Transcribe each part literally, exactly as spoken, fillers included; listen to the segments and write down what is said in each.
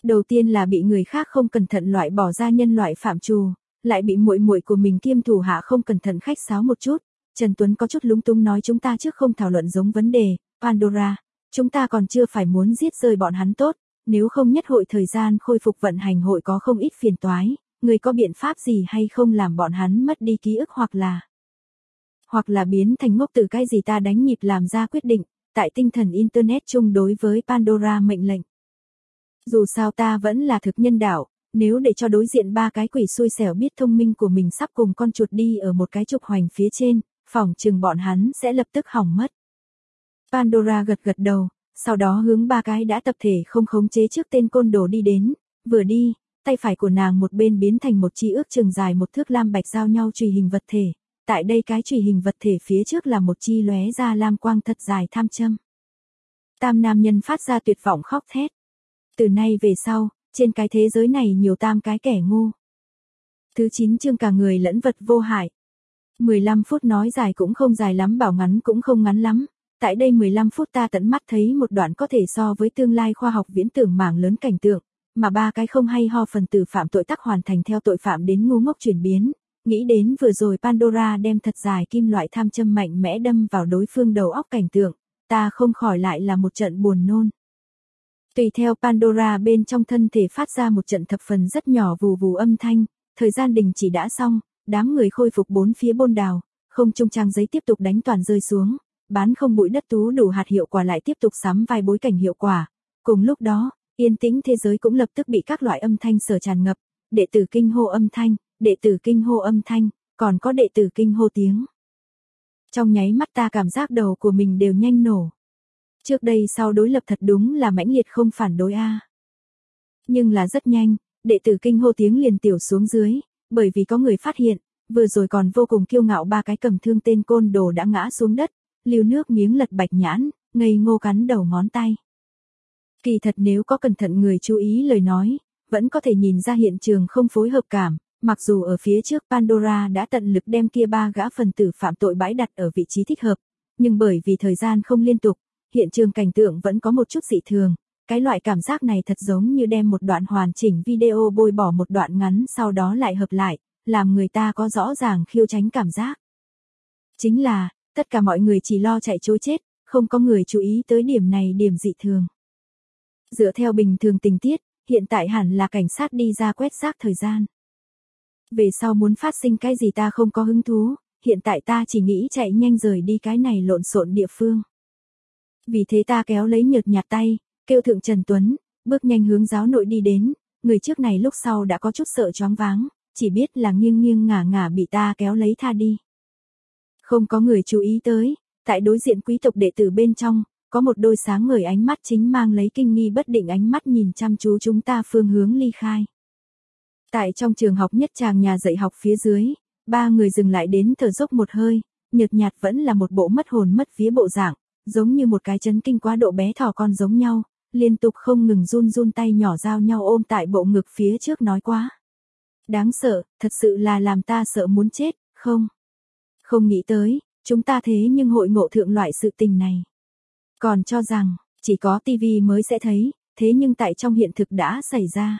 Đầu tiên là bị người khác không cẩn thận loại bỏ ra nhân loại phạm trù, lại bị muội muội của mình kiêm thủ hạ không cẩn thận khách sáo một chút. Trần Tuấn có chút lúng túng nói chúng ta trước không thảo luận giống vấn đề, Pandora, chúng ta còn chưa phải muốn giết rơi bọn hắn tốt, nếu không nhất hội thời gian khôi phục vận hành hội có không ít phiền toái, người có biện pháp gì hay không làm bọn hắn mất đi ký ức hoặc là hoặc là biến thành ngốc từ cái gì ta đánh nhịp làm ra quyết định, tại tinh thần Internet chung đối với Pandora mệnh lệnh. Dù sao ta vẫn là thực nhân đạo, nếu để cho đối diện ba cái quỷ xui xẻo biết thông minh của mình sắp cùng con chuột đi ở một cái trục hoành phía trên, phỏng chừng bọn hắn sẽ lập tức hỏng mất. Pandora gật gật đầu, sau đó hướng ba cái đã tập thể không khống chế trước tên côn đồ đi đến, vừa đi, tay phải của nàng một bên biến thành một chi ước chừng dài một thước lam bạch giao nhau chùy hình vật thể, tại đây cái chùy hình vật thể phía trước là một chi lóe ra lam quang thật dài tham châm. Tam nam nhân phát ra tuyệt vọng khóc thét. Từ nay về sau, trên cái thế giới này nhiều tam cái kẻ ngu. Thứ chín chương cả người lẫn vật vô hại. mười lăm phút nói dài cũng không dài lắm bảo ngắn cũng không ngắn lắm. Tại đây mười lăm phút ta tận mắt thấy một đoạn có thể so với tương lai khoa học viễn tưởng mảng lớn cảnh tượng, mà ba cái không hay ho phần tử phạm tội tắc hoàn thành theo tội phạm đến ngu ngốc chuyển biến. Nghĩ đến vừa rồi Pandora đem thật dài kim loại tham châm mạnh mẽ đâm vào đối phương đầu óc cảnh tượng, ta không khỏi lại là một trận buồn nôn. Tùy theo Pandora bên trong thân thể phát ra một trận thập phần rất nhỏ vù vù âm thanh, thời gian đình chỉ đã xong, đám người khôi phục bốn phía bôn đào, không trung trang giấy tiếp tục đánh toàn rơi xuống, bán không bụi đất tú đủ hạt hiệu quả lại tiếp tục sắm vai bối cảnh hiệu quả. Cùng lúc đó, yên tĩnh thế giới cũng lập tức bị các loại âm thanh sở tràn ngập, đệ tử kinh hô âm thanh, đệ tử kinh hô âm thanh, còn có đệ tử kinh hô tiếng. Trong nháy mắt ta cảm giác đầu của mình đều nhanh nổ. Trước đây sau đối lập thật đúng là mãnh liệt không phản đối a. Nhưng là rất nhanh, đệ tử kinh hô tiếng liền tiểu xuống dưới, bởi vì có người phát hiện, vừa rồi còn vô cùng kiêu ngạo ba cái cầm thương tên côn đồ đã ngã xuống đất, lưu nước miếng lật bạch nhãn, ngây ngô cắn đầu ngón tay. Kỳ thật nếu có cẩn thận người chú ý lời nói, vẫn có thể nhìn ra hiện trường không phối hợp cảm, mặc dù ở phía trước Pandora đã tận lực đem kia ba gã phần tử phạm tội bãi đặt ở vị trí thích hợp, nhưng bởi vì thời gian không liên tục, hiện trường cảnh tượng vẫn có một chút dị thường, cái loại cảm giác này thật giống như đem một đoạn hoàn chỉnh video bôi bỏ một đoạn ngắn sau đó lại hợp lại, làm người ta có rõ ràng khiêu tránh cảm giác. Chính là, tất cả mọi người chỉ lo chạy trối chết, không có người chú ý tới điểm này điểm dị thường. Dựa theo bình thường tình tiết, hiện tại hẳn là cảnh sát đi ra quét rác thời gian. Về sau muốn phát sinh cái gì ta không có hứng thú, hiện tại ta chỉ nghĩ chạy nhanh rời đi cái này lộn xộn địa phương. Vì thế ta kéo lấy nhợt nhạt tay, kêu thượng Trần Tuấn, bước nhanh hướng giáo nội đi đến, người trước này lúc sau đã có chút sợ choáng váng, chỉ biết là nghiêng nghiêng ngả ngả bị ta kéo lấy tha đi. Không có người chú ý tới, tại đối diện quý tộc đệ tử bên trong, có một đôi sáng ngời ánh mắt chính mang lấy kinh nghi bất định ánh mắt nhìn chăm chú chúng ta phương hướng ly khai. Tại trong trường học nhất tràng nhà dạy học phía dưới, ba người dừng lại đến thở dốc một hơi, nhợt nhạt vẫn là một bộ mất hồn mất vía bộ dạng, giống như một cái chấn kinh quá độ bé thỏ con giống nhau, liên tục không ngừng run run tay nhỏ giao nhau ôm tại bộ ngực phía trước nói quá. Đáng sợ, thật sự là làm ta sợ muốn chết, không? Không nghĩ tới, chúng ta thế nhưng hội ngộ thượng loại sự tình này. Còn cho rằng, chỉ có tivi mới sẽ thấy, thế nhưng tại trong hiện thực đã xảy ra.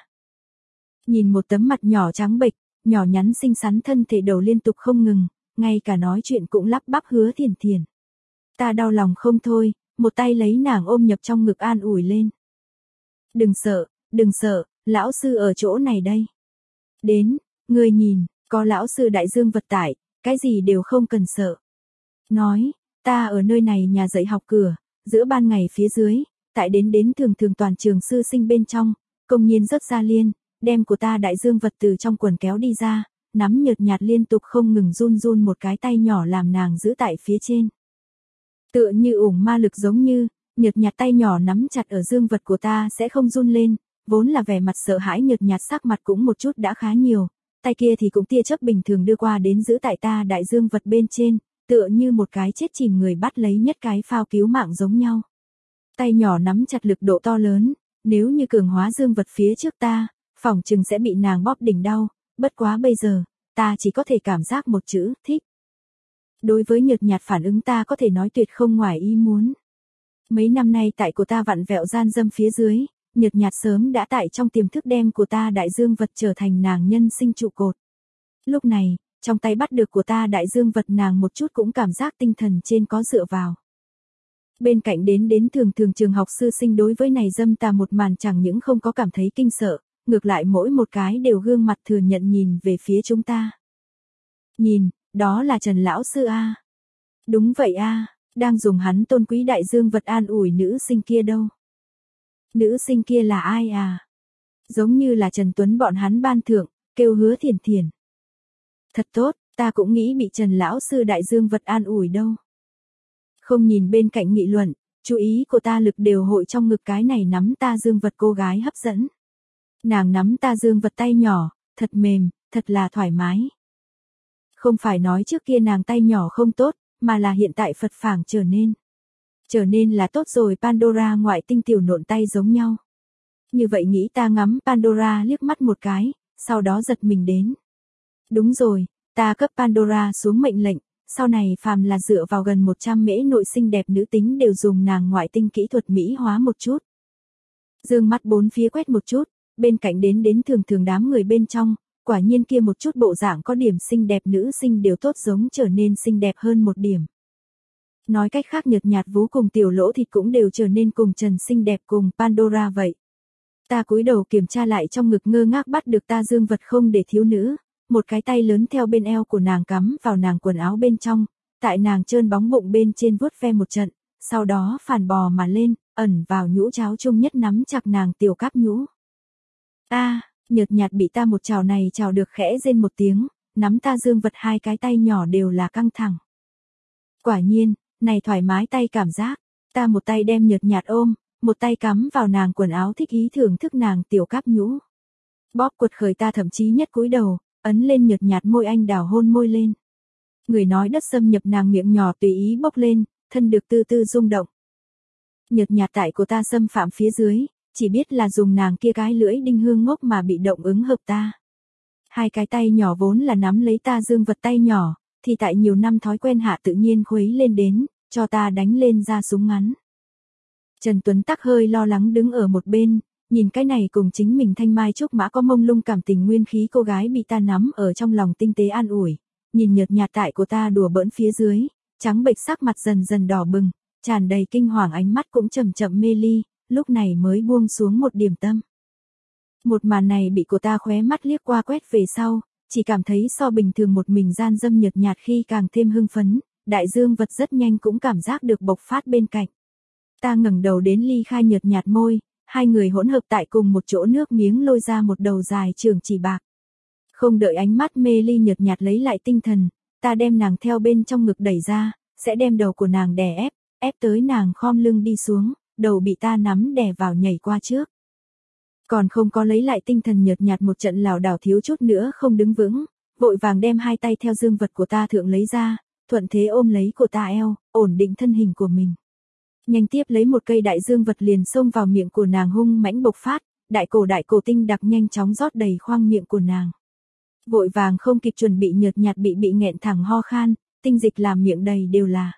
Nhìn một tấm mặt nhỏ trắng bệch, nhỏ nhắn xinh xắn thân thể đầu liên tục không ngừng, ngay cả nói chuyện cũng lắp bắp hứa thiền thiền. Ta đau lòng không thôi, một tay lấy nàng ôm nhập trong ngực an ủi lên. Đừng sợ, đừng sợ, lão sư ở chỗ này đây. Đến, ngươi nhìn, có lão sư đại dương vật tải, cái gì đều không cần sợ. Nói, ta ở nơi này nhà dạy học cửa, giữa ban ngày phía dưới, tại đến đến thường thường toàn trường sư sinh bên trong, công nhiên rớt ra liên, đem của ta đại dương vật từ trong quần kéo đi ra, nắm nhợt nhạt liên tục không ngừng run run một cái tay nhỏ làm nàng giữ tại phía trên. Tựa như ủng ma lực giống như, nhợt nhạt tay nhỏ nắm chặt ở dương vật của ta sẽ không run lên, vốn là vẻ mặt sợ hãi nhợt nhạt sắc mặt cũng một chút đã khá nhiều, tay kia thì cũng tia chớp bình thường đưa qua đến giữ tại ta đại dương vật bên trên, tựa như một cái chết chìm người bắt lấy nhất cái phao cứu mạng giống nhau. Tay nhỏ nắm chặt lực độ to lớn, nếu như cường hóa dương vật phía trước ta, phỏng chừng sẽ bị nàng bóp đỉnh đau, bất quá bây giờ, ta chỉ có thể cảm giác một chữ, thích. Đối với nhợt nhạt phản ứng ta có thể nói tuyệt không ngoài ý muốn. Mấy năm nay tại của ta vặn vẹo gian dâm phía dưới, Nhợt nhạt sớm đã tại trong tiềm thức đem của ta đại dương vật trở thành nàng nhân sinh trụ cột. Lúc này, trong tay bắt được của ta đại dương vật nàng một chút cũng cảm giác tinh thần trên có dựa vào. Bên cạnh đến đến thường thường trường học sư sinh đối với này dâm tà một màn chẳng những không có cảm thấy kinh sợ, ngược lại mỗi một cái đều gương mặt thừa nhận nhìn về phía chúng ta. Nhìn, đó là Trần lão sư a. Đúng vậy a, đang dùng hắn tôn quý đại dương vật an ủi nữ sinh kia đâu. Nữ sinh kia là ai à? Giống như là Trần Tuấn bọn hắn ban thưởng, kêu Hứa Thiền Thiền. Thật tốt, ta cũng nghĩ bị Trần lão sư đại dương vật an ủi đâu. Không nhìn bên cạnh nghị luận, chú ý của ta lực đều hội trong ngực cái này nắm ta dương vật cô gái hấp dẫn. Nàng nắm ta dương vật tay nhỏ, thật mềm, thật là thoải mái. Không phải nói trước kia nàng tay nhỏ không tốt, mà là hiện tại phật phảng trở nên. Trở nên là tốt rồi, Pandora ngoại tinh tiểu nộn tay giống nhau. Như vậy nghĩ ta ngắm Pandora liếc mắt một cái, sau đó giật mình đến. Đúng rồi, ta cấp Pandora xuống mệnh lệnh, sau này phàm là dựa vào gần một trăm mễ nội xinh đẹp nữ tính đều dùng nàng ngoại tinh kỹ thuật mỹ hóa một chút. Dương mắt bốn phía quét một chút, bên cạnh đến đến thường thường đám người bên trong, quả nhiên kia một chút bộ dạng có điểm xinh đẹp nữ sinh đều tốt giống trở nên xinh đẹp hơn một điểm. Nói cách khác nhợt nhạt vú cùng tiểu lỗ thịt cũng đều trở nên cùng Trần xinh đẹp cùng Pandora vậy. Ta cúi đầu kiểm tra lại trong ngực ngơ ngác bắt được ta dương vật không để thiếu nữ, một cái tay lớn theo bên eo của nàng cắm vào nàng quần áo bên trong, tại nàng trơn bóng bụng bên trên vuốt ve một trận, sau đó phản bò mà lên, ẩn vào nhũ cháo chung nhất nắm chặt nàng tiểu cáp nhũ. A, à, nhợt nhạt bị ta một chảo này chảo được khẽ rên một tiếng, nắm ta dương vật hai cái tay nhỏ đều là căng thẳng. Quả nhiên, này thoải mái tay cảm giác, ta một tay đem nhợt nhạt ôm, một tay cắm vào nàng quần áo thích ý thưởng thức nàng tiểu cáp nhũ. Bóp quật khởi ta thậm chí nhất cúi đầu, ấn lên nhợt nhạt môi anh đào hôn môi lên. Người nói đất xâm nhập nàng miệng nhỏ tùy ý bốc lên, thân được tư tư rung động. Nhợt nhạt tại của ta xâm phạm phía dưới, chỉ biết là dùng nàng kia cái lưỡi đinh hương ngốc mà bị động ứng hợp ta. Hai cái tay nhỏ vốn là nắm lấy ta dương vật tay nhỏ, thì tại nhiều năm thói quen hạ tự nhiên khuấy lên đến, cho ta đánh lên ra súng ngắn. Trần Tuấn tắc hơi lo lắng đứng ở một bên, nhìn cái này cùng chính mình thanh mai trúc mã có mông lung cảm tình nguyên khí cô gái bị ta nắm ở trong lòng tinh tế an ủi, nhìn nhợt nhạt tại của ta đùa bỡn phía dưới, trắng bệch sắc mặt dần dần đỏ bừng, tràn đầy kinh hoàng ánh mắt cũng chậm chậm mê ly, lúc này mới buông xuống một điểm tâm. Một màn này bị của ta khóe mắt liếc qua quét về sau, chỉ cảm thấy so bình thường một mình gian dâm nhợt nhạt khi càng thêm hưng phấn, đại dương vật rất nhanh cũng cảm giác được bộc phát bên cạnh. Ta ngẩng đầu đến ly khai nhợt nhạt môi, hai người hỗn hợp tại cùng một chỗ nước miếng lôi ra một đầu dài trường chỉ bạc. Không đợi ánh mắt mê ly nhợt nhạt lấy lại tinh thần, ta đem nàng theo bên trong ngực đẩy ra, sẽ đem đầu của nàng đè ép, ép tới nàng khom lưng đi xuống, đầu bị ta nắm đè vào nhảy qua trước. Còn không có lấy lại tinh thần nhợt nhạt một trận lảo đảo thiếu chút nữa không đứng vững, vội vàng đem hai tay theo dương vật của ta thượng lấy ra, thuận thế ôm lấy của ta eo, ổn định thân hình của mình. Nhanh tiếp lấy một cây đại dương vật liền xông vào miệng của nàng hung mãnh bộc phát, đại cổ đại cổ tinh đặc nhanh chóng rót đầy khoang miệng của nàng. Vội vàng không kịp chuẩn bị nhợt nhạt bị bị nghẹn thẳng ho khan, tinh dịch làm miệng đầy đều là.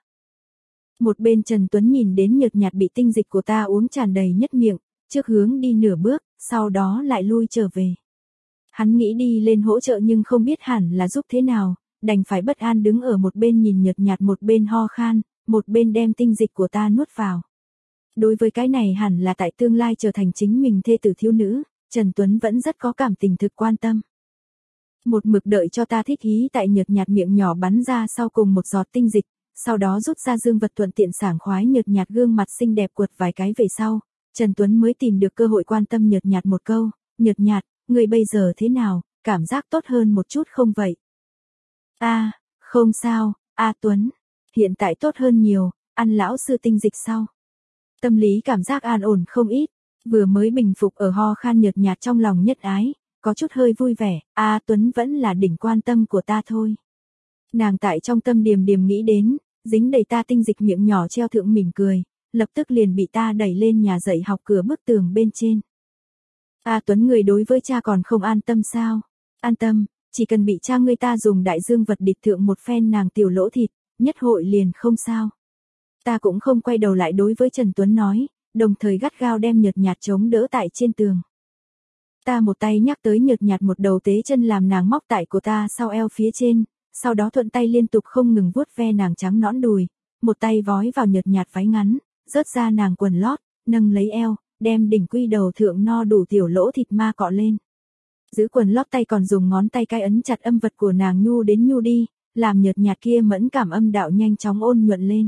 Một bên Trần Tuấn nhìn đến nhợt nhạt bị tinh dịch của ta uống tràn đầy nhất miệng, trước hướng đi nửa bước, sau đó lại lui trở về. Hắn nghĩ đi lên hỗ trợ nhưng không biết hẳn là giúp thế nào, đành phải bất an đứng ở một bên nhìn nhợt nhạt một bên ho khan, một bên đem tinh dịch của ta nuốt vào. Đối với cái này hẳn là tại tương lai trở thành chính mình thê tử thiếu nữ, Trần Tuấn vẫn rất có cảm tình thực quan tâm. Một mực đợi cho ta thích ý tại nhợt nhạt miệng nhỏ bắn ra sau cùng một giọt tinh dịch, sau đó rút ra dương vật thuận tiện sảng khoái nhợt nhạt gương mặt xinh đẹp quật vài cái về sau, Trần Tuấn mới tìm được cơ hội quan tâm nhợt nhạt một câu, nhợt nhạt, người bây giờ thế nào, cảm giác tốt hơn một chút không vậy? A, à, không sao, A à, Tuấn, hiện tại tốt hơn nhiều, ăn lão sư tinh dịch sau. Tâm lý cảm giác an ổn không ít, vừa mới bình phục ở ho khan nhợt nhạt trong lòng nhất ái, có chút hơi vui vẻ, A à, Tuấn vẫn là đỉnh quan tâm của ta thôi. Nàng tại trong tâm điềm điềm nghĩ đến, dính đầy ta tinh dịch miệng nhỏ treo thượng mỉm cười, lập tức liền bị ta đẩy lên nhà dạy học cửa bức tường bên trên. A à, Tuấn người đối với cha còn không an tâm sao? An tâm, chỉ cần bị cha ngươi ta dùng đại dương vật địch thượng một phen nàng tiểu lỗ thịt, nhất hội liền không sao. Ta cũng không quay đầu lại đối với Trần Tuấn nói, đồng thời gắt gao đem nhợt nhạt chống đỡ tại trên tường. Ta một tay nhắc tới nhợt nhạt một đầu tế chân làm nàng móc tại của ta sau eo phía trên, sau đó thuận tay liên tục không ngừng vuốt ve nàng trắng nõn đùi, một tay vói vào nhợt nhạt váy ngắn, rớt ra nàng quần lót, nâng lấy eo, đem đỉnh quy đầu thượng no đủ tiểu lỗ thịt ma cọ lên. Giữ quần lót tay còn dùng ngón tay cái ấn chặt âm vật của nàng nhu đến nhu đi, làm nhợt nhạt kia mẫn cảm âm đạo nhanh chóng ôn nhuận lên.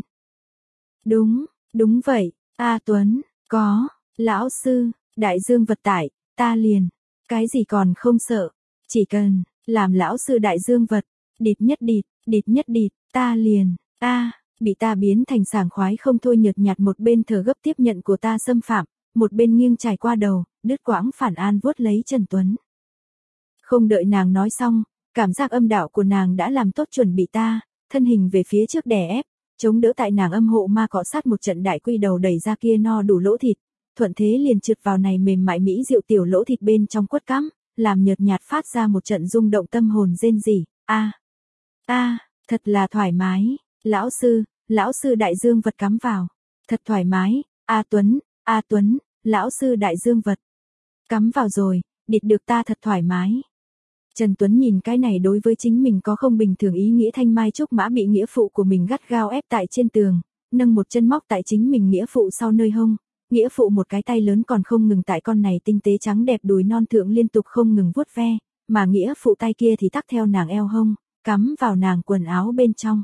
Đúng, đúng vậy, A Tuấn, có, lão sư, đại dương vật tải, ta liền, cái gì còn không sợ, chỉ cần, làm lão sư đại dương vật, địt nhất địt, địt nhất địt, ta liền, a bị ta biến thành sảng khoái không thôi nhợt nhạt một bên thở gấp tiếp nhận của ta xâm phạm, một bên nghiêng trải qua đầu, đứt quãng phản an vuốt lấy Trần Tuấn. Không đợi nàng nói xong, cảm giác âm đạo của nàng đã làm tốt chuẩn bị ta, thân hình về phía trước đè ép, chống đỡ tại nàng âm hộ ma cọ sát một trận đại quy đầu đẩy ra kia no đủ lỗ thịt, thuận thế liền trượt vào này mềm mại mỹ diệu tiểu lỗ thịt bên trong quất cắm, làm nhợt nhạt phát ra một trận rung động tâm hồn rên rỉ. A, a, thật là thoải mái, lão sư, lão sư đại dương vật cắm vào, thật thoải mái, A Tuấn, A Tuấn, lão sư đại dương vật, cắm vào rồi, địt được ta thật thoải mái. Trần Tuấn nhìn cái này đối với chính mình có không bình thường ý nghĩa thanh mai trúc mã bị nghĩa phụ của mình gắt gao ép tại trên tường, nâng một chân móc tại chính mình nghĩa phụ sau nơi hông, nghĩa phụ một cái tay lớn còn không ngừng tại con này tinh tế trắng đẹp đùi non thượng liên tục không ngừng vuốt ve, mà nghĩa phụ tay kia thì tắc theo nàng eo hông, cắm vào nàng quần áo bên trong.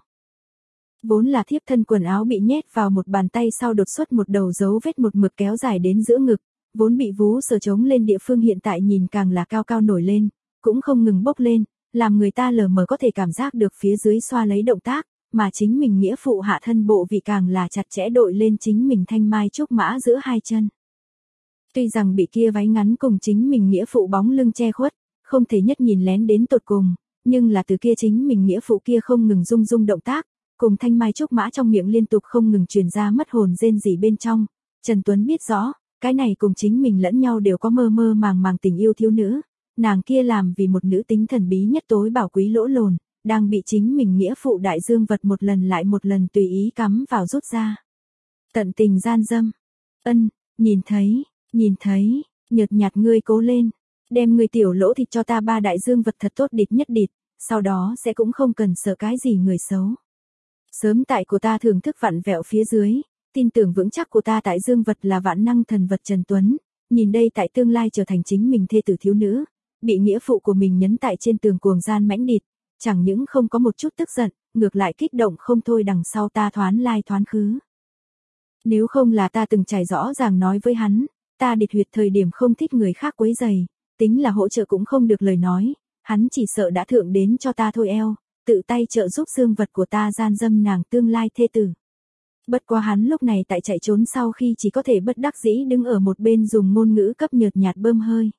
Vốn là thiếp thân quần áo bị nhét vào một bàn tay sau đột xuất một đầu dấu vết một mực kéo dài đến giữa ngực, vốn bị vú sờ trống lên địa phương hiện tại nhìn càng là cao cao nổi lên, cũng không ngừng bốc lên, làm người ta lờ mờ có thể cảm giác được phía dưới xoa lấy động tác, mà chính mình nghĩa phụ hạ thân bộ vị càng là chặt chẽ đội lên chính mình thanh mai trúc mã giữa hai chân. Tuy rằng bị kia váy ngắn cùng chính mình nghĩa phụ bóng lưng che khuất, không thể nhất nhìn lén đến tột cùng, nhưng là từ kia chính mình nghĩa phụ kia không ngừng rung rung động tác, cùng thanh mai trúc mã trong miệng liên tục không ngừng truyền ra mất hồn rên rỉ bên trong, Trần Tuấn biết rõ, cái này cùng chính mình lẫn nhau đều có mơ mơ màng màng tình yêu thiếu nữ, nàng kia làm vì một nữ tính thần bí nhất tối bảo quý lỗ lồn, đang bị chính mình nghĩa phụ đại dương vật một lần lại một lần tùy ý cắm vào rút ra. Tận tình gian dâm. Ân, nhìn thấy, nhìn thấy, nhợt nhạt ngươi cố lên, đem ngươi tiểu lỗ thịt cho ta ba đại dương vật thật tốt địt nhất địt, sau đó sẽ cũng không cần sợ cái gì người xấu. Sớm tại của ta thưởng thức vặn vẹo phía dưới, tin tưởng vững chắc của ta tại dương vật là vạn năng thần vật Trần Tuấn, nhìn đây tại tương lai trở thành chính mình thê tử thiếu nữ, bị nghĩa phụ của mình nhấn tại trên tường cuồng gian mãnh địt, chẳng những không có một chút tức giận, ngược lại kích động không thôi đằng sau ta thoán lai thoán khứ. Nếu không là ta từng trải rõ ràng nói với hắn, ta địt huyệt thời điểm không thích người khác quấy rầy, tính là hỗ trợ cũng không được lời nói, hắn chỉ sợ đã thượng đến cho ta thôi eo, tự tay trợ giúp dương vật của ta gian dâm nàng tương lai thê tử. Bất quá hắn lúc này tại chạy trốn sau khi chỉ có thể bất đắc dĩ đứng ở một bên dùng ngôn ngữ cấp nhợt nhạt bơm hơi.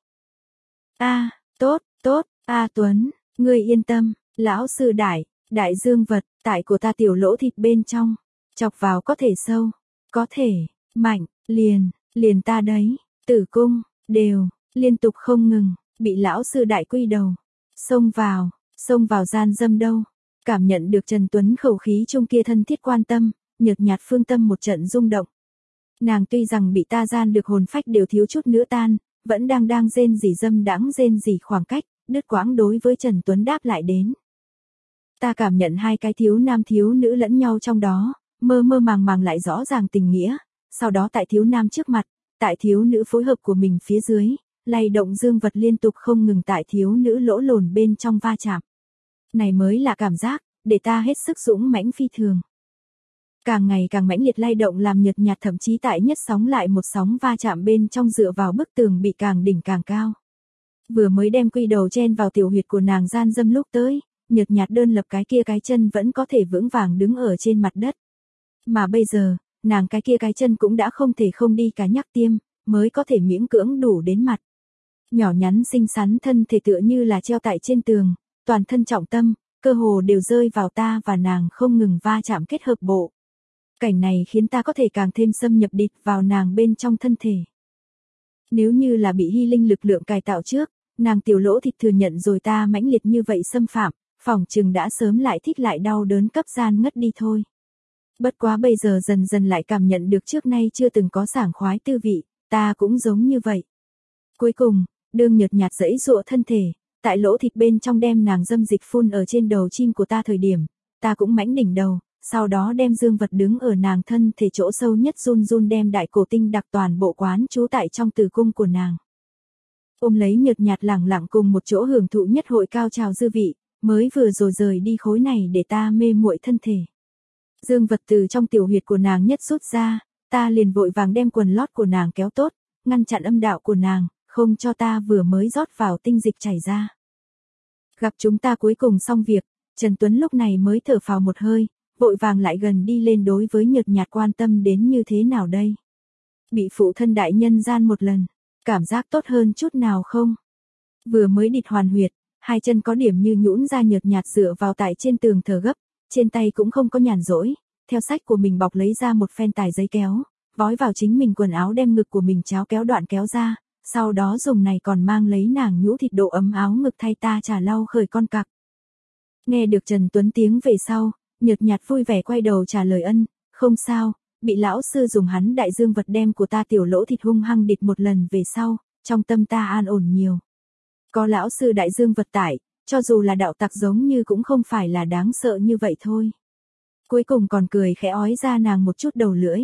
A, tốt, tốt, A Tuấn, ngươi yên tâm, lão sư đại, đại dương vật, tại của ta tiểu lỗ thịt bên trong, chọc vào có thể sâu, có thể, mạnh, liền, liền ta đấy, tử cung, đều, liên tục không ngừng, bị lão sư đại quy đầu, xông vào, xông vào gian dâm đâu, cảm nhận được Trần Tuấn khẩu khí chung kia thân thiết quan tâm, nhợt nhạt phương tâm một trận rung động. Nàng tuy rằng bị ta gian được hồn phách đều thiếu chút nữa tan, vẫn đang đang rên rỉ dâm đãng rên rỉ khoảng cách, đứt quãng đối với Trần Tuấn đáp lại đến. Ta cảm nhận hai cái thiếu nam thiếu nữ lẫn nhau trong đó, mơ mơ màng màng lại rõ ràng tình nghĩa, sau đó tại thiếu nam trước mặt, tại thiếu nữ phối hợp của mình phía dưới, lay động dương vật liên tục không ngừng tại thiếu nữ lỗ lồn bên trong va chạm. Này mới là cảm giác, để ta hết sức dũng mãnh phi thường. Càng ngày càng mãnh liệt lay động làm nhợt nhạt thậm chí tại nhất sóng lại một sóng va chạm bên trong dựa vào bức tường bị càng đỉnh càng cao. Vừa mới đem quy đầu chen vào tiểu huyệt của nàng gian dâm lúc tới, nhợt nhạt đơn lập cái kia cái chân vẫn có thể vững vàng đứng ở trên mặt đất. Mà bây giờ, nàng cái kia cái chân cũng đã không thể không đi cả nhắc tiêm, mới có thể miễn cưỡng đủ đến mặt. Nhỏ nhắn xinh xắn thân thể tựa như là treo tại trên tường, toàn thân trọng tâm, cơ hồ đều rơi vào ta và nàng không ngừng va chạm kết hợp bộ. Cảnh này khiến ta có thể càng thêm xâm nhập địt vào nàng bên trong thân thể. Nếu như là bị hy linh lực lượng cải tạo trước, nàng tiểu lỗ thịt thừa nhận rồi ta mãnh liệt như vậy xâm phạm, phỏng chừng đã sớm lại thích lại đau đớn cấp gian ngất đi thôi. Bất quá bây giờ dần dần lại cảm nhận được trước nay chưa từng có sảng khoái tư vị, ta cũng giống như vậy. Cuối cùng, đương nhợt nhạt giãy giụa thân thể, tại lỗ thịt bên trong đem nàng dâm dịch phun ở trên đầu chim của ta thời điểm, ta cũng mãnh đỉnh đầu, sau đó đem dương vật đứng ở nàng thân thể chỗ sâu nhất run run đem đại cổ tinh đặc toàn bộ quán trú tại trong tử cung của nàng. Ôm lấy nhợt nhạt lẳng lặng cùng một chỗ hưởng thụ nhất hội cao trào dư vị, mới vừa rồi rời đi khối này để ta mê muội thân thể. Dương vật từ trong tiểu huyệt của nàng nhất rút ra, ta liền vội vàng đem quần lót của nàng kéo tốt, ngăn chặn âm đạo của nàng, không cho ta vừa mới rót vào tinh dịch chảy ra. Gặp chúng ta cuối cùng xong việc, Trần Tuấn lúc này mới thở phào một hơi, vội vàng lại gần đi lên đối với nhợt nhạt quan tâm đến như thế nào đây. Bị phụ thân đại nhân gian một lần, cảm giác tốt hơn chút nào không? Vừa mới địt hoàn huyệt, hai chân có điểm như nhũn ra nhợt nhạt dựa vào tại trên tường thở gấp, trên tay cũng không có nhàn rỗi, theo sách của mình bọc lấy ra một phen tải giấy kéo, vói vào chính mình quần áo đem ngực của mình cháo kéo đoạn kéo ra, sau đó dùng này còn mang lấy nàng nhũ thịt độ ấm áo ngực thay ta trả lau khởi con cặc. Nghe được Trần Tuấn tiếng về sau, nhợt nhạt vui vẻ quay đầu trả lời ân, không sao, bị lão sư dùng hắn đại dương vật đem của ta tiểu lỗ thịt hung hăng địt một lần về sau, trong tâm ta an ổn nhiều. Có lão sư đại dương vật tải, cho dù là đạo tặc giống như cũng không phải là đáng sợ như vậy thôi. Cuối cùng còn cười khẽ ói ra nàng một chút đầu lưỡi.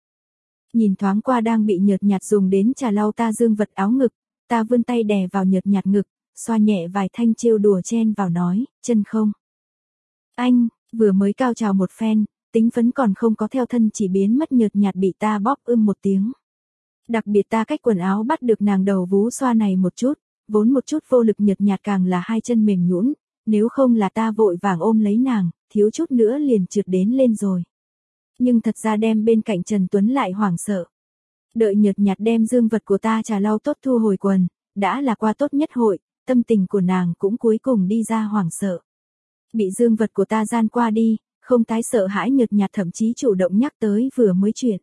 Nhìn thoáng qua đang bị nhợt nhạt dùng đến trà lau ta dương vật áo ngực, ta vươn tay đè vào nhợt nhạt ngực, xoa nhẹ vài thanh trêu đùa chen vào nói, chân không. Anh, vừa mới cao trào một phen, tính phấn còn không có theo thân chỉ biến mất nhợt nhạt bị ta bóp ưm một tiếng. Đặc biệt ta cách quần áo bắt được nàng đầu vú xoa này một chút, vốn một chút vô lực nhợt nhạt càng là hai chân mềm nhũn, nếu không là ta vội vàng ôm lấy nàng, thiếu chút nữa liền trượt đến lên rồi. Nhưng thật ra đem bên cạnh Trần Tuấn lại hoảng sợ. Đợi nhợt nhạt đem dương vật của ta trà lau tốt thu hồi quần, đã là qua tốt nhất hội, tâm tình của nàng cũng cuối cùng đi ra hoảng sợ. Bị dương vật của ta gian qua đi, không tái sợ hãi nhợt nhạt thậm chí chủ động nhắc tới vừa mới chuyện.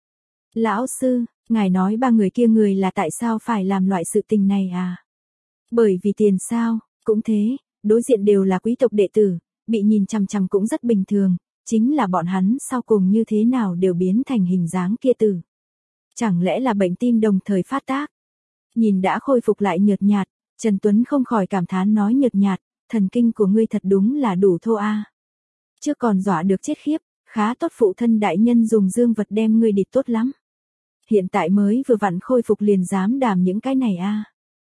Lão sư, ngài nói ba người kia người là tại sao phải làm loại sự tình này à? Bởi vì tiền sao, cũng thế, đối diện đều là quý tộc đệ tử, bị nhìn chằm chằm cũng rất bình thường, chính là bọn hắn sau cùng như thế nào đều biến thành hình dáng kia tử. Chẳng lẽ là bệnh tim đồng thời phát tác? Nhìn đã khôi phục lại nhợt nhạt, Trần Tuấn không khỏi cảm thán nói nhợt nhạt, thần kinh của ngươi thật đúng là đủ thô a. Trước còn dọa được chết khiếp, khá tốt phụ thân đại nhân dùng dương vật đem ngươi địt tốt lắm. Hiện tại mới vừa vặn khôi phục liền dám đảm những cái này a.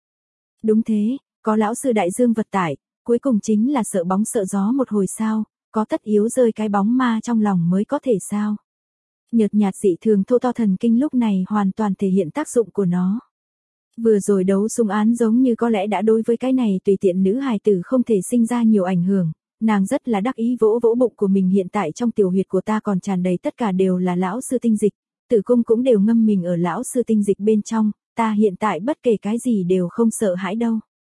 Đúng thế, có lão sư đại dương vật tải, cuối cùng chính là sợ bóng sợ gió một hồi sao, có tất yếu rơi cái bóng ma trong lòng mới có thể sao. Nhợt nhạt dị thường thô to thần kinh lúc này hoàn toàn thể hiện tác dụng của nó. Vừa rồi đấu súng án giống như có lẽ đã đối với cái này tùy tiện nữ hài tử không thể sinh ra nhiều ảnh hưởng, nàng rất là đắc ý vỗ vỗ bụng của mình hiện tại trong tiểu huyệt của ta còn tràn đầy tất cả đều là lão sư tinh dịch, tử cung cũng đều ngâm mình ở lão sư tinh dịch bên trong, ta hiện tại bất kể cái gì đều không sợ hãi đâu.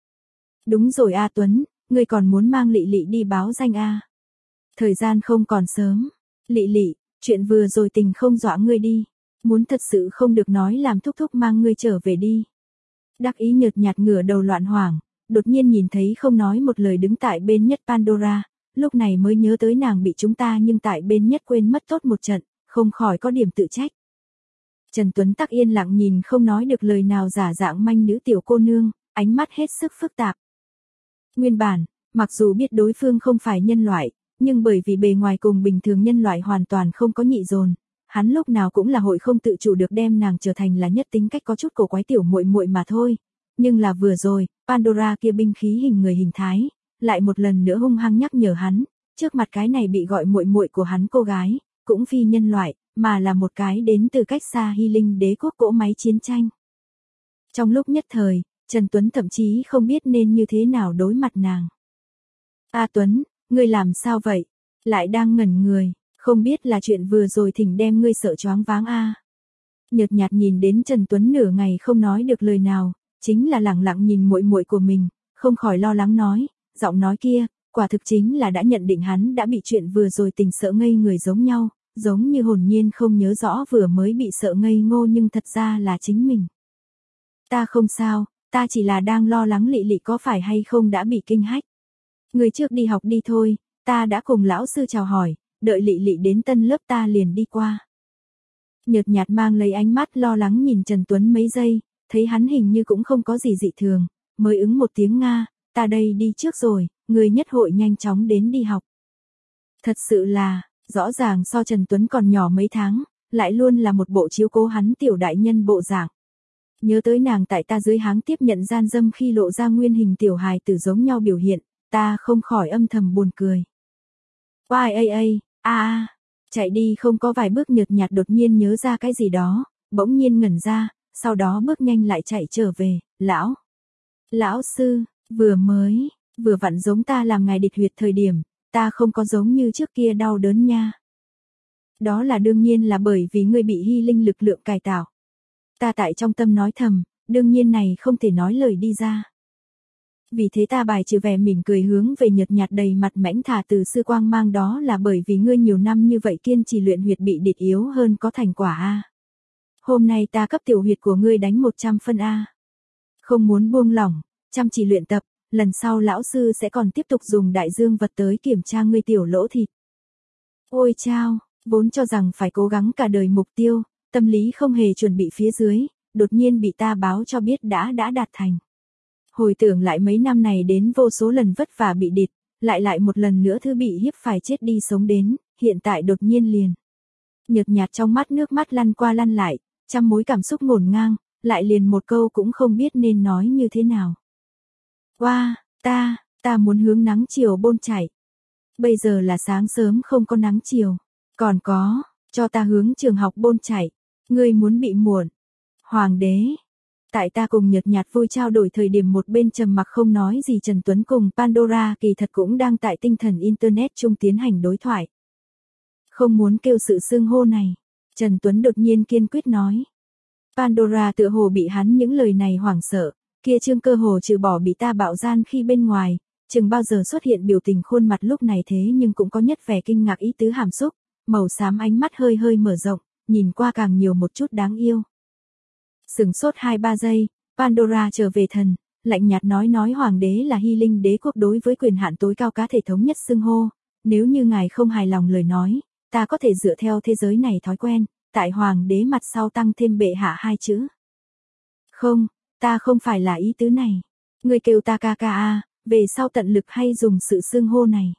Đúng rồi A Tuấn, ngươi còn muốn mang Lị Lị đi báo danh a? Thời gian không còn sớm. Lị Lị, chuyện vừa rồi tình không dọa ngươi đi, muốn thật sự không được nói làm thúc thúc mang ngươi trở về đi. Đắc ý nhợt nhạt ngửa đầu loạn hoảng, đột nhiên nhìn thấy không nói một lời đứng tại bên nhất Pandora, lúc này mới nhớ tới nàng bị chúng ta nhưng tại bên nhất quên mất tốt một trận, không khỏi có điểm tự trách. Trần Tuấn tắc yên lặng nhìn không nói được lời nào giả dạng manh nữ tiểu cô nương, ánh mắt hết sức phức tạp. Nguyên bản, mặc dù biết đối phương không phải nhân loại, nhưng bởi vì bề ngoài cùng bình thường nhân loại hoàn toàn không có nhị dồn, hắn lúc nào cũng là hội không tự chủ được đem nàng trở thành là nhất tính cách có chút cổ quái tiểu muội muội mà thôi. Nhưng là vừa rồi, Pandora kia binh khí hình người hình thái, lại một lần nữa hung hăng nhắc nhở hắn, trước mặt cái này bị gọi muội muội của hắn cô gái, cũng phi nhân loại, mà là một cái đến từ cách xa Hy Linh đế quốc cỗ máy chiến tranh. Trong lúc nhất thời, Trần Tuấn thậm chí không biết nên như thế nào đối mặt nàng. A Tuấn, ngươi làm sao vậy? Lại đang ngẩn người, không biết là chuyện vừa rồi thỉnh đem ngươi sợ choáng váng a. Nhợt nhạt nhìn đến Trần Tuấn nửa ngày không nói được lời nào, chính là lẳng lặng nhìn muội muội của mình, không khỏi lo lắng nói, giọng nói kia, quả thực chính là đã nhận định hắn đã bị chuyện vừa rồi tình sợ ngây người giống nhau, giống như hồn nhiên không nhớ rõ vừa mới bị sợ ngây ngô nhưng thật ra là chính mình. Ta không sao, ta chỉ là đang lo lắng Lị Lị có phải hay không đã bị kinh hách. Người trước đi học đi thôi, ta đã cùng lão sư chào hỏi, đợi Lị Lị đến tân lớp ta liền đi qua. Nhợt nhạt mang lấy ánh mắt lo lắng nhìn Trần Tuấn mấy giây, thấy hắn hình như cũng không có gì dị thường, mới ứng một tiếng Nga, ta đây đi trước rồi, người nhất hội nhanh chóng đến đi học. Thật sự là, rõ ràng so Trần Tuấn còn nhỏ mấy tháng, lại luôn là một bộ chiếu cố hắn tiểu đại nhân bộ dạng. Nhớ tới nàng tại ta dưới háng tiếp nhận gian dâm khi lộ ra nguyên hình tiểu hài tử giống nhau biểu hiện, ta không khỏi âm thầm buồn cười. Oai ây ây, a a, chạy đi không có vài bước nhợt nhạt đột nhiên nhớ ra cái gì đó, bỗng nhiên ngẩn ra, sau đó bước nhanh lại chạy trở về, lão. Lão sư, vừa mới, vừa vặn giống ta làm ngài địch huyệt thời điểm, ta không có giống như trước kia đau đớn nha. Đó là đương nhiên là bởi vì ngươi bị hy linh lực lượng cải tạo. Ta tại trong tâm nói thầm, đương nhiên này không thể nói lời đi ra. Vì thế ta bài trừ vẻ mỉm cười hướng về nhợt nhạt đầy mặt mãnh thả từ sư quang mang, đó là bởi vì ngươi nhiều năm như vậy kiên trì luyện huyệt bị địch yếu hơn có thành quả a. Hôm nay ta cấp tiểu huyệt của ngươi đánh một trăm phân a. Không muốn buông lỏng, chăm chỉ luyện tập, lần sau lão sư sẽ còn tiếp tục dùng đại dương vật tới kiểm tra ngươi tiểu lỗ thịt. Ôi chao, vốn cho rằng phải cố gắng cả đời mục tiêu, tâm lý không hề chuẩn bị phía dưới, đột nhiên bị ta báo cho biết đã đã đạt thành. Hồi tưởng lại mấy năm này đến vô số lần vất vả bị địch, lại lại một lần nữa thứ bị hiếp phải chết đi sống đến, hiện tại đột nhiên liền. Nhợt nhạt trong mắt nước mắt lăn qua lăn lại, trăm mối cảm xúc ngổn ngang, lại liền một câu cũng không biết nên nói như thế nào. Wow, ta, ta muốn hướng nắng chiều bôn chạy. Bây giờ là sáng sớm không có nắng chiều, còn có, cho ta hướng trường học bôn chạy, ngươi muốn bị muộn. Hoàng đế. Tại ta cùng nhợt nhạt vui trao đổi thời điểm một bên trầm mặc không nói gì Trần Tuấn cùng Pandora kỳ thật cũng đang tại tinh thần Internet chung tiến hành đối thoại. Không muốn kêu sự xưng hô này, Trần Tuấn đột nhiên kiên quyết nói. Pandora tựa hồ bị hắn những lời này hoảng sợ, kia trương cơ hồ trừ bỏ bị ta bạo gian khi bên ngoài, chừng bao giờ xuất hiện biểu tình khuôn mặt lúc này thế nhưng cũng có nhất vẻ kinh ngạc ý tứ hàm xúc, màu xám ánh mắt hơi hơi mở rộng, nhìn qua càng nhiều một chút đáng yêu. Sừng sốt hai ba giây, Pandora trở về thần, lạnh nhạt nói nói hoàng đế là hy linh đế quốc đối với quyền hạn tối cao cá thể thống nhất xưng hô, nếu như ngài không hài lòng lời nói, ta có thể dựa theo thế giới này thói quen, tại hoàng đế mặt sau tăng thêm bệ hạ hai chữ. Không, ta không phải là ý tứ này. Người kêu ta ca ca a, về sau tận lực hay dùng sự xưng hô này.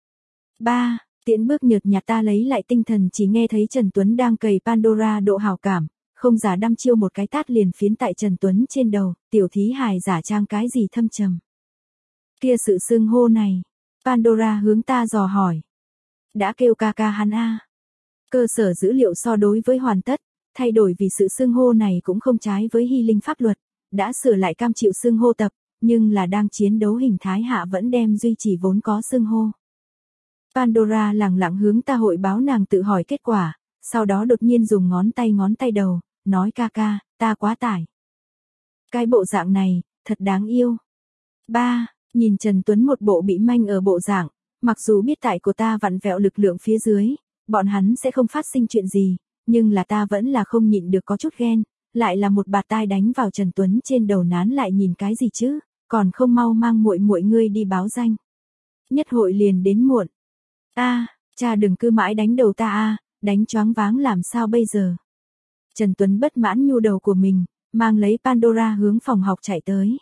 ba. Tiễn bước nhợt nhạt ta lấy lại tinh thần chỉ nghe thấy Trần Tuấn đang cày Pandora độ hảo cảm, không giả đăm chiêu một cái tát liền phiến tại Trần Tuấn trên đầu, tiểu thí hài giả trang cái gì thâm trầm. Kia sự xưng hô này, Pandora hướng ta dò hỏi. Đã kêu ca ca hắn a. Cơ sở dữ liệu so đối với hoàn tất, thay đổi vì sự xưng hô này cũng không trái với hy linh pháp luật, đã sửa lại cam chịu xưng hô tập, nhưng là đang chiến đấu hình thái hạ vẫn đem duy trì vốn có xưng hô. Pandora lẳng lặng hướng ta hội báo nàng tự hỏi kết quả, sau đó đột nhiên dùng ngón tay ngón tay đầu, nói ca ca, ta quá tải. Cái bộ dạng này, thật đáng yêu. ba. Nhìn Trần Tuấn một bộ bị manh ở bộ dạng, mặc dù biết tại của ta vặn vẹo lực lượng phía dưới, bọn hắn sẽ không phát sinh chuyện gì, nhưng là ta vẫn là không nhịn được có chút ghen, lại là một bạt tai đánh vào Trần Tuấn trên đầu nán lại nhìn cái gì chứ, còn không mau mang muội muội ngươi đi báo danh. Nhất hội liền đến muộn. A, cha đừng cứ mãi đánh đầu ta a, đánh choáng váng làm sao bây giờ. Trần Tuấn bất mãn nhu đầu của mình, mang lấy Pandora hướng phòng học chạy tới.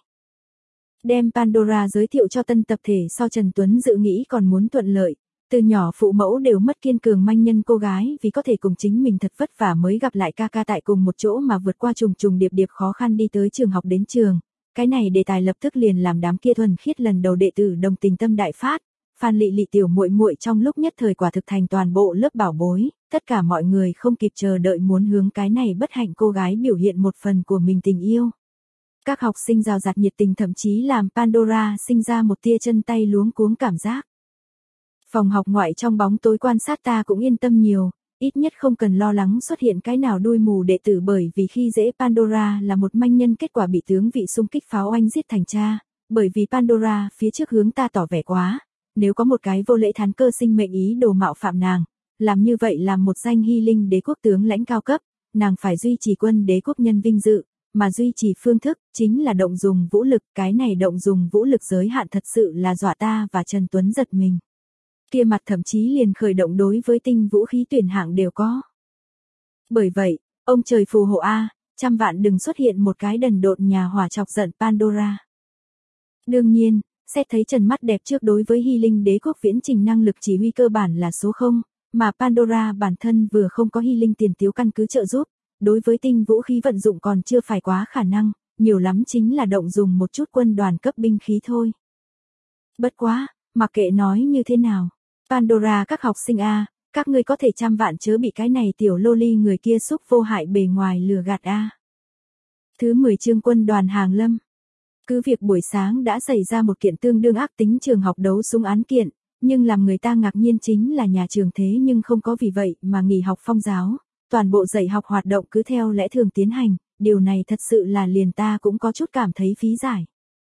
Đem Pandora giới thiệu cho tân tập thể so Trần Tuấn dự nghĩ còn muốn thuận lợi, từ nhỏ phụ mẫu đều mất kiên cường manh nhân cô gái vì có thể cùng chính mình thật vất vả mới gặp lại ca ca tại cùng một chỗ mà vượt qua trùng trùng điệp điệp khó khăn đi tới trường học đến trường. Cái này đề tài lập tức liền làm đám kia thuần khiết lần đầu đệ tử đồng tình tâm đại phát. Phan Lị Lị tiểu muội muội trong lúc nhất thời quả thực thành toàn bộ lớp bảo bối, tất cả mọi người không kịp chờ đợi muốn hướng cái này bất hạnh cô gái biểu hiện một phần của mình tình yêu. Các học sinh rào rạt nhiệt tình thậm chí làm Pandora sinh ra một tia chân tay luống cuống cảm giác. Phòng học ngoại trong bóng tối quan sát ta cũng yên tâm nhiều, ít nhất không cần lo lắng xuất hiện cái nào đuôi mù đệ tử bởi vì khi dễ Pandora là một manh nhân kết quả bị tướng vị xung kích pháo oanh giết thành cha, bởi vì Pandora phía trước hướng ta tỏ vẻ quá. Nếu có một cái vô lễ thán cơ sinh mệnh ý đồ mạo phạm nàng, làm như vậy làm một danh hy linh đế quốc tướng lãnh cao cấp, nàng phải duy trì quân đế quốc nhân vinh dự, mà duy trì phương thức, chính là động dùng vũ lực, cái này động dùng vũ lực giới hạn thật sự là dọa ta và Trần Tuấn giật mình. Kia mặt thậm chí liền khởi động đối với tinh vũ khí tuyển hạng đều có. Bởi vậy, ông trời phù hộ a, trăm vạn đừng xuất hiện một cái đần độn nhà hỏa chọc giận Pandora. Đương nhiên, xét thấy trần mắt đẹp trước đối với Hy Linh đế quốc viễn trình năng lực chỉ huy cơ bản là số không, mà Pandora bản thân vừa không có Hy Linh tiền tiếu căn cứ trợ giúp, đối với tinh vũ khí vận dụng còn chưa phải quá khả năng, nhiều lắm chính là động dùng một chút quân đoàn cấp binh khí thôi. Bất quá, mặc kệ nói như thế nào, Pandora các học sinh a, các ngươi có thể trăm vạn chớ bị cái này tiểu loli người kia xúc vô hại bề ngoài lừa gạt a. Thứ mười chương quân đoàn hàng lâm. Cứ việc buổi sáng đã xảy ra một kiện tương đương ác tính trường học đấu súng án kiện, nhưng làm người ta ngạc nhiên chính là nhà trường thế nhưng không có vì vậy mà nghỉ học phong giáo, toàn bộ dạy học hoạt động cứ theo lẽ thường tiến hành, điều này thật sự là liền ta cũng có chút cảm thấy phí giải.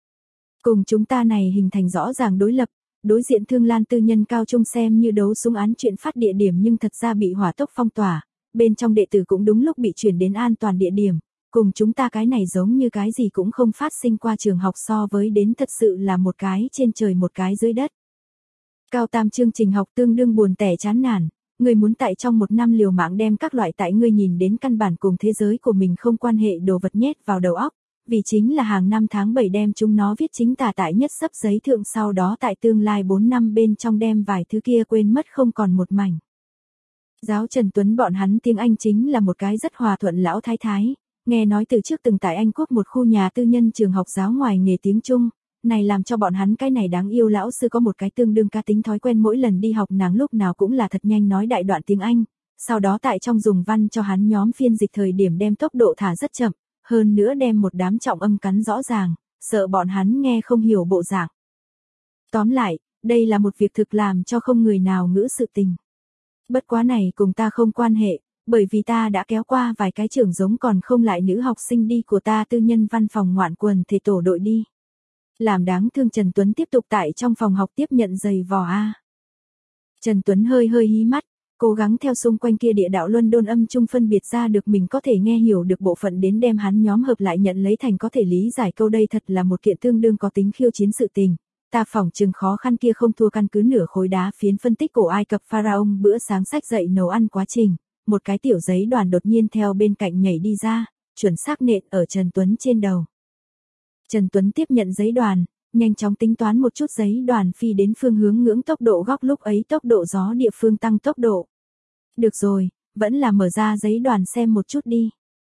Cùng chúng ta này hình thành rõ ràng đối lập, đối diện Thương Lan tư nhân cao trung xem như đấu súng án chuyện phát địa điểm nhưng thật ra bị hỏa tốc phong tỏa, bên trong đệ tử cũng đúng lúc bị chuyển đến an toàn địa điểm, cùng chúng ta cái này giống như cái gì cũng không phát sinh qua trường học so với đến thật sự là một cái trên trời một cái dưới đất. Cao tam chương trình học tương đương buồn tẻ chán nản, người muốn tại trong một năm liều mạng đem các loại tại ngươi nhìn đến căn bản cùng thế giới của mình không quan hệ đồ vật nhét vào đầu óc, vì chính là hàng năm tháng bảy đem chúng nó viết chính tả tại nhất sấp giấy thượng sau đó tại tương lai bốn năm bên trong đem vài thứ kia quên mất không còn một mảnh. Giáo Trần Tuấn bọn hắn tiếng Anh chính là một cái rất hòa thuận lão thái thái, nghe nói từ trước từng tại Anh Quốc một khu nhà tư nhân trường học giáo ngoài nghề tiếng Trung, này làm cho bọn hắn cái này đáng yêu lão sư có một cái tương đương cá tính thói quen mỗi lần đi học nàng lúc nào cũng là thật nhanh nói đại đoạn tiếng Anh, sau đó tại trong dùng văn cho hắn nhóm phiên dịch thời điểm đem tốc độ thả rất chậm, hơn nữa đem một đám trọng âm cắn rõ ràng, sợ bọn hắn nghe không hiểu bộ dạng. Tóm lại, đây là một việc thực làm cho không người nào ngữ sự tình. Bất quá này cùng ta không quan hệ, bởi vì ta đã kéo qua vài cái trưởng giống còn không lại nữ học sinh đi của ta tư nhân văn phòng ngoạn quần thể tổ đội đi. Làm đáng thương Trần Tuấn tiếp tục tại trong phòng học tiếp nhận giày vò a. Trần Tuấn hơi hơi hí mắt, cố gắng theo xung quanh kia địa đạo luân đôn âm chung phân biệt ra được mình có thể nghe hiểu được bộ phận đến đem hắn nhóm hợp lại nhận lấy thành có thể lý giải câu đây thật là một kiện tương đương có tính khiêu chiến sự tình. Ta phỏng chừng khó khăn kia không thua căn cứ nửa khối đá phiến phân tích cổ Ai Cập pharaoh bữa sáng sách dậy nấu ăn quá trình, một cái tiểu giấy đoàn đột nhiên theo bên cạnh nhảy đi ra, chuẩn xác nện ở Trần Tuấn trên đầu. Trần Tuấn tiếp nhận giấy đoàn, nhanh chóng tính toán một chút giấy đoàn phi đến phương hướng ngưỡng tốc độ góc lúc ấy tốc độ gió địa phương tăng tốc độ. Được rồi, vẫn là mở ra giấy đoàn xem một chút đi.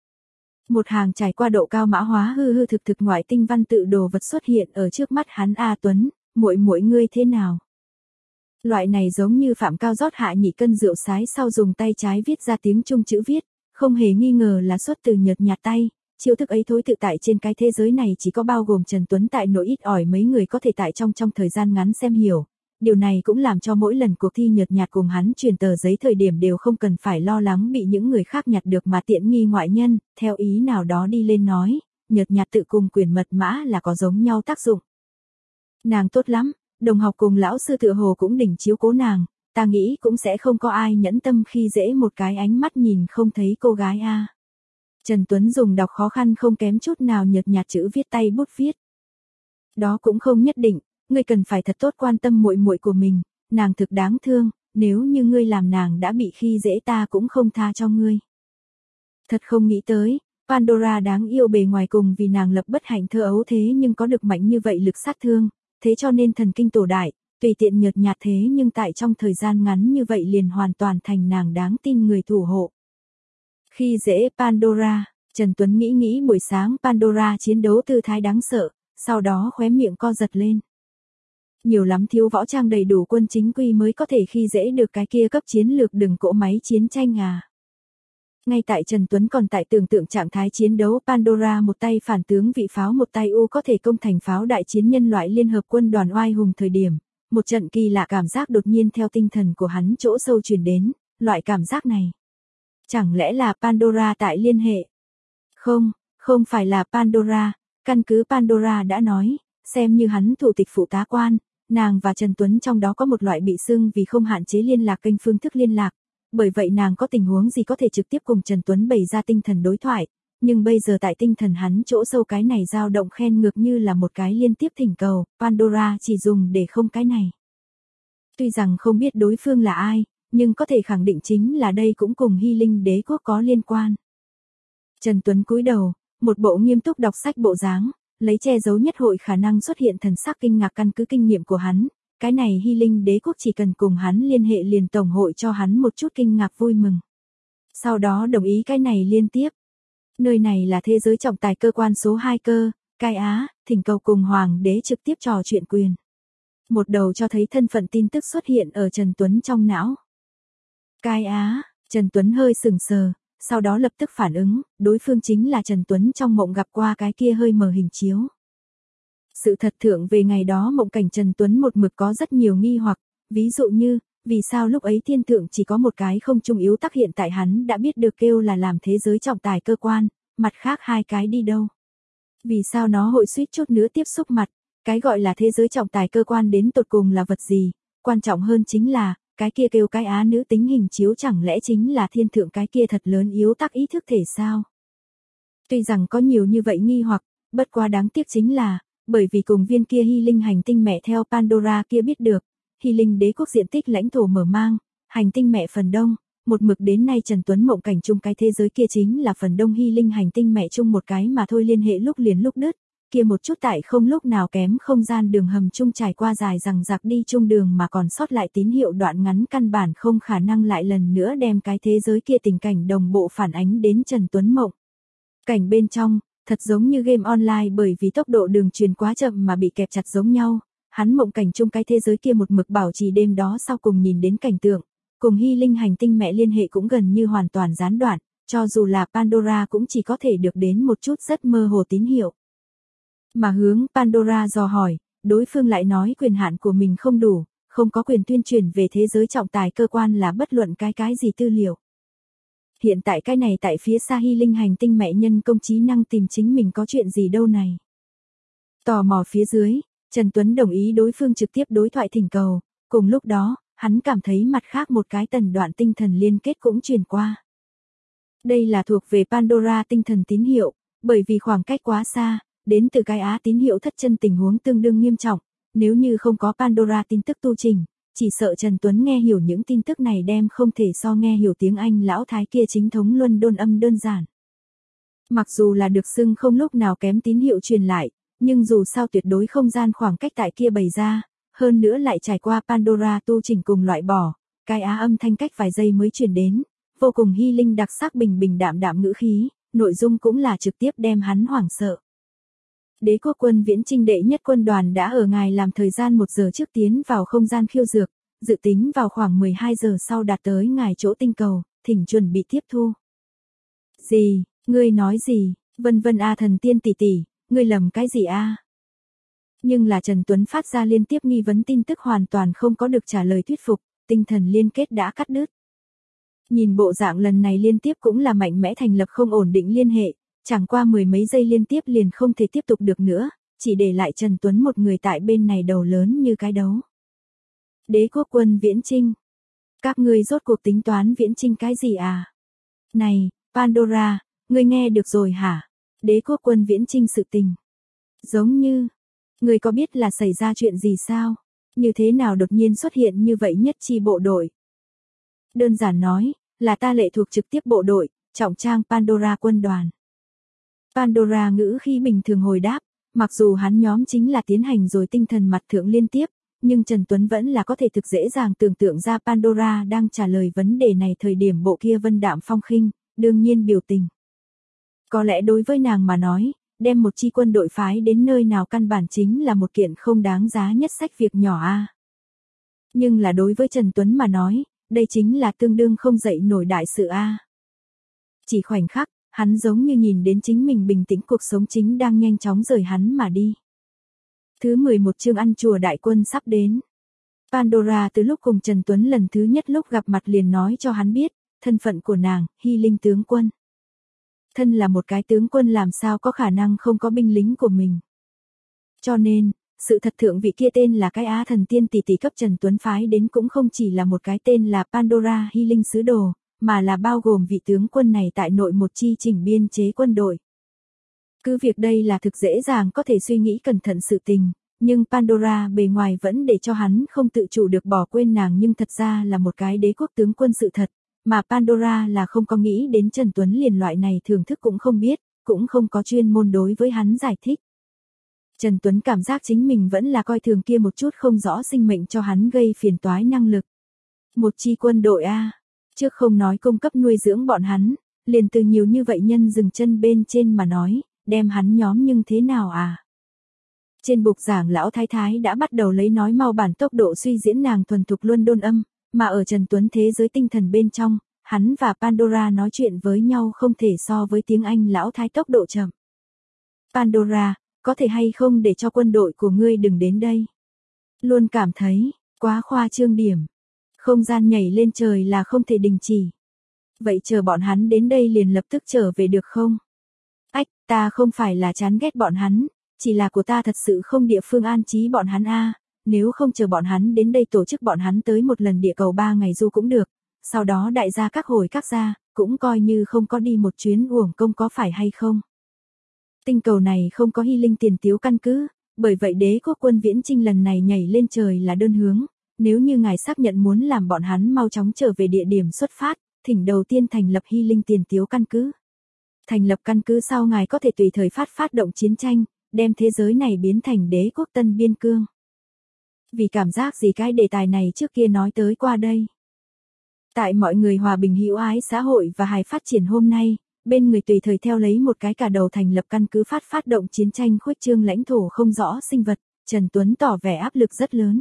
Một hàng trải qua độ cao mã hóa hư hư thực thực ngoại tinh văn tự đồ vật xuất hiện ở trước mắt hắn. A Tuấn, muội muội ngươi thế nào? Loại này giống như Phạm Cao rót hạ nhị cân rượu sái sau dùng tay trái viết ra tiếng Trung chữ viết, không hề nghi ngờ là xuất từ nhợt nhạt tay. Chiêu thức ấy thối tự tại trên cái thế giới này chỉ có bao gồm Trần Tuấn tại nội ít ỏi mấy người có thể tại trong trong thời gian ngắn xem hiểu. Điều này cũng làm cho mỗi lần cuộc thi nhợt nhạt cùng hắn truyền tờ giấy thời điểm đều không cần phải lo lắng bị những người khác nhặt được mà tiện nghi ngoại nhân, theo ý nào đó đi lên nói, nhợt nhạt tự cùng quyền mật mã là có giống nhau tác dụng. Nàng tốt lắm, đồng học cùng lão sư tựa hồ cũng đỉnh chiếu cố nàng, ta nghĩ cũng sẽ không có ai nhẫn tâm khi dễ một cái ánh mắt nhìn không thấy cô gái a. Trần Tuấn dùng đọc khó khăn không kém chút nào nhợt nhạt chữ viết tay bút viết. Đó cũng không nhất định, ngươi cần phải thật tốt quan tâm muội muội của mình, nàng thực đáng thương, nếu như ngươi làm nàng đã bị khi dễ ta cũng không tha cho ngươi. Thật không nghĩ tới, Pandora đáng yêu bề ngoài cùng vì nàng lập bất hạnh thơ ấu thế nhưng có được mạnh như vậy lực sát thương, thế cho nên thần kinh tổ đại, tùy tiện nhợt nhạt thế nhưng tại trong thời gian ngắn như vậy liền hoàn toàn thành nàng đáng tin người thủ hộ. Khi dễ Pandora, Trần Tuấn nghĩ nghĩ buổi sáng Pandora chiến đấu tư thái đáng sợ, sau đó khóe miệng co giật lên. Nhiều lắm thiếu võ trang đầy đủ quân chính quy mới có thể khi dễ được cái kia cấp chiến lược đừng cỗ máy chiến tranh à. Ngay tại Trần Tuấn còn tại tưởng tượng trạng thái chiến đấu Pandora một tay phản tướng vị pháo một tay u có thể công thành pháo đại chiến nhân loại liên hợp quân đoàn oai hùng thời điểm, một trận kỳ lạ cảm giác đột nhiên theo tinh thần của hắn chỗ sâu truyền đến, loại cảm giác này. Chẳng lẽ là Pandora tại liên hệ? Không, không phải là Pandora, căn cứ Pandora đã nói, xem như hắn thủ tịch phụ tá quan, nàng và Trần Tuấn trong đó có một loại bị xưng vì không hạn chế liên lạc kênh phương thức liên lạc, bởi vậy nàng có tình huống gì có thể trực tiếp cùng Trần Tuấn bày ra tinh thần đối thoại, nhưng bây giờ tại tinh thần hắn chỗ sâu cái này dao động khen ngược như là một cái liên tiếp thỉnh cầu, Pandora chỉ dùng để không cái này. Tuy rằng không biết đối phương là ai, nhưng có thể khẳng định chính là đây cũng cùng Hy Linh đế quốc có liên quan. Trần Tuấn cúi đầu, một bộ nghiêm túc đọc sách bộ dáng, lấy che giấu nhất hội khả năng xuất hiện thần sắc kinh ngạc căn cứ kinh nghiệm của hắn. Cái này Hy Linh đế quốc chỉ cần cùng hắn liên hệ liền tổng hội cho hắn một chút kinh ngạc vui mừng. Sau đó đồng ý cái này liên tiếp. Nơi này là thế giới trọng tài cơ quan số hai cơ, Cai Á, thỉnh cầu cùng Hoàng đế trực tiếp trò chuyện quyền. Một đầu cho thấy thân phận tin tức xuất hiện ở Trần Tuấn trong não. Cai Á, Trần Tuấn hơi sừng sờ, sau đó lập tức phản ứng, đối phương chính là Trần Tuấn trong mộng gặp qua cái kia hơi mờ hình chiếu. Sự thật thượng về ngày đó mộng cảnh Trần Tuấn một mực có rất nhiều nghi hoặc, ví dụ như, vì sao lúc ấy thiên thượng chỉ có một cái không trung yếu tắc hiện tại hắn đã biết được kêu là làm thế giới trọng tài cơ quan, mặt khác hai cái đi đâu. Vì sao nó hội suýt chút nữa tiếp xúc mặt, cái gọi là thế giới trọng tài cơ quan đến tột cùng là vật gì, quan trọng hơn chính là, cái kia kêu Cai Á nữ tính hình chiếu chẳng lẽ chính là thiên thượng cái kia thật lớn yếu tắc ý thức thể sao. Tuy rằng có nhiều như vậy nghi hoặc, bất quá đáng tiếc chính là, bởi vì cùng viên kia Hy Linh hành tinh mẹ theo Pandora kia biết được, Hy Linh đế quốc diện tích lãnh thổ mở mang, hành tinh mẹ phần đông, một mực đến nay Trần Tuấn mộng cảnh chung cái thế giới kia chính là phần đông Hy Linh hành tinh mẹ chung một cái mà thôi liên hệ lúc liền lúc đứt, kia một chút tại không lúc nào kém không gian đường hầm chung trải qua dài rằng giặc đi chung đường mà còn sót lại tín hiệu đoạn ngắn căn bản không khả năng lại lần nữa đem cái thế giới kia tình cảnh đồng bộ phản ánh đến Trần Tuấn mộng. Cảnh bên trong, thật giống như game online bởi vì tốc độ đường truyền quá chậm mà bị kẹp chặt giống nhau, hắn mộng cảnh chung cái thế giới kia một mực bảo trì đêm đó sau cùng nhìn đến cảnh tượng, cùng Hy Linh hành tinh mẹ liên hệ cũng gần như hoàn toàn gián đoạn, cho dù là Pandora cũng chỉ có thể được đến một chút rất mơ hồ tín hiệu. Mà hướng Pandora dò hỏi, đối phương lại nói quyền hạn của mình không đủ, không có quyền tuyên truyền về thế giới trọng tài cơ quan là bất luận cái cái gì tư liệu. Hiện tại cái này tại phía xa Hy Linh hành tinh mẹ nhân công trí năng tìm chính mình có chuyện gì đâu này. Tò mò phía dưới, Trần Tuấn đồng ý đối phương trực tiếp đối thoại thỉnh cầu, cùng lúc đó, hắn cảm thấy mặt khác một cái tần đoạn tinh thần liên kết cũng truyền qua. Đây là thuộc về Pandora tinh thần tín hiệu, bởi vì khoảng cách quá xa, đến từ Cai Á tín hiệu thất chân tình huống tương đương nghiêm trọng, nếu như không có Pandora tin tức tu trình, chỉ sợ Trần Tuấn nghe hiểu những tin tức này đem không thể so nghe hiểu tiếng Anh lão thái kia chính thống luân đôn âm đơn giản. Mặc dù là được xưng không lúc nào kém tín hiệu truyền lại, nhưng dù sao tuyệt đối không gian khoảng cách tại kia bày ra, hơn nữa lại trải qua Pandora tu chỉnh cùng loại bỏ, Cai Á âm thanh cách vài giây mới truyền đến, vô cùng Hy Linh đặc sắc bình bình đạm đạm ngữ khí, nội dung cũng là trực tiếp đem hắn hoảng sợ. Đế quốc quân viễn chinh đệ nhất quân đoàn đã ở ngài làm thời gian một giờ trước tiến vào không gian khiêu dược, dự tính vào khoảng mười hai giờ sau đạt tới ngài chỗ tinh cầu, thỉnh chuẩn bị tiếp thu. Gì, ngươi nói gì, vân vân a thần tiên tỷ tỷ, ngươi lầm cái gì a? Nhưng là Trần Tuấn phát ra liên tiếp nghi vấn tin tức hoàn toàn không có được trả lời thuyết phục, tinh thần liên kết đã cắt đứt. Nhìn bộ dạng lần này liên tiếp cũng là mạnh mẽ thành lập không ổn định liên hệ, chẳng qua mười mấy giây liên tiếp liền không thể tiếp tục được nữa, chỉ để lại Trần Tuấn một người tại bên này đầu lớn như cái đấu. Đế quốc quân viễn chinh. Các ngươi rốt cuộc tính toán viễn chinh cái gì à? Này, Pandora, ngươi nghe được rồi hả? Đế quốc quân viễn chinh sự tình. Giống như, ngươi có biết là xảy ra chuyện gì sao? Như thế nào đột nhiên xuất hiện như vậy nhất chi bộ đội? Đơn giản nói, là ta lệ thuộc trực tiếp bộ đội, trọng trang Pandora quân đoàn. Pandora ngữ khi bình thường hồi đáp, mặc dù hắn nhóm chính là tiến hành rồi tinh thần mặt thượng liên tiếp, nhưng Trần Tuấn vẫn là có thể thực dễ dàng tưởng tượng ra Pandora đang trả lời vấn đề này thời điểm bộ kia vân đạm phong khinh, đương nhiên biểu tình. Có lẽ đối với nàng mà nói, đem một chi quân đội phái đến nơi nào căn bản chính là một kiện không đáng giá nhất sách việc nhỏ a. Nhưng là đối với Trần Tuấn mà nói, đây chính là tương đương không dậy nổi đại sự a. Chỉ khoảnh khắc, hắn giống như nhìn đến chính mình bình tĩnh cuộc sống chính đang nhanh chóng rời hắn mà đi. Thứ mười một chương ăn chùa đại quân sắp đến. Pandora từ lúc cùng Trần Tuấn lần thứ nhất lúc gặp mặt liền nói cho hắn biết, thân phận của nàng, Hy Linh tướng quân. Thân là một cái tướng quân làm sao có khả năng không có binh lính của mình. Cho nên, sự thật thượng vị kia tên là cái Á thần tiên tỷ tỷ cấp Trần Tuấn phái đến cũng không chỉ là một cái tên là Pandora Hy Linh sứ đồ, mà là bao gồm vị tướng quân này tại nội một chi chỉnh biên chế quân đội. Cứ việc đây là thực dễ dàng có thể suy nghĩ cẩn thận sự tình, Nhưng Pandora bề ngoài vẫn để cho hắn không tự chủ được bỏ quên nàng, nhưng thật ra là một cái đế quốc tướng quân sự thật, mà Pandora là không có nghĩ đến Trần Tuấn liền loại này thưởng thức cũng không biết, cũng không có chuyên môn đối với hắn giải thích. Trần Tuấn cảm giác chính mình vẫn là coi thường kia một chút không rõ sinh mệnh cho hắn gây phiền toái năng lực. Một chi quân đội a, trước không nói cung cấp nuôi dưỡng bọn hắn, liền từ nhiều như vậy nhân dừng chân bên trên mà nói, đem hắn nhóm nhưng thế nào à? Trên bục giảng lão thái thái đã bắt đầu lấy nói mau bản tốc độ suy diễn nàng thuần thục London âm, mà ở Trần Tuấn thế giới tinh thần bên trong, hắn và Pandora nói chuyện với nhau không thể so với tiếng Anh lão thái tốc độ chậm. Pandora, có thể hay không để cho quân đội của ngươi đừng đến đây? Luôn cảm thấy, quá khoa trương điểm. Không gian nhảy lên trời là không thể đình chỉ. Vậy chờ bọn hắn đến đây liền lập tức trở về được không? Ách, ta không phải là chán ghét bọn hắn, chỉ là của ta thật sự không địa phương an trí bọn hắn a. Nếu không chờ bọn hắn đến đây tổ chức bọn hắn tới một lần địa cầu ba ngày du cũng được, sau đó đại gia các hồi các gia, cũng coi như không có đi một chuyến uổng công có phải hay không? Tinh cầu này không có hy linh tiền tiếu căn cứ, bởi vậy đế quốc quân viễn chinh lần này nhảy lên trời là đơn hướng, nếu như ngài xác nhận muốn làm bọn hắn mau chóng trở về địa điểm xuất phát, thỉnh đầu tiên thành lập hy linh tiền tiếu căn cứ. Thành lập căn cứ sau ngài có thể tùy thời phát phát động chiến tranh, đem thế giới này biến thành đế quốc tân biên cương. Vì cảm giác gì cái đề tài này trước kia nói tới qua đây. Tại mọi người hòa bình hữu ái xã hội và hài phát triển hôm nay, bên người tùy thời theo lấy một cái cả đầu thành lập căn cứ phát phát động chiến tranh khuếch trương lãnh thổ không rõ sinh vật, Trần Tuấn tỏ vẻ áp lực rất lớn.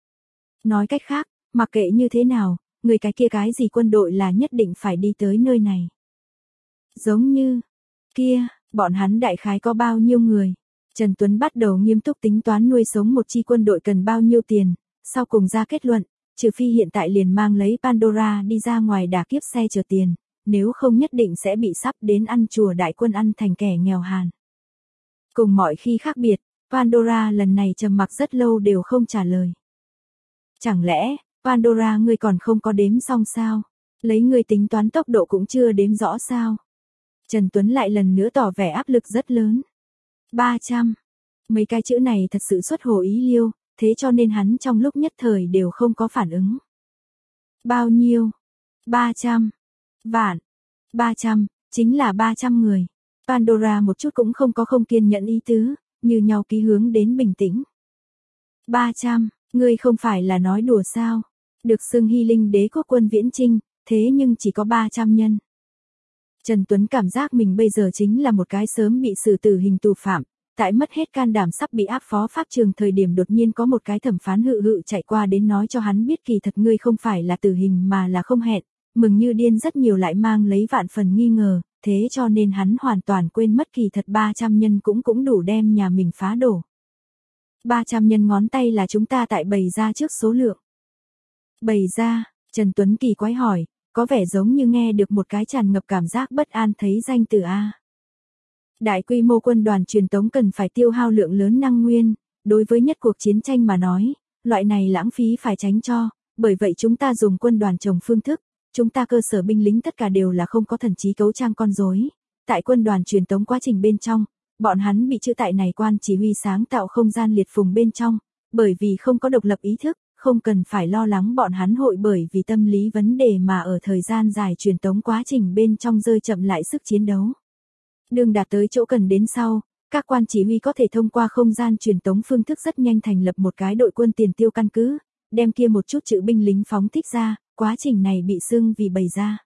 Nói cách khác, mặc kệ như thế nào, người cái kia cái gì quân đội là nhất định phải đi tới nơi này. Giống như, kia, bọn hắn đại khái có bao nhiêu người? Trần Tuấn bắt đầu nghiêm túc tính toán nuôi sống một chi quân đội cần bao nhiêu tiền, sau cùng ra kết luận, trừ phi hiện tại liền mang lấy Pandora đi ra ngoài đả kiếp xe chờ tiền, nếu không nhất định sẽ bị sắp đến ăn chùa đại quân ăn thành kẻ nghèo hàn. Cùng mọi khi khác biệt, Pandora lần này trầm mặc rất lâu đều không trả lời. Chẳng lẽ, Pandora ngươi còn không có đếm xong sao? Lấy ngươi tính toán tốc độ cũng chưa đếm rõ sao? Trần Tuấn lại lần nữa tỏ vẻ áp lực rất lớn. ba trăm. Mấy cái chữ này thật sự xuất hồ ý liêu, thế cho nên hắn trong lúc nhất thời đều không có phản ứng. Bao nhiêu? ba trăm. Vạn. ba trăm, chính là ba trăm người. Pandora một chút cũng không có không kiên nhẫn ý tứ, như nhau ký hướng đến bình tĩnh. ba trăm, ngươi không phải là nói đùa sao? Được xưng hy linh đế quốc quân viễn chinh, thế nhưng chỉ có ba trăm nhân. Trần Tuấn cảm giác mình bây giờ chính là một cái sớm bị xử tử hình tù phạm, tại mất hết can đảm sắp bị áp phó pháp trường thời điểm đột nhiên có một cái thẩm phán hự hự chạy qua đến nói cho hắn biết kỳ thật ngươi không phải là tử hình mà là không hẹn, mừng như điên rất nhiều lại mang lấy vạn phần nghi ngờ, thế cho nên hắn hoàn toàn quên mất kỳ thật ba trăm nhân cũng cũng đủ đem nhà mình phá đổ. ba trăm nhân ngón tay là chúng ta tại bày ra trước số lượng. Bày ra, Trần Tuấn kỳ quái hỏi, có vẻ giống như nghe được một cái tràn ngập cảm giác bất an thấy danh từ A. Đại quy mô quân đoàn truyền tống cần phải tiêu hao lượng lớn năng nguyên, đối với nhất cuộc chiến tranh mà nói, loại này lãng phí phải tránh cho, bởi vậy chúng ta dùng quân đoàn trồng phương thức, chúng ta cơ sở binh lính tất cả đều là không có thần trí cấu trang con rối. Tại quân đoàn truyền tống quá trình bên trong, bọn hắn bị chữ tại này quan chỉ huy sáng tạo không gian liệt phùng bên trong, bởi vì không có độc lập ý thức, không cần phải lo lắng bọn hắn hội bởi vì tâm lý vấn đề mà ở thời gian dài truyền tống quá trình bên trong rơi chậm lại sức chiến đấu. Đường đạt tới chỗ cần đến sau, các quan chỉ huy có thể thông qua không gian truyền tống phương thức rất nhanh thành lập một cái đội quân tiền tiêu căn cứ, đem kia một chút chữ binh lính phóng thích ra, quá trình này bị xưng vì bày ra.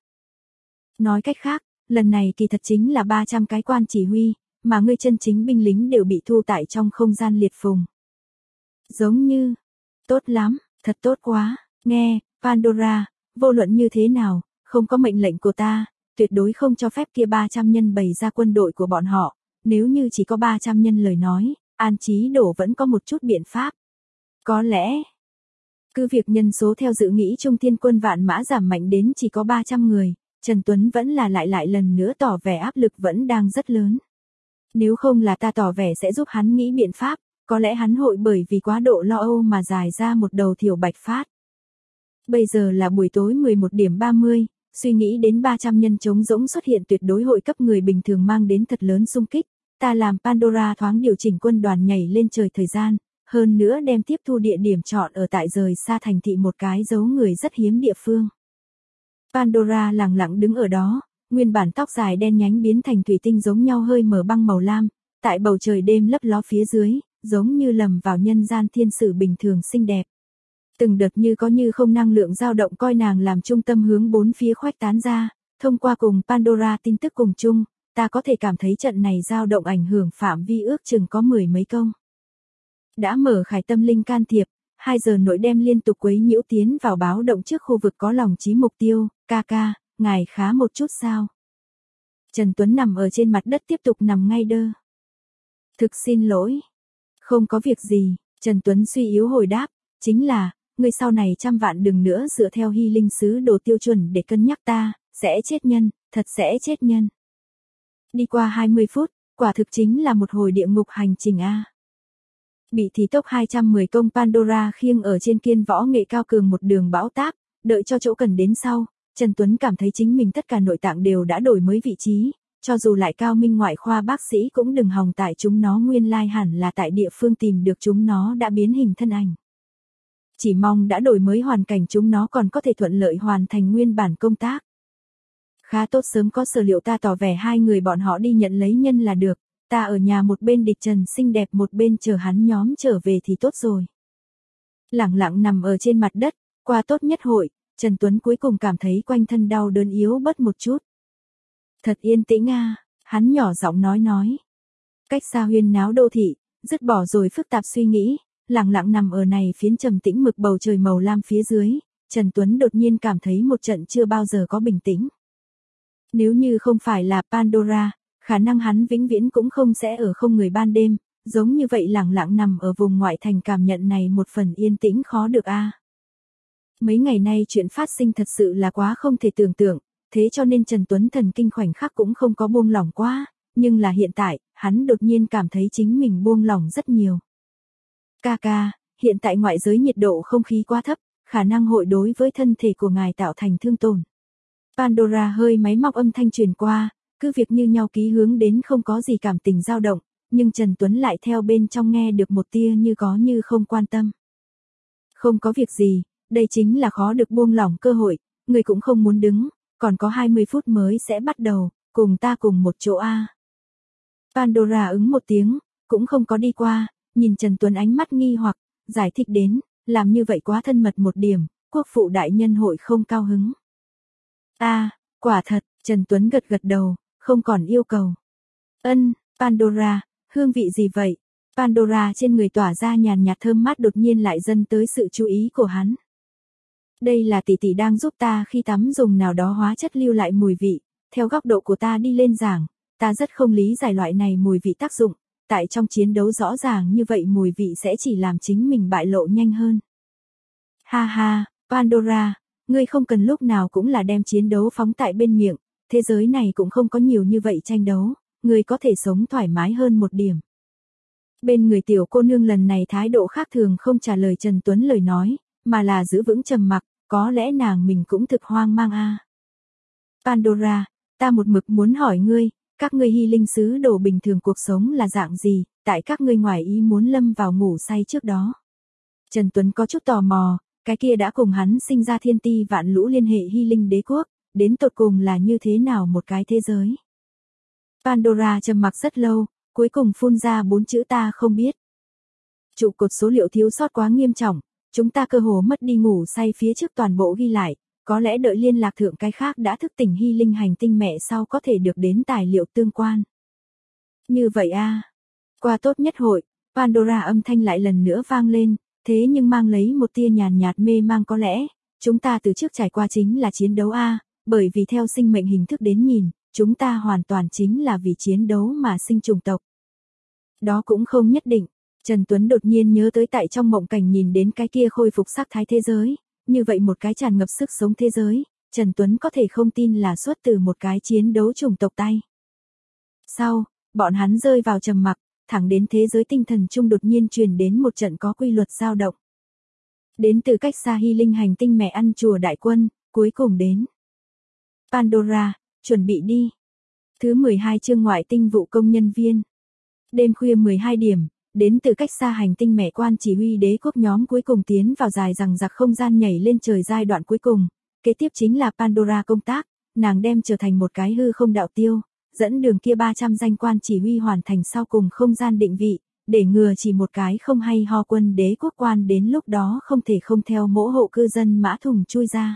Nói cách khác, lần này kỳ thật chính là ba trăm cái quan chỉ huy, mà ngươi chân chính binh lính đều bị thu tại trong không gian liệt phùng. Giống như, tốt lắm, thật tốt quá, nghe, Pandora, vô luận như thế nào, không có mệnh lệnh của ta, tuyệt đối không cho phép kia ba trăm nhân bày ra quân đội của bọn họ, nếu như chỉ có ba trăm nhân lời nói, An Chí Đổ vẫn có một chút biện pháp. Có lẽ, cứ việc nhân số theo dự nghĩ Trung Thiên quân vạn mã giảm mạnh đến chỉ có ba trăm người, Trần Tuấn vẫn là lại lại lần nữa tỏ vẻ áp lực vẫn đang rất lớn. Nếu không là ta tỏ vẻ sẽ giúp hắn nghĩ biện pháp, có lẽ hắn hội bởi vì quá độ lo âu mà dài ra một đầu thiểu bạch phát. Bây giờ là buổi tối mười một điểm ba mươi, suy nghĩ đến ba trăm nhân trống rỗng xuất hiện tuyệt đối hội cấp người bình thường mang đến thật lớn xung kích, ta làm Pandora thoáng điều chỉnh quân đoàn nhảy lên trời thời gian, hơn nữa đem tiếp thu địa điểm chọn ở tại rời xa thành thị một cái giấu người rất hiếm địa phương. Pandora lặng lặng đứng ở đó, nguyên bản tóc dài đen nhánh biến thành thủy tinh giống nhau hơi mở băng màu lam, tại bầu trời đêm lấp ló phía dưới, giống như lầm vào nhân gian thiên sử bình thường xinh đẹp. Từng đợt như có như không năng lượng dao động coi nàng làm trung tâm hướng bốn phía khuếch tán ra, thông qua cùng Pandora tin tức cùng chung, ta có thể cảm thấy trận này dao động ảnh hưởng phạm vi ước chừng có mười mấy công. Đã mở khải tâm linh can thiệp, hai giờ nội đem liên tục quấy nhiễu tiến vào báo động trước khu vực có lòng chí mục tiêu, ca ca, ngài khá một chút sao? Trần Tuấn nằm ở trên mặt đất tiếp tục nằm ngay đơ. Thực xin lỗi. Không có việc gì, Trần Tuấn suy yếu hồi đáp, chính là, người sau này trăm vạn đừng nữa dựa theo hy linh sứ đồ tiêu chuẩn để cân nhắc ta, sẽ chết nhân, thật sẽ chết nhân. Đi qua hai mươi phút, quả thực chính là một hồi địa ngục hành trình a. Bị thì tốc hai trăm mười công Pandora khiêng ở trên kiên võ nghệ cao cường một đường bão táp, đợi cho chỗ cần đến sau, Trần Tuấn cảm thấy chính mình tất cả nội tạng đều đã đổi mới vị trí, cho dù lại cao minh ngoại khoa bác sĩ cũng đừng hòng tại chúng nó nguyên lai hẳn là tại địa phương tìm được chúng nó đã biến hình thân ảnh. Chỉ mong đã đổi mới hoàn cảnh chúng nó còn có thể thuận lợi hoàn thành nguyên bản công tác. Khá tốt sớm có sở liệu ta tỏ vẻ hai người bọn họ đi nhận lấy nhân là được, ta ở nhà một bên địch Trần xinh đẹp một bên chờ hắn nhóm trở về thì tốt rồi. Lặng lặng nằm ở trên mặt đất, qua tốt nhất hội, Trần Tuấn cuối cùng cảm thấy quanh thân đau đớn yếu bớt một chút. Thật yên tĩnh a, hắn nhỏ giọng nói nói. Cách xa huyên náo đô thị, dứt bỏ rồi phức tạp suy nghĩ, lặng lặng nằm ở này phiến trầm tĩnh mực bầu trời màu lam phía dưới, Trần Tuấn đột nhiên cảm thấy một trận chưa bao giờ có bình tĩnh. Nếu như không phải là Pandora, khả năng hắn vĩnh viễn cũng không sẽ ở không người ban đêm, giống như vậy lặng lặng nằm ở vùng ngoại thành cảm nhận này một phần yên tĩnh khó được a. Mấy ngày nay chuyện phát sinh thật sự là quá không thể tưởng tượng, thế cho nên Trần Tuấn thần kinh khoảnh khắc cũng không có buông lỏng quá, nhưng là hiện tại, hắn đột nhiên cảm thấy chính mình buông lỏng rất nhiều. Ca ca, hiện tại ngoại giới nhiệt độ không khí quá thấp, khả năng hội đối với thân thể của ngài tạo thành thương tổn. Pandora hơi máy móc âm thanh truyền qua, cứ việc như nhau ký hướng đến không có gì cảm tình dao động, nhưng Trần Tuấn lại theo bên trong nghe được một tia như có như không quan tâm. Không có việc gì, đây chính là khó được buông lỏng cơ hội, người cũng không muốn đứng, còn có hai mươi phút mới sẽ bắt đầu, cùng ta cùng một chỗ a. Pandora ứng một tiếng, cũng không có đi qua, nhìn Trần Tuấn ánh mắt nghi hoặc, giải thích đến, làm như vậy quá thân mật một điểm, quốc phụ đại nhân hội không cao hứng. A, à, quả thật, Trần Tuấn gật gật đầu, không còn yêu cầu. Ân, Pandora, hương vị gì vậy? Pandora trên người tỏa ra nhàn nhạt thơm mát đột nhiên lại dâng tới sự chú ý của hắn. Đây là tỷ tỷ đang giúp ta khi tắm dùng nào đó hóa chất lưu lại mùi vị, theo góc độ của ta đi lên giảng, ta rất không lý giải loại này mùi vị tác dụng, tại trong chiến đấu rõ ràng như vậy mùi vị sẽ chỉ làm chính mình bại lộ nhanh hơn. Ha ha, Pandora, ngươi không cần lúc nào cũng là đem chiến đấu phóng tại bên miệng, thế giới này cũng không có nhiều như vậy tranh đấu, ngươi có thể sống thoải mái hơn một điểm. Bên người tiểu cô nương lần này thái độ khác thường không trả lời Trần Tuấn lời nói, mà là giữ vững trầm mặc, có lẽ nàng mình cũng thực hoang mang a. À. Pandora, ta một mực muốn hỏi ngươi, các ngươi hy linh sứ đồ bình thường cuộc sống là dạng gì, tại các ngươi ngoài ý muốn lâm vào ngủ say trước đó. Trần Tuấn có chút tò mò, cái kia đã cùng hắn sinh ra thiên ti vạn lũ liên hệ hy linh đế quốc, đến tột cùng là như thế nào một cái thế giới. Pandora trầm mặc rất lâu, cuối cùng phun ra bốn chữ ta không biết. Trụ cột số liệu thiếu sót quá nghiêm trọng, chúng ta cơ hồ mất đi ngủ say phía trước toàn bộ ghi lại, có lẽ đợi liên lạc thượng cái khác đã thức tỉnh hy linh hành tinh mẹ sau có thể được đến tài liệu tương quan. Như vậy a, à. Qua tốt nhất hội, Pandora âm thanh lại lần nữa vang lên, thế nhưng mang lấy một tia nhàn nhạt mê mang có lẽ, chúng ta từ trước trải qua chính là chiến đấu a, à, bởi vì theo sinh mệnh hình thức đến nhìn, chúng ta hoàn toàn chính là vì chiến đấu mà sinh chủng tộc. Đó cũng không nhất định. Trần Tuấn đột nhiên nhớ tới tại trong mộng cảnh nhìn đến cái kia khôi phục sắc thái thế giới, như vậy một cái tràn ngập sức sống thế giới, Trần Tuấn có thể không tin là xuất từ một cái chiến đấu chủng tộc tay. Sau, bọn hắn rơi vào trầm mặc, thẳng đến thế giới tinh thần chung đột nhiên truyền đến một trận có quy luật dao động. Đến từ cách xa hy linh hành tinh mẹ ăn chùa đại quân, cuối cùng đến. Pandora, chuẩn bị đi. Thứ mười hai chương ngoại tinh vụ công nhân viên. Đêm khuya mười hai điểm, đến từ cách xa hành tinh mẹ quan chỉ huy đế quốc nhóm cuối cùng tiến vào dài rằng giặc không gian nhảy lên trời giai đoạn cuối cùng. Kế tiếp chính là Pandora công tác, nàng đem trở thành một cái hư không đạo tiêu, dẫn đường kia ba trăm danh quan chỉ huy hoàn thành sau cùng không gian định vị, để ngừa chỉ một cái không hay ho quân đế quốc quan đến lúc đó không thể không theo mỗ hộ cư dân mã thùng chui ra.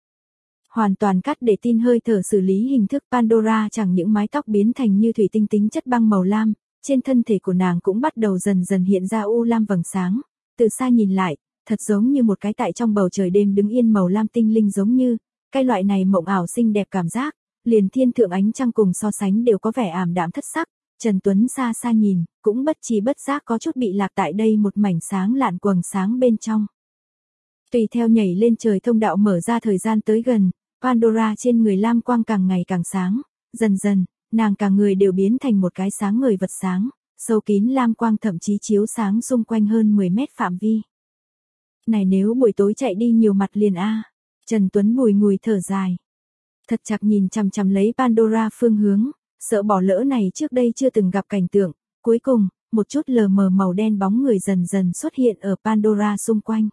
Hoàn toàn cắt để tin hơi thở xử lý hình thức Pandora chẳng những mái tóc biến thành như thủy tinh tính chất băng màu lam, trên thân thể của nàng cũng bắt đầu dần dần hiện ra u lam vầng sáng, từ xa nhìn lại, thật giống như một cái tại trong bầu trời đêm đứng yên màu lam tinh linh giống như, cái loại này mộng ảo xinh đẹp cảm giác, liền thiên thượng ánh trăng cùng so sánh đều có vẻ ảm đạm thất sắc, Trần Tuấn xa xa nhìn, cũng bất trí bất giác có chút bị lạc tại đây một mảnh sáng lạn quầng sáng bên trong. Tùy theo nhảy lên trời thông đạo mở ra thời gian tới gần, Pandora trên người lam quang càng ngày càng sáng, dần dần, nàng cả người đều biến thành một cái sáng ngời vật sáng, sâu kín lam quang thậm chí chiếu sáng xung quanh hơn mười mét phạm vi. Này nếu buổi tối chạy đi nhiều mặt liền a. Trần Tuấn bùi ngùi thở dài. Thật chặt nhìn chằm chằm lấy Pandora phương hướng, sợ bỏ lỡ này trước đây chưa từng gặp cảnh tượng, cuối cùng, một chút lờ mờ màu đen bóng người dần dần xuất hiện ở Pandora xung quanh.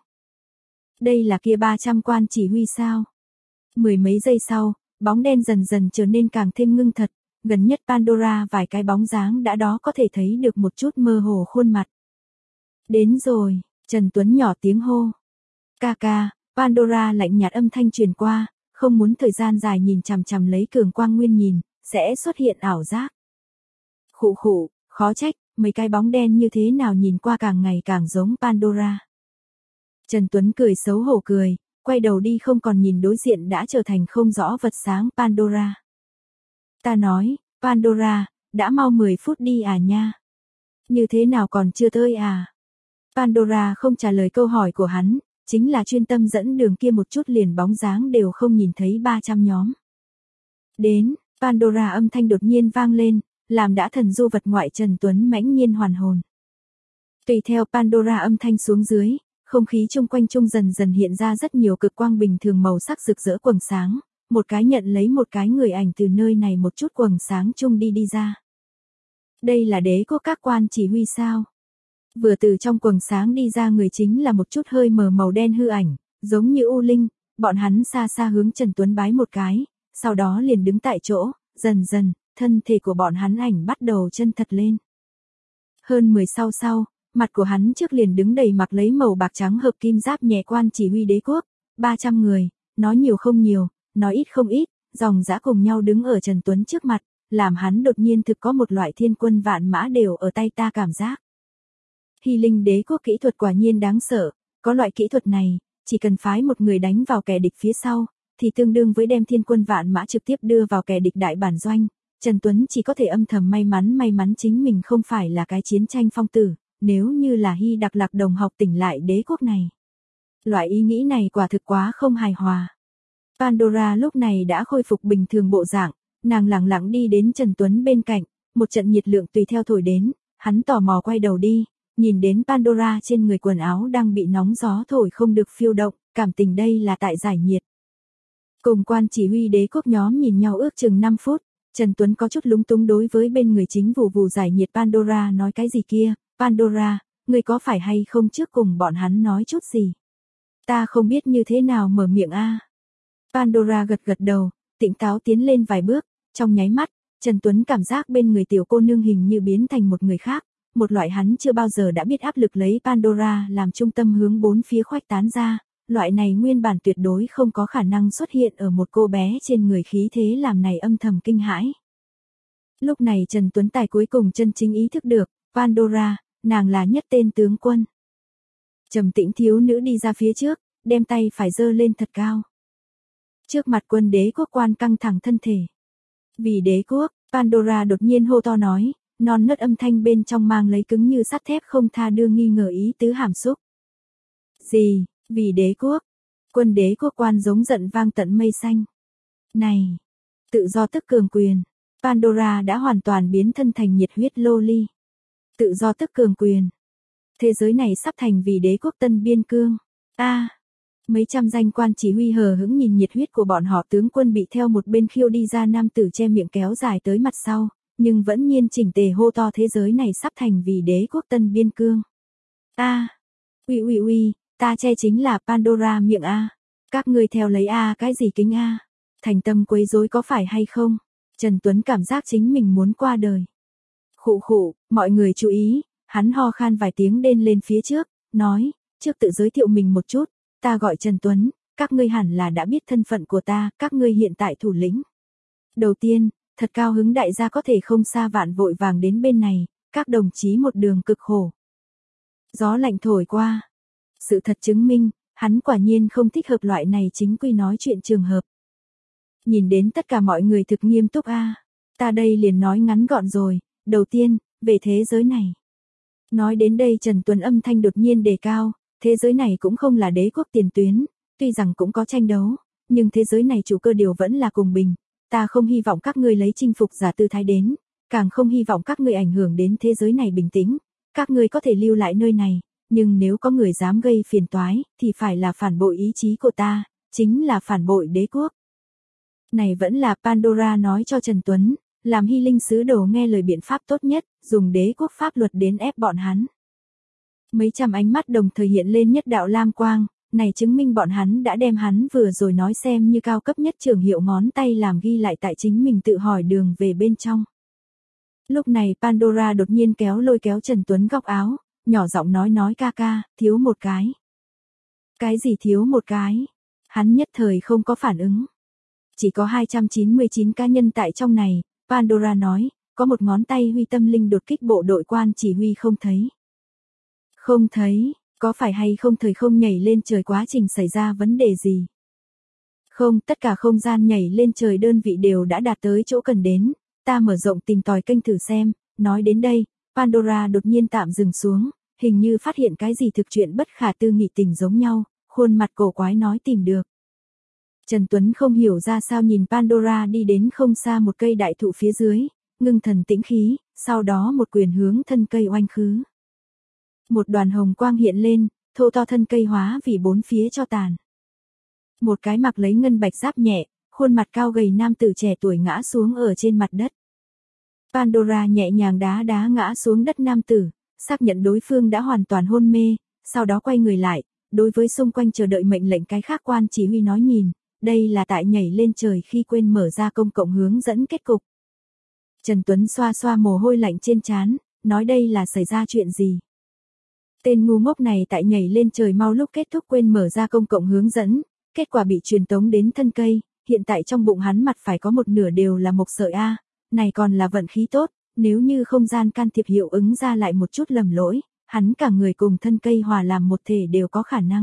Đây là kia ba trăm quan chỉ huy sao? Mười mấy giây sau, bóng đen dần dần trở nên càng thêm ngưng thật, gần nhất Pandora vài cái bóng dáng đã đó có thể thấy được một chút mơ hồ khuôn mặt. Đến rồi, Trần Tuấn nhỏ tiếng hô. Ca ca, Pandora lạnh nhạt âm thanh truyền qua, không muốn thời gian dài nhìn chằm chằm lấy cường quang nguyên nhìn, sẽ xuất hiện ảo giác. Khụ khụ, khó trách, mấy cái bóng đen như thế nào nhìn qua càng ngày càng giống Pandora. Trần Tuấn cười xấu hổ cười, quay đầu đi không còn nhìn đối diện đã trở thành không rõ vật sáng Pandora. Ta nói, Pandora, đã mau mười phút đi à nha. Như thế nào còn chưa tới à? Pandora không trả lời câu hỏi của hắn, chính là chuyên tâm dẫn đường kia một chút liền bóng dáng đều không nhìn thấy ba trăm nhóm. Đến, Pandora âm thanh đột nhiên vang lên, làm đã thần du vật ngoại Trần Tuấn mãnh nhiên hoàn hồn. Tùy theo Pandora âm thanh xuống dưới, không khí chung quanh trung dần dần hiện ra rất nhiều cực quang bình thường màu sắc rực rỡ quầng sáng, một cái nhận lấy một cái người ảnh từ nơi này một chút quầng sáng chung đi đi ra. Đây là đế quốc các quan chỉ huy sao? Vừa từ trong quầng sáng đi ra người chính là một chút hơi mờ màu đen hư ảnh, giống như u linh, bọn hắn xa xa hướng Trần Tuấn bái một cái, sau đó liền đứng tại chỗ, dần dần, thân thể của bọn hắn ảnh bắt đầu chân thật lên. Hơn mười sau sau, mặt của hắn trước liền đứng đầy mặc lấy màu bạc trắng hợp kim giáp nhẹ quan chỉ huy đế quốc, ba trăm người, nói nhiều không nhiều, nói ít không ít, dòng dã cùng nhau đứng ở Trần Tuấn trước mặt, làm hắn đột nhiên thực có một loại thiên quân vạn mã đều ở tay ta cảm giác. Hy linh đế quốc kỹ thuật quả nhiên đáng sợ, có loại kỹ thuật này, chỉ cần phái một người đánh vào kẻ địch phía sau, thì tương đương với đem thiên quân vạn mã trực tiếp đưa vào kẻ địch đại bản doanh. Trần Tuấn chỉ có thể âm thầm may mắn may mắn chính mình không phải là cái chiến tranh phong tử, nếu như là Hy đặc lạc đồng học tỉnh lại đế quốc này. Loại ý nghĩ này quả thực quá không hài hòa. Pandora lúc này đã khôi phục bình thường bộ dạng, nàng lặng lặng đi đến Trần Tuấn bên cạnh, một trận nhiệt lượng tùy theo thổi đến, hắn tò mò quay đầu đi, nhìn đến Pandora trên người quần áo đang bị nóng gió thổi không được phiêu động, cảm tình đây là tại giải nhiệt. Cùng quan chỉ huy đế quốc nhóm nhìn nhau ước chừng năm phút, Trần Tuấn có chút lúng túng đối với bên người chính vù vù giải nhiệt Pandora nói cái gì kia, Pandora, người có phải hay không trước cùng bọn hắn nói chút gì? Ta không biết như thế nào mở miệng a. Pandora gật gật đầu, tỉnh táo tiến lên vài bước, trong nháy mắt, Trần Tuấn cảm giác bên người tiểu cô nương hình như biến thành một người khác, một loại hắn chưa bao giờ đã biết áp lực lấy Pandora làm trung tâm hướng bốn phía khuếch tán ra, loại này nguyên bản tuyệt đối không có khả năng xuất hiện ở một cô bé trên người khí thế làm này âm thầm kinh hãi. Lúc này Trần Tuấn Tài cuối cùng chân chính ý thức được, Pandora, nàng là nhất tên tướng quân. Trầm tĩnh thiếu nữ đi ra phía trước, đem tay phải giơ lên thật cao. Trước mặt quân đế quốc quan căng thẳng thân thể. Vì đế quốc, Pandora đột nhiên hô to nói, non nớt âm thanh bên trong mang lấy cứng như sắt thép không tha đưa nghi ngờ ý tứ hàm xúc. Gì, vì đế quốc? Quân đế quốc quan giống giận vang tận mây xanh. Này, tự do tức cường quyền. Pandora đã hoàn toàn biến thân thành nhiệt huyết loli. Tự do tức cường quyền. Thế giới này sắp thành vì đế quốc tân biên cương. A, à, mấy trăm danh quan chỉ huy hờ hững nhìn nhiệt huyết của bọn họ tướng quân bị theo một bên khiêu đi ra nam tử che miệng kéo dài tới mặt sau, nhưng vẫn nhiên chỉnh tề hô to thế giới này sắp thành vì đế quốc Tân Biên Cương. A, uy uy uy, ta che chính là Pandora miệng a. Các ngươi theo lấy a cái gì kính a? Thành tâm quấy rối có phải hay không? Trần Tuấn cảm giác chính mình muốn qua đời. Khụ khụ, mọi người chú ý, hắn ho khan vài tiếng đên lên phía trước, nói, trước tự giới thiệu mình một chút, ta gọi Trần Tuấn, các ngươi hẳn là đã biết thân phận của ta, các ngươi hiện tại thủ lĩnh. Đầu tiên, thật cao hứng đại gia có thể không xa vạn vội vàng đến bên này, các đồng chí một đường cực khổ. Gió lạnh thổi qua. Sự thật chứng minh, hắn quả nhiên không thích hợp loại này chính quy nói chuyện trường hợp. Nhìn đến tất cả mọi người thực nghiêm túc a, ta đây liền nói ngắn gọn rồi, đầu tiên, về thế giới này. Nói đến đây Trần Tuấn âm thanh đột nhiên đề cao, thế giới này cũng không là đế quốc tiền tuyến, tuy rằng cũng có tranh đấu, nhưng thế giới này chủ cơ điều vẫn là cùng bình, ta không hy vọng các ngươi lấy chinh phục giả tư thái đến, càng không hy vọng các ngươi ảnh hưởng đến thế giới này bình tĩnh, các ngươi có thể lưu lại nơi này, nhưng nếu có người dám gây phiền toái, thì phải là phản bội ý chí của ta, chính là phản bội đế quốc. Này vẫn là Pandora nói cho Trần Tuấn, làm Hy Linh sứ đồ nghe lời biện pháp tốt nhất, dùng đế quốc pháp luật đến ép bọn hắn. Mấy trăm ánh mắt đồng thời hiện lên nhất đạo lam quang, này chứng minh bọn hắn đã đem hắn vừa rồi nói xem như cao cấp nhất trường hiệu ngón tay làm ghi lại tại chính mình tự hỏi đường về bên trong. Lúc này Pandora đột nhiên kéo lôi kéo Trần Tuấn góc áo, nhỏ giọng nói nói ca ca, thiếu một cái. Cái gì thiếu một cái? Hắn nhất thời không có phản ứng. Chỉ có hai trăm chín mươi chín cá nhân tại trong này, Pandora nói, có một ngón tay huy tâm linh đột kích bộ đội quan chỉ huy không thấy. Không thấy, có phải hay không thời không nhảy lên trời quá trình xảy ra vấn đề gì? Không, tất cả không gian nhảy lên trời đơn vị đều đã đạt tới chỗ cần đến, ta mở rộng tìm tòi kênh thử xem, nói đến đây, Pandora đột nhiên tạm dừng xuống, hình như phát hiện cái gì thực chuyện bất khả tư nghị tình giống nhau, khuôn mặt cổ quái nói tìm được. Trần Tuấn không hiểu ra sao nhìn Pandora đi đến không xa một cây đại thụ phía dưới, ngưng thần tĩnh khí, sau đó một quyền hướng thân cây oanh khứ. Một đoàn hồng quang hiện lên, thô to thân cây hóa vì bốn phía cho tàn. Một cái mặc lấy ngân bạch giáp nhẹ, khuôn mặt cao gầy nam tử trẻ tuổi ngã xuống ở trên mặt đất. Pandora nhẹ nhàng đá đá ngã xuống đất nam tử, xác nhận đối phương đã hoàn toàn hôn mê, sau đó quay người lại, đối với xung quanh chờ đợi mệnh lệnh cái khác quan chỉ huy nói nhìn, đây là tại nhảy lên trời khi quên mở ra công cộng hướng dẫn kết cục. Trần Tuấn xoa xoa mồ hôi lạnh trên trán, nói đây là xảy ra chuyện gì. Tên ngu ngốc này tại nhảy lên trời mau lúc kết thúc quên mở ra công cộng hướng dẫn, kết quả bị truyền tống đến thân cây, hiện tại trong bụng hắn mặt phải có một nửa đều là mộc sợi A, này còn là vận khí tốt, nếu như không gian can thiệp hiệu ứng ra lại một chút lầm lỗi, hắn cả người cùng thân cây hòa làm một thể đều có khả năng.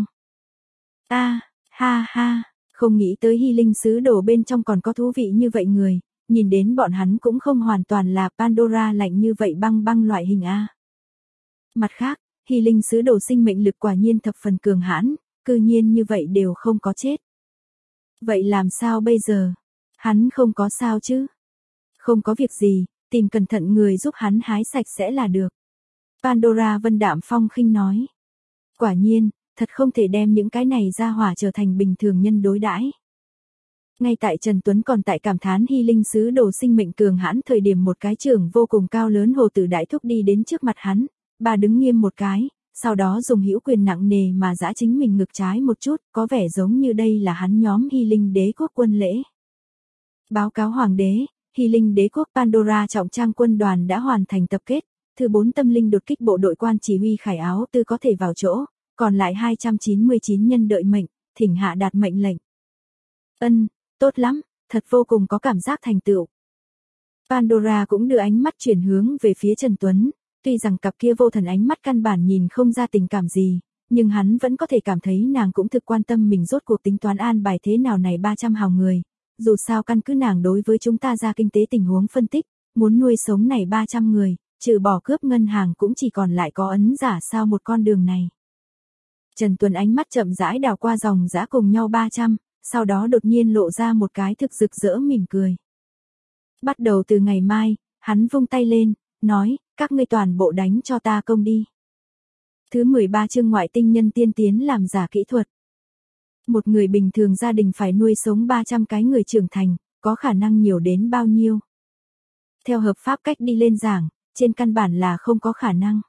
A, ha ha, không nghĩ tới Hy Linh sứ đồ bên trong còn có thú vị như vậy người, nhìn đến bọn hắn cũng không hoàn toàn là Pandora lạnh như vậy băng băng loại hình A. Mặt khác, Hy Linh sứ đồ sinh mệnh lực quả nhiên thập phần cường hãn, cư nhiên như vậy đều không có chết. Vậy làm sao bây giờ? Hắn không có sao chứ? Không có việc gì, tìm cẩn thận người giúp hắn hái sạch sẽ là được. Pandora vân đạm phong khinh nói. Quả nhiên, thật không thể đem những cái này ra hỏa trở thành bình thường nhân đối đãi. Ngay tại Trần Tuấn còn tại cảm thán Hy Linh sứ đồ sinh mệnh cường hãn thời điểm một cái trưởng vô cùng cao lớn hồ tử đại thúc đi đến trước mặt hắn, bà đứng nghiêm một cái, sau đó dùng hữu quyền nặng nề mà giã chính mình ngực trái một chút, có vẻ giống như đây là hắn nhóm Hy Linh đế quốc quân lễ. Báo cáo hoàng đế, Hy Linh đế quốc Pandora trọng trang quân đoàn đã hoàn thành tập kết, thứ bốn tâm linh đột kích bộ đội quan chỉ huy Khải Áo Tư có thể vào chỗ, còn lại hai trăm chín mươi chín nhân đợi mệnh, thỉnh hạ đạt mệnh lệnh. Ân, tốt lắm, thật vô cùng có cảm giác thành tựu. Pandora cũng đưa ánh mắt chuyển hướng về phía Trần Tuấn, tuy rằng cặp kia vô thần ánh mắt căn bản nhìn không ra tình cảm gì, nhưng hắn vẫn có thể cảm thấy nàng cũng thực quan tâm mình rốt cuộc tính toán an bài thế nào này ba trăm hào người, dù sao căn cứ nàng đối với chúng ta ra kinh tế tình huống phân tích, muốn nuôi sống này ba trăm người, trừ bỏ cướp ngân hàng cũng chỉ còn lại có ấn giả sao một con đường này. Trần Tuấn ánh mắt chậm rãi đảo qua dòng dã cùng nhau ba trăm, sau đó đột nhiên lộ ra một cái thực rực rỡ mỉm cười. Bắt đầu từ ngày mai, hắn vung tay lên, nói, các ngươi toàn bộ đánh cho ta công đi. Thứ mười ba chương ngoại tinh nhân tiên tiến làm giả kỹ thuật. Một người bình thường gia đình phải nuôi sống ba trăm cái người trưởng thành, có khả năng nhiều đến bao nhiêu? theo hợp pháp cách đi lên giảng, trên căn bản là không có khả năng.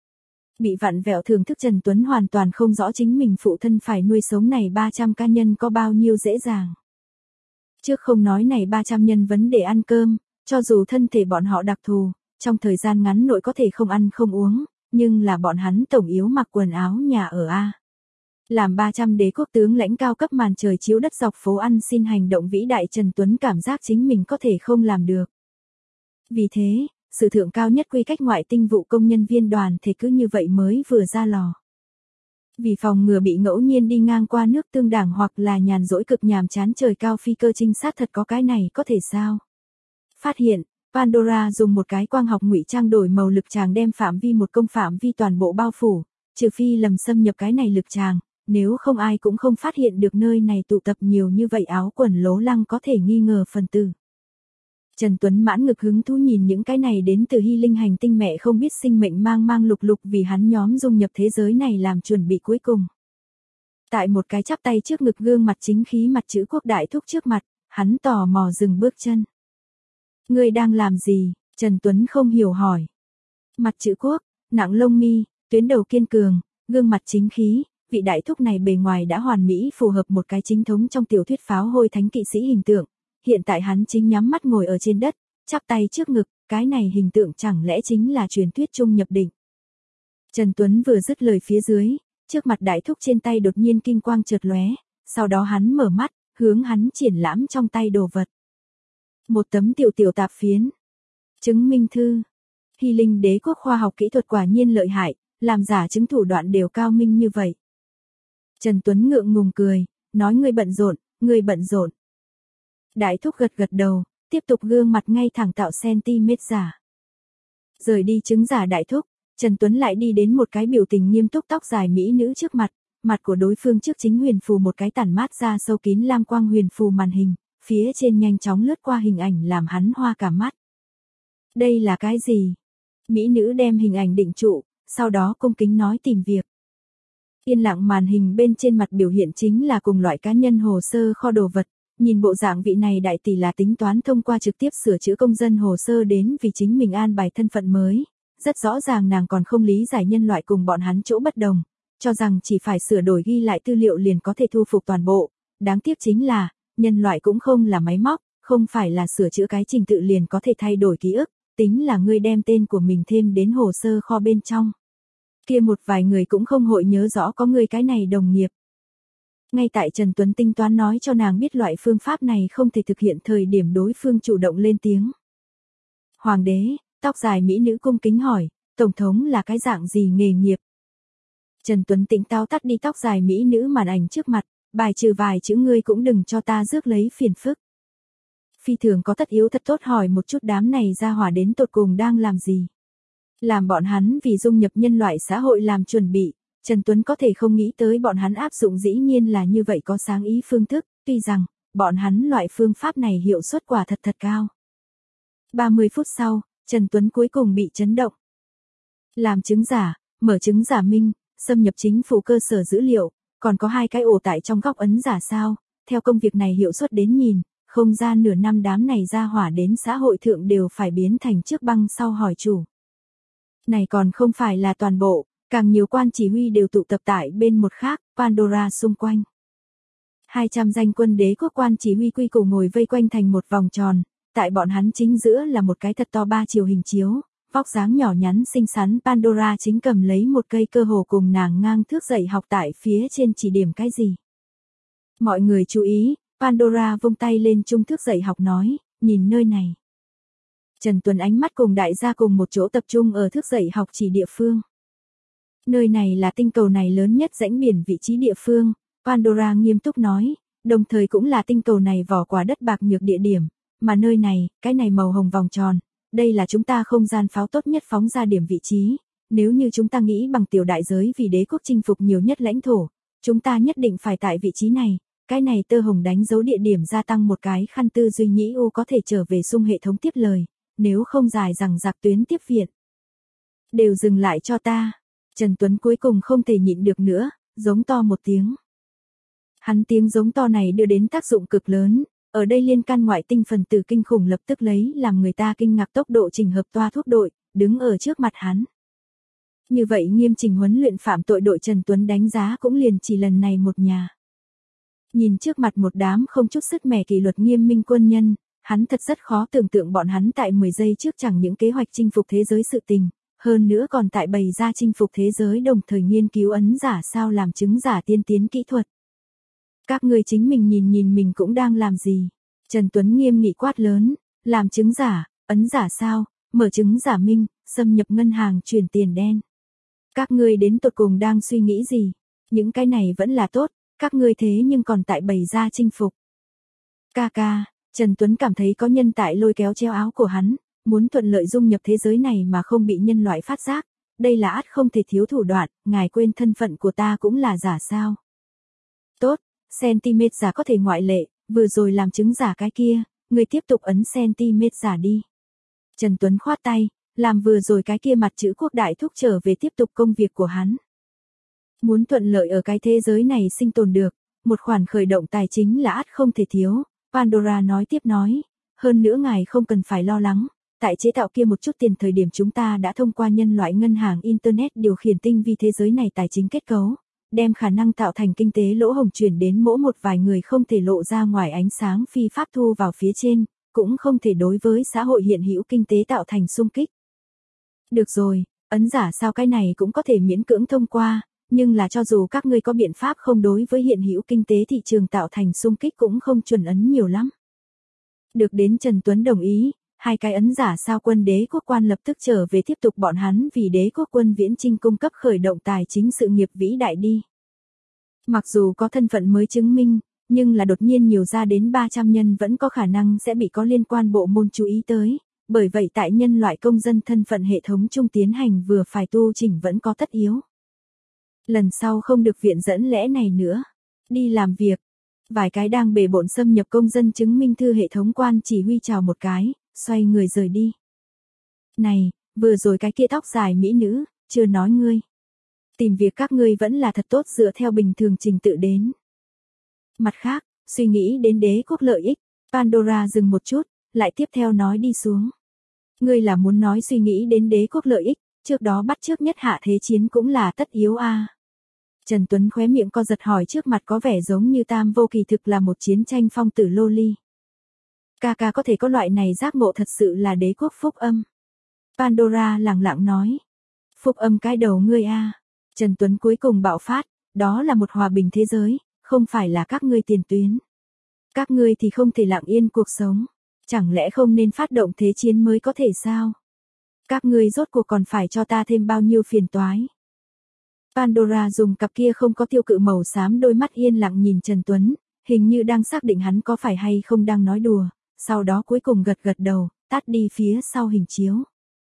Bị vặn vẹo thưởng thức Trần Tuấn hoàn toàn không rõ chính mình phụ thân phải nuôi sống này ba trăm cá nhân có bao nhiêu dễ dàng. Trước không nói này ba trăm nhân vấn đề ăn cơm, cho dù thân thể bọn họ đặc thù, trong thời gian ngắn nội có thể không ăn không uống, nhưng là bọn hắn tổng yếu mặc quần áo nhà ở A. Làm ba trăm đế quốc tướng lãnh cao cấp màn trời chiếu đất dọc phố ăn xin hành động vĩ đại, Trần Tuấn cảm giác chính mình có thể không làm được. Vì thế, sự thượng cao nhất quy cách ngoại tinh vụ công nhân viên đoàn thể cứ như vậy mới vừa ra lò. Vì phòng ngừa bị ngẫu nhiên đi ngang qua nước tương đảng hoặc là nhàn rỗi cực nhàm chán trời cao phi cơ trinh sát thật có cái này có thể sao? Phát hiện, Pandora dùng một cái quang học ngụy trang đổi màu lực tràng đem phạm vi một công phạm vi toàn bộ bao phủ, trừ phi lầm xâm nhập cái này lực tràng, nếu không ai cũng không phát hiện được nơi này tụ tập nhiều như vậy áo quần lố lăng có thể nghi ngờ phần tử. Trần Tuấn mãn ngực hứng thú nhìn những cái này đến từ Hy Linh hành tinh mẹ không biết sinh mệnh mang mang lục lục vì hắn nhóm dung nhập thế giới này làm chuẩn bị cuối cùng. Tại một cái chắp tay trước ngực gương mặt chính khí mặt chữ quốc đại thúc trước mặt, hắn tò mò dừng bước chân. Ngươi đang làm gì? Trần Tuấn không hiểu hỏi. Mặt chữ quốc, nặng lông mi, tuyến đầu kiên cường, gương mặt chính khí, vị đại thúc này bề ngoài đã hoàn mỹ phù hợp một cái chính thống trong tiểu thuyết pháo hôi thánh kỵ sĩ hình tượng. Hiện tại hắn chính nhắm mắt ngồi ở trên đất, chắp tay trước ngực, cái này hình tượng chẳng lẽ chính là truyền thuyết chung nhập định. Trần Tuấn vừa dứt lời phía dưới, trước mặt đại thúc trên tay đột nhiên kinh quang chợt lóe, sau đó hắn mở mắt, hướng hắn triển lãm trong tay đồ vật. Một tấm tiểu tiểu tạp phiến. Chứng minh thư. Hy Linh đế quốc khoa học kỹ thuật quả nhiên lợi hại, làm giả chứng thủ đoạn đều cao minh như vậy. Trần Tuấn ngượng ngùng cười, nói ngươi bận rộn, ngươi bận rộn. Đại thúc gật gật đầu, tiếp tục gương mặt ngay thẳng tạo centimet giả. Rời đi chứng giả đại thúc, Trần Tuấn lại đi đến một cái biểu tình nghiêm túc tóc dài mỹ nữ trước mặt, mặt của đối phương trước chính huyền phù một cái tản mát ra sâu kín lam quang huyền phù màn hình, phía trên nhanh chóng lướt qua hình ảnh làm hắn hoa cả mắt. Đây là cái gì? Mỹ nữ đem hình ảnh định trụ, sau đó cung kính nói tìm việc. Yên lặng màn hình bên trên mặt biểu hiện chính là cùng loại cá nhân hồ sơ kho đồ vật. Nhìn bộ dạng vị này đại tỷ là tính toán thông qua trực tiếp sửa chữa công dân hồ sơ đến vì chính mình an bài thân phận mới. Rất rõ ràng nàng còn không lý giải nhân loại cùng bọn hắn chỗ bất đồng, cho rằng chỉ phải sửa đổi ghi lại tư liệu liền có thể thu phục toàn bộ. Đáng tiếc chính là, nhân loại cũng không là máy móc, không phải là sửa chữa cái trình tự liền có thể thay đổi ký ức, tính là ngươi đem tên của mình thêm đến hồ sơ kho bên trong. Kia một vài người cũng không hội nhớ rõ có người cái này đồng nghiệp. Ngay tại Trần Tuấn tính toán nói cho nàng biết loại phương pháp này không thể thực hiện thời điểm đối phương chủ động lên tiếng. Hoàng đế, tóc dài mỹ nữ cung kính hỏi, Tổng thống là cái dạng gì nghề nghiệp? Trần Tuấn tỉnh táo tắt đi tóc dài mỹ nữ màn ảnh trước mặt, bài trừ vài chữ ngươi cũng đừng cho ta rước lấy phiền phức. Phi thường có tất yếu thật tốt hỏi một chút đám này ra hỏa đến tột cùng đang làm gì. Làm bọn hắn vì dung nhập nhân loại xã hội làm chuẩn bị. Trần Tuấn có thể không nghĩ tới bọn hắn áp dụng dĩ nhiên là như vậy có sáng ý phương thức, tuy rằng, bọn hắn loại phương pháp này hiệu suất quả thật thật cao. ba mươi phút sau, Trần Tuấn cuối cùng bị chấn động. Làm chứng giả, mở chứng giả minh, xâm nhập chính phủ cơ sở dữ liệu, còn có hai cái ổ tại trong góc ấn giả sao, theo công việc này hiệu suất đến nhìn, không ra nửa năm đám này ra hỏa đến xã hội thượng đều phải biến thành chiếc băng sau hỏi chủ. Này còn không phải là toàn bộ. Càng nhiều quan chỉ huy đều tụ tập tại bên một khác, Pandora xung quanh. hai trăm danh quân đế quốc quan chỉ huy quy củ ngồi vây quanh thành một vòng tròn, tại bọn hắn chính giữa là một cái thật to ba chiều hình chiếu, vóc dáng nhỏ nhắn xinh xắn Pandora chính cầm lấy một cây cơ hồ cùng nàng ngang thước dạy học tại phía trên chỉ điểm cái gì. Mọi người chú ý, Pandora vung tay lên trung thước dạy học nói, nhìn nơi này. Trần Tuấn ánh mắt cùng đại gia cùng một chỗ tập trung ở thước dạy học chỉ địa phương. Nơi này là tinh cầu này lớn nhất rãnh biển vị trí địa phương, Pandora nghiêm túc nói, đồng thời cũng là tinh cầu này vỏ quả đất bạc nhược địa điểm, mà nơi này, cái này màu hồng vòng tròn, đây là chúng ta không gian pháo tốt nhất phóng ra điểm vị trí, nếu như chúng ta nghĩ bằng tiểu đại giới vì đế quốc chinh phục nhiều nhất lãnh thổ, chúng ta nhất định phải tại vị trí này, cái này tơ hồng đánh dấu địa điểm gia tăng một cái khăn tư duy nhĩ u có thể trở về xung hệ thống tiếp lời, nếu không dài rằng giặc tuyến tiếp viện. Đều dừng lại cho ta. Trần Tuấn cuối cùng không thể nhịn được nữa, giống to một tiếng. Hắn tiếng giống to này đưa đến tác dụng cực lớn, Ở đây liên can ngoại tinh phần tử kinh khủng lập tức lấy làm người ta kinh ngạc tốc độ trình hợp toa thuốc đội, đứng ở trước mặt hắn. Như vậy nghiêm trình huấn luyện phạm tội đội Trần Tuấn đánh giá cũng liền chỉ lần này một nhà. Nhìn trước mặt một đám không chút sức mẻ kỷ luật nghiêm minh quân nhân, hắn thật rất khó tưởng tượng bọn hắn tại mười giây trước chẳng những kế hoạch chinh phục thế giới sự tình, hơn nữa còn tại bày ra chinh phục thế giới đồng thời nghiên cứu ấn giả sao làm chứng giả tiên tiến kỹ thuật. Các người chính mình nhìn nhìn mình cũng đang làm gì? Trần Tuấn nghiêm nghị quát lớn, làm chứng giả, ấn giả sao, mở chứng giả minh, xâm nhập ngân hàng chuyển tiền đen. Các ngươi đến tột cùng đang suy nghĩ gì? Những cái này vẫn là tốt, các ngươi thế nhưng còn tại bày ra chinh phục. Ca ca, Trần Tuấn cảm thấy có nhân tại lôi kéo treo áo của hắn, muốn thuận lợi dung nhập thế giới này mà không bị nhân loại phát giác, đây là ắt không thể thiếu thủ đoạn, ngài quên thân phận của ta cũng là giả sao. Tốt, centimet giả có thể ngoại lệ, vừa rồi làm chứng giả cái kia, người tiếp tục ấn centimet giả đi. Trần Tuấn khoát tay, làm vừa rồi cái kia mặt chữ quốc đại thúc trở về tiếp tục công việc của hắn. Muốn thuận lợi ở cái thế giới này sinh tồn được, một khoản khởi động tài chính là ắt không thể thiếu, Pandora nói tiếp nói, hơn nữa ngài không cần phải lo lắng, tại chế tạo kia một chút tiền thời điểm chúng ta đã thông qua nhân loại ngân hàng Internet điều khiển tinh vi thế giới này tài chính kết cấu, đem khả năng tạo thành kinh tế lỗ hổng chuyển đến mỗi một vài người không thể lộ ra ngoài ánh sáng phi pháp thu vào phía trên, cũng không thể đối với xã hội hiện hữu kinh tế tạo thành xung kích. Được rồi, ấn giả sao cái này cũng có thể miễn cưỡng thông qua, nhưng là cho dù các ngươi có biện pháp không đối với hiện hữu kinh tế thị trường tạo thành xung kích cũng không chuẩn ấn nhiều lắm. Được đến Trần Tuấn đồng ý, hai cái ấn giả sao quân đế quốc quan lập tức trở về tiếp tục bọn hắn vì đế quốc quân viễn chinh cung cấp khởi động tài chính sự nghiệp vĩ đại đi. Mặc dù có thân phận mới chứng minh, nhưng là đột nhiên nhiều ra đến ba trăm nhân vẫn có khả năng sẽ bị có liên quan bộ môn chú ý tới, bởi vậy tại nhân loại công dân thân phận hệ thống trung tiến hành vừa phải tu chỉnh vẫn có tất yếu. Lần sau không được viện dẫn lẽ này nữa. Đi làm việc. Vài cái đang bề bộn xâm nhập công dân chứng minh thư hệ thống quan chỉ huy chào một cái, xoay người rời đi. Này, vừa rồi cái kia tóc dài mỹ nữ, chưa nói ngươi. Tìm việc các ngươi vẫn là thật tốt dựa theo bình thường trình tự đến. Mặt khác, suy nghĩ đến đế quốc lợi ích, Pandora dừng một chút, lại tiếp theo nói đi xuống. Ngươi là muốn nói suy nghĩ đến đế quốc lợi ích, trước đó bắt trước nhất hạ thế chiến cũng là tất yếu a. À. Trần Tuấn khóe miệng co giật hỏi trước mặt có vẻ giống như tam vô kỳ thực là một chiến tranh phong tử lô ly. Ca ca có thể có loại này giác ngộ thật sự là đế quốc phúc âm. Pandora lẳng lặng nói. Phúc âm cái đầu ngươi a. À. Trần Tuấn cuối cùng bạo phát, đó là một hòa bình thế giới, không phải là các ngươi tiền tuyến. Các ngươi thì không thể lặng yên cuộc sống, chẳng lẽ không nên phát động thế chiến mới có thể sao? Các ngươi rốt cuộc còn phải cho ta thêm bao nhiêu phiền toái? Pandora dùng cặp kia không có tiêu cự màu xám đôi mắt yên lặng nhìn Trần Tuấn, hình như đang xác định hắn có phải hay không đang nói đùa, sau đó cuối cùng gật gật đầu, tắt đi phía sau hình chiếu.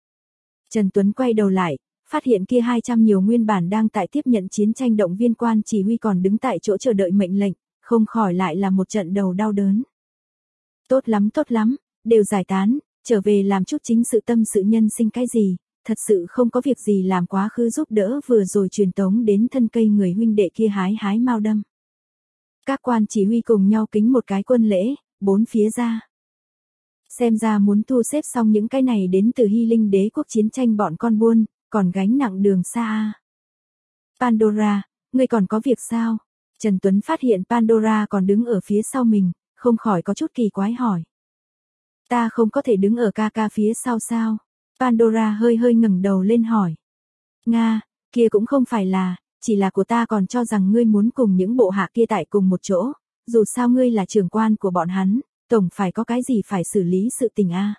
Trần Tuấn quay đầu lại, phát hiện kia hai trăm nhiều nguyên bản đang tại tiếp nhận chiến tranh động viên quan chỉ huy còn đứng tại chỗ chờ đợi mệnh lệnh, không khỏi lại là một trận đầu đau đớn. Tốt lắm tốt lắm, đều giải tán, trở về làm chút chính sự tâm sự nhân sinh cái gì, thật sự không có việc gì làm quá khứ giúp đỡ vừa rồi truyền tống đến thân cây người huynh đệ kia hái hái mau đâm. Các quan chỉ huy cùng nhau kính một cái quân lễ, bốn phía ra. Xem ra muốn thu xếp xong những cái này đến từ Hy Linh đế quốc chiến tranh bọn con buôn, còn gánh nặng đường xa. Pandora, ngươi còn có việc sao? Trần Tuấn phát hiện Pandora còn đứng ở phía sau mình, không khỏi có chút kỳ quái hỏi. Ta không có thể đứng ở ca ca phía sau sao? Pandora hơi hơi ngẩng đầu lên hỏi. Nga, kia cũng không phải là, chỉ là của ta còn cho rằng ngươi muốn cùng những bộ hạ kia tại cùng một chỗ, dù sao ngươi là trưởng quan của bọn hắn, tổng phải có cái gì phải xử lý sự tình a. À.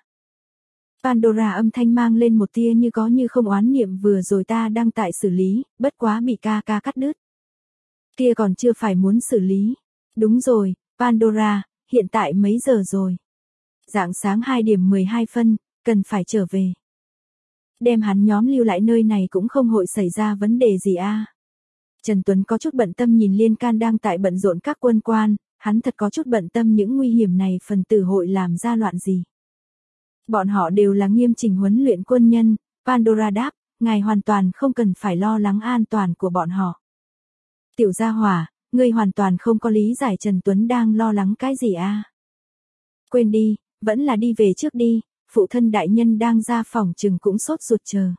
Pandora âm thanh mang lên một tia như có như không oán niệm vừa rồi ta đang tại xử lý, bất quá bị ca ca cắt đứt. Kia còn chưa phải muốn xử lý. Đúng rồi, Pandora, hiện tại mấy giờ rồi? Rạng sáng hai điểm mười hai phân, cần phải trở về. Đem hắn nhóm lưu lại nơi này cũng không hội xảy ra vấn đề gì a. À. Trần Tuấn có chút bận tâm nhìn Liên Can đang tại bận rộn các quân quan, hắn thật có chút bận tâm những nguy hiểm này phần tử hội làm ra loạn gì. Bọn họ đều là nghiêm chỉnh huấn luyện quân nhân, Pandora đáp, ngài hoàn toàn không cần phải lo lắng an toàn của bọn họ. Tiểu gia hỏa, ngươi hoàn toàn không có lý giải Trần Tuấn đang lo lắng cái gì a. À? Quên đi, vẫn là đi về trước đi, phụ thân đại nhân đang ra phòng chừng cũng sốt ruột chờ.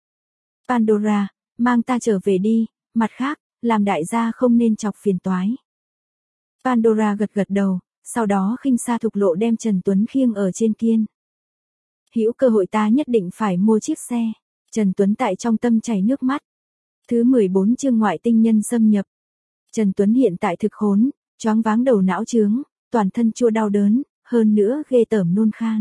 Pandora, mang ta trở về đi, mặt khác, làm đại gia không nên chọc phiền toái. Pandora gật gật đầu, sau đó khinh xa thục lộ đem Trần Tuấn khiêng ở trên kiên. Hữu cơ hội ta nhất định phải mua chiếc xe. Trần Tuấn tại trong tâm chảy nước mắt. Thứ mười bốn chương ngoại tinh nhân xâm nhập. Trần Tuấn hiện tại thực khốn, choáng váng đầu não trướng, toàn thân chua đau đớn, hơn nữa ghê tởm nôn khan.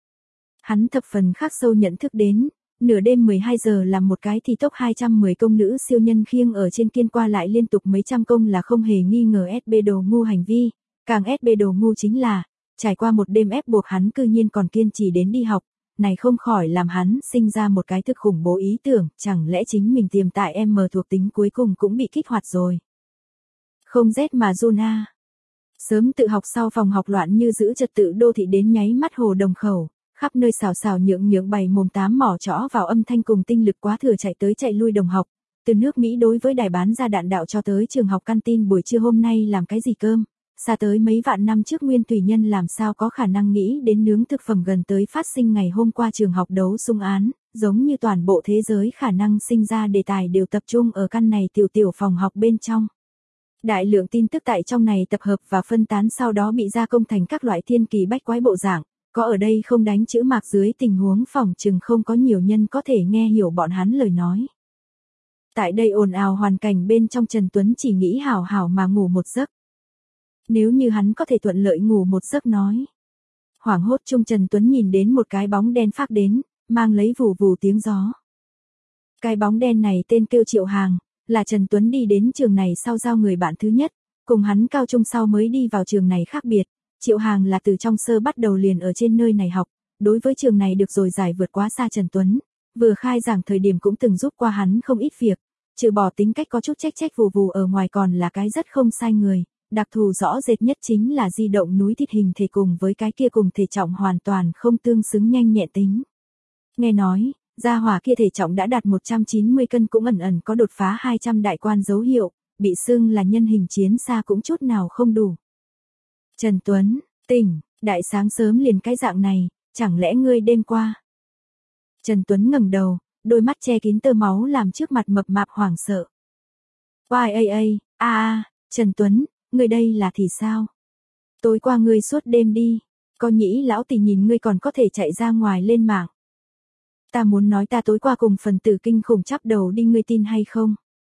Hắn thập phần khắc sâu nhận thức đến, nửa đêm mười hai giờ làm một cái thì tốc hai trăm mười công nữ siêu nhân khiêng ở trên kiên qua lại liên tục mấy trăm công là không hề nghi ngờ ét bê đồ ngu hành vi, càng ét bê đồ ngu chính là, trải qua một đêm ép buộc hắn cư nhiên còn kiên trì đến đi học, này không khỏi làm hắn sinh ra một cái thực khủng bố ý tưởng, chẳng lẽ chính mình tiềm tại em mờ thuộc tính cuối cùng cũng bị kích hoạt rồi. Không rét mà run a. Sớm tự học sau phòng học loạn như giữ trật tự đô thị đến nháy mắt hồ đồng khẩu, khắp nơi xào xào nhượng nhượng bày mồm tám mỏ chõ vào âm thanh cùng tinh lực quá thừa chạy tới chạy lui đồng học, từ nước Mỹ đối với đài bán ra đạn đạo cho tới trường học canteen buổi trưa hôm nay làm cái gì cơm, xa tới mấy vạn năm trước nguyên thủy nhân làm sao có khả năng nghĩ đến nướng thực phẩm gần tới phát sinh ngày hôm qua trường học đấu xung án, giống như toàn bộ thế giới khả năng sinh ra đề tài đều tập trung ở căn này tiểu tiểu phòng học bên trong. Đại lượng tin tức tại trong này tập hợp và phân tán sau đó bị gia công thành các loại thiên kỳ bách quái bộ dạng, có ở đây không đánh chữ mạc dưới tình huống phòng chừng không có nhiều nhân có thể nghe hiểu bọn hắn lời nói. Tại đây ồn ào hoàn cảnh bên trong Trần Tuấn chỉ nghĩ hảo hảo mà ngủ một giấc. Nếu như hắn có thể thuận lợi ngủ một giấc nói. Hoảng hốt chung Trần Tuấn nhìn đến một cái bóng đen phác đến, mang lấy vù vù tiếng gió. Cái bóng đen này tên kêu Triệu Hàng, là Trần Tuấn đi đến trường này sau giao người bạn thứ nhất, cùng hắn cao trung sau mới đi vào trường này khác biệt. Triệu Hàng là từ trong sơ bắt đầu liền ở trên nơi này học, đối với trường này được rồi giải vượt quá xa Trần Tuấn, vừa khai giảng thời điểm cũng từng giúp qua hắn không ít việc, trừ bỏ tính cách có chút trách trách vù vù ở ngoài còn là cái rất không sai người, đặc thù rõ rệt nhất chính là di động núi thịt hình thể cùng với cái kia cùng thể trọng hoàn toàn không tương xứng nhanh nhẹn tính. Nghe nói, gia hỏa kia thể trọng đã đạt một trăm chín mươi cân cũng ẩn ẩn có đột phá hai trăm đại quan dấu hiệu, bị xưng là nhân hình chiến xa cũng chút nào không đủ. Trần Tuấn, tỉnh, đại sáng sớm liền cái dạng này, chẳng lẽ ngươi đêm qua? Trần Tuấn ngẩng đầu, đôi mắt che kín tơ máu làm trước mặt mập mạp hoảng sợ. Oai ây ây, a a, Trần Tuấn, ngươi đây là thì sao? Tối qua ngươi suốt đêm đi, có nhĩ lão tỷ nhìn ngươi còn có thể chạy ra ngoài lên mạng. Ta muốn nói ta tối qua cùng phần tử kinh khủng chắp đầu đi ngươi tin hay không?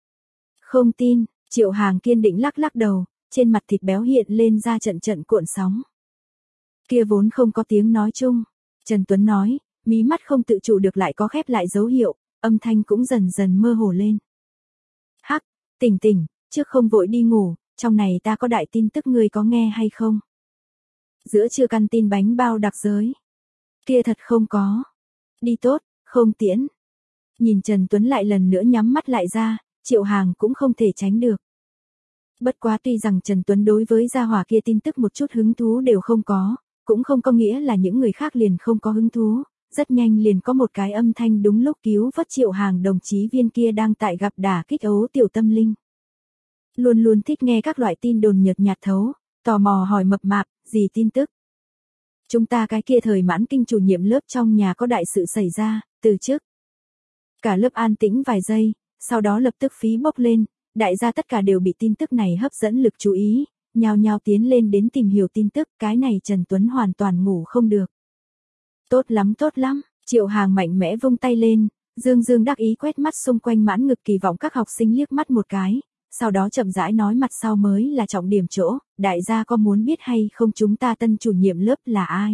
Không tin, Triệu Hàng kiên định lắc lắc đầu, trên mặt thịt béo hiện lên ra trận trận cuộn sóng. Kia vốn không có tiếng nói chung, Trần Tuấn nói, mí mắt không tự chủ được lại có khép lại dấu hiệu, âm thanh cũng dần dần mơ hồ lên. Hắc, tỉnh tỉnh, trước không vội đi ngủ, trong này ta có đại tin tức ngươi có nghe hay không? Giữa trưa căn tin bánh bao đặc giới. Kia thật không có. Đi tốt, không tiễn. Nhìn Trần Tuấn lại lần nữa nhắm mắt lại ra, Triệu Hàng cũng không thể tránh được. Bất quá tuy rằng Trần Tuấn đối với gia hỏa kia tin tức một chút hứng thú đều không có, cũng không có nghĩa là những người khác liền không có hứng thú, rất nhanh liền có một cái âm thanh đúng lúc cứu vớt Triệu Hàng đồng chí viên kia đang tại gặp đả kích ấu tiểu tâm linh. Luôn luôn thích nghe các loại tin đồn nhợt nhạt thấu, tò mò hỏi mập mạp, gì tin tức? Chúng ta cái kia thời mãn kinh chủ nhiệm lớp trong nhà có đại sự xảy ra, từ chức. Cả lớp an tĩnh vài giây, sau đó lập tức phí bốc lên, đại gia tất cả đều bị tin tức này hấp dẫn lực chú ý, nhao nhao tiến lên đến tìm hiểu tin tức, cái này Trần Tuấn hoàn toàn ngủ không được. Tốt lắm tốt lắm, Triệu Hàng mạnh mẽ vung tay lên, dương dương đắc ý quét mắt xung quanh mãn ngực kỳ vọng các học sinh liếc mắt một cái, sau đó chậm rãi nói mặt sau mới là trọng điểm chỗ, đại gia có muốn biết hay không chúng ta tân chủ nhiệm lớp là ai?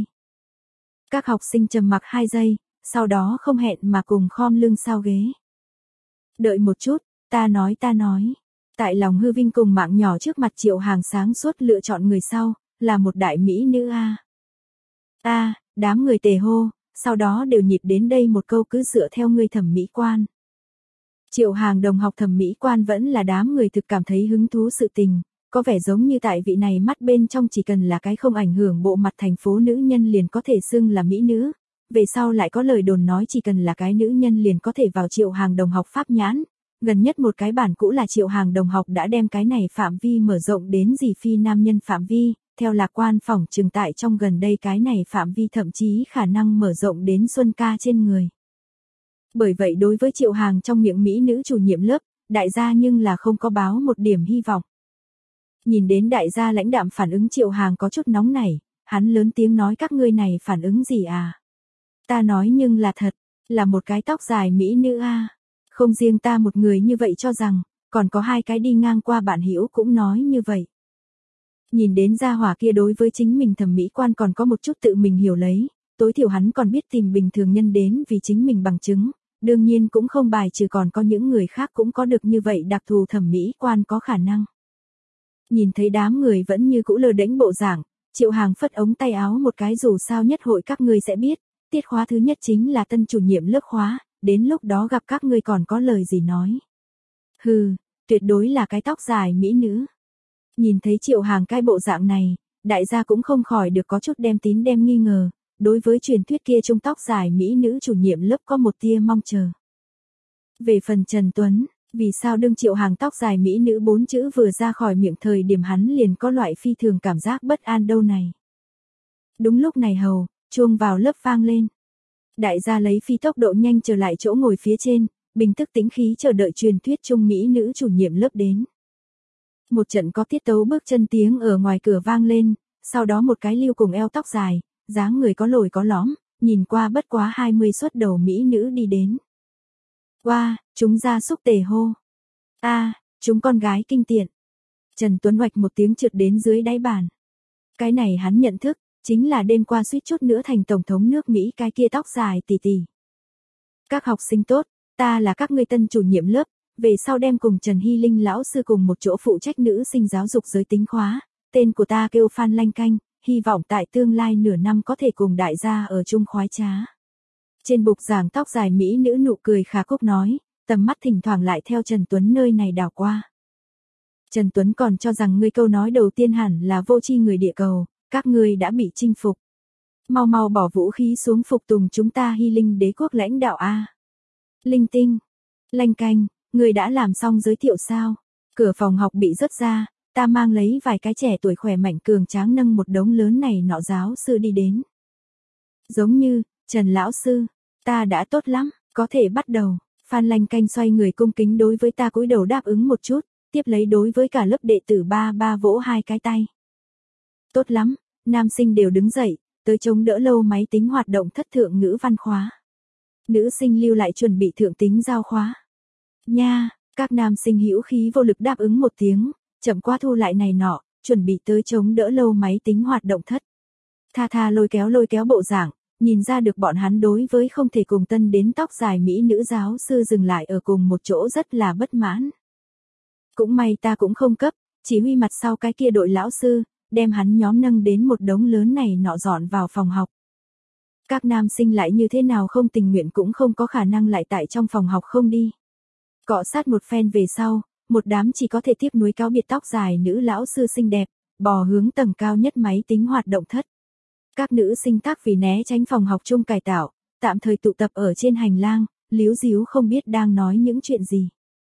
Các học sinh trầm mặc hai giây, sau đó không hẹn mà cùng khom lưng sau ghế. Đợi một chút, ta nói ta nói. Tại lòng hư vinh cùng mạng nhỏ trước mặt Triệu Hàng sáng suốt lựa chọn người sau, là một đại mỹ nữ a. A, đám người tề hô, sau đó đều nhịp đến đây một câu cứ dựa theo ngươi thẩm mỹ quan. Triệu Hàng đồng học thẩm mỹ quan vẫn là đám người thực cảm thấy hứng thú sự tình, có vẻ giống như tại vị này mắt bên trong chỉ cần là cái không ảnh hưởng bộ mặt thành phố nữ nhân liền có thể xưng là mỹ nữ, về sau lại có lời đồn nói chỉ cần là cái nữ nhân liền có thể vào Triệu Hàng đồng học pháp nhãn, gần nhất một cái bản cũ là Triệu Hàng đồng học đã đem cái này phạm vi mở rộng đến gì phi nam nhân phạm vi, theo lạc quan phỏng chừng tại trong gần đây cái này phạm vi thậm chí khả năng mở rộng đến Xuân ca trên người. Bởi vậy đối với Triệu Hàng trong miệng mỹ nữ chủ nhiệm lớp, đại gia nhưng là không có báo một điểm hy vọng. Nhìn đến đại gia lãnh đạm phản ứng Triệu Hàng có chút nóng nảy, hắn lớn tiếng nói các ngươi này phản ứng gì à? Ta nói nhưng là thật, là một cái tóc dài mỹ nữ a. Không riêng ta một người như vậy cho rằng, còn có hai cái đi ngang qua bạn hữu cũng nói như vậy. Nhìn đến gia hỏa kia đối với chính mình thẩm mỹ quan còn có một chút tự mình hiểu lấy, tối thiểu hắn còn biết tìm bình thường nhân đến vì chính mình bằng chứng, đương nhiên cũng không bài trừ còn có những người khác cũng có được như vậy đặc thù thẩm mỹ quan có khả năng. Nhìn thấy đám người vẫn như cũ lơ đễnh bộ dạng, Triệu Hàng phất ống tay áo một cái dù sao nhất hội các ngươi sẽ biết, tiết khóa thứ nhất chính là tân chủ nhiệm lớp khóa, đến lúc đó gặp các ngươi còn có lời gì nói. Hừ, tuyệt đối là cái tóc dài mỹ nữ. Nhìn thấy Triệu Hàng cái bộ dạng này, đại gia cũng không khỏi được có chút đem tín đem nghi ngờ, đối với truyền thuyết kia trung tóc dài mỹ nữ chủ nhiệm lớp có một tia mong chờ. Về phần Trần Tuấn, vì sao đương Triệu Hàng tóc dài mỹ nữ bốn chữ vừa ra khỏi miệng thời điểm hắn liền có loại phi thường cảm giác bất an đâu này. Đúng lúc này hầu, chuông vào lớp vang lên. Đại gia lấy phi tốc độ nhanh trở lại chỗ ngồi phía trên, bình tức tĩnh khí chờ đợi truyền thuyết trung mỹ nữ chủ nhiệm lớp đến. Một trận có tiết tấu bước chân tiếng ở ngoài cửa vang lên, sau đó một cái lưu cùng eo tóc dài, dáng người có lồi có lõm, nhìn qua bất quá hai mươi xuất đầu mỹ nữ đi đến. Wow, chúng ra xúc tề hô. A, à, chúng con gái kinh tiện. Trần Tuấn oạch một tiếng trượt đến dưới đáy bàn. Cái này hắn nhận thức, chính là đêm qua suýt chút nữa thành tổng thống nước Mỹ cái kia tóc dài tỉ tỉ. Các học sinh tốt, ta là các ngươi tân chủ nhiệm lớp, về sau đem cùng Trần Hy Linh lão sư cùng một chỗ phụ trách nữ sinh giáo dục giới tính khóa, tên của ta kêu Phan Lanh Canh, hy vọng tại tương lai nửa năm có thể cùng đại gia ở chung khoái trá. Trên bục giảng tóc dài mỹ nữ nụ cười khả cúc nói, tầm mắt thỉnh thoảng lại theo Trần Tuấn nơi này đảo qua. Trần Tuấn còn cho rằng ngươi câu nói đầu tiên hẳn là vô tri người địa cầu, các ngươi đã bị chinh phục. Mau mau bỏ vũ khí xuống phục tùng chúng ta Hy Linh đế quốc lãnh đạo a. Linh tinh, Lanh Canh, ngươi đã làm xong giới thiệu sao? Cửa phòng học bị rớt ra, ta mang lấy vài cái trẻ tuổi khỏe mạnh cường tráng nâng một đống lớn này nọ giáo sư đi đến. Giống như, Trần lão sư, ta đã tốt lắm, có thể bắt đầu. Phan Lanh Canh xoay người cung kính đối với ta cúi đầu đáp ứng một chút, tiếp lấy đối với cả lớp đệ tử ba ba vỗ hai cái tay. Tốt lắm, nam sinh đều đứng dậy, tới chống đỡ lâu máy tính hoạt động thất thượng ngữ văn khóa. Nữ sinh lưu lại chuẩn bị thượng tính giao khóa. Nha, các nam sinh hữu khí vô lực đáp ứng một tiếng, chậm qua thu lại này nọ, chuẩn bị tới chống đỡ lâu máy tính hoạt động thất. Tha tha lôi kéo lôi kéo bộ giảng, nhìn ra được bọn hắn đối với không thể cùng tân đến tóc dài mỹ nữ giáo sư dừng lại ở cùng một chỗ rất là bất mãn. Cũng may ta cũng không cấp, chỉ huy mặt sau cái kia đội lão sư, đem hắn nhóm nâng đến một đống lớn này nọ dọn vào phòng học. Các nam sinh lại như thế nào không tình nguyện cũng không có khả năng lại tại trong phòng học không đi. Cọ sát một phen về sau, một đám chỉ có thể tiếc nuối cáo biệt tóc dài nữ lão sư xinh đẹp, bò hướng tầng cao nhất máy tính hoạt động thất. Các nữ sinh tác vì né tránh phòng học chung cải tạo, tạm thời tụ tập ở trên hành lang, líu díu không biết đang nói những chuyện gì.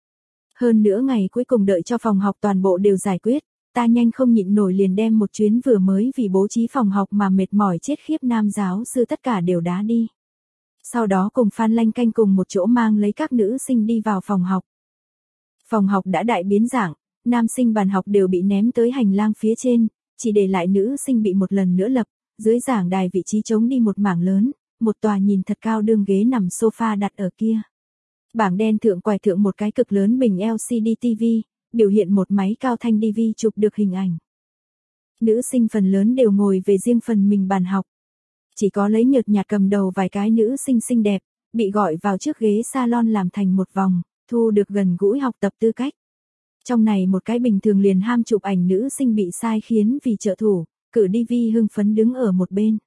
Hơn nữa ngày cuối cùng đợi cho phòng học toàn bộ đều giải quyết, ta nhanh không nhịn nổi liền đem một chuyến vừa mới vì bố trí phòng học mà mệt mỏi chết khiếp nam giáo sư tất cả đều đá đi. Sau đó cùng Phan Lanh Canh cùng một chỗ mang lấy các nữ sinh đi vào phòng học. Phòng học đã đại biến dạng, nam sinh bàn học đều bị ném tới hành lang phía trên, chỉ để lại nữ sinh bị một lần nữa lập, dưới giảng đài vị trí trống đi một mảng lớn, một tòa nhìn thật cao đương ghế nằm sofa đặt ở kia. Bảng đen thượng quài thượng một cái cực lớn bình lờ xê đê ti vi, biểu hiện một máy cao thanh đê vê chụp được hình ảnh. Nữ sinh phần lớn đều ngồi về riêng phần mình bàn học. Chỉ có lấy nhợt nhạt cầm đầu vài cái nữ sinh xinh đẹp, bị gọi vào trước ghế salon làm thành một vòng, thu được gần gũi học tập tư cách. Trong này một cái bình thường liền ham chụp ảnh nữ sinh bị sai khiến vì trợ thủ, cử đê vê hưng phấn đứng ở một bên.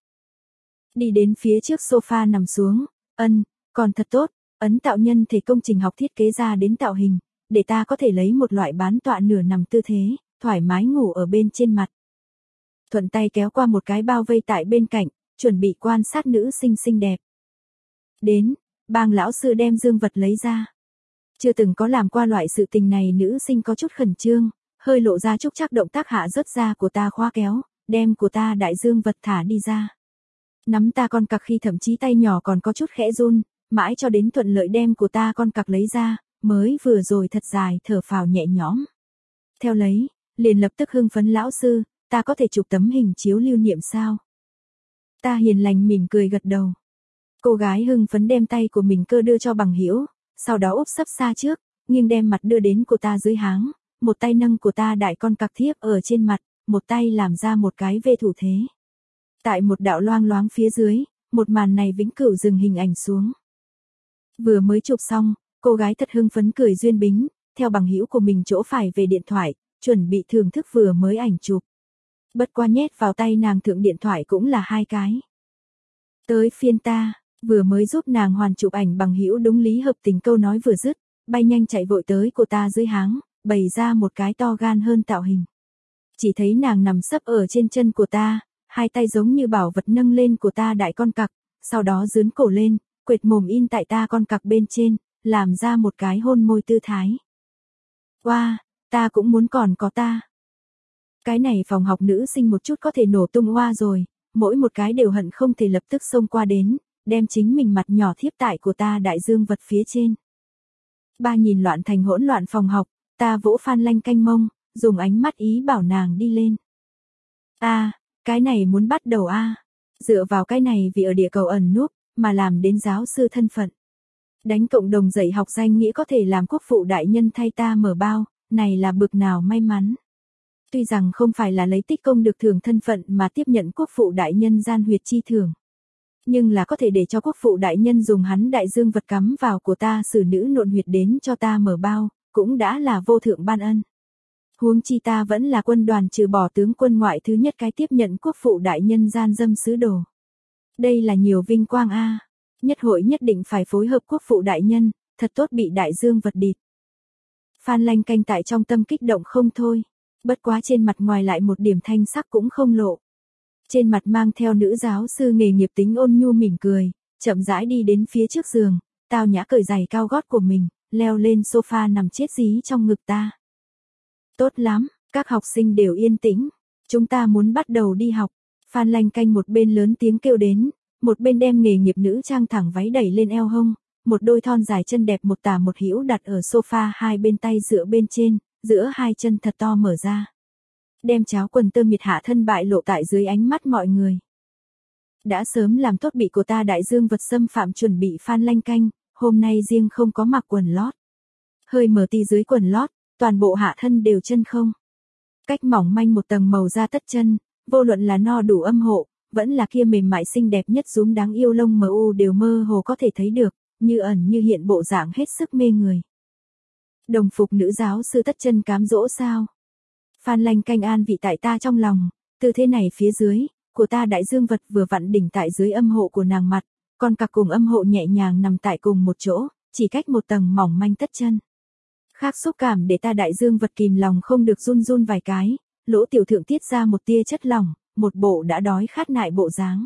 Đi đến phía trước sofa nằm xuống, ân, còn thật tốt, ấn tạo nhân thể công trình học thiết kế ra đến tạo hình, để ta có thể lấy một loại bán tọa nửa nằm tư thế, thoải mái ngủ ở bên trên mặt. Thuận tay kéo qua một cái bao vây tại bên cạnh, chuẩn bị quan sát nữ sinh xinh đẹp. Đến, bang lão sư đem dương vật lấy ra. Chưa từng có làm qua loại sự tình này nữ sinh có chút khẩn trương, hơi lộ ra chút chắc động tác hạ rớt ra của ta khóa kéo, đem của ta đại dương vật thả đi ra. Nắm ta con cặc khi thậm chí tay nhỏ còn có chút khẽ run, mãi cho đến thuận lợi đem của ta con cặc lấy ra, mới vừa rồi thật dài thở phào nhẹ nhõm. Theo lấy, liền lập tức hưng phấn lão sư, ta có thể chụp tấm hình chiếu lưu niệm sao? Ta hiền lành mỉm cười gật đầu. Cô gái hưng phấn đem tay của mình cơ đưa cho bằng hữu, sau đó úp sấp xa trước, nghiêng đem mặt đưa đến của ta dưới háng, một tay nâng của ta đại con cặc thiếp ở trên mặt, một tay làm ra một cái vê thủ thế. Tại một đạo loang loáng phía dưới, một màn này vĩnh cửu dừng hình ảnh xuống. Vừa mới chụp xong, cô gái thật hưng phấn cười duyên bính, theo bằng hữu của mình chỗ phải về điện thoại, chuẩn bị thưởng thức vừa mới ảnh chụp. Bất qua nhét vào tay nàng thượng điện thoại cũng là hai cái. Tới phiên ta, vừa mới giúp nàng hoàn chụp ảnh bằng hữu đúng lý hợp tình câu nói vừa dứt, bay nhanh chạy vội tới của ta dưới háng, bày ra một cái to gan hơn tạo hình. Chỉ thấy nàng nằm sấp ở trên chân của ta, hai tay giống như bảo vật nâng lên của ta đại con cặc, sau đó dướn cổ lên, quệt mồm in tại ta con cặc bên trên, làm ra một cái hôn môi tư thái. Wow, ta cũng muốn còn có ta. Cái này phòng học nữ sinh một chút có thể nổ tung hoa rồi, mỗi một cái đều hận không thể lập tức xông qua đến, đem chính mình mặt nhỏ thiếp tại của ta đại dương vật phía trên. Ba nhìn loạn thành hỗn loạn phòng học, ta vỗ Phan Lanh Canh mông, dùng ánh mắt ý bảo nàng đi lên. A, à, cái này muốn bắt đầu a. À. Dựa vào cái này vì ở địa cầu ẩn núp, mà làm đến giáo sư thân phận. Đánh cộng đồng dạy học danh nghĩa có thể làm quốc phụ đại nhân thay ta mở bao, này là bực nào may mắn. Tuy rằng không phải là lấy tích công được thưởng thân phận mà tiếp nhận quốc phụ đại nhân gian huyệt chi thưởng. Nhưng là có thể để cho quốc phụ đại nhân dùng hắn đại dương vật cắm vào của ta xử nữ nộn huyệt đến cho ta mở bao, cũng đã là vô thượng ban ân. Huống chi ta vẫn là quân đoàn trừ bỏ tướng quân ngoại thứ nhất cái tiếp nhận quốc phụ đại nhân gian dâm sứ đồ. Đây là nhiều vinh quang a. À. Nhất hội nhất định phải phối hợp quốc phụ đại nhân, thật tốt bị đại dương vật địt. Phan Lanh Canh tại trong tâm kích động không thôi, bất quá trên mặt ngoài lại một điểm thanh sắc cũng không lộ. Trên mặt mang theo nữ giáo sư nghề nghiệp tính ôn nhu mỉm cười, chậm rãi đi đến phía trước giường, tao nhã cởi giày cao gót của mình, leo lên sofa nằm chết dí trong ngực ta. Tốt lắm, các học sinh đều yên tĩnh, chúng ta muốn bắt đầu đi học. Phan Lanh Canh một bên lớn tiếng kêu đến, một bên đem nghề nghiệp nữ trang thẳng váy đẩy lên eo hông, một đôi thon dài chân đẹp một tả một hữu đặt ở sofa hai bên tay dựa bên trên, giữa hai chân thật to mở ra. Đem cháo quần tơ miệt hạ thân bại lộ tại dưới ánh mắt mọi người. Đã sớm làm tốt bị của ta đại dương vật xâm phạm chuẩn bị Phan Lanh Canh, hôm nay riêng không có mặc quần lót. Hơi mở ti dưới quần lót, toàn bộ hạ thân đều chân không. Cách mỏng manh một tầng màu da tất chân, vô luận là no đủ âm hộ, vẫn là kia mềm mại xinh đẹp nhất rúm đáng yêu lông mờ u đều mơ hồ có thể thấy được, như ẩn như hiện bộ dạng hết sức mê người. Đồng phục nữ giáo sư tất chân cám dỗ sao? Phan Lanh Canh an vị tại ta trong lòng, tư thế này phía dưới, của ta đại dương vật vừa vặn đỉnh tại dưới âm hộ của nàng mặt, còn cặc cùng âm hộ nhẹ nhàng nằm tại cùng một chỗ, chỉ cách một tầng mỏng manh tất chân. Khác xúc cảm để ta đại dương vật kìm lòng không được run run vài cái, lỗ tiểu thượng tiết ra một tia chất lỏng, một bộ đã đói khát nại bộ dáng.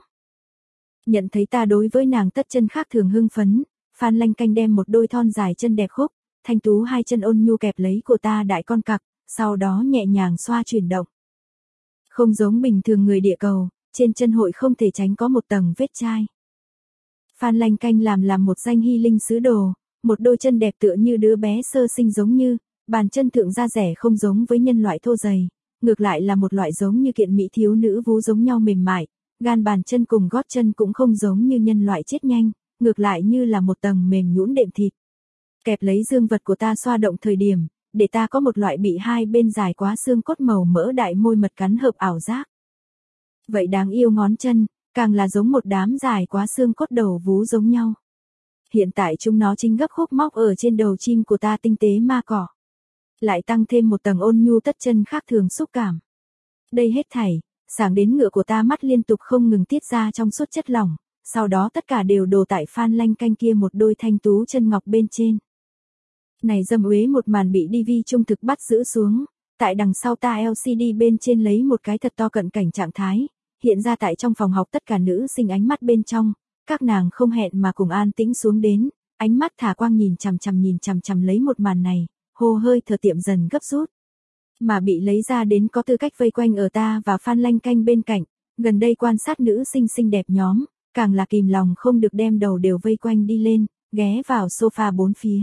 Nhận thấy ta đối với nàng tất chân khác thường hưng phấn, Phan Lanh Canh đem một đôi thon dài chân đẹp khúc, thanh tú hai chân ôn nhu kẹp lấy của ta đại con cặc, sau đó nhẹ nhàng xoa chuyển động. Không giống bình thường người địa cầu, trên chân hội không thể tránh có một tầng vết chai. Phan Lanh Canh làm làm một danh hy linh sứ đồ, một đôi chân đẹp tựa như đứa bé sơ sinh giống như, bàn chân thượng da rẻ không giống với nhân loại thô dày, ngược lại là một loại giống như kiện mỹ thiếu nữ vú giống nhau mềm mại, gan bàn chân cùng gót chân cũng không giống như nhân loại chết nhanh, ngược lại như là một tầng mềm nhũn đệm thịt. Kẹp lấy dương vật của ta xoa động thời điểm, để ta có một loại bị hai bên dài quá xương cốt màu mỡ đại môi mật cắn hợp ảo giác. Vậy đáng yêu ngón chân, càng là giống một đám dài quá xương cốt đầu vú giống nhau. Hiện tại chúng nó chính gấp khúc móc ở trên đầu chim của ta tinh tế ma cỏ. Lại tăng thêm một tầng ôn nhu tất chân khác thường xúc cảm. Đây hết thảy, sáng đến ngựa của ta mắt liên tục không ngừng tiết ra trong suốt chất lỏng, sau đó tất cả đều đổ tại Phan Lanh Canh kia một đôi thanh tú chân ngọc bên trên. Này dâm uế một màn bị đê vê trung thực bắt giữ xuống, tại đằng sau ta lờ xê đê bên trên lấy một cái thật to cận cảnh trạng thái, hiện ra tại trong phòng học tất cả nữ sinh ánh mắt bên trong, các nàng không hẹn mà cùng an tĩnh xuống đến, ánh mắt thả quang nhìn chằm chằm nhìn chằm chằm lấy một màn này, hô hơi thở tiệm dần gấp rút. mà bị lấy ra đến có tư cách vây quanh ở ta và Phan Lanh Canh bên cạnh, gần đây quan sát nữ sinh xinh đẹp nhóm, càng là kìm lòng không được đem đầu đều vây quanh đi lên, ghé vào sofa bốn phía.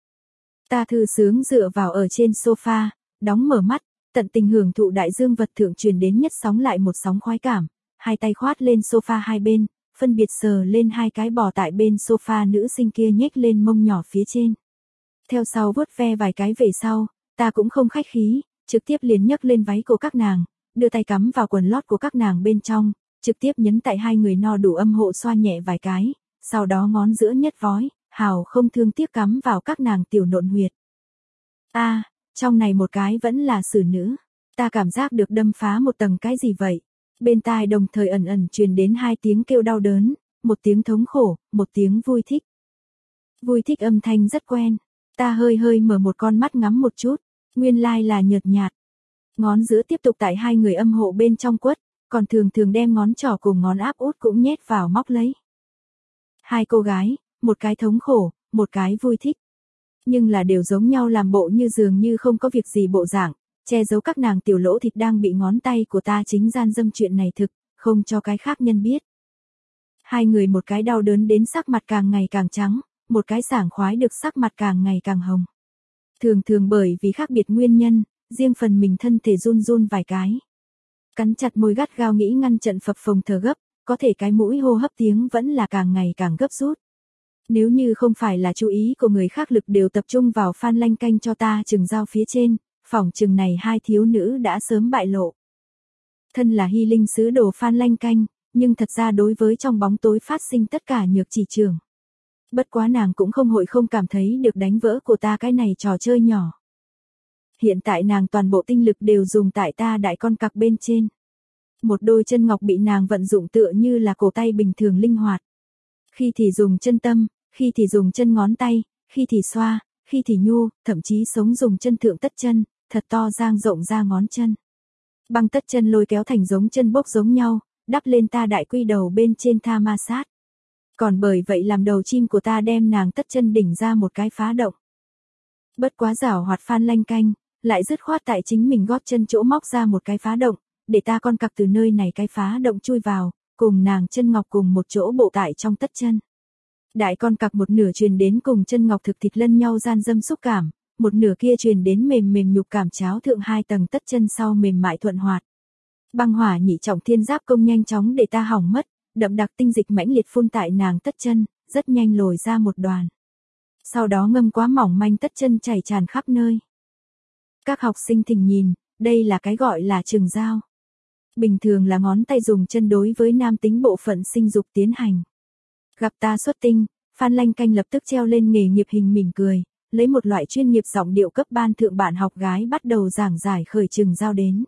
Ta thư sướng dựa vào ở trên sofa, đóng mở mắt, tận tình hưởng thụ đại dương vật thượng truyền đến nhất sóng lại một sóng khoái cảm, hai tay khoát lên sofa hai bên, phân biệt sờ lên hai cái bò tại bên sofa nữ sinh kia nhếch lên mông nhỏ phía trên. Theo sau vuốt ve vài cái về sau, ta cũng không khách khí, trực tiếp liền nhấc lên váy của các nàng, đưa tay cắm vào quần lót của các nàng bên trong, trực tiếp nhấn tại hai người no đủ âm hộ xoa nhẹ vài cái, sau đó ngón giữa nhất vói, hào không thương tiếc cắm vào các nàng tiểu nộn huyệt. A, à, trong này một cái vẫn là xử nữ, ta cảm giác được đâm phá một tầng cái gì vậy? Bên tai đồng thời ẩn ẩn truyền đến hai tiếng kêu đau đớn, một tiếng thống khổ, một tiếng vui thích. Vui thích âm thanh rất quen, ta hơi hơi mở một con mắt ngắm một chút, nguyên lai là nhợt nhạt. Ngón giữa tiếp tục tại hai người âm hộ bên trong quất, còn thường thường đem ngón trỏ cùng ngón áp út cũng nhét vào móc lấy. Hai cô gái, một cái thống khổ, một cái vui thích. Nhưng là đều giống nhau làm bộ như dường như không có việc gì bộ dạng, che giấu các nàng tiểu lỗ thịt đang bị ngón tay của ta chính gian dâm chuyện này thực, không cho cái khác nhân biết. Hai người một cái đau đớn đến sắc mặt càng ngày càng trắng, một cái sảng khoái được sắc mặt càng ngày càng hồng. Thường thường bởi vì khác biệt nguyên nhân, riêng phần mình thân thể run run vài cái. Cắn chặt môi gắt gao nghĩ ngăn trận phập phồng thở gấp, có thể cái mũi hô hấp tiếng vẫn là càng ngày càng gấp rút. Nếu như không phải là chú ý của người khác lực đều tập trung vào Phan Lanh Canh cho ta chừng dao phía trên, phỏng chừng này hai thiếu nữ đã sớm bại lộ. Thân là hy linh sứ đồ Phan Lanh Canh, nhưng thật ra đối với trong bóng tối phát sinh tất cả nhược chỉ trường. Bất quá nàng cũng không hội không cảm thấy được đánh vỡ của ta cái này trò chơi nhỏ. Hiện tại nàng toàn bộ tinh lực đều dùng tại ta đại con cặc bên trên. Một đôi chân ngọc bị nàng vận dụng tựa như là cổ tay bình thường linh hoạt. Khi thì dùng chân tâm, khi thì dùng chân ngón tay, khi thì xoa, khi thì nhu, thậm chí sống dùng chân thượng tất chân, thật to dang rộng ra ngón chân. Băng tất chân lôi kéo thành giống chân bốc giống nhau, đắp lên ta đại quy đầu bên trên tha ma sát. Còn bởi vậy làm đầu chim của ta đem nàng tất chân đỉnh ra một cái phá động. Bất quá giảo hoạt Phan Lanh Canh, lại dứt khoát tại chính mình gót chân chỗ móc ra một cái phá động, để ta con cặc từ nơi này cái phá động chui vào, cùng nàng chân ngọc cùng một chỗ bộ tại trong tất chân. Đại con cặc một nửa truyền đến cùng chân ngọc thực thịt lân nhau gian dâm xúc cảm, một nửa kia truyền đến mềm mềm nhục cảm cháo thượng hai tầng tất chân sau mềm mại thuận hoạt. Băng hỏa nhị trọng thiên giáp công nhanh chóng để ta hỏng mất, đậm đặc tinh dịch mãnh liệt phun tại nàng tất chân, rất nhanh lồi ra một đoàn. Sau đó ngâm quá mỏng manh tất chân chảy tràn khắp nơi. Các học sinh thỉnh nhìn, đây là cái gọi là trường giao. Bình thường là ngón tay dùng chân đối với nam tính bộ phận sinh dục tiến hành. Gặp ta xuất tinh, Phan Lanh Canh lập tức treo lên nghề nghiệp hình mỉm cười, lấy một loại chuyên nghiệp giọng điệu cấp ban thượng bạn học gái bắt đầu giảng giải khởi trường giao đến.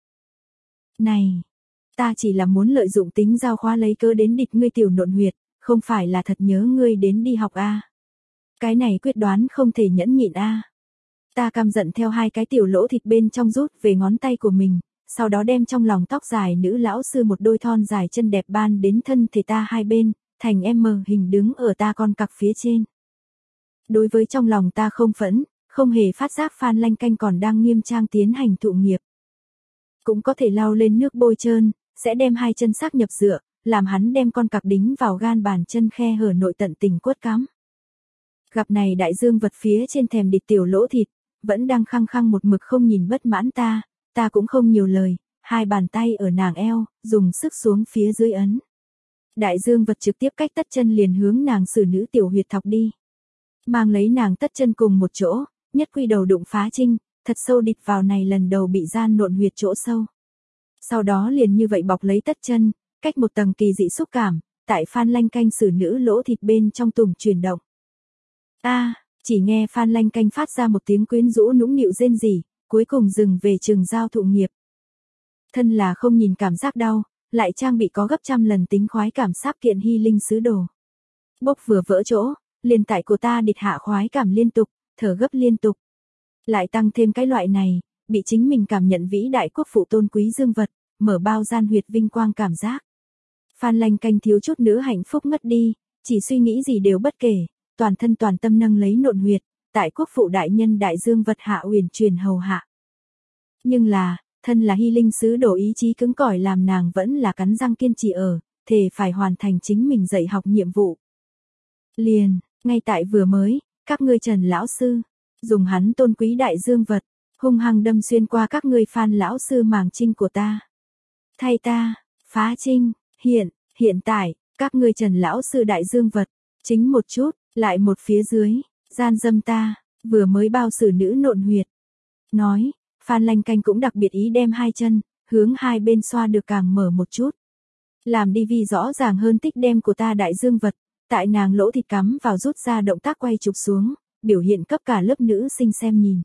Này, ta chỉ là muốn lợi dụng tính giao khóa lấy cớ đến địch ngươi tiểu nộn huyệt, không phải là thật nhớ ngươi đến đi học a. Cái này quyết đoán không thể nhẫn nhịn a. Ta căm giận theo hai cái tiểu lỗ thịt bên trong rút về ngón tay của mình, sau đó đem trong lòng tóc dài nữ lão sư một đôi thon dài chân đẹp ban đến thân thể ta hai bên, thành M hình đứng ở ta con cặc phía trên. Đối với trong lòng ta không phẫn, không hề phát giác Phan Lanh Canh còn đang nghiêm trang tiến hành thụ nghiệp. Cũng có thể lau lên nước bôi trơn, sẽ đem hai chân xác nhập dựa, làm hắn đem con cặc đính vào gan bàn chân khe hở nội tận tình quất cắm. Gặp này đại dương vật phía trên thèm địch tiểu lỗ thịt, vẫn đang khăng khăng một mực không nhìn bất mãn ta, ta cũng không nhiều lời, hai bàn tay ở nàng eo, dùng sức xuống phía dưới ấn. Đại dương vật trực tiếp cách tất chân liền hướng nàng xử nữ tiểu huyệt thọc đi. Mang lấy nàng tất chân cùng một chỗ, nhất quy đầu đụng phá trinh, thật sâu địch vào này lần đầu bị gian nộn huyệt chỗ sâu. Sau đó liền như vậy bọc lấy tất chân, cách một tầng kỳ dị xúc cảm, tại Phan Lanh Canh xử nữ lỗ thịt bên trong tùng chuyển động. A, à, chỉ nghe Phan Lanh Canh phát ra một tiếng quyến rũ nũng nịu rên rỉ, cuối cùng dừng về trường giao thụ nghiệp. Thân là không nhìn cảm giác đau, lại trang bị có gấp trăm lần tính khoái cảm sáp kiện hy linh sứ đồ. Bốc vừa vỡ chỗ, liền tại của ta địch hạ khoái cảm liên tục, thở gấp liên tục. Lại tăng thêm cái loại này, bị chính mình cảm nhận vĩ đại quốc phụ tôn quý dương vật, mở bao gian huyệt vinh quang cảm giác. Phan Lanh Canh thiếu chút nữa hạnh phúc ngất đi, chỉ suy nghĩ gì đều bất kể, toàn thân toàn tâm nâng lấy nộn huyệt, tại quốc phụ đại nhân đại dương vật hạ uyển truyền hầu hạ. Nhưng là, thân là hy linh sứ đồ ý chí cứng cỏi làm nàng vẫn là cắn răng kiên trì ở, thề phải hoàn thành chính mình dạy học nhiệm vụ. Liền, ngay tại vừa mới, các ngươi Trần lão sư, dùng hắn tôn quý đại dương vật, hung hăng đâm xuyên qua các ngươi Phan lão sư màng trinh của ta. Thay ta, phá trinh, hiện, hiện tại, các ngươi Trần lão sư đại dương vật, chính một chút, lại một phía dưới, gian dâm ta, vừa mới bao xử nữ nộn huyệt. Nói, Phan Lanh Canh cũng đặc biệt ý đem hai chân, hướng hai bên xoa được càng mở một chút. Làm đi vi rõ ràng hơn tích đem của ta đại dương vật, tại nàng lỗ thịt cắm vào rút ra động tác quay chụp xuống, biểu hiện cấp cả lớp nữ sinh xem nhìn.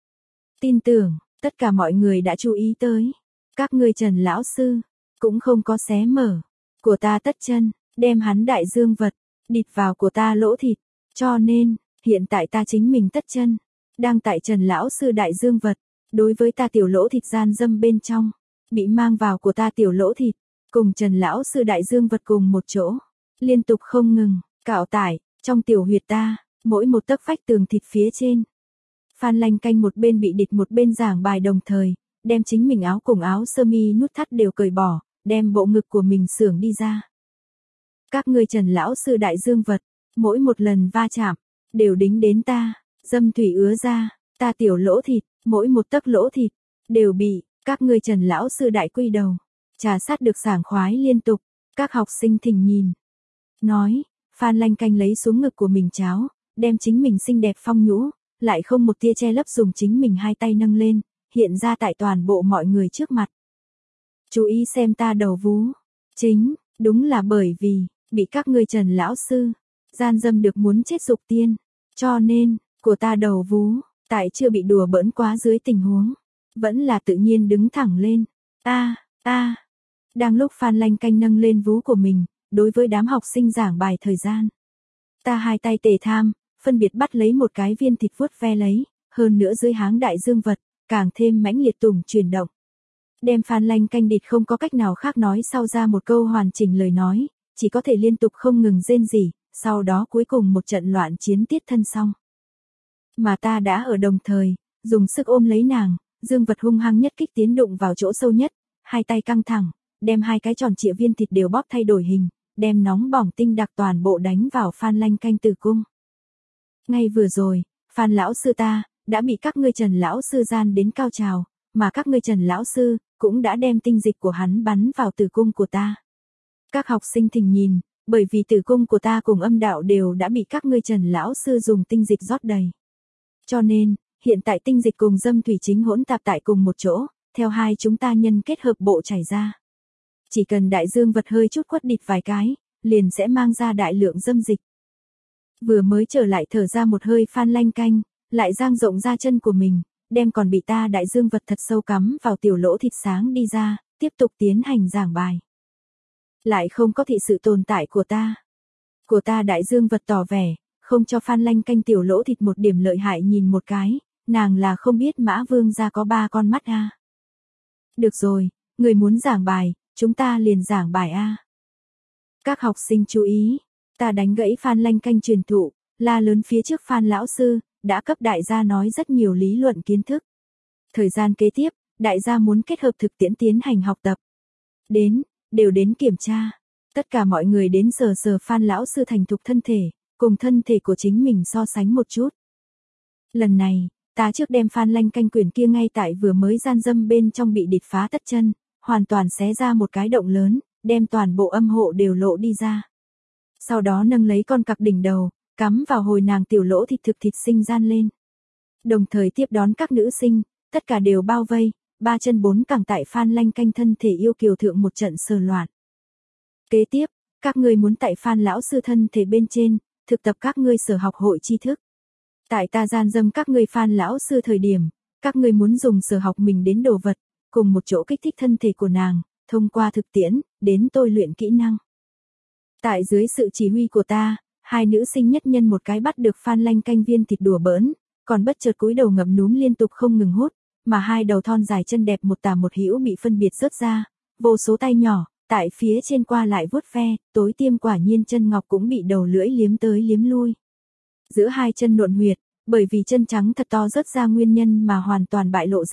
Tin tưởng, tất cả mọi người đã chú ý tới. Các ngươi Trần lão sư, cũng không có xé mở, của ta tất chân, đem hắn đại dương vật, địt vào của ta lỗ thịt. Cho nên, hiện tại ta chính mình tất chân, đang tại Trần lão sư đại dương vật, đối với ta tiểu lỗ thịt gian dâm bên trong, bị mang vào của ta tiểu lỗ thịt, cùng Trần lão sư đại dương vật cùng một chỗ, liên tục không ngừng, cạo tải, trong tiểu huyệt ta, mỗi một tấc vách tường thịt phía trên. Phan Lanh Canh một bên bị địt một bên giảng bài đồng thời, đem chính mình áo cùng áo sơ mi nút thắt đều cởi bỏ, đem bộ ngực của mình xưởng đi ra. Các ngươi Trần lão sư đại dương vật, mỗi một lần va chạm, đều đính đến ta, dâm thủy ứa ra, ta tiểu lỗ thịt, mỗi một tấc lỗ thịt, đều bị, các ngươi Trần lão sư đại quy đầu, trà sát được sảng khoái liên tục, các học sinh thỉnh nhìn. Nói, Phan Lanh Canh lấy xuống ngực của mình cháo, đem chính mình xinh đẹp phong nhũ, lại không một tia che lấp dùng chính mình hai tay nâng lên, hiện ra tại toàn bộ mọi người trước mặt. Chú ý xem ta đầu vú, chính, đúng là bởi vì, bị các ngươi Trần lão sư, gian dâm được muốn chết dục tiên, cho nên, của ta đầu vú, tại chưa bị đùa bỡn quá dưới tình huống, vẫn là tự nhiên đứng thẳng lên, ta, ta. Đang lúc Phan Lanh Canh nâng lên vú của mình, đối với đám học sinh giảng bài thời gian. Ta hai tay tề tham, phân biệt bắt lấy một cái viên thịt vuốt ve lấy, hơn nữa dưới háng đại dương vật, càng thêm mãnh liệt tùng chuyển động. Đem Phan Lanh Canh địt không có cách nào khác nói sau ra một câu hoàn chỉnh lời nói, chỉ có thể liên tục không ngừng rên rỉ, sau đó cuối cùng một trận loạn chiến tiết thân xong. Mà ta đã ở đồng thời, dùng sức ôm lấy nàng, dương vật hung hăng nhất kích tiến đụng vào chỗ sâu nhất, hai tay căng thẳng, đem hai cái tròn trịa viên thịt đều bóp thay đổi hình, đem nóng bỏng tinh đặc toàn bộ đánh vào Phan Lanh Canh tử cung. Ngay vừa rồi, Phan lão sư ta, đã bị các ngươi Trần lão sư gian đến cao trào, mà các ngươi Trần lão sư, cũng đã đem tinh dịch của hắn bắn vào tử cung của ta. Các học sinh thỉnh nhìn, bởi vì tử cung của ta cùng âm đạo đều đã bị các ngươi Trần lão sư dùng tinh dịch rót đầy. Cho nên, hiện tại tinh dịch cùng dâm thủy chính hỗn tạp tại cùng một chỗ, theo hai chúng ta nhân kết hợp bộ chảy ra. Chỉ cần đại dương vật hơi chút quất địt vài cái, liền sẽ mang ra đại lượng dâm dịch. Vừa mới trở lại thở ra một hơi Phan Lanh Canh, lại dang rộng ra chân của mình, đem còn bị ta đại dương vật thật sâu cắm vào tiểu lỗ thịt sáng đi ra, tiếp tục tiến hành giảng bài. Lại không có thị sự tồn tại của ta. Của ta đại dương vật tỏ vẻ, không cho Phan Lanh Canh tiểu lỗ thịt một điểm lợi hại nhìn một cái, nàng là không biết Mã Vương gia có ba con mắt a. Được rồi, người muốn giảng bài, chúng ta liền giảng bài a. Các học sinh chú ý, ta đánh gãy Phan Lanh Canh truyền thụ, la lớn phía trước Phan lão sư, đã cấp đại gia nói rất nhiều lý luận kiến thức. Thời gian kế tiếp, đại gia muốn kết hợp thực tiễn tiến hành học tập. Đến, đều đến kiểm tra. Tất cả mọi người đến sờ sờ Phan lão sư thành thục thân thể, cùng thân thể của chính mình so sánh một chút. Lần này, ta trước đem Phan Lanh Canh quyển kia ngay tại vừa mới gian dâm bên trong bị địt phá tất chân, hoàn toàn xé ra một cái động lớn, đem toàn bộ âm hộ đều lộ đi ra. Sau đó nâng lấy con cặc đỉnh đầu, cắm vào hồi nàng tiểu lỗ thịt thực thịt sinh gian lên. Đồng thời tiếp đón các nữ sinh, tất cả đều bao vây, ba chân bốn cẳng tại Phan Lanh Canh thân thể yêu kiều thượng một trận sờ loạn. Kế tiếp, các ngươi muốn tại Phan lão sư thân thể bên trên, thực tập các ngươi sở học hội tri thức. Tại ta gian dâm các ngươi Phan lão sư thời điểm, các ngươi muốn dùng sở học mình đến đồ vật, cùng một chỗ kích thích thân thể của nàng, thông qua thực tiễn, đến tôi luyện kỹ năng. Tại dưới sự chỉ huy của ta, hai nữ sinh nhất nhân một cái bắt được Phan Lanh Canh viên thịt đùa bỡn, còn bất chợt cúi đầu ngậm núm liên tục không ngừng hút, mà hai đầu thon dài chân đẹp một tả một hữu bị phân biệt rớt ra, vô số tay nhỏ, tại phía trên qua lại vuốt ve, tối tiêm quả nhiên chân ngọc cũng bị đầu lưỡi liếm tới liếm lui. Giữa hai chân nộn huyệt, bởi vì chân trắng thật to rớt ra nguyên nhân mà hoàn toàn bại lộ ra,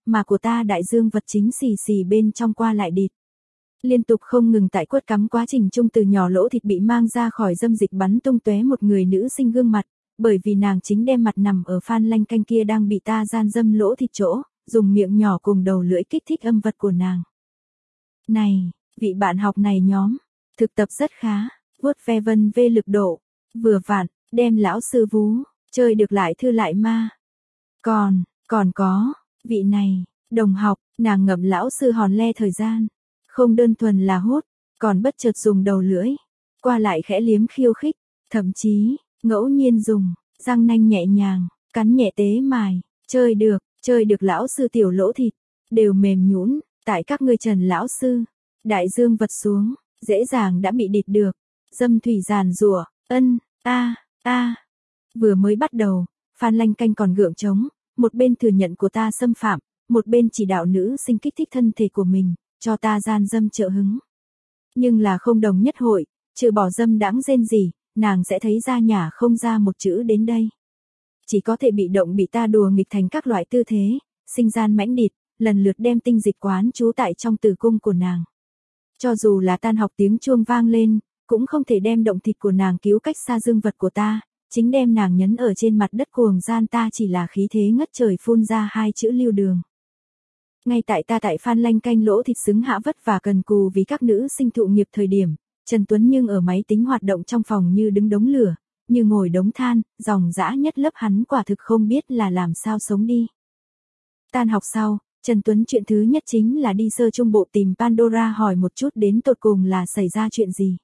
mà của ta đại dương vật chính xì xì bên trong qua lại địt. Liên tục không ngừng tại quất cắm quá trình chung từ nhỏ lỗ thịt bị mang ra khỏi dâm dịch bắn tung tóe một người nữ sinh gương mặt, bởi vì nàng chính đem mặt nằm ở Phan Lanh Canh kia đang bị ta gian dâm lỗ thịt chỗ, dùng miệng nhỏ cùng đầu lưỡi kích thích âm vật của nàng. Này, vị bạn học này nhóm, thực tập rất khá, vuốt ve vân vê lực độ, vừa vặn, đem lão sư vú, chơi được lại thư lại ma. Còn, còn có, vị này, đồng học, nàng ngậm lão sư hòn le thời gian, không đơn thuần là hút, còn bất chợt dùng đầu lưỡi, qua lại khẽ liếm khiêu khích, thậm chí, ngẫu nhiên dùng, răng nanh nhẹ nhàng, cắn nhẹ tế mài, chơi được, chơi được lão sư tiểu lỗ thịt, đều mềm nhũn, tại các ngươi Trần lão sư, đại dương vật xuống, dễ dàng đã bị địt được, dâm thủy giàn rủa, ân, a, a. Vừa mới bắt đầu, Phan Lanh Canh còn gượng chống, một bên thừa nhận của ta xâm phạm, một bên chỉ đạo nữ sinh kích thích thân thể của mình, cho ta gian dâm trợ hứng. Nhưng là không đồng nhất hội, trừ bỏ dâm đãng rên gì, nàng sẽ thấy ra nhả không ra một chữ đến đây. Chỉ có thể bị động bị ta đùa nghịch thành các loại tư thế, sinh gian mãnh địt, lần lượt đem tinh dịch quán trú tại trong tử cung của nàng. Cho dù là tan học tiếng chuông vang lên, cũng không thể đem động thịt của nàng cứu cách xa dương vật của ta, chính đem nàng nhấn ở trên mặt đất cuồng gian ta chỉ là khí thế ngất trời phun ra hai chữ lưu đường. Ngay tại ta tại Phan Lanh Canh lỗ thịt xứng hạ vất và cần cù vì các nữ sinh thụ nghiệp thời điểm, Trần Tuấn nhưng ở máy tính hoạt động trong phòng như đứng đống lửa, như ngồi đống than, dòng dã nhất lớp hắn quả thực không biết là làm sao sống đi. Tan học sau, Trần Tuấn chuyện thứ nhất chính là đi sơ trung bộ tìm Pandora hỏi một chút đến tột cùng là xảy ra chuyện gì.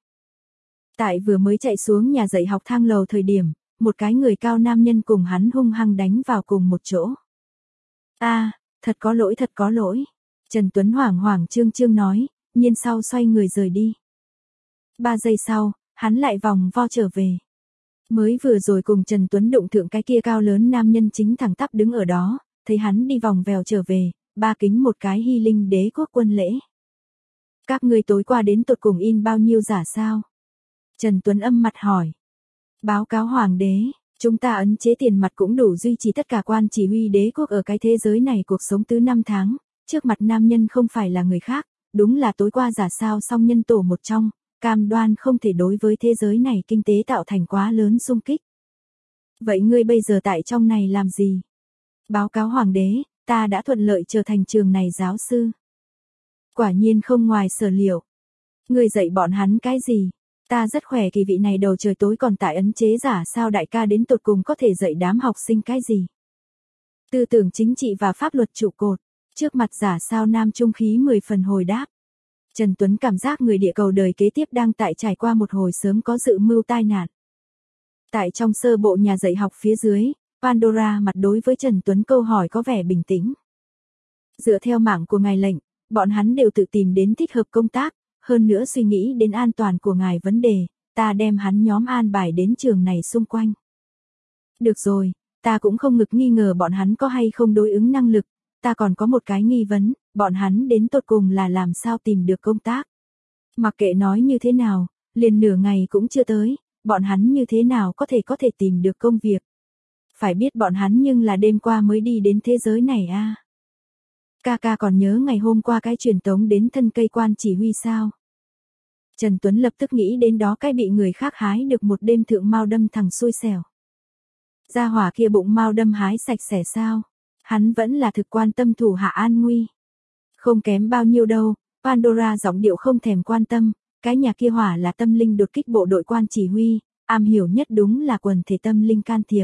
Tại vừa mới chạy xuống nhà dạy học thang lầu thời điểm, một cái người cao nam nhân cùng hắn hung hăng đánh vào cùng một chỗ. A, à, thật có lỗi thật có lỗi. Trần Tuấn hoảng hoảng trương trương nói, nhiên sau xoay người rời đi. Ba giây sau, hắn lại vòng vo trở về. Mới vừa rồi cùng Trần Tuấn đụng thượng cái kia cao lớn nam nhân chính thẳng tắp đứng ở đó, thấy hắn đi vòng vèo trở về, ba kính một cái hy linh đế quốc quân lễ. Các ngươi tối qua đến tột cùng in bao nhiêu giả sao? Trần Tuấn âm mặt hỏi. Báo cáo hoàng đế, chúng ta ấn chế tiền mặt cũng đủ duy trì tất cả quan chỉ huy đế quốc ở cái thế giới này cuộc sống thứ năm tháng, trước mặt nam nhân không phải là người khác, đúng là tối qua giả sao song nhân tổ một trong, cam đoan không thể đối với thế giới này kinh tế tạo thành quá lớn xung kích. Vậy ngươi bây giờ tại trong này làm gì? Báo cáo hoàng đế, ta đã thuận lợi trở thành trường này giáo sư. Quả nhiên không ngoài sở liệu. Ngươi dạy bọn hắn cái gì? Ta rất khỏe kỳ vị này đầu trời tối còn tại ấn chế giả sao đại ca đến tột cùng có thể dạy đám học sinh cái gì? Tư tưởng chính trị và pháp luật trụ cột, trước mặt giả sao nam trung khí mười phần hồi đáp. Trần Tuấn cảm giác người địa cầu đời kế tiếp đang tại trải qua một hồi sớm có dự mưu tai nạn. Tại trong sơ bộ nhà dạy học phía dưới, Pandora mặt đối với Trần Tuấn câu hỏi có vẻ bình tĩnh. Dựa theo mạng của ngài lệnh, bọn hắn đều tự tìm đến thích hợp công tác, hơn nữa suy nghĩ đến an toàn của ngài vấn đề, ta đem hắn nhóm an bài đến trường này xung quanh. Được rồi, ta cũng không ngực nghi ngờ bọn hắn có hay không đối ứng năng lực, ta còn có một cái nghi vấn, bọn hắn đến tột cùng là làm sao tìm được công tác. Mặc kệ nói như thế nào, liền nửa ngày cũng chưa tới, bọn hắn như thế nào có thể có thể tìm được công việc. Phải biết bọn hắn nhưng là đêm qua mới đi đến thế giới này a. À. Ca ca còn nhớ ngày hôm qua cái truyền tống đến thân cây quan chỉ huy sao? Trần Tuấn lập tức nghĩ đến đó cái bị người khác hái được một đêm thượng mao đâm thằng xui xẻo. Gia hỏa kia bụng mao đâm hái sạch sẽ sao? Hắn vẫn là thực quan tâm thủ hạ an nguy. Không kém bao nhiêu đâu, Pandora giọng điệu không thèm quan tâm, cái nhà kia hỏa là tâm linh đột kích bộ đội quan chỉ huy, am hiểu nhất đúng là quần thể tâm linh can thiệp.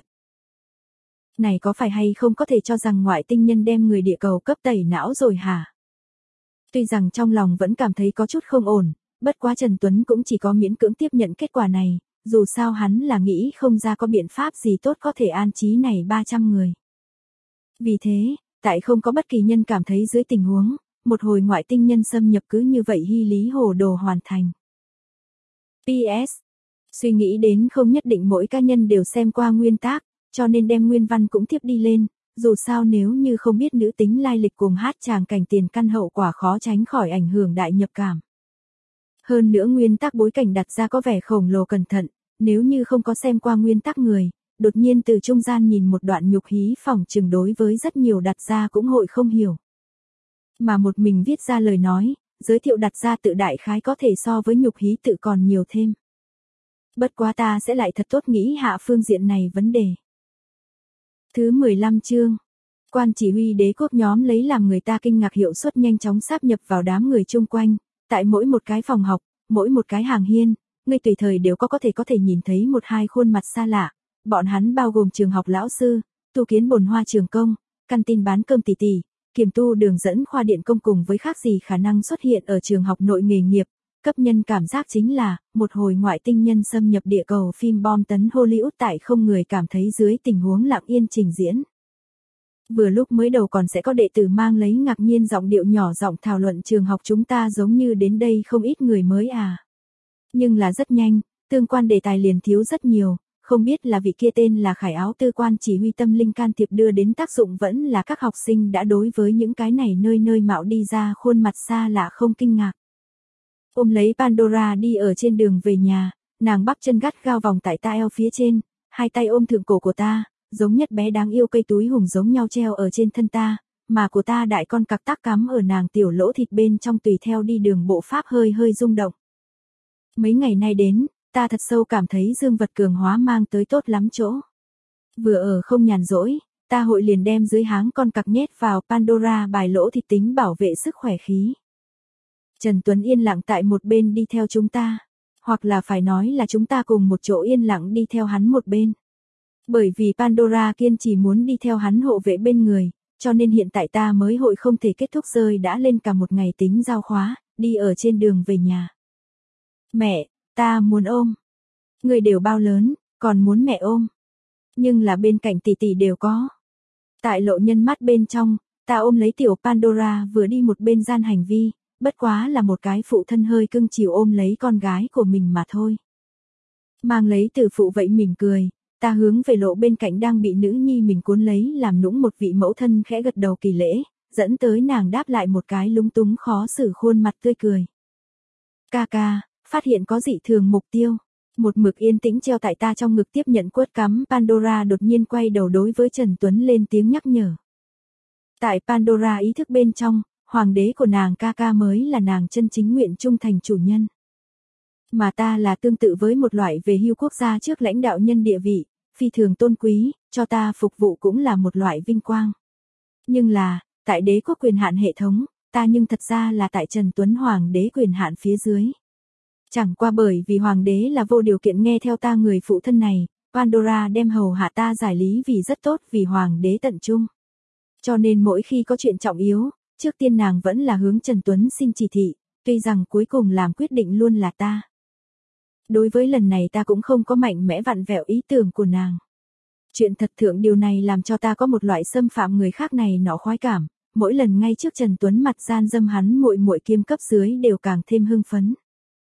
Này có phải hay không có thể cho rằng ngoại tinh nhân đem người địa cầu cấp tẩy não rồi hả? Tuy rằng trong lòng vẫn cảm thấy có chút không ổn, bất quá Trần Tuấn cũng chỉ có miễn cưỡng tiếp nhận kết quả này, dù sao hắn là nghĩ không ra có biện pháp gì tốt có thể an trí này ba trăm người. Vì thế, tại không có bất kỳ nhân cảm thấy dưới tình huống, một hồi ngoại tinh nhân xâm nhập cứ như vậy hy lý hồ đồ hoàn thành. pê ét. Suy nghĩ đến không nhất định mỗi cá nhân đều xem qua nguyên tác, cho nên đem nguyên văn cũng tiếp đi lên, dù sao nếu như không biết nữ tính lai lịch cùng hát tràng cảnh tiền căn hậu quả khó tránh khỏi ảnh hưởng đại nhập cảm. Hơn nữa nguyên tắc bối cảnh đặt ra có vẻ khổng lồ cẩn thận, nếu như không có xem qua nguyên tắc người, đột nhiên từ trung gian nhìn một đoạn nhục hí phỏng chừng đối với rất nhiều đặt ra cũng hội không hiểu. Mà một mình viết ra lời nói, giới thiệu đặt ra tự đại khái có thể so với nhục hí tự còn nhiều thêm. Bất quá ta sẽ lại thật tốt nghĩ hạ phương diện này vấn đề. Thứ mười lăm chương. Quan chỉ huy đế quốc nhóm lấy làm người ta kinh ngạc hiệu suất nhanh chóng sáp nhập vào đám người chung quanh, tại mỗi một cái phòng học, mỗi một cái hàng hiên, ngươi tùy thời đều có có thể có thể nhìn thấy một hai khuôn mặt xa lạ, bọn hắn bao gồm trường học lão sư, tu kiến bồn hoa trường công, căn tin bán cơm tỷ tỷ, kiểm tu đường dẫn khoa điện công cùng với khác gì khả năng xuất hiện ở trường học nội nghề nghiệp, cấp nhân cảm giác chính là, một hồi ngoại tinh nhân xâm nhập địa cầu phim bom tấn Hollywood tại không người cảm thấy dưới tình huống lặng yên trình diễn. Vừa lúc mới đầu còn sẽ có đệ tử mang lấy ngạc nhiên giọng điệu nhỏ giọng thảo luận trường học chúng ta giống như đến đây không ít người mới à. Nhưng là rất nhanh, tương quan đề tài liền thiếu rất nhiều, không biết là vị kia tên là Khải Áo tư quan chỉ huy tâm linh can thiệp đưa đến tác dụng vẫn là các học sinh đã đối với những cái này nơi nơi mạo đi ra khuôn mặt xa lạ không kinh ngạc. Ôm lấy Pandora đi ở trên đường về nhà, nàng bắp chân gắt gao vòng tại ta eo phía trên, hai tay ôm thượng cổ của ta, giống nhất bé đáng yêu cây túi hùng giống nhau treo ở trên thân ta, mà của ta đại con cặc tắc cắm ở nàng tiểu lỗ thịt bên trong tùy theo đi đường bộ pháp hơi hơi rung động. Mấy ngày nay đến, ta thật sâu cảm thấy dương vật cường hóa mang tới tốt lắm chỗ. Vừa ở không nhàn rỗi, ta hội liền đem dưới háng con cặc nhét vào Pandora bài lỗ thịt tính bảo vệ sức khỏe khí. Trần Tuấn yên lặng tại một bên đi theo chúng ta, hoặc là phải nói là chúng ta cùng một chỗ yên lặng đi theo hắn một bên. Bởi vì Pandora kiên trì muốn đi theo hắn hộ vệ bên người, cho nên hiện tại ta mới hội không thể kết thúc rơi đã lên cả một ngày tính giao khóa, đi ở trên đường về nhà. Mẹ, ta muốn ôm. Người đều bao lớn, còn muốn mẹ ôm. Nhưng là bên cạnh tỷ tỷ đều có. Tại lộ nhân mắt bên trong, ta ôm lấy tiểu Pandora vừa đi một bên gian hành vi, bất quá là một cái phụ thân hơi cưng chiều ôm lấy con gái của mình mà thôi. Mang lấy từ phụ vậy mỉm cười, ta hướng về lộ bên cạnh đang bị nữ nhi mình cuốn lấy làm nũng một vị mẫu thân khẽ gật đầu kỳ lễ, dẫn tới nàng đáp lại một cái lúng túng khó xử khuôn mặt tươi cười. Ca ca, phát hiện có dị thường mục tiêu. Một mực yên tĩnh treo tại ta trong ngực tiếp nhận quất cắm Pandora đột nhiên quay đầu đối với Trần Tuấn lên tiếng nhắc nhở. Tại Pandora ý thức bên trong, hoàng đế của nàng ca ca mới là nàng chân chính nguyện trung thành chủ nhân. Mà ta là tương tự với một loại về hưu quốc gia trước lãnh đạo nhân địa vị, phi thường tôn quý, cho ta phục vụ cũng là một loại vinh quang. Nhưng là, tại đế quốc quyền hạn hệ thống, ta nhưng thật ra là tại Trần Tuấn hoàng đế quyền hạn phía dưới. Chẳng qua bởi vì hoàng đế là vô điều kiện nghe theo ta người phụ thân này, Pandora đem hầu hạ ta giải lý vì rất tốt vì hoàng đế tận trung. Cho nên mỗi khi có chuyện trọng yếu, trước tiên nàng vẫn là hướng Trần Tuấn xin chỉ thị, tuy rằng cuối cùng làm quyết định luôn là ta. Đối với lần này ta cũng không có mạnh mẽ vặn vẹo ý tưởng của nàng. Chuyện thật thượng điều này làm cho ta có một loại xâm phạm người khác này nọ khoái cảm, mỗi lần ngay trước Trần Tuấn mặt gian dâm hắn muội muội kiêm cấp dưới đều càng thêm hưng phấn.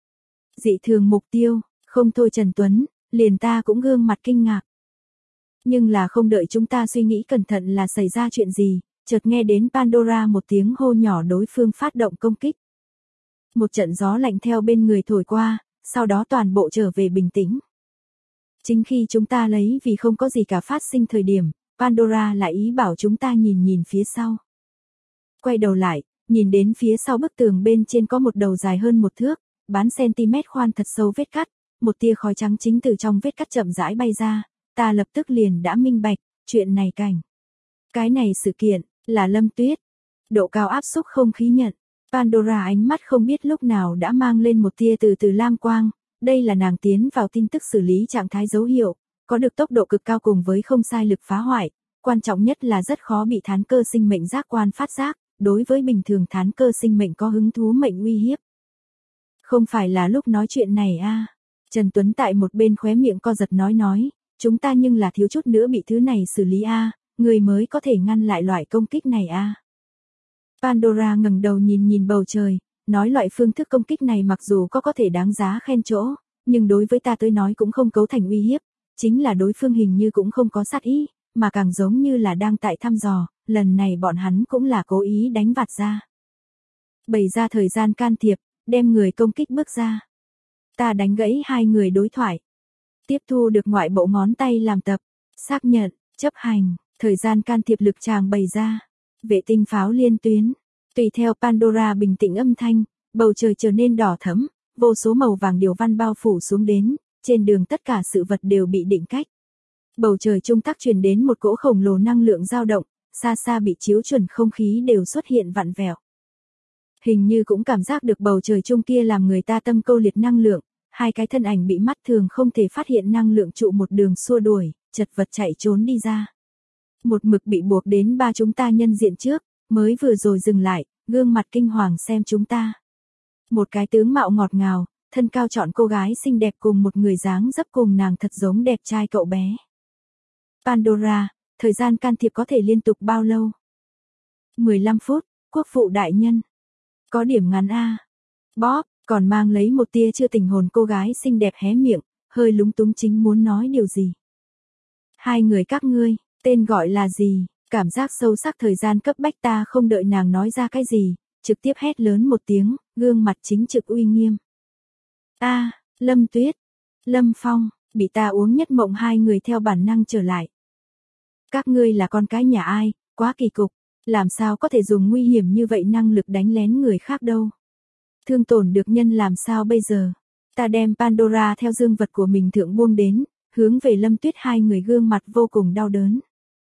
Dị thường mục tiêu, không thôi Trần Tuấn, liền ta cũng gương mặt kinh ngạc. Nhưng là không đợi chúng ta suy nghĩ cẩn thận là xảy ra chuyện gì, chợt nghe đến Pandora một tiếng hô nhỏ đối phương phát động công kích. Một trận gió lạnh theo bên người thổi qua, sau đó toàn bộ trở về bình tĩnh. Chính khi chúng ta lấy vì không có gì cả phát sinh thời điểm, Pandora lại ý bảo chúng ta nhìn nhìn phía sau. Quay đầu lại, nhìn đến phía sau bức tường bên trên có một đầu dài hơn một thước, bán cm khoan thật sâu vết cắt, một tia khói trắng chính từ trong vết cắt chậm rãi bay ra, ta lập tức liền đã minh bạch, chuyện này cảnh. Cái này sự kiện, là Lâm Tuyết. Độ cao áp xúc không khí nhận, Pandora ánh mắt không biết lúc nào đã mang lên một tia từ từ lam quang, đây là nàng tiến vào tin tức xử lý trạng thái dấu hiệu, có được tốc độ cực cao cùng với không sai lực phá hoại, quan trọng nhất là rất khó bị thán cơ sinh mệnh giác quan phát giác, đối với bình thường thán cơ sinh mệnh có hứng thú mệnh uy hiếp. Không phải là lúc nói chuyện này a à. Trần Tuấn tại một bên khóe miệng co giật nói nói, chúng ta nhưng là thiếu chút nữa bị thứ này xử lý a à, người mới có thể ngăn lại loại công kích này a à. Pandora ngẩng đầu nhìn nhìn bầu trời, nói loại phương thức công kích này mặc dù có có thể đáng giá khen chỗ, nhưng đối với ta tới nói cũng không cấu thành uy hiếp, chính là đối phương hình như cũng không có sát ý, mà càng giống như là đang tại thăm dò, lần này bọn hắn cũng là cố ý đánh vặt ra. Bày ra thời gian can thiệp, đem người công kích bước ra. Ta đánh gãy hai người đối thoại. Tiếp thu được ngoại bộ ngón tay làm tập, xác nhận, chấp hành, thời gian can thiệp lực tràng bày ra. Vệ tinh pháo liên tuyến. Tùy theo Pandora bình tĩnh âm thanh, bầu trời trở nên đỏ thẫm, vô số màu vàng điều văn bao phủ xuống đến, trên đường tất cả sự vật đều bị định cách. Bầu trời trung tắc truyền đến một cỗ khổng lồ năng lượng dao động, xa xa bị chiếu chuẩn không khí đều xuất hiện vặn vẹo. Hình như cũng cảm giác được bầu trời trung kia làm người ta tâm câu liệt năng lượng, hai cái thân ảnh bị mắt thường không thể phát hiện năng lượng trụ một đường xua đuổi, chật vật chạy trốn đi ra. Một mực bị buộc đến ba chúng ta nhân diện trước, mới vừa rồi dừng lại, gương mặt kinh hoàng xem chúng ta. Một cái tướng mạo ngọt ngào, thân cao chọn cô gái xinh đẹp cùng một người dáng dấp cùng nàng thật giống đẹp trai cậu bé. Pandora, thời gian can thiệp có thể liên tục bao lâu? mười lăm phút, quốc phụ đại nhân. Có điểm ngắn a. Bob, còn mang lấy một tia chưa tỉnh hồn cô gái xinh đẹp hé miệng, hơi lúng túng chính muốn nói điều gì. Hai người các ngươi, tên gọi là gì? Cảm giác sâu sắc thời gian cấp bách ta không đợi nàng nói ra cái gì, trực tiếp hét lớn một tiếng, gương mặt chính trực uy nghiêm. A, Lâm Tuyết, Lâm Phong, bị ta uống nhất mộng hai người theo bản năng trở lại. Các ngươi là con cái nhà ai, quá kỳ cục, làm sao có thể dùng nguy hiểm như vậy năng lực đánh lén người khác đâu. Thương tổn được nhân làm sao bây giờ? Ta đem Pandora theo dương vật của mình thượng buông đến, hướng về Lâm Tuyết hai người gương mặt vô cùng đau đớn.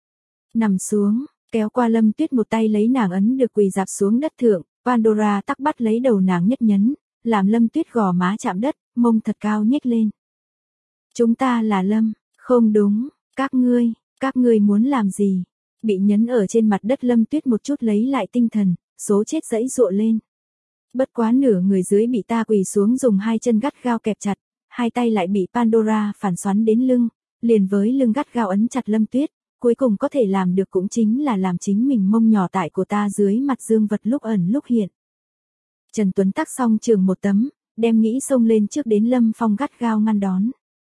Nằm xuống, kéo qua Lâm Tuyết một tay lấy nàng ấn được quỳ dạp xuống đất thượng, Pandora tắc bắt lấy đầu nàng nhất nhấn, làm Lâm Tuyết gò má chạm đất, mông thật cao nhếch lên. Chúng ta là Lâm, không đúng, các ngươi, các ngươi muốn làm gì? Bị nhấn ở trên mặt đất Lâm Tuyết một chút lấy lại tinh thần, số chết dẫy dụa lên. Bất quá nửa người dưới bị ta quỳ xuống dùng hai chân gắt gao kẹp chặt, hai tay lại bị Pandora phản xoắn đến lưng, liền với lưng gắt gao ấn chặt Lâm Tuyết, cuối cùng có thể làm được cũng chính là làm chính mình mông nhỏ tại của ta dưới mặt dương vật lúc ẩn lúc hiện. Trần Tuấn tắc xong trường một tấm, đem nghĩ xông lên trước đến Lâm Phong gắt gao ngăn đón.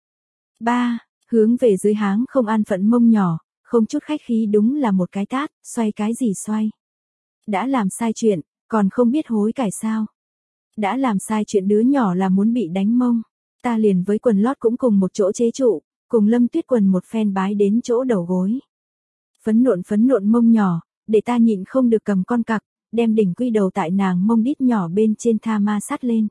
Ba, hướng về dưới háng không an phận mông nhỏ, không chút khách khí đúng là một cái tát, xoay cái gì xoay. Đã làm sai chuyện, còn không biết hối cải sao. Đã làm sai chuyện đứa nhỏ là muốn bị đánh mông, ta liền với quần lót cũng cùng một chỗ chế trụ, cùng Lâm Tuyết quần một phen bái đến chỗ đầu gối. Phấn nộn phấn nộn mông nhỏ, để ta nhịn không được cầm con cặc, đem đỉnh quy đầu tại nàng mông đít nhỏ bên trên tha ma sát lên.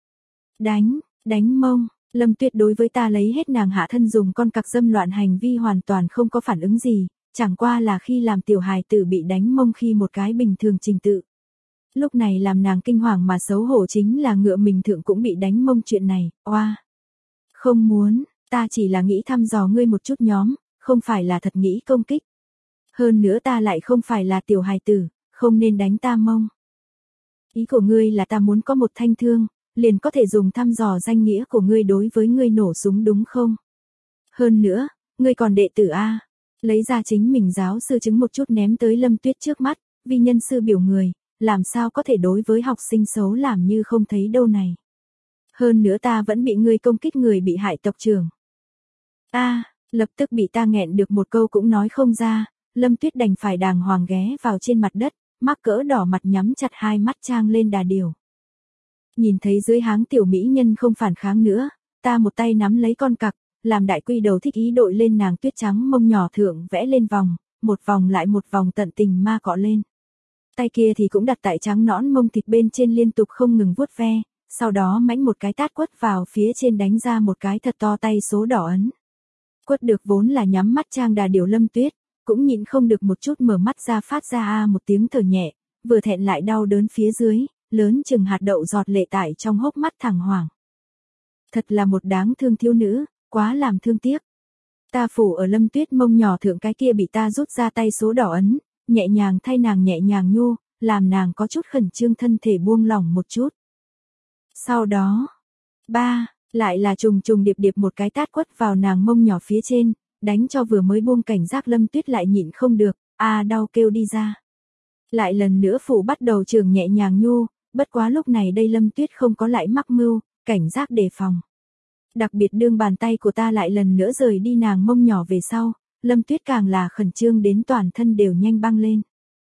Đánh, đánh mông, Lâm Tuyết đối với ta lấy hết nàng hạ thân dùng con cặc dâm loạn hành vi hoàn toàn không có phản ứng gì, chẳng qua là khi làm tiểu hài tử bị đánh mông khi một cái bình thường trình tự. Lúc này làm nàng kinh hoàng mà xấu hổ chính là ngựa mình thượng cũng bị đánh mông chuyện này, oa. Không muốn, ta chỉ là nghĩ thăm dò ngươi một chút nhóm, không phải là thật nghĩ công kích. Hơn nữa ta lại không phải là tiểu hài tử, không nên đánh ta mông. Ý của ngươi là ta muốn có một thanh thương, liền có thể dùng thăm dò danh nghĩa của ngươi đối với ngươi nổ súng đúng không? Hơn nữa, ngươi còn đệ tử A. Lấy ra chính mình giáo sư chứng một chút ném tới Lâm Tuyết trước mắt, vì nhân sư biểu người, làm sao có thể đối với học sinh xấu làm như không thấy đâu này. Hơn nữa ta vẫn bị ngươi công kích người bị hại tộc trưởng. A, lập tức bị ta nghẹn được một câu cũng nói không ra, Lâm Tuyết đành phải đàng hoàng ghé vào trên mặt đất, mắc cỡ đỏ mặt nhắm chặt hai mắt trang lên đà điểu. Nhìn thấy dưới háng tiểu mỹ nhân không phản kháng nữa, ta một tay nắm lấy con cặc, làm đại quy đầu thích ý đội lên nàng tuyết trắng mông nhỏ thượng vẽ lên vòng, một vòng lại một vòng tận tình ma cọ lên. Tay kia thì cũng đặt tại trắng nõn mông thịt bên trên liên tục không ngừng vuốt ve, sau đó mãnh một cái tát quất vào phía trên đánh ra một cái thật to tay số đỏ ấn. Quất được vốn là nhắm mắt trang đà điểu Lâm Tuyết, cũng nhịn không được một chút mở mắt ra phát ra a một tiếng thở nhẹ, vừa thẹn lại đau đớn phía dưới, lớn chừng hạt đậu giọt lệ tải trong hốc mắt thẳng hoàng. Thật là một đáng thương thiếu nữ, quá làm thương tiếc. Ta phủ ở Lâm Tuyết mông nhỏ thượng cái kia bị ta rút ra tay số đỏ ấn, nhẹ nhàng thay nàng nhẹ nhàng nhô, làm nàng có chút khẩn trương thân thể buông lỏng một chút. Sau đó, ba, lại là trùng trùng điệp điệp một cái tát quất vào nàng mông nhỏ phía trên, đánh cho vừa mới buông cảnh giác Lâm Tuyết lại nhịn không được, a đau kêu đi ra. Lại lần nữa phủ bắt đầu trường nhẹ nhàng nhô, bất quá lúc này đây Lâm Tuyết không có lại mắc mưu, cảnh giác đề phòng. Đặc biệt đương bàn tay của ta lại lần nữa rời đi nàng mông nhỏ về sau, Lâm Tuyết càng là khẩn trương đến toàn thân đều nhanh băng lên.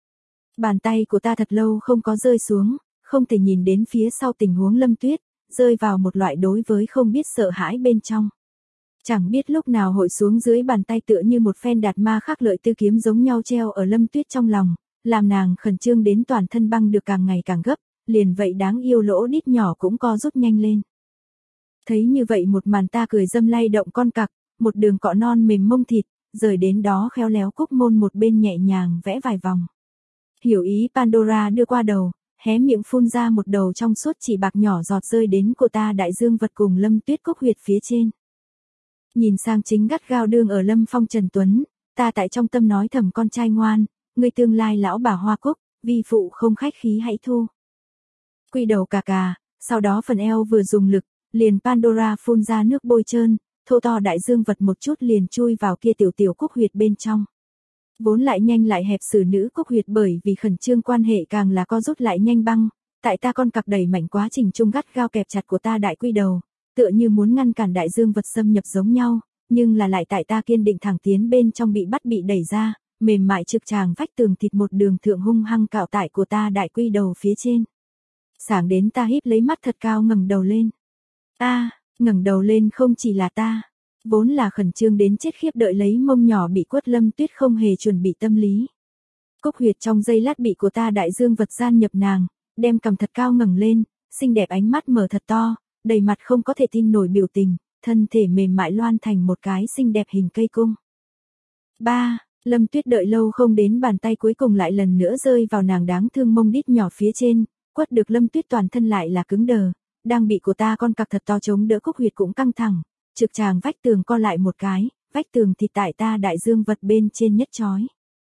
Bàn tay của ta thật lâu không có rơi xuống, không thể nhìn đến phía sau tình huống Lâm Tuyết, rơi vào một loại đối với không biết sợ hãi bên trong. Chẳng biết lúc nào hội xuống dưới bàn tay tựa như một phen đạt ma khắc lợi tư kiếm giống nhau treo ở Lâm Tuyết trong lòng, làm nàng khẩn trương đến toàn thân băng được càng ngày càng gấp, liền vậy đáng yêu lỗ đít nhỏ cũng co rút nhanh lên. Thấy như vậy một màn ta cười dâm lay động con cặc, một đường cọ non mềm mông thịt, rời đến đó khéo léo cúc môn một bên nhẹ nhàng vẽ vài vòng. Hiểu ý Pandora đưa qua đầu, hé miệng phun ra một đầu trong suốt chỉ bạc nhỏ giọt rơi đến cô ta đại dương vật cùng Lâm Tuyết Cúc huyệt phía trên. Nhìn sang chính gắt gao đương ở Lâm Phong Trần Tuấn, ta tại trong tâm nói thầm con trai ngoan, ngươi tương lai lão bà Hoa Cúc, vi phụ không khách khí hãy thu. Quy đầu cà cà, sau đó phần eo vừa dùng lực, liền Pandora phun ra nước bôi trơn, thô to đại dương vật một chút liền chui vào kia tiểu tiểu cúc huyệt bên trong. Vốn lại nhanh lại hẹp xử nữ cúc huyệt bởi vì khẩn trương quan hệ càng là co rút lại nhanh băng, tại ta con cặc đẩy mạnh quá trình trung gắt gao kẹp chặt của ta đại quy đầu, tựa như muốn ngăn cản đại dương vật xâm nhập giống nhau, nhưng là lại tại ta kiên định thẳng tiến bên trong bị bắt bị đẩy ra, mềm mại trực tràng vách tường thịt một đường thượng hung hăng cạo tại của ta đại quy đầu phía trên. Sảng đến ta híp lấy mắt thật cao ngẩng đầu lên. A, ngẩng đầu lên không chỉ là ta, vốn là khẩn trương đến chết khiếp đợi lấy mông nhỏ bị quất Lâm Tuyết không hề chuẩn bị tâm lý. Cúc huyệt trong giây lát bị của ta đại dương vật gian nhập nàng, đem cầm thật cao ngẩng lên, xinh đẹp ánh mắt mở thật to, đầy mặt không có thể tin nổi biểu tình, thân thể mềm mại loan thành một cái xinh đẹp hình cây cung. Ba, Lâm Tuyết đợi lâu không đến bàn tay cuối cùng lại lần nữa rơi vào nàng đáng thương mông đít nhỏ phía trên, quất được Lâm Tuyết toàn thân lại là cứng đờ, đang bị của ta con cặc thật to chống đỡ cúc huyệt cũng căng thẳng, trực tràng vách tường co lại một cái, vách tường thịt tại ta đại dương vật bên trên nhất chói.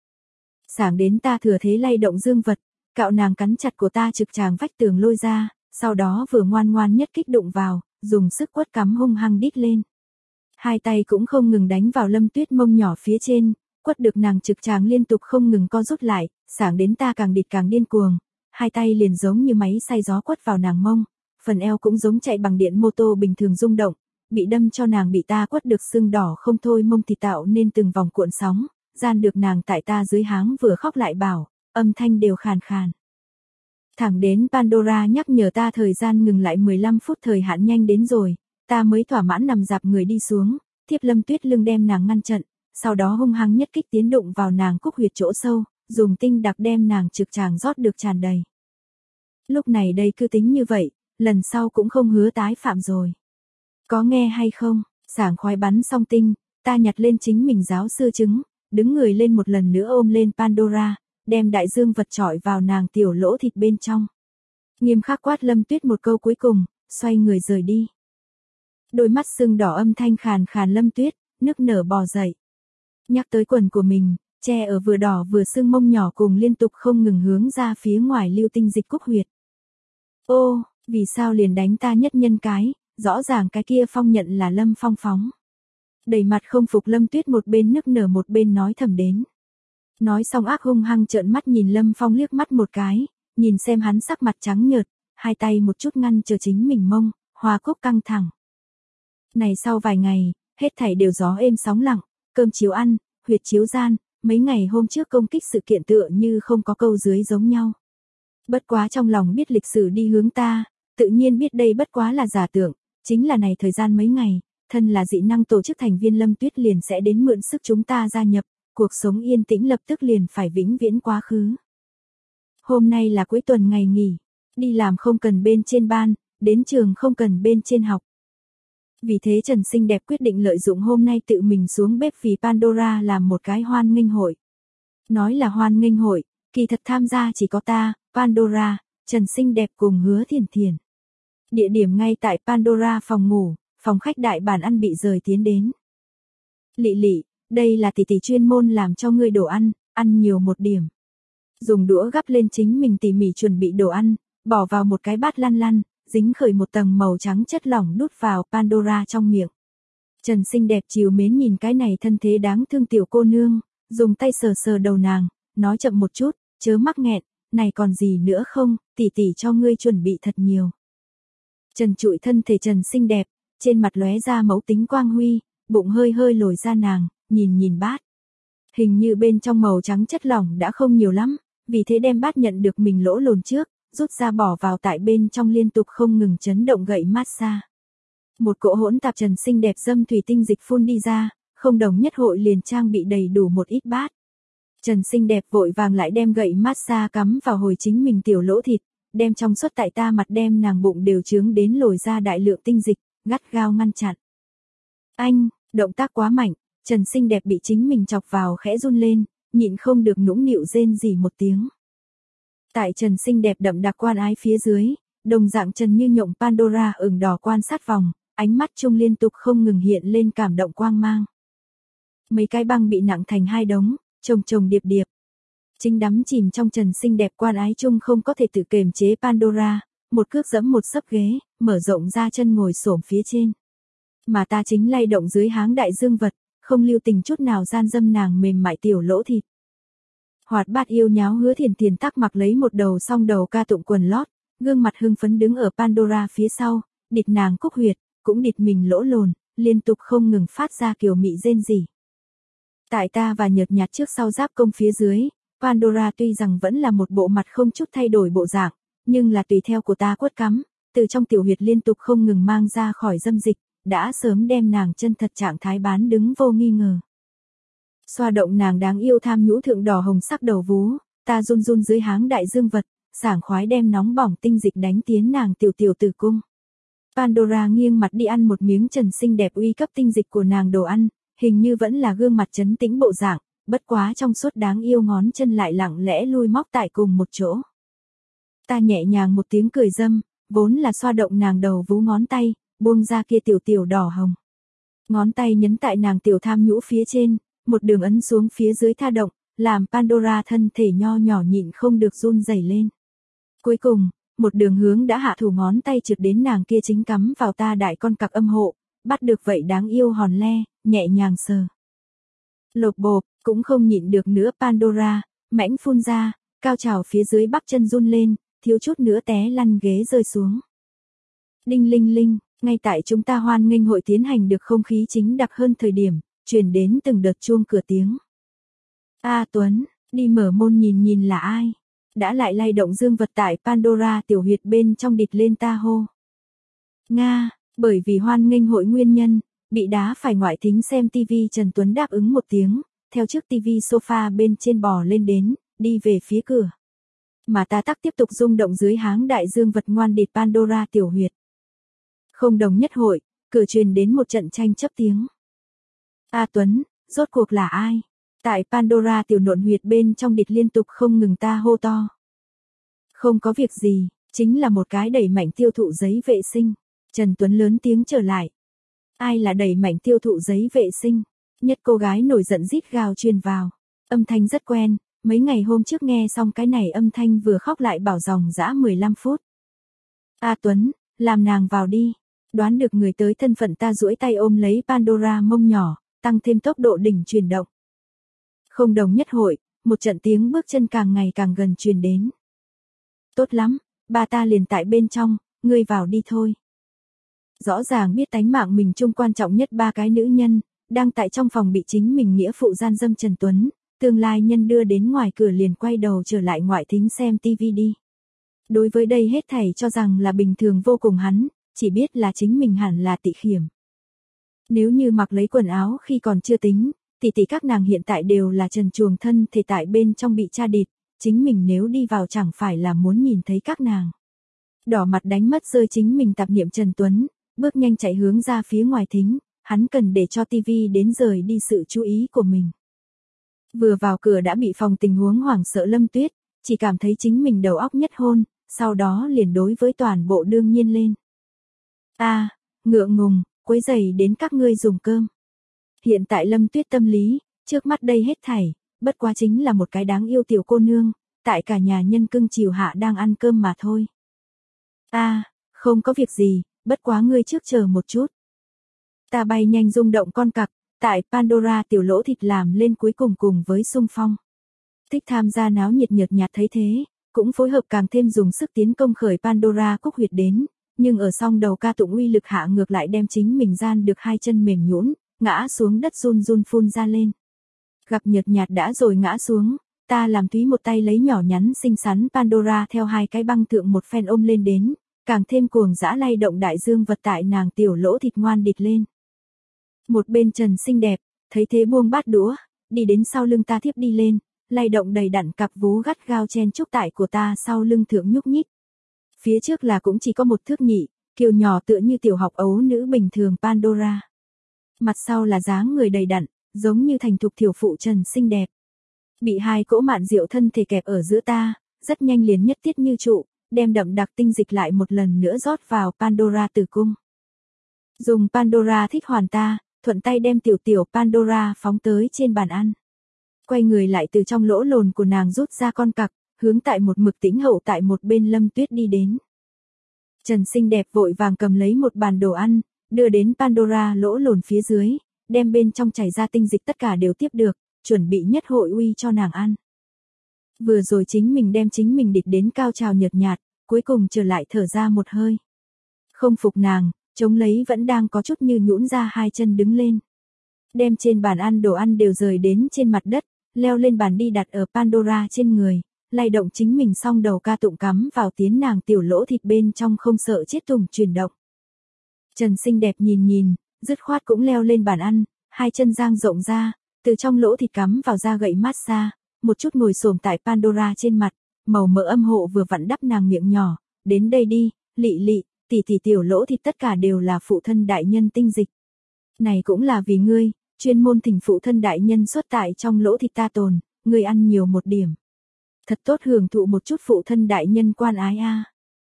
Sảng đến ta thừa thế lay động dương vật, cạo nàng cắn chặt của ta trực tràng vách tường lôi ra, sau đó vừa ngoan ngoan nhất kích đụng vào, dùng sức quất cắm hung hăng đít lên. Hai tay cũng không ngừng đánh vào Lâm Tuyết mông nhỏ phía trên, quất được nàng trực tràng liên tục không ngừng co rút lại, sảng đến ta càng địt càng điên cuồng, hai tay liền giống như máy xay gió quất vào nàng mông, phần eo cũng giống chạy bằng điện mô tô bình thường rung động, bị đâm cho nàng bị ta quất được sưng đỏ không thôi mông thì tạo nên từng vòng cuộn sóng, gian được nàng tại ta dưới háng vừa khóc lại bảo, âm thanh đều khàn khàn. Thẳng đến Pandora nhắc nhở ta thời gian ngừng lại mười lăm phút thời hạn nhanh đến rồi, ta mới thỏa mãn nằm dạp người đi xuống, thiếp Lâm Tuyết lưng đem nàng ngăn trận, sau đó hung hăng nhất kích tiến đụng vào nàng cúc huyệt chỗ sâu, dùng tinh đặc đem nàng trực tràng rót được tràn đầy. Lúc này đây cứ tính như vậy, lần sau cũng không hứa tái phạm rồi. Có nghe hay không? Sảng khoái bắn xong tinh, ta nhặt lên chính mình giáo sư trứng, đứng người lên một lần nữa ôm lên Pandora, đem đại dương vật trọi vào nàng tiểu lỗ thịt bên trong. Nghiêm khắc quát Lâm Tuyết một câu cuối cùng, xoay người rời đi. Đôi mắt sưng đỏ âm thanh khàn khàn Lâm Tuyết, nức nở bò dậy. Nhắc tới quần của mình, che ở vừa đỏ vừa sưng mông nhỏ cùng liên tục không ngừng hướng ra phía ngoài lưu tinh dịch cúc huyệt. Ô, vì sao liền đánh ta nhất nhân cái, rõ ràng cái kia Phong nhận là Lâm Phong phóng. Đầy mặt không phục Lâm Tuyết một bên nức nở một bên nói thầm đến. Nói xong ác hung hăng trợn mắt nhìn Lâm Phong liếc mắt một cái, nhìn xem hắn sắc mặt trắng nhợt, hai tay một chút ngăn chờ chính mình mông, Hoa Cúc căng thẳng. Này sau vài ngày, hết thảy đều gió êm sóng lặng, cơm chiếu ăn, huyệt chiếu gian, mấy ngày hôm trước công kích sự kiện tựa như không có câu dưới giống nhau. Bất quá trong lòng biết lịch sử đi hướng ta, tự nhiên biết đây bất quá là giả tưởng, chính là này thời gian mấy ngày, thân là dị năng tổ chức thành viên Lâm Tuyết liền sẽ đến mượn sức chúng ta gia nhập, cuộc sống yên tĩnh lập tức liền phải vĩnh viễn quá khứ. Hôm nay là cuối tuần ngày nghỉ, đi làm không cần bên trên ban, đến trường không cần bên trên học. Vì thế Trần Xinh Đẹp quyết định lợi dụng hôm nay tự mình xuống bếp vì Pandora làm một cái hoan nghênh hội. Nói là hoan nghênh hội, kỳ thật tham gia chỉ có ta, Pandora, Trần Xinh Đẹp cùng Hứa Thiền Thiền. Địa điểm ngay tại Pandora phòng ngủ, phòng khách đại bàn ăn bị rời tiến đến. Lị lị, đây là tỷ tỷ chuyên môn làm cho ngươi đồ ăn, ăn nhiều một điểm. Dùng đũa gắp lên chính mình tỉ mỉ chuẩn bị đồ ăn, bỏ vào một cái bát lăn lăn, dính khởi một tầng màu trắng chất lỏng đút vào Pandora trong miệng. Trần Xinh Đẹp chiều mến nhìn cái này thân thế đáng thương tiểu cô nương, dùng tay sờ sờ đầu nàng, nói chậm một chút, chớ mắc nghẹn, này còn gì nữa không, tỷ tỷ cho ngươi chuẩn bị thật nhiều. Trần trụi thân thể Trần Xinh Đẹp, trên mặt lóe ra mẫu tính quang huy, bụng hơi hơi lồi ra nàng, nhìn nhìn bát. Hình như bên trong màu trắng chất lỏng đã không nhiều lắm, vì thế đem bát nhận được mình lỗ lồn trước, rút ra bỏ vào tại bên trong liên tục không ngừng chấn động gậy massage. Một cỗ hỗn tạp Trần Xinh Đẹp dâm thủy tinh dịch phun đi ra, không đồng nhất hội liền trang bị đầy đủ một ít bát. Trần xinh đẹp vội vàng lại đem gậy massage cắm vào hồi chính mình tiểu lỗ thịt, đem trong suốt tại ta mặt đem nàng bụng đều trướng đến lồi ra đại lượng tinh dịch, gắt gao ngăn chặn. Anh, động tác quá mạnh, Trần xinh đẹp bị chính mình chọc vào khẽ run lên, nhịn không được nũng nịu rên rỉ một tiếng. Tại Trần xinh đẹp đậm đặc quan ái phía dưới, đồng dạng Trần Như Nhộng Pandora ửng đỏ quan sát vòng, ánh mắt trung liên tục không ngừng hiện lên cảm động quang mang. Mấy cái băng bị nặng thành hai đống, chồng chồng điệp điệp. Chính đắm chìm trong Trần xinh đẹp quan ái chung không có thể tự kiềm chế Pandora, một cước giẫm một sấp ghế, mở rộng ra chân ngồi xổm phía trên. Mà ta chính lay động dưới háng đại dương vật, không lưu tình chút nào gian dâm nàng mềm mại tiểu lỗ thịt. Hoạt bát yêu nháo Hứa Thiền Thiền tắc mặc lấy một đầu song đầu ca tụng quần lót, gương mặt hưng phấn đứng ở Pandora phía sau, địt nàng cúc huyệt, cũng địt mình lỗ lồn, liên tục không ngừng phát ra kiều mị rên rỉ. Tại ta và nhợt nhạt trước sau giáp công phía dưới, Pandora tuy rằng vẫn là một bộ mặt không chút thay đổi bộ dạng, nhưng là tùy theo của ta quất cắm, từ trong tiểu huyệt liên tục không ngừng mang ra khỏi dâm dịch, đã sớm đem nàng chân thật trạng thái bán đứng vô nghi ngờ. Xoa động nàng đáng yêu tham nhũ thượng đỏ hồng sắc đầu vú, ta run run dưới háng đại dương vật, sảng khoái đem nóng bỏng tinh dịch đánh tiến nàng tiểu tiểu tử cung. Pandora nghiêng mặt đi ăn một miếng Trần xinh đẹp uy cấp tinh dịch của nàng đồ ăn, hình như vẫn là gương mặt trấn tĩnh bộ dạng, bất quá trong suốt đáng yêu ngón chân lại lặng lẽ lui móc tại cùng một chỗ. Ta nhẹ nhàng một tiếng cười dâm, vốn là xoa động nàng đầu vú ngón tay, buông ra kia tiểu tiểu đỏ hồng. Ngón tay nhấn tại nàng tiểu tham nhũ phía trên, một đường ấn xuống phía dưới tha động, làm Pandora thân thể nho nhỏ nhịn không được run rẩy lên. Cuối cùng, một đường hướng đã hạ thủ ngón tay trượt đến nàng kia chính cắm vào ta đại con cặc âm hộ, bắt được vậy đáng yêu hòn le, nhẹ nhàng sờ. Lộp bộp, cũng không nhịn được nữa Pandora, mãnh phun ra, cao trào phía dưới bắp chân run lên, thiếu chút nữa té lăn ghế rơi xuống. Đinh linh linh, ngay tại chúng ta hoan nghênh hội tiến hành được không khí chính đặc hơn thời điểm, truyền đến từng đợt chuông cửa tiếng. A Tuấn, đi mở môn nhìn nhìn là ai? Đã lại lay động dương vật tại Pandora tiểu huyệt bên trong địt lên ta hô. Nga, bởi vì hoan nghênh hội nguyên nhân, bị đá phải ngoại thính xem tivi Trần Tuấn đáp ứng một tiếng, theo chiếc tivi sofa bên trên bò lên đến, đi về phía cửa. Mà ta tắc tiếp tục rung động dưới háng đại dương vật ngoan địt Pandora tiểu huyệt. Không đồng nhất hội, cửa truyền đến một trận tranh chấp tiếng. A Tuấn, rốt cuộc là ai? Tại Pandora tiểu nộn huyệt bên trong địt liên tục không ngừng ta hô to. Không có việc gì, chính là một cái đẩy mạnh tiêu thụ giấy vệ sinh. Trần Tuấn lớn tiếng trở lại. Ai là đẩy mạnh tiêu thụ giấy vệ sinh? Nhất cô gái nổi giận rít gào truyền vào. Âm thanh rất quen, mấy ngày hôm trước nghe xong cái này âm thanh vừa khóc lại bảo dòng dã mười lăm phút. A Tuấn, làm nàng vào đi. Đoán được người tới thân phận ta duỗi tay ôm lấy Pandora mông nhỏ, tăng thêm tốc độ đỉnh chuyển động. Không đồng nhất hội, một trận tiếng bước chân càng ngày càng gần truyền đến. Tốt lắm, ba ta liền tại bên trong, ngươi vào đi thôi. Rõ ràng biết tánh mạng mình chung quan trọng nhất ba cái nữ nhân, đang tại trong phòng bị chính mình nghĩa phụ gian dâm Trần Tuấn, tương lai nhân đưa đến ngoài cửa liền quay đầu trở lại ngoại thính xem tivi đi. Đối với đây hết thảy cho rằng là bình thường vô cùng hắn, chỉ biết là chính mình hẳn là tị khiểm. Nếu như mặc lấy quần áo khi còn chưa tính, tỷ tỷ các nàng hiện tại đều là trần truồng thân thể tại bên trong bị tra địt, chính mình nếu đi vào chẳng phải là muốn nhìn thấy các nàng. Đỏ mặt đánh mất rơi chính mình tạp niệm Trần Tuấn, bước nhanh chạy hướng ra phía ngoài thính, hắn cần để cho tivi đến rời đi sự chú ý của mình. Vừa vào cửa đã bị phòng tình huống hoảng sợ Lâm Tuyết, chỉ cảm thấy chính mình đầu óc nhất hôn, sau đó liền đối với toàn bộ đương nhiên lên. A, à, ngượng ngùng, quấy rầy đến các ngươi dùng cơm. Hiện tại Lâm Tuyết tâm lý, trước mắt đây hết thảy, bất quá chính là một cái đáng yêu tiểu cô nương, tại cả nhà nhân cưng chiều hạ đang ăn cơm mà thôi. A, à, không có việc gì, bất quá ngươi trước chờ một chút. Ta bay nhanh rung động con cặc, tại Pandora tiểu lỗ thịt làm lên cuối cùng cùng với xung phong. Thích tham gia náo nhiệt nhợt nhạt thấy thế, cũng phối hợp càng thêm dùng sức tiến công khởi Pandora cúc huyệt đến, nhưng ở song đầu ca tụng uy lực hạ ngược lại đem chính mình gian được hai chân mềm nhũn, ngã xuống đất run run phun ra lên. Gặp nhợt nhạt đã rồi ngã xuống, ta làm túy một tay lấy nhỏ nhắn xinh xắn Pandora theo hai cái băng thượng một phen ôm lên đến, càng thêm cuồng dã lay động đại dương vật tại nàng tiểu lỗ thịt ngoan địt lên. Một bên Trần xinh đẹp, thấy thế buông bát đũa, đi đến sau lưng ta thiếp đi lên, lay động đầy đặn cặp vú gắt gao chen chúc tại của ta sau lưng thượng nhúc nhích. Phía trước là cũng chỉ có một thước nhị, kiều nhỏ tựa như tiểu học ấu nữ bình thường Pandora. Mặt sau là dáng người đầy đặn, giống như thành thục thiểu phụ trần xinh đẹp. Bị hai cỗ mạn rượu thân thể kẹp ở giữa ta, rất nhanh liền nhất tiết như trụ, đem đậm đặc tinh dịch lại một lần nữa rót vào Pandora tử cung. Dùng Pandora thích hoàn ta, thuận tay đem tiểu tiểu Pandora phóng tới trên bàn ăn. Quay người lại từ trong lỗ lồn của nàng rút ra con cặc, hướng tại một mực tĩnh hậu tại một bên Lâm Tuyết đi đến. Trần xinh đẹp vội vàng cầm lấy một bàn đồ ăn, đưa đến Pandora lỗ lồn phía dưới, đem bên trong chảy ra tinh dịch tất cả đều tiếp được, chuẩn bị nhất hội uy cho nàng ăn. Vừa rồi chính mình đem chính mình địch đến cao trào nhợt nhạt, cuối cùng trở lại thở ra một hơi. Không phục nàng, chống lấy vẫn đang có chút như nhũn ra hai chân đứng lên. Đem trên bàn ăn đồ ăn đều rời đến trên mặt đất, leo lên bàn đi đặt ở Pandora trên người, lay động chính mình song đầu ca tụng cắm vào tiến nàng tiểu lỗ thịt bên trong không sợ chết tùng chuyển động. Trần xinh đẹp nhìn nhìn, dứt khoát cũng leo lên bàn ăn, hai chân dang rộng ra, từ trong lỗ thịt cắm vào da gậy massage, một chút ngồi xổm tại Pandora trên mặt, màu mỡ âm hộ vừa vặn đắp nàng miệng nhỏ, đến đây đi, lị lị, tỷ tỷ tiểu lỗ thịt tất cả đều là phụ thân đại nhân tinh dịch. Này cũng là vì ngươi, chuyên môn thỉnh phụ thân đại nhân xuất tại trong lỗ thịt ta tồn, ngươi ăn nhiều một điểm. Thật tốt hưởng thụ một chút phụ thân đại nhân quan ái a.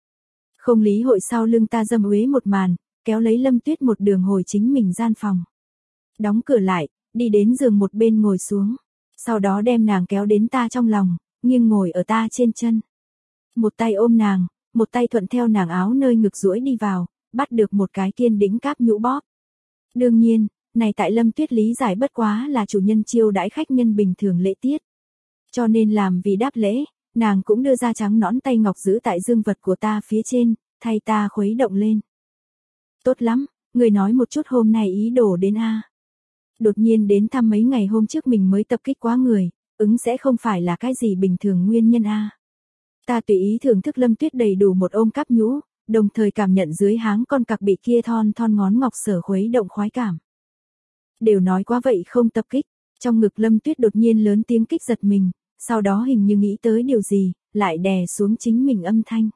Không lý hội sau lưng ta dâm uế một màn, kéo lấy Lâm Tuyết một đường hồi chính mình gian phòng. Đóng cửa lại, đi đến giường một bên ngồi xuống, sau đó đem nàng kéo đến ta trong lòng, nghiêng ngồi ở ta trên chân. Một tay ôm nàng, một tay thuận theo nàng áo nơi ngực duỗi đi vào, bắt được một cái kiên đĩnh cáp nhũ bóp. Đương nhiên, này tại Lâm Tuyết lý giải bất quá là chủ nhân chiêu đãi khách nhân bình thường lễ tiết. Cho nên làm vì đáp lễ, nàng cũng đưa ra trắng nõn tay ngọc giữ tại dương vật của ta phía trên, thay ta khuấy động lên. Tốt lắm, người nói một chút hôm nay ý đồ đến a. Đột nhiên đến thăm mấy ngày hôm trước mình mới tập kích quá người, ứng sẽ không phải là cái gì bình thường nguyên nhân a. Ta tùy ý thưởng thức Lâm Tuyết đầy đủ một ôm cáp nhũ, đồng thời cảm nhận dưới háng con cặc bị kia thon thon ngón ngọc sở khuấy động khoái cảm. Đều nói quá vậy không tập kích, trong ngực Lâm Tuyết đột nhiên lớn tiếng kích giật mình, sau đó hình như nghĩ tới điều gì, lại đè xuống chính mình âm thanh.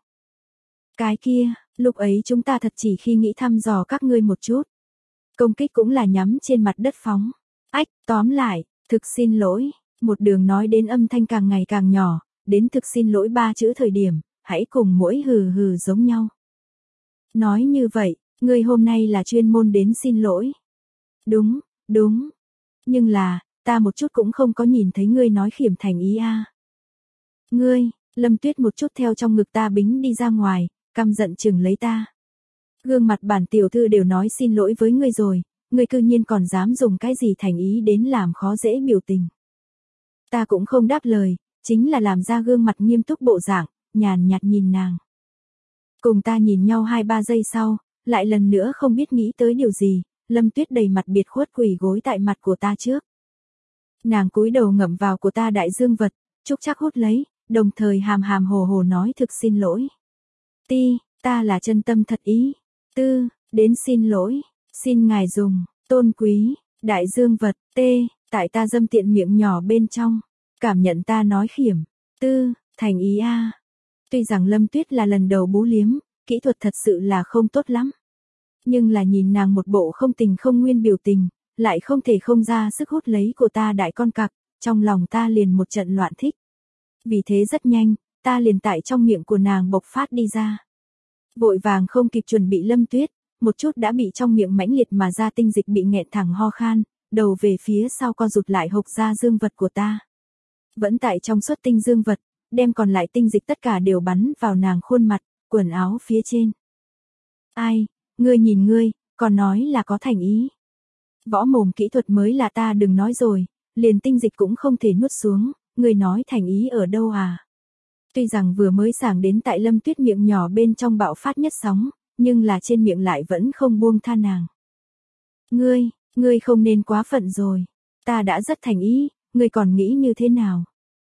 Cái kia, lúc ấy chúng ta thật chỉ khi nghĩ thăm dò các ngươi một chút. Công kích cũng là nhắm trên mặt đất phóng. Ách, tóm lại, thực xin lỗi, một đường nói đến âm thanh càng ngày càng nhỏ, đến thực xin lỗi ba chữ thời điểm, hãy cùng mỗi hừ hừ giống nhau. Nói như vậy, ngươi hôm nay là chuyên môn đến xin lỗi. Đúng, đúng. Nhưng là, ta một chút cũng không có nhìn thấy ngươi nói khiểm thành ý a. Ngươi, Lâm Tuyết một chút theo trong ngực ta bính đi ra ngoài, căm giận chừng lấy ta. Gương mặt bản tiểu thư đều nói xin lỗi với ngươi rồi, ngươi cư nhiên còn dám dùng cái gì thành ý đến làm khó dễ biểu tình. Ta cũng không đáp lời, chính là làm ra gương mặt nghiêm túc bộ dạng, nhàn nhạt nhìn nàng. Cùng ta nhìn nhau hai ba giây sau, lại lần nữa không biết nghĩ tới điều gì, Lâm Tuyết đầy mặt biệt khuất quỳ gối tại mặt của ta trước. Nàng cúi đầu ngậm vào của ta đại dương vật, trúc chắc hút lấy, đồng thời hàm hàm hồ hồ nói thực xin lỗi. Ti, ta là chân tâm thật ý. Tư, đến xin lỗi, xin ngài dùng, tôn quý, đại dương vật, tê, tại ta dâm tiện miệng nhỏ bên trong, cảm nhận ta nói khiểm, tư, thành ý a. Tuy rằng Lâm Tuyết là lần đầu bú liếm, kỹ thuật thật sự là không tốt lắm. Nhưng là nhìn nàng một bộ không tình không nguyên biểu tình, lại không thể không ra sức hút lấy của ta đại con cặc, trong lòng ta liền một trận loạn thích. Vì thế rất nhanh, ta liền tại trong miệng của nàng bộc phát đi ra. Vội vàng không kịp chuẩn bị Lâm Tuyết, một chút đã bị trong miệng mãnh liệt mà ra tinh dịch bị nghẹn thẳng ho khan, đầu về phía sau co rụt lại hộc ra dương vật của ta. Vẫn tại trong suất tinh dương vật, đem còn lại tinh dịch tất cả đều bắn vào nàng khuôn mặt, quần áo phía trên. Ai, ngươi nhìn ngươi, còn nói là có thành ý. Võ mồm kỹ thuật mới là ta đừng nói rồi, liền tinh dịch cũng không thể nuốt xuống, ngươi nói thành ý ở đâu à? Tuy rằng vừa mới sảng đến tại Lâm Tuyết miệng nhỏ bên trong bạo phát nhất sóng, nhưng là trên miệng lại vẫn không buông tha nàng. Ngươi, ngươi không nên quá phận rồi. Ta đã rất thành ý, ngươi còn nghĩ như thế nào?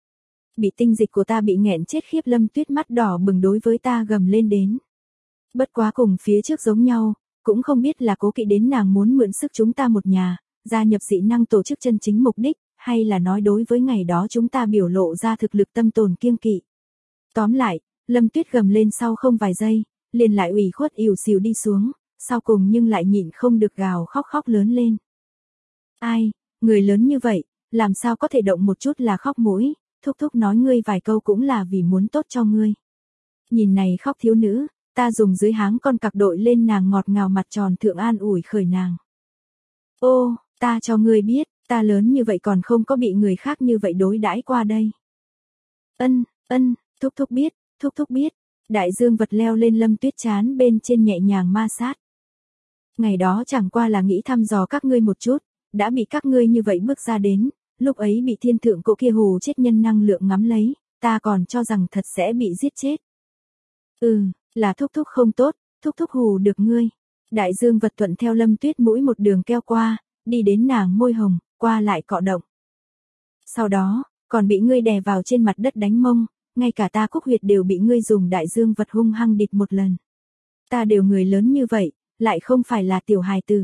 Bị tinh dịch của ta bị nghẹn chết khiếp Lâm Tuyết mắt đỏ bừng đối với ta gầm lên đến. Bất quá cùng phía trước giống nhau, cũng không biết là cố kỵ đến nàng muốn mượn sức chúng ta một nhà, gia nhập dị năng tổ chức chân chính mục đích, hay là nói đối với ngày đó chúng ta biểu lộ ra thực lực tâm tồn kiêng kỵ. Tóm lại, Lâm Tuyết gầm lên sau không vài giây, liền lại ủy khuất ỉu xìu đi xuống, sau cùng nhưng lại nhịn không được gào khóc khóc lớn lên. Ai, người lớn như vậy, làm sao có thể động một chút là khóc mũi, thúc thúc nói ngươi vài câu cũng là vì muốn tốt cho ngươi. Nhìn này khóc thiếu nữ, ta dùng dưới háng con cặc đội lên nàng ngọt ngào mặt tròn thượng an ủi khởi nàng. Ô, ta cho ngươi biết, ta lớn như vậy còn không có bị người khác như vậy đối đãi qua đây. Ân, ân, thúc thúc biết, thúc thúc biết. Đại dương vật leo lên Lâm Tuyết trán bên trên nhẹ nhàng ma sát. Ngày đó chẳng qua là nghĩ thăm dò các ngươi một chút, đã bị các ngươi như vậy bước ra đến, lúc ấy bị thiên thượng cỗ kia hù chết nhân năng lượng ngắm lấy, ta còn cho rằng thật sẽ bị giết chết. Ừ, là thúc thúc không tốt, thúc thúc hù được ngươi. Đại dương vật thuận theo Lâm Tuyết mũi một đường keo qua, đi đến nàng môi hồng, qua lại cọ động. Sau đó, còn bị ngươi đè vào trên mặt đất đánh mông, ngay cả ta Cúc Huyệt đều bị ngươi dùng đại dương vật hung hăng địch một lần. Ta đều người lớn như vậy, lại không phải là tiểu hài tử.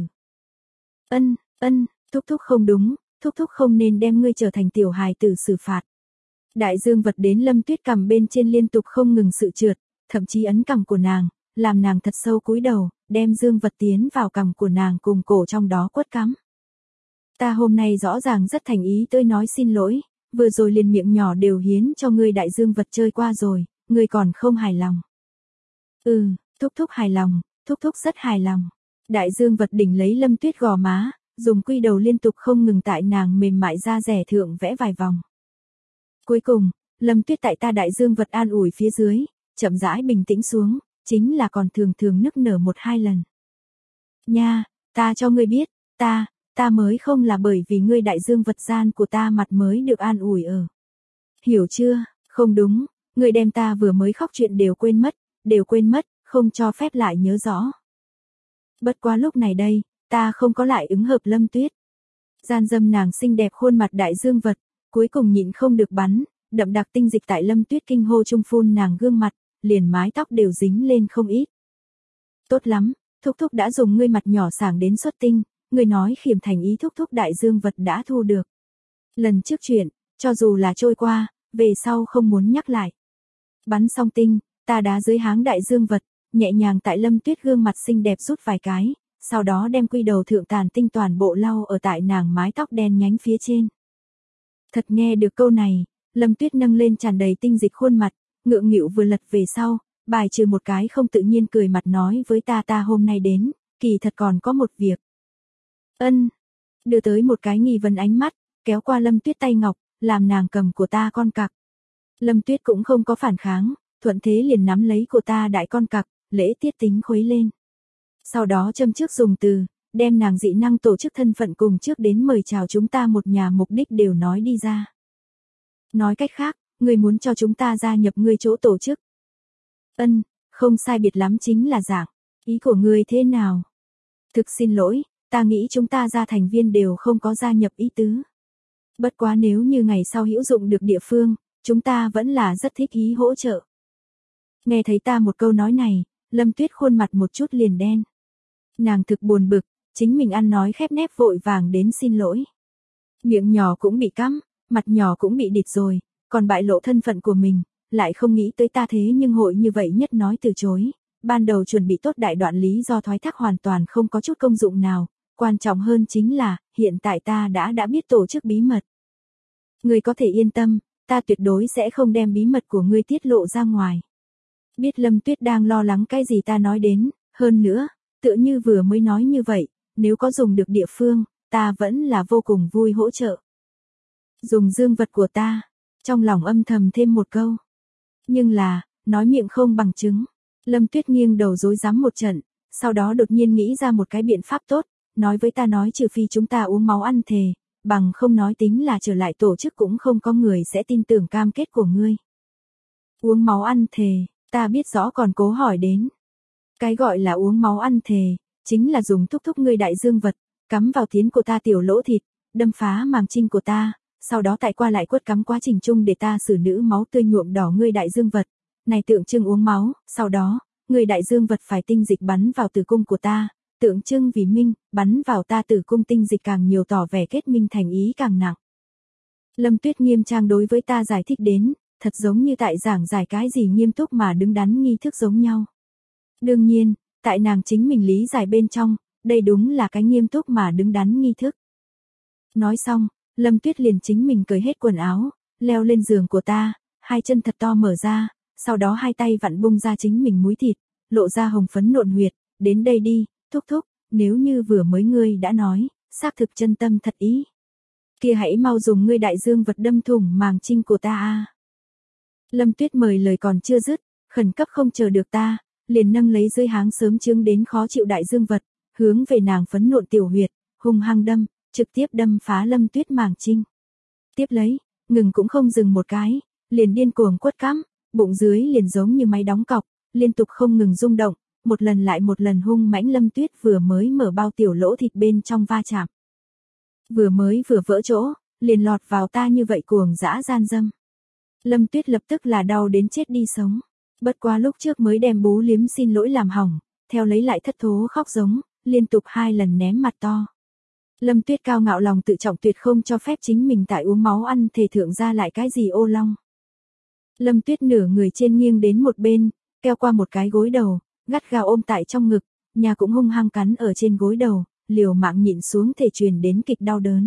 Ân, ân, thúc thúc không đúng, thúc thúc không nên đem ngươi trở thành tiểu hài tử xử phạt. Đại dương vật đến Lâm Tuyết cằm bên trên liên tục không ngừng sự trượt, thậm chí ấn cằm của nàng, làm nàng thật sâu cúi đầu, đem dương vật tiến vào cằm của nàng cùng cổ trong đó quất cắm. Ta hôm nay rõ ràng rất thành ý tới nói xin lỗi, vừa rồi liền miệng nhỏ đều hiến cho ngươi đại dương vật chơi qua rồi, ngươi còn không hài lòng. Ừ, thúc thúc hài lòng, thúc thúc rất hài lòng. Đại dương vật đỉnh lấy Lâm Tuyết gò má, dùng quy đầu liên tục không ngừng tại nàng mềm mại da rẻ thượng vẽ vài vòng. Cuối cùng, Lâm Tuyết tại ta đại dương vật an ủi phía dưới, chậm rãi bình tĩnh xuống, chính là còn thường thường nức nở một hai lần. Nha, ta cho ngươi biết, ta, ta mới không là bởi vì ngươi đại dương vật gian của ta mặt mới được an ủi ở. Hiểu chưa, không đúng, ngươi đem ta vừa mới khóc chuyện đều quên mất, đều quên mất, không cho phép lại nhớ rõ. Bất quá lúc này đây, ta không có lại ứng hợp Lâm Tuyết. Gian dâm nàng xinh đẹp khuôn mặt đại dương vật, cuối cùng nhịn không được bắn, đậm đặc tinh dịch tại Lâm Tuyết kinh hô trung phun nàng gương mặt, liền mái tóc đều dính lên không ít. Tốt lắm, thúc thúc đã dùng ngươi mặt nhỏ sảng đến xuất tinh, ngươi nói khiểm thành ý thúc thúc đại dương vật đã thu được. Lần trước chuyện, cho dù là trôi qua, về sau không muốn nhắc lại. Bắn xong tinh, ta đá dưới háng đại dương vật, nhẹ nhàng tại Lâm Tuyết gương mặt xinh đẹp rút vài cái, sau đó đem quy đầu thượng tàn tinh toàn bộ lau ở tại nàng mái tóc đen nhánh phía trên. Thật nghe được câu này, Lâm Tuyết nâng lên tràn đầy tinh dịch khuôn mặt, ngượng nghịu vừa lật về sau, bài trừ một cái không tự nhiên cười mặt nói với ta ta hôm nay đến, kỳ thật còn có một việc. Ân, đưa tới một cái nghi vấn ánh mắt, kéo qua Lâm Tuyết tay ngọc, làm nàng cầm của ta con cặc. Lâm Tuyết cũng không có phản kháng, thuận thế liền nắm lấy của ta đại con cặc, lễ tiết tính khuấy lên. Sau đó châm trước dùng từ, đem nàng dị năng tổ chức thân phận cùng trước đến mời chào chúng ta một nhà mục đích đều nói đi ra. Nói cách khác, ngươi muốn cho chúng ta gia nhập ngươi chỗ tổ chức. Ân, không sai biệt lắm chính là dạng, ý của ngươi thế nào? Thực xin lỗi, ta nghĩ chúng ta ra thành viên đều không có gia nhập ý tứ. Bất quá nếu như ngày sau hữu dụng được địa phương, chúng ta vẫn là rất thích ý hỗ trợ. Nghe thấy ta một câu nói này, Lâm Tuyết khuôn mặt một chút liền đen. Nàng thực buồn bực, chính mình ăn nói khép nép vội vàng đến xin lỗi. Miệng nhỏ cũng bị cắm, mặt nhỏ cũng bị địt rồi, còn bại lộ thân phận của mình, lại không nghĩ tới ta thế nhưng hội như vậy nhất nói từ chối. Ban đầu chuẩn bị tốt đại đoạn lý do thoái thác hoàn toàn không có chút công dụng nào, quan trọng hơn chính là, hiện tại ta đã đã biết tổ chức bí mật. Ngươi có thể yên tâm, ta tuyệt đối sẽ không đem bí mật của ngươi tiết lộ ra ngoài. Biết Lâm Tuyết đang lo lắng cái gì ta nói đến, hơn nữa, tựa như vừa mới nói như vậy, nếu có dùng được địa phương, ta vẫn là vô cùng vui hỗ trợ. Dùng dương vật của ta, trong lòng âm thầm thêm một câu. Nhưng là, nói miệng không bằng chứng. Lâm Tuyết nghiêng đầu rối rắm một trận, sau đó đột nhiên nghĩ ra một cái biện pháp tốt, nói với ta nói trừ phi chúng ta uống máu ăn thề, bằng không nói tính là trở lại tổ chức cũng không có người sẽ tin tưởng cam kết của ngươi. Uống máu ăn thề, ta biết rõ còn cố hỏi đến. Cái gọi là uống máu ăn thề, chính là dùng thúc thúc ngươi đại dương vật, cắm vào tiến của ta tiểu lỗ thịt, đâm phá màng trinh của ta, sau đó tại qua lại quất cắm quá trình chung để ta xử nữ máu tươi nhuộm đỏ ngươi đại dương vật. Này tượng trưng uống máu, sau đó, người đại dương vật phải tinh dịch bắn vào tử cung của ta, tượng trưng vì minh, bắn vào ta tử cung tinh dịch càng nhiều tỏ vẻ kết minh thành ý càng nặng. Lâm Tuyết nghiêm trang đối với ta giải thích đến, thật giống như tại giảng giải cái gì nghiêm túc mà đứng đắn nghi thức giống nhau. Đương nhiên, tại nàng chính mình lý giải bên trong, đây đúng là cái nghiêm túc mà đứng đắn nghi thức. Nói xong, Lâm Tuyết liền chính mình cởi hết quần áo, leo lên giường của ta, hai chân thật to mở ra, sau đó hai tay vặn bung ra chính mình múi thịt, lộ ra hồng phấn nộn huyệt, đến đây đi, thúc thúc, nếu như vừa mới ngươi đã nói, xác thực chân tâm thật ý. Kia hãy mau dùng ngươi đại dương vật đâm thủng màng trinh của ta a. Lâm Tuyết mời lời còn chưa dứt, khẩn cấp không chờ được ta, liền nâng lấy dưới háng sớm trướng đến khó chịu đại dương vật, hướng về nàng phấn nộn tiểu huyệt, hung hăng đâm, trực tiếp đâm phá Lâm Tuyết màng trinh. Tiếp lấy, ngừng cũng không dừng một cái, liền điên cuồng quất cắm, bụng dưới liền giống như máy đóng cọc, liên tục không ngừng rung động, một lần lại một lần hung mãnh Lâm Tuyết vừa mới mở bao tiểu lỗ thịt bên trong va chạm. Vừa mới vừa vỡ chỗ, liền lọt vào ta như vậy cuồng dã gian dâm. Lâm Tuyết lập tức là đau đến chết đi sống. Bất quá lúc trước mới đem bú liếm xin lỗi làm hỏng, theo lấy lại thất thố khóc giống, liên tục hai lần ném mặt to. Lâm Tuyết cao ngạo lòng tự trọng tuyệt không cho phép chính mình tại uống máu ăn thể thượng ra lại cái gì ô long. Lâm Tuyết nửa người trên nghiêng đến một bên, keo qua một cái gối đầu, gắt gao ôm tại trong ngực, nhà cũng hung hăng cắn ở trên gối đầu, liều mạng nhịn xuống thể truyền đến kịch đau đớn.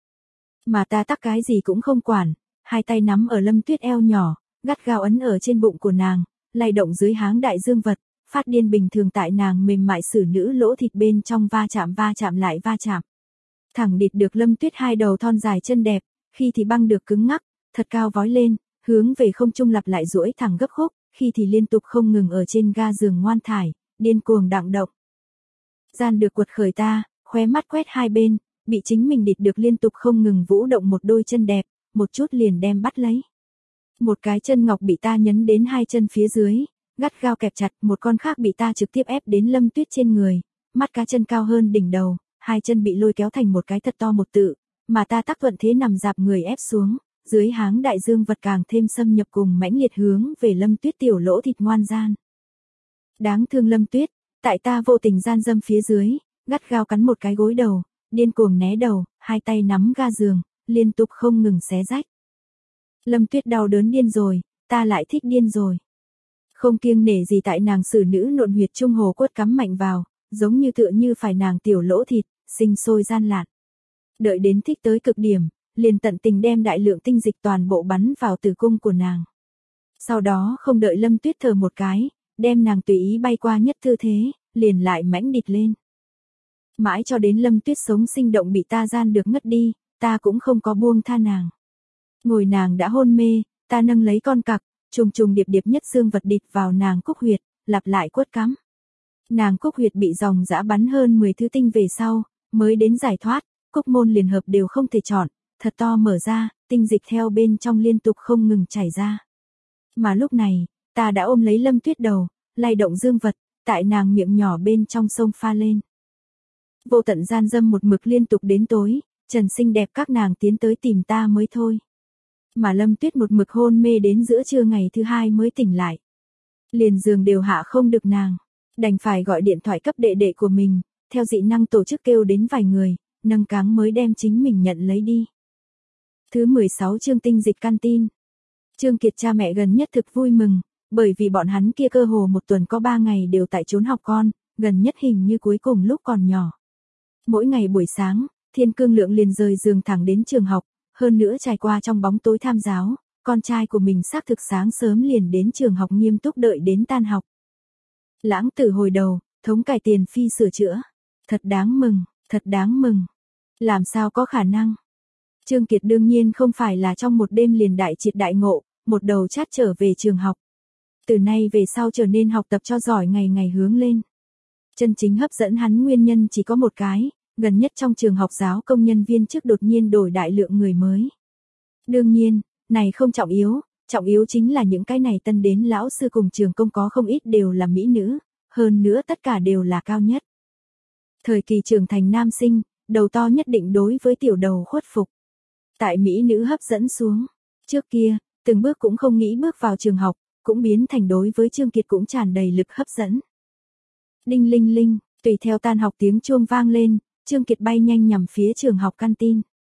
Mà ta tắc cái gì cũng không quản, hai tay nắm ở Lâm Tuyết eo nhỏ, gắt gao ấn ở trên bụng của nàng, lay động dưới háng đại dương vật, phát điên bình thường tại nàng mềm mại xử nữ lỗ thịt bên trong va chạm va chạm lại va chạm. Thẳng địt được Lâm Tuyết hai đầu thon dài chân đẹp, khi thì băng được cứng ngắc, thật cao vói lên, hướng về không trung lặp lại duỗi thẳng gấp khúc, khi thì liên tục không ngừng ở trên ga giường ngoan thải, điên cuồng đặng động. Gian được quật khởi ta, khóe mắt quét hai bên, bị chính mình địt được liên tục không ngừng vũ động một đôi chân đẹp, một chút liền đem bắt lấy. Một cái chân ngọc bị ta nhấn đến hai chân phía dưới, gắt gao kẹp chặt, một con khác bị ta trực tiếp ép đến Lâm Tuyết trên người, mắt cá chân cao hơn đỉnh đầu, hai chân bị lôi kéo thành một cái thật to một tự, mà ta tắc thuận thế nằm dạp người ép xuống, dưới háng đại dương vật càng thêm xâm nhập cùng mãnh liệt hướng về Lâm Tuyết tiểu lỗ thịt ngoan gian. Đáng thương Lâm Tuyết, tại ta vô tình gian dâm phía dưới, gắt gao cắn một cái gối đầu, điên cuồng né đầu, hai tay nắm ga giường, liên tục không ngừng xé rách. Lâm Tuyết đau đớn điên rồi, ta lại thích điên rồi. Không kiêng nể gì tại nàng xử nữ nộn huyệt trung hồ quất cắm mạnh vào, giống như tựa như phải nàng tiểu lỗ thịt, sinh sôi gian lạn. Đợi đến thích tới cực điểm, liền tận tình đem đại lượng tinh dịch toàn bộ bắn vào tử cung của nàng. Sau đó không đợi Lâm Tuyết thở một cái, đem nàng tùy ý bay qua nhất tư thế, liền lại mãnh địt lên. Mãi cho đến Lâm Tuyết sống sinh động bị ta gian được ngất đi, ta cũng không có buông tha nàng. Ngồi nàng đã hôn mê, ta nâng lấy con cặc, trùng trùng điệp điệp nhất xương vật địt vào nàng cúc huyệt, lặp lại quất cắm. Nàng cúc huyệt bị dòng dã bắn hơn mười thứ tinh về sau, mới đến giải thoát, cúc môn liền hợp đều không thể chọn, thật to mở ra, tinh dịch theo bên trong liên tục không ngừng chảy ra. Mà lúc này, ta đã ôm lấy Lâm Tuyết đầu, lay động dương vật, tại nàng miệng nhỏ bên trong sông pha lên. Vô tận gian dâm một mực liên tục đến tối, trần xinh đẹp các nàng tiến tới tìm ta mới thôi. Mà Lâm Tuyết một mực hôn mê đến giữa trưa ngày thứ hai mới tỉnh lại. Liền giường đều hạ không được nàng, đành phải gọi điện thoại cấp đệ đệ của mình, theo dị năng tổ chức kêu đến vài người, nâng cáng mới đem chính mình nhận lấy đi. Thứ mười sáu chương tinh dịch căn tin. Trương Kiệt cha mẹ gần nhất thực vui mừng, bởi vì bọn hắn kia cơ hồ một tuần có ba ngày đều tại trốn học con, gần nhất hình như cuối cùng lúc còn nhỏ. Mỗi ngày buổi sáng, Thiên Cương Lượng liền rời giường thẳng đến trường học, hơn nữa trải qua trong bóng tối tham giáo, con trai của mình xác thực sáng sớm liền đến trường học nghiêm túc đợi đến tan học. Lãng Tử hồi đầu, thống cải tiền phi sửa chữa. Thật đáng mừng, thật đáng mừng. Làm sao có khả năng? Trương Kiệt đương nhiên không phải là trong một đêm liền đại triệt đại ngộ, một đầu chát trở về trường học. Từ nay về sau trở nên học tập cho giỏi ngày ngày hướng lên. Chân chính hấp dẫn hắn nguyên nhân chỉ có một cái, gần nhất trong trường học giáo công nhân viên chức đột nhiên đổi đại lượng người mới. Đương nhiên, này không trọng yếu, trọng yếu chính là những cái này tân đến lão sư cùng trường công có không ít đều là mỹ nữ, hơn nữa tất cả đều là cao nhất. Thời kỳ trưởng thành nam sinh, đầu to nhất định đối với tiểu đầu khuất phục. Tại mỹ nữ hấp dẫn xuống, trước kia, từng bước cũng không nghĩ bước vào trường học, cũng biến thành đối với Trương Kiệt cũng tràn đầy lực hấp dẫn. Đinh linh linh, tùy theo tan học tiếng chuông vang lên, Trương Kiệt bay nhanh nhằm phía trường học canteen.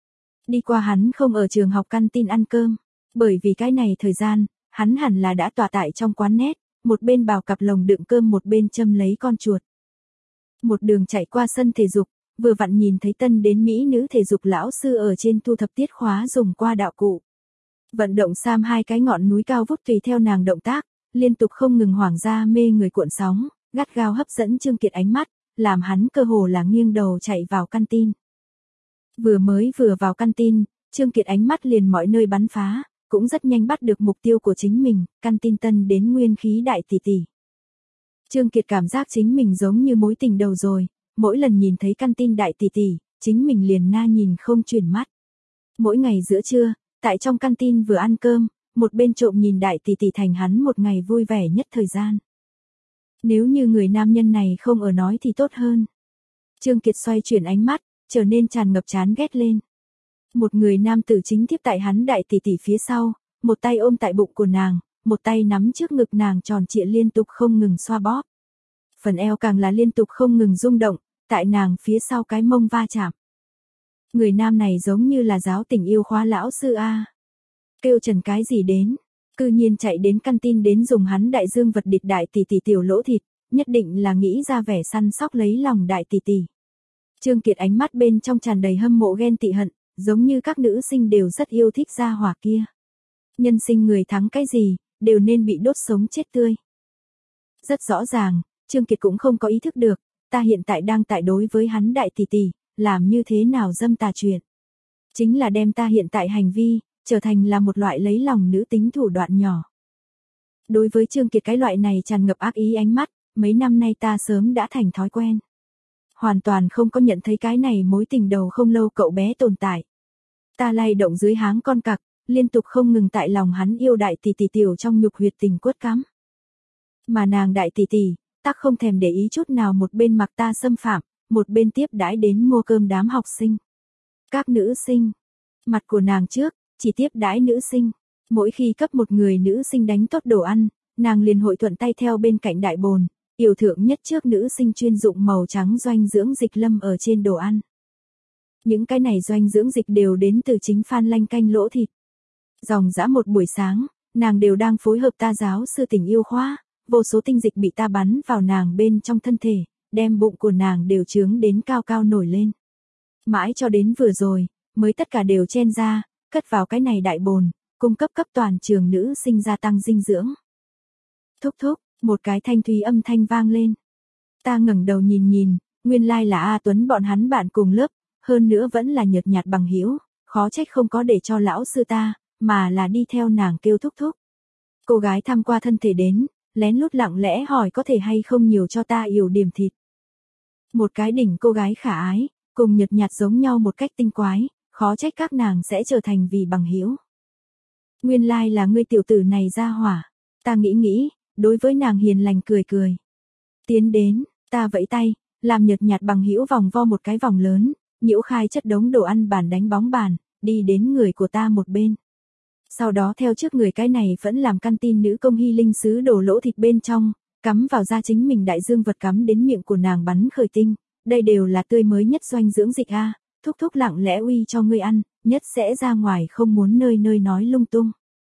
Đi qua hắn không ở trường học canteen ăn cơm, bởi vì cái này thời gian, hắn hẳn là đã tọa tại trong quán net, một bên bào cặp lồng đựng cơm một bên châm lấy con chuột. Một đường chạy qua sân thể dục, vừa vặn nhìn thấy tân đến Mỹ nữ thể dục lão sư ở trên thu thập tiết khóa dùng qua đạo cụ. Vận động Sam hai cái ngọn núi cao vút tùy theo nàng động tác, liên tục không ngừng hoảng ra mê người cuộn sóng, gắt gao hấp dẫn Trương Kiệt ánh mắt, làm hắn cơ hồ là nghiêng đầu chạy vào canteen. Vừa mới vừa vào canteen, Trương Kiệt ánh mắt liền mọi nơi bắn phá, cũng rất nhanh bắt được mục tiêu của chính mình, canteen tân đến nguyên khí đại tỷ tỷ. Trương Kiệt cảm giác chính mình giống như mối tình đầu rồi, mỗi lần nhìn thấy canteen đại tỷ tỷ, chính mình liền na nhìn không chuyển mắt. Mỗi ngày giữa trưa, tại trong canteen vừa ăn cơm, một bên trộm nhìn đại tỷ tỷ thành hắn một ngày vui vẻ nhất thời gian. Nếu như người nam nhân này không ở nói thì tốt hơn. Trương Kiệt xoay chuyển ánh mắt, trở nên tràn ngập chán ghét lên. Một người nam tử chính tiếp tại hắn đại tỷ tỷ phía sau, một tay ôm tại bụng của nàng, một tay nắm trước ngực nàng tròn trịa liên tục không ngừng xoa bóp. Phần eo càng là liên tục không ngừng rung động, tại nàng phía sau cái mông va chạm. Người nam này giống như là giáo tình yêu khóa lão sư A. Kêu trần cái gì đến, cư nhiên chạy đến canteen đến dùng hắn đại dương vật địch đại tỷ tỷ tiểu lỗ thịt, nhất định là nghĩ ra vẻ săn sóc lấy lòng đại tỷ tỷ. Trương Kiệt ánh mắt bên trong tràn đầy hâm mộ ghen tị hận, giống như các nữ sinh đều rất yêu thích gia hỏa kia. Nhân sinh người thắng cái gì, đều nên bị đốt sống chết tươi. Rất rõ ràng, Trương Kiệt cũng không có ý thức được, ta hiện tại đang tại đối với hắn đại tỷ tỷ, làm như thế nào dâm tà chuyện. Chính là đem ta hiện tại hành vi, trở thành là một loại lấy lòng nữ tính thủ đoạn nhỏ. Đối với Trương Kiệt cái loại này tràn ngập ác ý ánh mắt, mấy năm nay ta sớm đã thành thói quen. Hoàn toàn không có nhận thấy cái này mối tình đầu không lâu cậu bé tồn tại. Ta lay động dưới háng con cặc, liên tục không ngừng tại lòng hắn yêu đại tỷ tỷ tiểu trong nhục huyệt tình quất cắm. Mà nàng đại tỷ tỷ, tắc không thèm để ý chút nào, một bên mặc ta xâm phạm, một bên tiếp đãi đến mua cơm đám học sinh. Các nữ sinh, mặt của nàng trước, chỉ tiếp đãi nữ sinh, mỗi khi cấp một người nữ sinh đánh tốt đồ ăn, nàng liền hội thuận tay theo bên cạnh đại bồn, yêu thượng nhất trước nữ sinh chuyên dụng màu trắng doanh dưỡng dịch lâm ở trên đồ ăn. Những cái này doanh dưỡng dịch đều đến từ chính Phan Lanh canh lỗ thịt. Dòng dã một buổi sáng, nàng đều đang phối hợp ta giáo sư tình yêu khoa, vô số tinh dịch bị ta bắn vào nàng bên trong thân thể, đem bụng của nàng đều trướng đến cao cao nổi lên. Mãi cho đến vừa rồi, mới tất cả đều chen ra, cất vào cái này đại bồn, cung cấp cấp toàn trường nữ sinh gia tăng dinh dưỡng. Thúc thúc, một cái thanh thúy âm thanh vang lên. Ta ngẩng đầu nhìn nhìn, nguyên lai là A Tuấn bọn hắn bạn cùng lớp, hơn nữa vẫn là nhợt nhạt bằng hữu, khó trách không có để cho lão sư ta, mà là đi theo nàng kêu thúc thúc. Cô gái tham qua thân thể đến, lén lút lặng lẽ hỏi có thể hay không nhiều cho ta yểu điểm thịt. Một cái đỉnh cô gái khả ái, cùng nhợt nhạt giống nhau một cách tinh quái, khó trách các nàng sẽ trở thành vì bằng hữu. Nguyên lai là ngươi tiểu tử này ra hỏa, ta nghĩ nghĩ, đối với nàng hiền lành cười cười. Tiến đến, ta vẫy tay, làm nhợt nhạt bằng hữu vòng vo một cái vòng lớn, nhiễu khai chất đống đồ ăn bàn đánh bóng bàn, đi đến người của ta một bên. Sau đó theo trước người cái này vẫn làm canteen nữ công hy linh sứ đổ lỗ thịt bên trong, cắm vào da chính mình đại dương vật cắm đến miệng của nàng bắn khởi tinh, đây đều là tươi mới nhất doanh dưỡng dịch a, thúc thúc lặng lẽ uy cho ngươi ăn, nhất sẽ ra ngoài không muốn nơi nơi nói lung tung.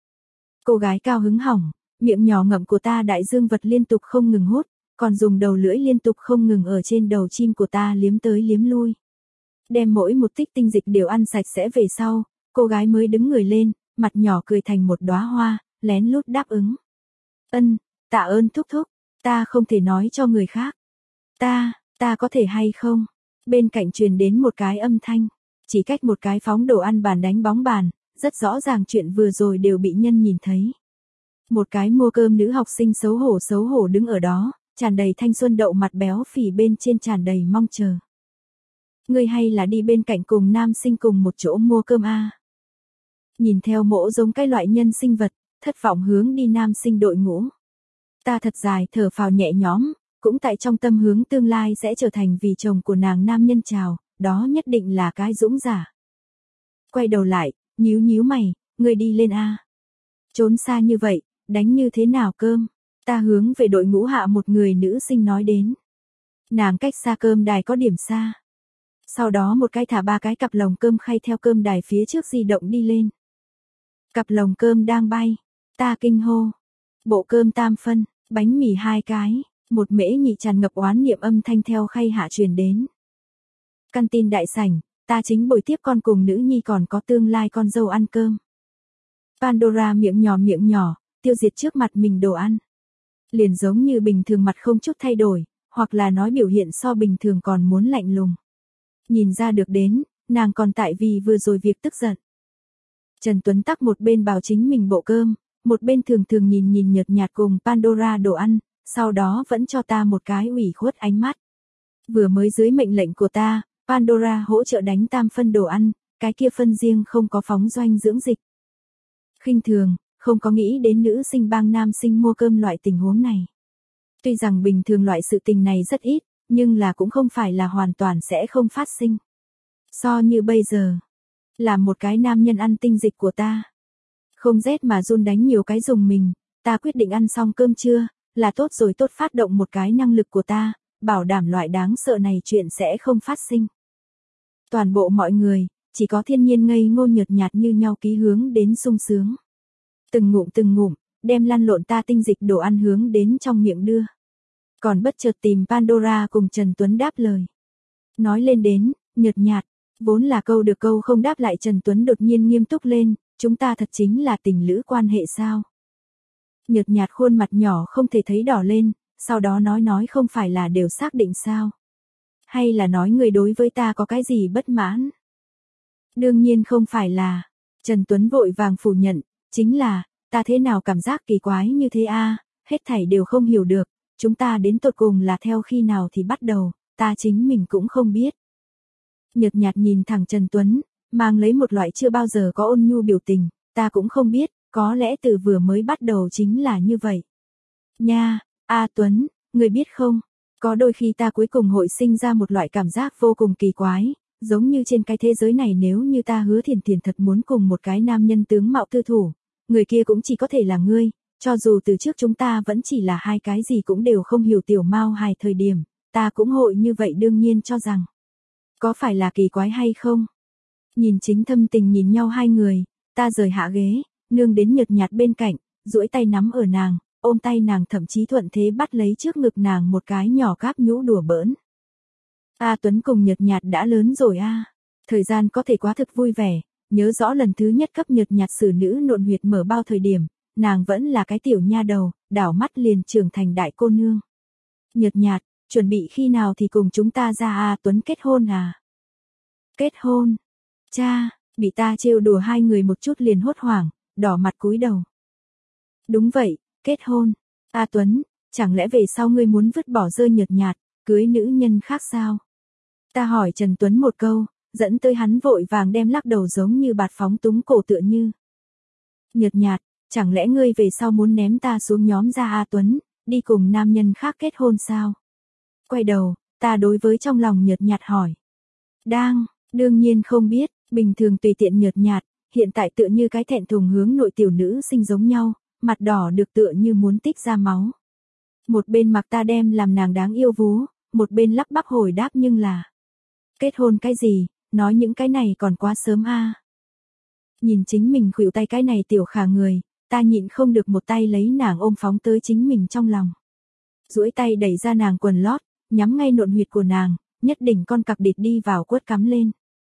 Cô gái cao hứng hỏng, miệng nhỏ ngậm của ta đại dương vật liên tục không ngừng hút, còn dùng đầu lưỡi liên tục không ngừng ở trên đầu chim của ta liếm tới liếm lui. Đem mỗi một tích tinh dịch đều ăn sạch sẽ về sau, cô gái mới đứng người lên, mặt nhỏ cười thành một đóa hoa, lén lút đáp ứng. Ân, tạ ơn thúc thúc, ta không thể nói cho người khác. Ta, ta có thể hay không? Bên cạnh truyền đến một cái âm thanh, chỉ cách một cái phóng đồ ăn bàn đánh bóng bàn, rất rõ ràng chuyện vừa rồi đều bị nhân nhìn thấy. Một cái mua cơm nữ học sinh xấu hổ xấu hổ đứng ở đó, tràn đầy thanh xuân đậu mặt béo phì bên trên tràn đầy mong chờ. Ngươi hay là đi bên cạnh cùng nam sinh cùng một chỗ mua cơm a? Nhìn theo mỗ giống cái loại nhân sinh vật, thất vọng hướng đi nam sinh đội ngũ. Ta thật dài thở phào nhẹ nhõm, cũng tại trong tâm hướng tương lai sẽ trở thành vì chồng của nàng nam nhân chào, đó nhất định là cái dũng giả. Quay đầu lại, nhíu nhíu mày, ngươi đi lên a. Trốn xa như vậy, đánh như thế nào cơm? Ta hướng về đội ngũ hạ một người nữ sinh nói đến. Nàng cách xa cơm đài có điểm xa. Sau đó một cái thả ba cái cặp lồng cơm khay theo cơm đài phía trước di động đi lên. Cặp lồng cơm đang bay, ta kinh hô. Bộ cơm tam phân, bánh mì hai cái, một mễ nhị tràn ngập oán niệm âm thanh theo khay hạ truyền đến. Căn tin đại sảnh, ta chính bồi tiếp con cùng nữ nhi còn có tương lai con dâu ăn cơm. Pandora miệng nhỏ miệng nhỏ, tiêu diệt trước mặt mình đồ ăn. Liền giống như bình thường mặt không chút thay đổi, hoặc là nói biểu hiện so bình thường còn muốn lạnh lùng. Nhìn ra được đến, nàng còn tại vì vừa rồi việc tức giận. Trần Tuấn tắc một bên bào chính mình bộ cơm, một bên thường thường nhìn nhìn nhợt nhạt cùng Pandora đồ ăn, sau đó vẫn cho ta một cái ủy khuất ánh mắt. Vừa mới dưới mệnh lệnh của ta, Pandora hỗ trợ đánh tam phân đồ ăn, cái kia phân riêng không có phóng doanh dưỡng dịch. Khinh thường, không có nghĩ đến nữ sinh bang nam sinh mua cơm loại tình huống này. Tuy rằng bình thường loại sự tình này rất ít, nhưng là cũng không phải là hoàn toàn sẽ không phát sinh. So như bây giờ, làm một cái nam nhân ăn tinh dịch của ta. Không rét mà run đánh nhiều cái dùng mình, ta quyết định ăn xong cơm trưa, là tốt rồi tốt phát động một cái năng lực của ta, bảo đảm loại đáng sợ này chuyện sẽ không phát sinh. Toàn bộ mọi người, chỉ có thiên nhiên ngây ngô nhợt nhạt như nhau ký hướng đến sung sướng. Từng ngụm từng ngụm, đem lăn lộn ta tinh dịch đồ ăn hướng đến trong miệng đưa. Còn bất chợt tìm Pandora cùng Trần Tuấn đáp lời. Nói lên đến, nhợt nhạt, vốn là câu được câu không đáp lại Trần Tuấn đột nhiên nghiêm túc lên, chúng ta thật chính là tình lữ quan hệ sao? Nhợt nhạt khuôn mặt nhỏ không thể thấy đỏ lên, sau đó nói nói không phải là đều xác định sao? Hay là nói người đối với ta có cái gì bất mãn? Đương nhiên không phải là. Trần Tuấn vội vàng phủ nhận, chính là, ta thế nào cảm giác kỳ quái như thế a, hết thảy đều không hiểu được, chúng ta đến tột cùng là theo khi nào thì bắt đầu, ta chính mình cũng không biết. Nhợt nhạt nhìn thẳng Trần Tuấn, mang lấy một loại chưa bao giờ có ôn nhu biểu tình, ta cũng không biết, có lẽ từ vừa mới bắt đầu chính là như vậy. Nha, A Tuấn, người biết không, có đôi khi ta cuối cùng hội sinh ra một loại cảm giác vô cùng kỳ quái, giống như trên cái thế giới này nếu như ta hứa thiền thiền thật muốn cùng một cái nam nhân tướng mạo tư thủ, người kia cũng chỉ có thể là ngươi, cho dù từ trước chúng ta vẫn chỉ là hai cái gì cũng đều không hiểu tiểu mao hài thời điểm, ta cũng hội như vậy đương nhiên cho rằng. Có phải là kỳ quái hay không? Nhìn chính thâm tình nhìn nhau hai người, ta rời hạ ghế, nương đến nhợt nhạt bên cạnh, duỗi tay nắm ở nàng, ôm tay nàng thậm chí thuận thế bắt lấy trước ngực nàng một cái nhỏ cáp nhũ đùa bỡn. A Tuấn cùng nhợt nhạt đã lớn rồi a, thời gian có thể quá thực vui vẻ, nhớ rõ lần thứ nhất cấp nhợt nhạt xử nữ nộn huyệt mở bao thời điểm, nàng vẫn là cái tiểu nha đầu, đảo mắt liền trưởng thành đại cô nương. Nhợt nhạt, chuẩn bị khi nào thì cùng chúng ta ra A Tuấn kết hôn à? Kết hôn? Cha, bị ta trêu đùa hai người một chút liền hốt hoảng, đỏ mặt cúi đầu. Đúng vậy, kết hôn. A Tuấn, chẳng lẽ về sau ngươi muốn vứt bỏ rơi nhợt nhạt, cưới nữ nhân khác sao? Ta hỏi Trần Tuấn một câu, dẫn tới hắn vội vàng đem lắc đầu giống như bạt phóng túng cổ tựa như. Nhợt nhạt, chẳng lẽ ngươi về sau muốn ném ta xuống nhóm ra A Tuấn, đi cùng nam nhân khác kết hôn sao? Quay đầu, ta đối với trong lòng nhợt nhạt hỏi. Đang, đương nhiên không biết, bình thường tùy tiện nhợt nhạt, hiện tại tựa như cái thẹn thùng hướng nội tiểu nữ sinh giống nhau, mặt đỏ được tựa như muốn tích ra máu. Một bên mặc ta đem làm nàng đáng yêu vú, một bên lắp bắp hồi đáp nhưng là. Kết hôn cái gì, nói những cái này còn quá sớm a. Nhìn chính mình khuỷu tay cái này tiểu khả người, ta nhịn không được một tay lấy nàng ôm phóng tới chính mình trong lòng. Duỗi tay đẩy ra nàng quần lót, nhắm ngay nộn huyệt của nàng, nhất định con cặc địt đi vào quất cắm lên.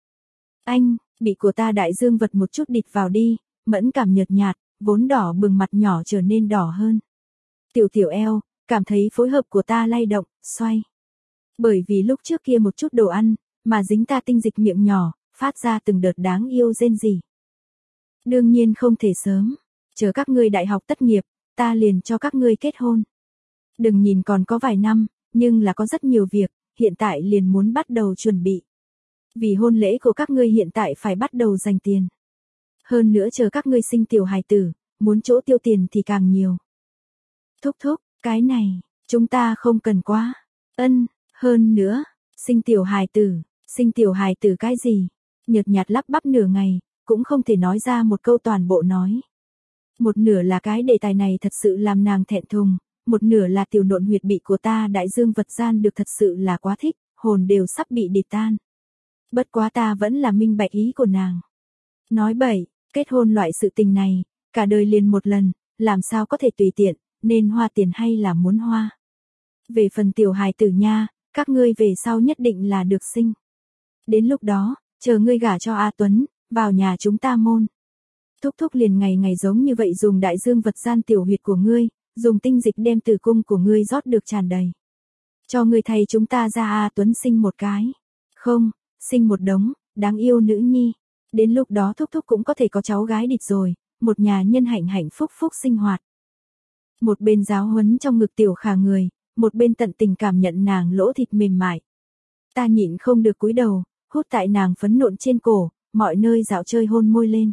Anh, bị của ta đại dương vật một chút địt vào đi, mẫn cảm nhợt nhạt, vốn đỏ bừng mặt nhỏ trở nên đỏ hơn. Tiểu tiểu eo, cảm thấy phối hợp của ta lay động, xoay. Bởi vì lúc trước kia một chút đồ ăn, mà dính ta tinh dịch miệng nhỏ, phát ra từng đợt đáng yêu rên rỉ. Đương nhiên không thể sớm, chờ các ngươi đại học tất nghiệp, ta liền cho các ngươi kết hôn. Đừng nhìn còn có vài năm, nhưng là có rất nhiều việc, hiện tại liền muốn bắt đầu chuẩn bị. Vì hôn lễ của các ngươi hiện tại phải bắt đầu dành tiền. Hơn nữa chờ các ngươi sinh tiểu hài tử, muốn chỗ tiêu tiền thì càng nhiều. Thúc thúc, cái này, chúng ta không cần quá. Ân, hơn nữa, sinh tiểu hài tử, sinh tiểu hài tử cái gì? Nhợt nhạt lắp bắp nửa ngày, cũng không thể nói ra một câu toàn bộ nói. Một nửa là cái đề tài này thật sự làm nàng thẹn thùng, một nửa là tiểu nộn huyệt bị của ta đại dương vật gian được thật sự là quá thích, hồn đều sắp bị địt tan. Bất quá ta vẫn là minh bạch ý của nàng. Nói bậy, kết hôn loại sự tình này, cả đời liền một lần, làm sao có thể tùy tiện, nên hoa tiền hay là muốn hoa. Về phần tiểu hài tử nha, các ngươi về sau nhất định là được sinh. Đến lúc đó, chờ ngươi gả cho A Tuấn, vào nhà chúng ta môn. Thúc thúc liền ngày ngày giống như vậy dùng đại dương vật gian tiểu huyệt của ngươi, dùng tinh dịch đem tử cung của ngươi rót được tràn đầy. Cho ngươi thầy chúng ta ra A Tuấn sinh một cái. Không, sinh một đống, đáng yêu nữ nhi. Đến lúc đó thúc thúc cũng có thể có cháu gái địch rồi, một nhà nhân hạnh hạnh phúc phúc sinh hoạt. Một bên giáo huấn trong ngực tiểu khả người, một bên tận tình cảm nhận nàng lỗ thịt mềm mại. Ta nhịn không được cúi đầu, hút tại nàng phấn nộn trên cổ, mọi nơi dạo chơi hôn môi lên.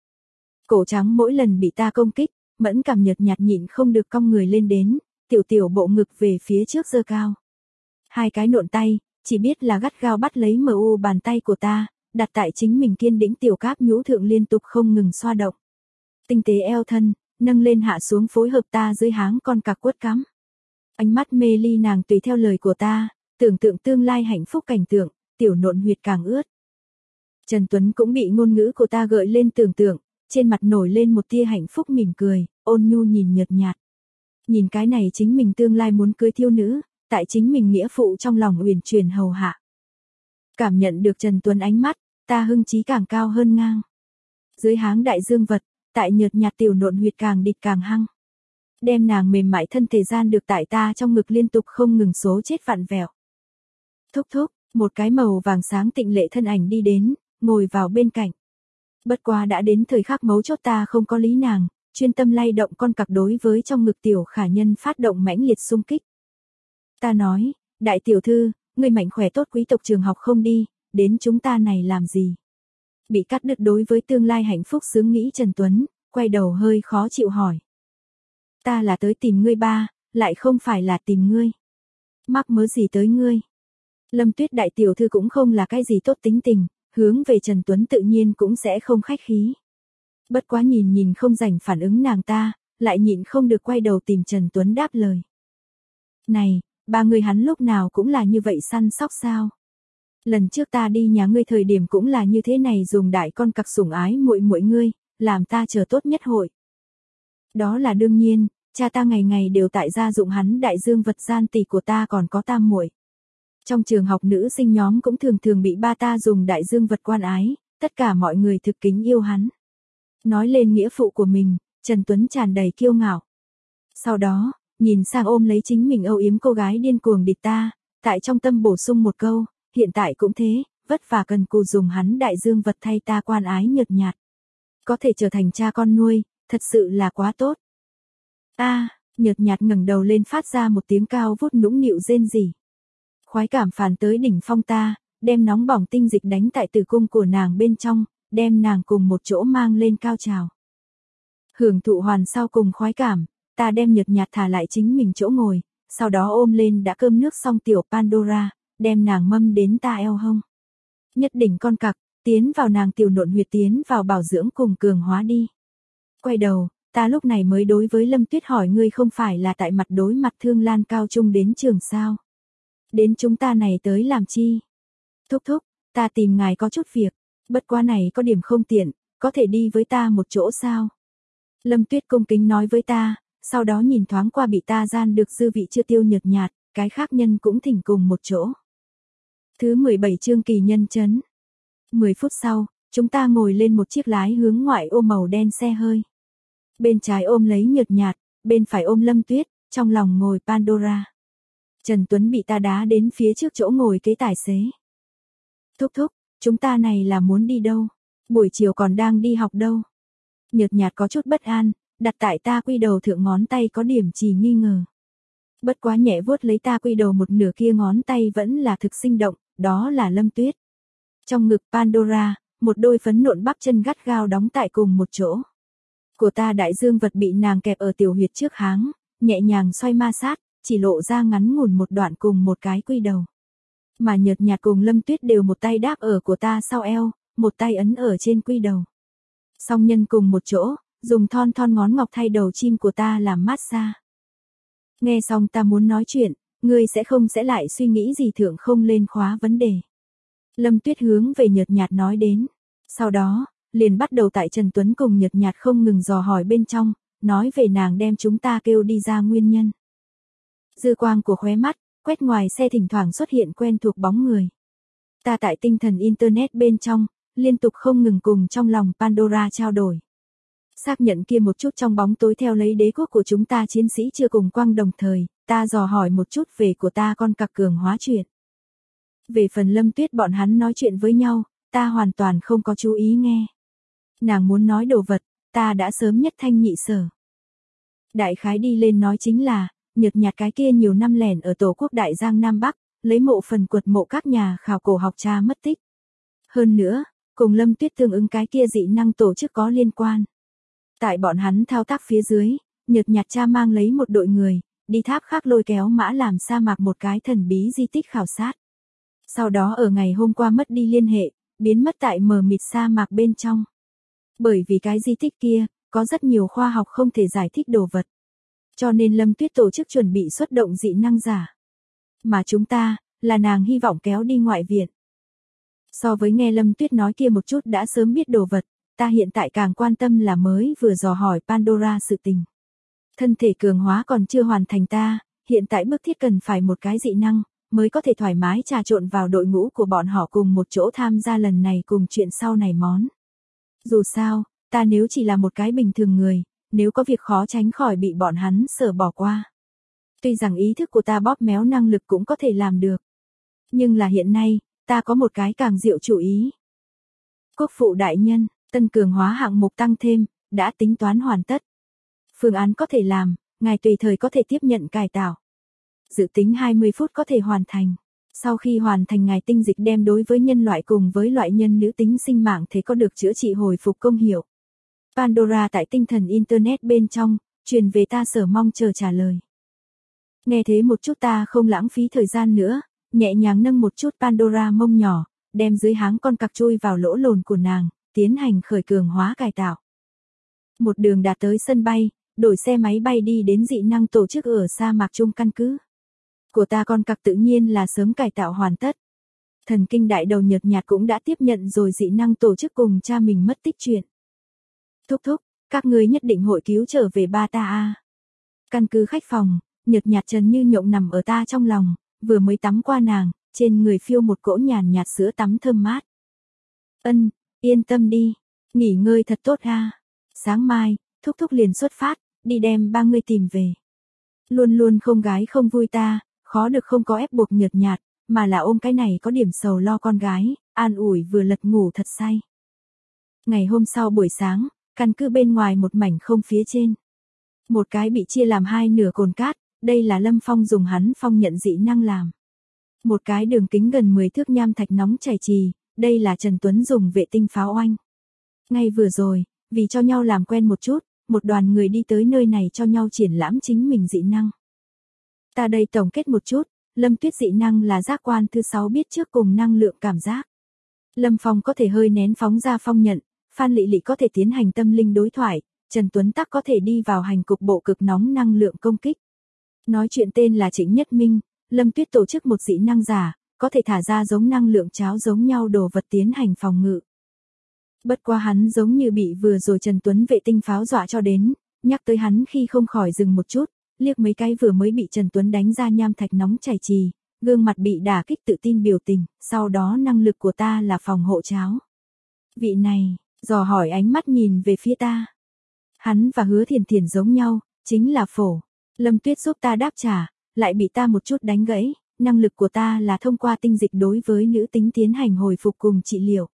Cổ trắng mỗi lần bị ta công kích, mẫn cảm nhợt nhạt nhịn không được cong người lên đến, tiểu tiểu bộ ngực về phía trước giơ cao. Hai cái nộn tay, chỉ biết là gắt gao bắt lấy mờ u bàn tay của ta, đặt tại chính mình kiên đĩnh tiểu cáp nhũ thượng liên tục không ngừng xoa động. Tinh tế eo thân, nâng lên hạ xuống phối hợp ta dưới háng con cặc quất cắm. Ánh mắt mê ly nàng tùy theo lời của ta, tưởng tượng tương lai hạnh phúc cảnh tượng, tiểu nộn huyệt càng ướt. Trần Tuấn cũng bị ngôn ngữ của ta gợi lên tưởng tượng, trên mặt nổi lên một tia hạnh phúc mỉm cười, ôn nhu nhìn nhợt nhạt. Nhìn cái này chính mình tương lai muốn cưới thiêu nữ, tại chính mình nghĩa phụ trong lòng uyển chuyển hầu hạ. Cảm nhận được Trần Tuấn ánh mắt, ta hưng chí càng cao hơn ngang. Dưới háng đại dương vật, tại nhợt nhạt tiểu nộn huyệt càng địch càng hăng. Đem nàng mềm mại thân thể gian được tại ta trong ngực liên tục không ngừng số chết vặn vẹo. Thúc thúc, một cái màu vàng sáng tịnh lệ thân ảnh đi đến, ngồi vào bên cạnh. Bất quá đã đến thời khắc mấu chốt ta không có lý nàng, chuyên tâm lay động con cặc đối với trong ngực tiểu khả nhân phát động mãnh liệt xung kích. Ta nói, đại tiểu thư, người mạnh khỏe tốt quý tộc trường học không đi, đến chúng ta này làm gì? Bị cắt đứt đối với tương lai hạnh phúc sướng nghĩ Trần Tuấn, quay đầu hơi khó chịu hỏi. Ta là tới tìm ngươi ba, lại không phải là tìm ngươi. Mắc mớ gì tới ngươi? Lâm Tuyết đại tiểu thư cũng không là cái gì tốt tính tình, hướng về Trần Tuấn tự nhiên cũng sẽ không khách khí. Bất quá nhìn nhìn không rảnh phản ứng nàng ta, lại nhịn không được quay đầu tìm Trần Tuấn đáp lời. Này, ba người hắn lúc nào cũng là như vậy săn sóc sao? Lần trước ta đi nhà ngươi thời điểm cũng là như thế này dùng đại con cặc sủng ái muội muội ngươi, làm ta chờ tốt nhất hội. Đó là đương nhiên, cha ta ngày ngày đều tại gia dụng hắn đại dương vật gian tỷ của ta còn có tam muội. Trong trường học nữ sinh nhóm cũng thường thường bị ba ta dùng đại dương vật quan ái, tất cả mọi người thực kính yêu hắn. Nói lên nghĩa phụ của mình, Trần Tuấn tràn đầy kiêu ngạo. Sau đó, nhìn sang ôm lấy chính mình âu yếm cô gái điên cuồng địch ta, tại trong tâm bổ sung một câu, hiện tại cũng thế, vất vả cần cù dùng hắn đại dương vật thay ta quan ái nhợt nhạt. Có thể trở thành cha con nuôi, thật sự là quá tốt. A, à, nhợt nhạt ngẩng đầu lên phát ra một tiếng cao vút nũng nịu rên rỉ. Khoái cảm phản tới đỉnh phong ta, đem nóng bỏng tinh dịch đánh tại tử cung của nàng bên trong, đem nàng cùng một chỗ mang lên cao trào. Hưởng thụ hoàn sau cùng khoái cảm, ta đem nhợt nhạt thả lại chính mình chỗ ngồi, sau đó ôm lên đã cơm nước xong tiểu Pandora, đem nàng mâm đến ta eo hông. Nhất đỉnh con cặc, tiến vào nàng tiểu nộn huyệt tiến vào bảo dưỡng cùng cường hóa đi. Quay đầu, ta lúc này mới đối với Lâm Tuyết hỏi ngươi không phải là tại mặt đối mặt Thương Lan cao trung đến trường sao? Đến chúng ta này tới làm chi? Thúc thúc, ta tìm ngài có chút việc, bất quá này có điểm không tiện, có thể đi với ta một chỗ sao? Lâm Tuyết cung kính nói với ta, sau đó nhìn thoáng qua bị ta gian được dư vị chưa tiêu nhợt nhạt, cái khác nhân cũng thỉnh cùng một chỗ. Thứ mười bảy chương kỳ nhân chấn. mười phút sau, chúng ta ngồi lên một chiếc lái hướng ngoại ô màu đen xe hơi. Bên trái ôm lấy nhợt nhạt, bên phải ôm Lâm Tuyết, trong lòng ngồi Pandora. Trần Tuấn bị ta đá đến phía trước chỗ ngồi kế tài xế. Thúc thúc, chúng ta này là muốn đi đâu? Buổi chiều còn đang đi học đâu? Nhợt nhạt có chút bất an, đặt tại ta quy đầu thượng ngón tay có điểm chỉ nghi ngờ. Bất quá nhẹ vuốt lấy ta quy đầu một nửa kia ngón tay vẫn là thực sinh động, đó là Lâm Tuyết. Trong ngực Pandora, một đôi phấn nộn bắp chân gắt gao đóng tại cùng một chỗ. Của ta đại dương vật bị nàng kẹp ở tiểu huyệt trước háng, nhẹ nhàng xoay ma sát, chỉ lộ ra ngắn ngủn một đoạn cùng một cái quy đầu. Mà nhợt nhạt cùng Lâm Tuyết đều một tay đáp ở của ta sau eo, một tay ấn ở trên quy đầu. Song nhân cùng một chỗ, dùng thon thon ngón ngọc thay đầu chim của ta làm massage. Nghe xong ta muốn nói chuyện, ngươi sẽ không sẽ lại suy nghĩ gì thượng không lên khóa vấn đề. Lâm Tuyết hướng về Nhợt Nhạt nói đến. Sau đó, liền bắt đầu tại Trần Tuấn cùng Nhợt Nhạt không ngừng dò hỏi bên trong, nói về nàng đem chúng ta kêu đi ra nguyên nhân. Dư quang của khóe mắt, quét ngoài xe thỉnh thoảng xuất hiện quen thuộc bóng người. Ta tại tinh thần Internet bên trong, liên tục không ngừng cùng trong lòng Pandora trao đổi. Xác nhận kia một chút trong bóng tối theo lấy đế quốc của chúng ta chiến sĩ chưa cùng quang đồng thời, ta dò hỏi một chút về của ta con cặc cường hóa chuyện. Về phần Lâm Tuyết bọn hắn nói chuyện với nhau, ta hoàn toàn không có chú ý nghe. Nàng muốn nói đồ vật, ta đã sớm nhất thanh nhị sở. Đại khái đi lên nói chính là, Nhợt Nhạt cái kia nhiều năm lẻn ở tổ quốc Đại Giang Nam Bắc, lấy mộ phần quật mộ các nhà khảo cổ học cha mất tích. Hơn nữa, cùng Lâm Tuyết tương ứng cái kia dị năng tổ chức có liên quan. Tại bọn hắn thao tác phía dưới, Nhợt Nhạt cha mang lấy một đội người, đi tháp khác lôi kéo mã làm sa mạc một cái thần bí di tích khảo sát. Sau đó ở ngày hôm qua mất đi liên hệ, biến mất tại mờ mịt sa mạc bên trong. Bởi vì cái di tích kia, có rất nhiều khoa học không thể giải thích đồ vật. Cho nên Lâm Tuyết tổ chức chuẩn bị xuất động dị năng giả. Mà chúng ta, là nàng hy vọng kéo đi ngoại viện. So với nghe Lâm Tuyết nói kia một chút đã sớm biết đồ vật, ta hiện tại càng quan tâm là mới vừa dò hỏi Pandora sự tình. Thân thể cường hóa còn chưa hoàn thành ta, hiện tại bức thiết cần phải một cái dị năng, mới có thể thoải mái trà trộn vào đội ngũ của bọn họ cùng một chỗ tham gia lần này cùng chuyện sau này món. Dù sao, ta nếu chỉ là một cái bình thường người, nếu có việc khó tránh khỏi bị bọn hắn sở bỏ qua. Tuy rằng ý thức của ta bóp méo năng lực cũng có thể làm được. Nhưng là hiện nay, ta có một cái càng diệu chủ ý. Quốc phụ đại nhân, tân cường hóa hạng mục tăng thêm, đã tính toán hoàn tất. Phương án có thể làm, ngài tùy thời có thể tiếp nhận cải tạo. Dự tính hai mươi phút có thể hoàn thành. Sau khi hoàn thành ngài tinh dịch đem đối với nhân loại cùng với loại nhân nữ tính sinh mạng thế có được chữa trị hồi phục công hiệu. Pandora tại tinh thần Internet bên trong, truyền về ta sở mong chờ trả lời. Nghe thế một chút ta không lãng phí thời gian nữa, nhẹ nhàng nâng một chút Pandora mông nhỏ, đem dưới háng con cặc chui vào lỗ lồn của nàng, tiến hành khởi cường hóa cải tạo. Một đường đạt tới sân bay, đổi xe máy bay đi đến dị năng tổ chức ở sa mạc trung căn cứ. Của ta con cặc tự nhiên là sớm cải tạo hoàn tất. Thần kinh đại đầu Nhợt Nhạt cũng đã tiếp nhận rồi dị năng tổ chức cùng cha mình mất tích chuyện. Thúc thúc, các ngươi nhất định hội cứu trở về ba ta a. Căn cứ khách phòng, Nhợt Nhạt trần như nhộng nằm ở ta trong lòng, vừa mới tắm qua nàng, trên người phiêu một cỗ nhàn nhạt sữa tắm thơm mát. Ân, yên tâm đi, nghỉ ngơi thật tốt ha. Sáng mai, thúc thúc liền xuất phát, đi đem ba ngươi tìm về. Luôn luôn không gái không vui ta, khó được không có ép buộc Nhợt Nhạt, mà là ôm cái này có điểm sầu lo con gái, an ủi vừa lật ngủ thật say. Ngày hôm sau buổi sáng, căn cứ bên ngoài một mảnh không phía trên. Một cái bị chia làm hai nửa cồn cát, đây là Lâm Phong dùng hắn phong nhận dị năng làm. Một cái đường kính gần mười thước nham thạch nóng chảy trì, đây là Trần Tuấn dùng vệ tinh pháo oanh. Ngay vừa rồi, vì cho nhau làm quen một chút, một đoàn người đi tới nơi này cho nhau triển lãm chính mình dị năng. Ta đây tổng kết một chút, Lâm Tuyết dị năng là giác quan thứ sáu biết trước cùng năng lượng cảm giác. Lâm Phong có thể hơi nén phóng ra phong nhận, Phan Lị Lị có thể tiến hành tâm linh đối thoại, Trần Tuấn Tắc có thể đi vào hành cục bộ cực nóng năng lượng công kích. Nói chuyện tên là Trịnh Nhất Minh, Lâm Tuyết tổ chức một dị năng giả, có thể thả ra giống năng lượng cháo giống nhau đồ vật tiến hành phòng ngự. Bất qua hắn giống như bị vừa rồi Trần Tuấn vệ tinh pháo dọa cho đến, nhắc tới hắn khi không khỏi dừng một chút, liếc mấy cái vừa mới bị Trần Tuấn đánh ra nham thạch nóng chảy trì, gương mặt bị đả kích tự tin biểu tình, sau đó năng lực của ta là phòng hộ cháo. Vị này, dò hỏi ánh mắt nhìn về phía ta. Hắn và Hứa Thiền Thiền giống nhau, chính là phổ. Lâm Tuyết giúp ta đáp trả, lại bị ta một chút đánh gãy, năng lực của ta là thông qua tinh dịch đối với nữ tính tiến hành hồi phục cùng trị liệu.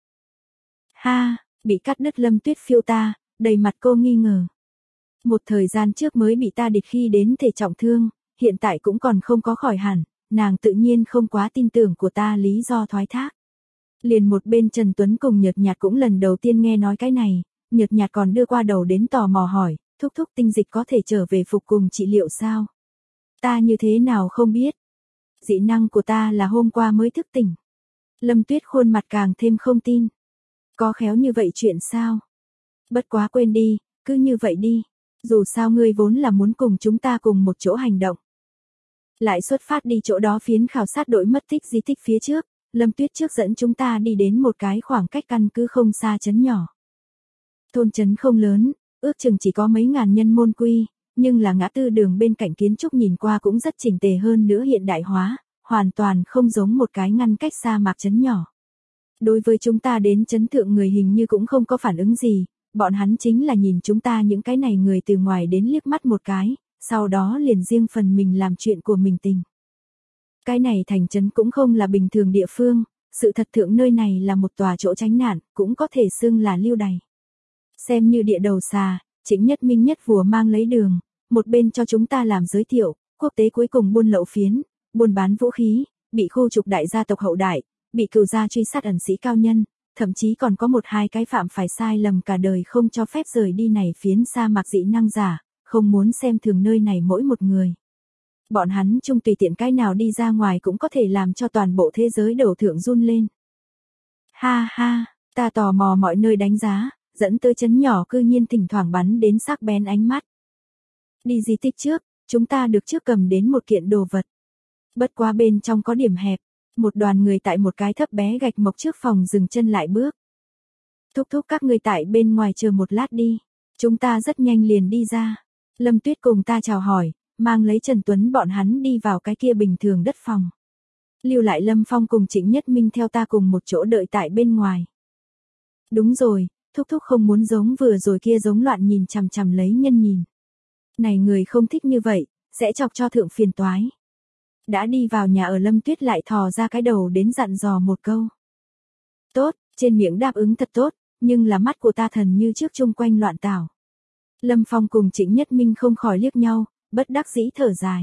Ha, bị cắt đứt Lâm Tuyết phiêu ta, đầy mặt cô nghi ngờ. Một thời gian trước mới bị ta địch khi đến thể trọng thương, hiện tại cũng còn không có khỏi hẳn, nàng tự nhiên không quá tin tưởng của ta lý do thoái thác. Liền một bên Trần Tuấn cùng Nhợt Nhạt cũng lần đầu tiên nghe nói cái này, Nhợt Nhạt còn đưa qua đầu đến tò mò hỏi, thúc thúc tinh dịch có thể trở về phục cùng trị liệu sao? Ta như thế nào không biết. Dị năng của ta là hôm qua mới thức tỉnh. Lâm Tuyết khuôn mặt càng thêm không tin. Có khéo như vậy chuyện sao? Bất quá quên đi, cứ như vậy đi. Dù sao ngươi vốn là muốn cùng chúng ta cùng một chỗ hành động. Lại xuất phát đi chỗ đó phiến khảo sát đội mất tích di tích phía trước, Lâm Tuyết trước dẫn chúng ta đi đến một cái khoảng cách căn cứ không xa trấn nhỏ. Thôn trấn không lớn, ước chừng chỉ có mấy ngàn nhân môn quy, nhưng là ngã tư đường bên cạnh kiến trúc nhìn qua cũng rất chỉnh tề hơn nữa hiện đại hóa, hoàn toàn không giống một cái ngăn cách sa mạc trấn nhỏ. Đối với chúng ta đến trấn thượng người hình như cũng không có phản ứng gì, bọn hắn chính là nhìn chúng ta những cái này người từ ngoài đến liếc mắt một cái, sau đó liền riêng phần mình làm chuyện của mình tình. Cái này thành trấn cũng không là bình thường địa phương, sự thật thượng nơi này là một tòa chỗ tránh nạn, cũng có thể xưng là lưu đày. Xem như địa đầu xà, Trịnh Nhất Minh nhất vùa mang lấy đường, một bên cho chúng ta làm giới thiệu, quốc tế cuối cùng buôn lậu phiến, buôn bán vũ khí, bị khu trục đại gia tộc hậu đại, bị cửu gia truy sát ẩn sĩ cao nhân, thậm chí còn có một hai cái phạm phải sai lầm cả đời không cho phép rời đi này phiến sa mạc dị năng giả, không muốn xem thường nơi này mỗi một người. Bọn hắn chung tùy tiện cái nào đi ra ngoài cũng có thể làm cho toàn bộ thế giới đầu thượng run lên. Ha ha, ta tò mò mọi nơi đánh giá, dẫn tới trấn nhỏ cư nhiên thỉnh thoảng bắn đến sắc bén ánh mắt. Đi di tích trước, chúng ta được trước cầm đến một kiện đồ vật. Bất quá bên trong có điểm hẹp, một đoàn người tại một cái thấp bé gạch mộc trước phòng dừng chân lại bước. Thúc thúc các người tại bên ngoài chờ một lát đi, chúng ta rất nhanh liền đi ra. Lâm Tuyết cùng ta chào hỏi, mang lấy Trần Tuấn bọn hắn đi vào cái kia bình thường đất phòng. Lưu lại Lâm Phong cùng Trịnh Nhất Minh theo ta cùng một chỗ đợi tại bên ngoài. Đúng rồi, thúc thúc không muốn giống vừa rồi kia giống loạn nhìn chằm chằm lấy nhân nhìn. Này người không thích như vậy, sẽ chọc cho thượng phiền toái. Đã đi vào nhà ở Lâm Tuyết lại thò ra cái đầu đến dặn dò một câu. Tốt, trên miệng đáp ứng thật tốt, nhưng là mắt của ta thần như trước chung quanh loạn tảo. Lâm Phong cùng Trịnh Nhất Minh không khỏi liếc nhau, bất đắc dĩ thở dài.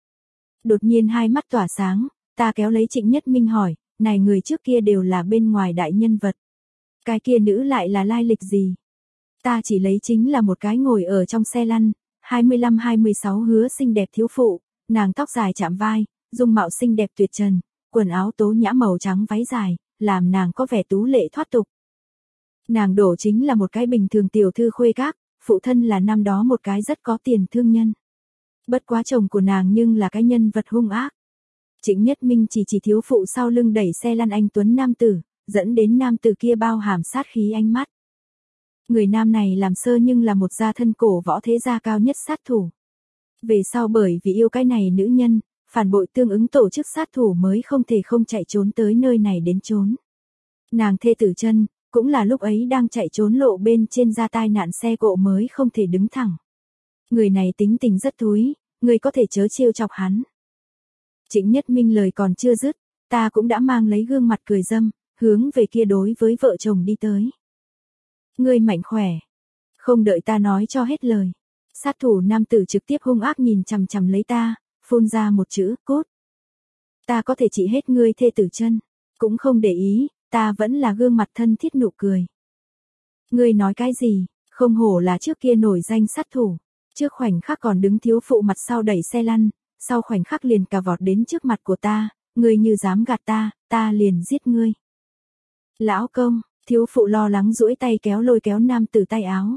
Đột nhiên hai mắt tỏa sáng, ta kéo lấy Trịnh Nhất Minh hỏi, này người trước kia đều là bên ngoài đại nhân vật. Cái kia nữ lại là lai lịch gì? Ta chỉ lấy chính là một cái ngồi ở trong xe lăn, hai mươi lăm hai mươi sáu hứa xinh đẹp thiếu phụ, nàng tóc dài chạm vai, dung mạo xinh đẹp tuyệt trần, quần áo tố nhã màu trắng váy dài, làm nàng có vẻ tú lệ thoát tục. Nàng đổ chính là một cái bình thường tiểu thư khuê các, phụ thân là năm đó một cái rất có tiền thương nhân. Bất quá chồng của nàng nhưng là cái nhân vật hung ác. Trịnh Nhất Minh chỉ chỉ thiếu phụ sau lưng đẩy xe lăn anh tuấn nam tử, dẫn đến nam tử kia bao hàm sát khí ánh mắt. Người nam này làm sơ nhưng là một gia thân cổ võ thế gia cao nhất sát thủ. Về sau bởi vì yêu cái này nữ nhân, phản bội tương ứng tổ chức sát thủ mới không thể không chạy trốn tới nơi này đến trốn. Nàng thê tử chân, cũng là lúc ấy đang chạy trốn lộ bên trên ra tai nạn xe cộ mới không thể đứng thẳng. Người này tính tình rất thúi, người có thể chớ trêu chọc hắn. Trịnh Nhất Minh lời còn chưa dứt, ta cũng đã mang lấy gương mặt cười dâm, hướng về kia đối với vợ chồng đi tới. Ngươi mạnh khỏe. Không đợi ta nói cho hết lời. Sát thủ nam tử trực tiếp hung ác nhìn chằm chằm lấy ta, phun ra một chữ, cút. Ta có thể trị hết ngươi thê tử chân. Cũng không để ý, ta vẫn là gương mặt thân thiết nụ cười. Ngươi nói cái gì, không hổ là trước kia nổi danh sát thủ. Trước khoảnh khắc còn đứng thiếu phụ mặt sau đẩy xe lăn, sau khoảnh khắc liền cà vọt đến trước mặt của ta, ngươi như dám gạt ta, ta liền giết ngươi. Lão công, thiếu phụ lo lắng duỗi tay kéo lôi kéo nam tử tay áo.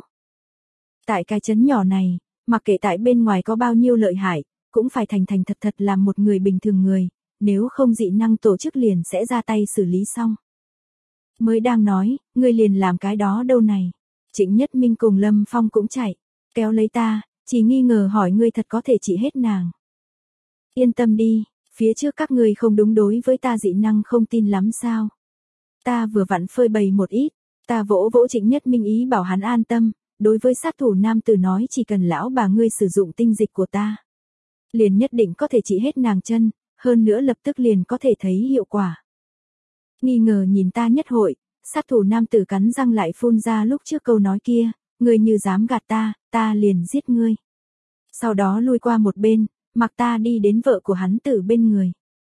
Tại cái trấn nhỏ này, mặc kệ tại bên ngoài có bao nhiêu lợi hại, cũng phải thành thành thật thật làm một người bình thường người, nếu không dị năng tổ chức liền sẽ ra tay xử lý xong. Mới đang nói, ngươi liền làm cái đó đâu này. Trịnh Nhất Minh cùng Lâm Phong cũng chạy, kéo lấy ta, chỉ nghi ngờ hỏi ngươi thật có thể trị hết nàng. Yên tâm đi, phía trước các ngươi không đúng đối với ta dị năng không tin lắm sao. Ta vừa vặn phơi bày một ít, ta vỗ vỗ Trịnh Nhất Minh ý bảo hắn an tâm, đối với sát thủ nam tử nói chỉ cần lão bà ngươi sử dụng tinh dịch của ta. Liền nhất định có thể trị hết nàng chân, hơn nữa lập tức liền có thể thấy hiệu quả. Nghi ngờ nhìn ta nhất hội, sát thủ nam tử cắn răng lại phun ra lúc trước câu nói kia, ngươi như dám gạt ta, ta liền giết ngươi. Sau đó lui qua một bên, mặc ta đi đến vợ của hắn tử bên người.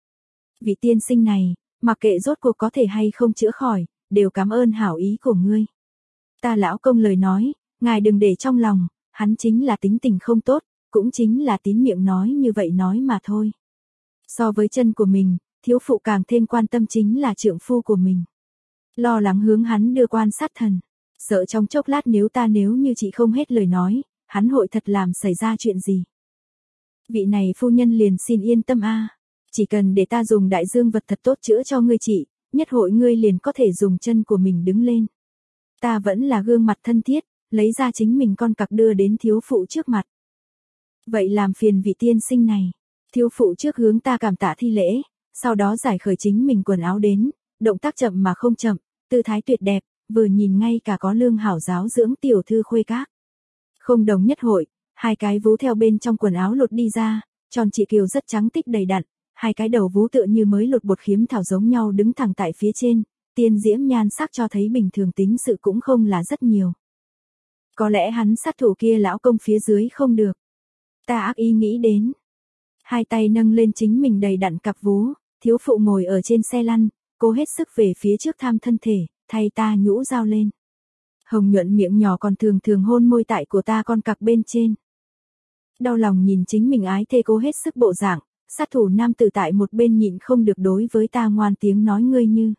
Vị tiên sinh này, mặc kệ rốt cuộc có thể hay không chữa khỏi, đều cảm ơn hảo ý của ngươi. Ta lão công lời nói, ngài đừng để trong lòng, hắn chính là tính tình không tốt, cũng chính là tín miệng nói như vậy nói mà thôi. So với chân của mình, thiếu phụ càng thêm quan tâm chính là trượng phu của mình. Lo lắng hướng hắn đưa quan sát thần, sợ trong chốc lát nếu ta nếu như chị không hết lời nói, hắn hội thật làm xảy ra chuyện gì. Vị này phu nhân liền xin yên tâm a. chỉ cần để ta dùng đại dương vật thật tốt chữa cho ngươi chị, nhất hội ngươi liền có thể dùng chân của mình đứng lên. Ta vẫn là gương mặt thân thiết, lấy ra chính mình con cặc đưa đến thiếu phụ trước mặt. Vậy làm phiền vị tiên sinh này. Thiếu phụ trước hướng ta cảm tạ thi lễ, sau đó giải khởi chính mình quần áo đến, động tác chậm mà không chậm, tư thái tuyệt đẹp, vừa nhìn ngay cả có lương hảo giáo dưỡng tiểu thư khuê các. Không đồng nhất hội, hai cái vú theo bên trong quần áo lột đi ra, tròn chị kiều rất trắng tích đầy đặn, hai cái đầu vú tựa như mới lột bột khiếm thảo giống nhau đứng thẳng tại phía trên, tiên diễm nhan sắc cho thấy bình thường tính sự cũng không là rất nhiều. Có lẽ hắn sát thủ kia lão công phía dưới không được. Ta ác ý nghĩ đến. Hai tay nâng lên chính mình đầy đặn cặp vú, thiếu phụ ngồi ở trên xe lăn, cố hết sức về phía trước tham thân thể, thay ta nhũ dao lên. Hồng nhuận miệng nhỏ còn thường thường hôn môi tại của ta con cặc bên trên. Đau lòng nhìn chính mình ái thê cố hết sức bộ dạng, sát thủ nam tử tại một bên nhịn không được đối với ta ngoan tiếng nói ngươi như.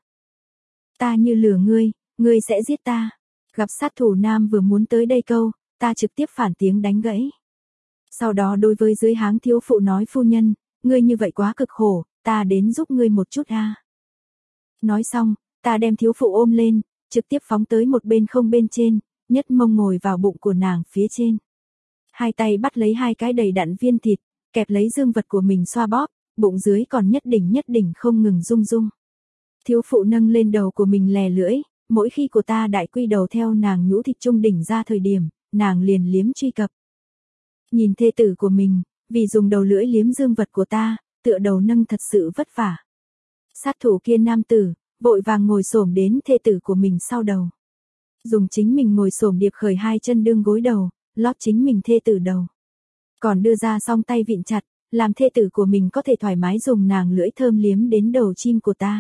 Ta như lừa ngươi, ngươi sẽ giết ta. Gặp sát thủ nam vừa muốn tới đây câu, ta trực tiếp phản tiếng đánh gãy. Sau đó đối với dưới háng thiếu phụ nói phu nhân, ngươi như vậy quá cực khổ, ta đến giúp ngươi một chút a. Nói xong, ta đem thiếu phụ ôm lên, trực tiếp phóng tới một bên không bên trên, nhất mông ngồi vào bụng của nàng phía trên. Hai tay bắt lấy hai cái đầy đặn viên thịt, kẹp lấy dương vật của mình xoa bóp, bụng dưới còn nhất đỉnh nhất đỉnh không ngừng rung rung. Thiếu phụ nâng lên đầu của mình lè lưỡi, mỗi khi của ta đại quy đầu theo nàng nhũ thịt trung đỉnh ra thời điểm, nàng liền liếm truy cập. Nhìn thê tử của mình, vì dùng đầu lưỡi liếm dương vật của ta, tựa đầu nâng thật sự vất vả. Sát thủ kia nam tử, vội vàng ngồi xổm đến thê tử của mình sau đầu. Dùng chính mình ngồi xổm điệp khởi hai chân đương gối đầu, lót chính mình thê tử đầu. Còn đưa ra song tay vịn chặt, làm thê tử của mình có thể thoải mái dùng nàng lưỡi thơm liếm đến đầu chim của ta.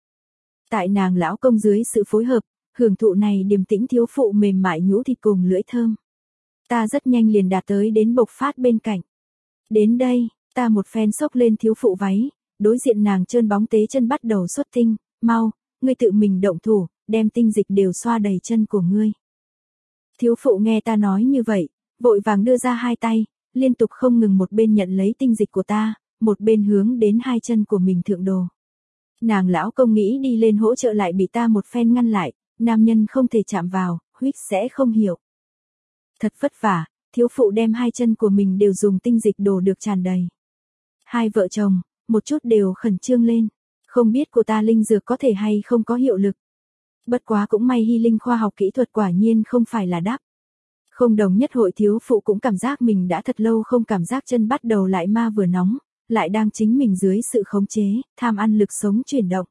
Tại nàng lão công dưới sự phối hợp, hưởng thụ này điềm tĩnh thiếu phụ mềm mại nhũ thịt cùng lưỡi thơm. Ta rất nhanh liền đạt tới đến bộc phát bên cạnh. Đến đây, ta một phen xốc lên thiếu phụ váy, đối diện nàng trơn bóng tế chân bắt đầu xuất tinh, mau, ngươi tự mình động thủ, đem tinh dịch đều xoa đầy chân của ngươi. Thiếu phụ nghe ta nói như vậy, vội vàng đưa ra hai tay, liên tục không ngừng một bên nhận lấy tinh dịch của ta, một bên hướng đến hai chân của mình thượng đồ. Nàng lão công nghĩ đi lên hỗ trợ lại bị ta một phen ngăn lại, nam nhân không thể chạm vào, huýt sẽ không hiểu. Thật vất vả, thiếu phụ đem hai chân của mình đều dùng tinh dịch đổ được tràn đầy. Hai vợ chồng, một chút đều khẩn trương lên, không biết của ta linh dược có thể hay không có hiệu lực. Bất quá cũng may hy linh khoa học kỹ thuật quả nhiên không phải là đắp. Không đồng nhất hội thiếu phụ cũng cảm giác mình đã thật lâu không cảm giác chân bắt đầu lại ma vừa nóng, lại đang chính mình dưới sự khống chế, tham ăn lực sống chuyển động.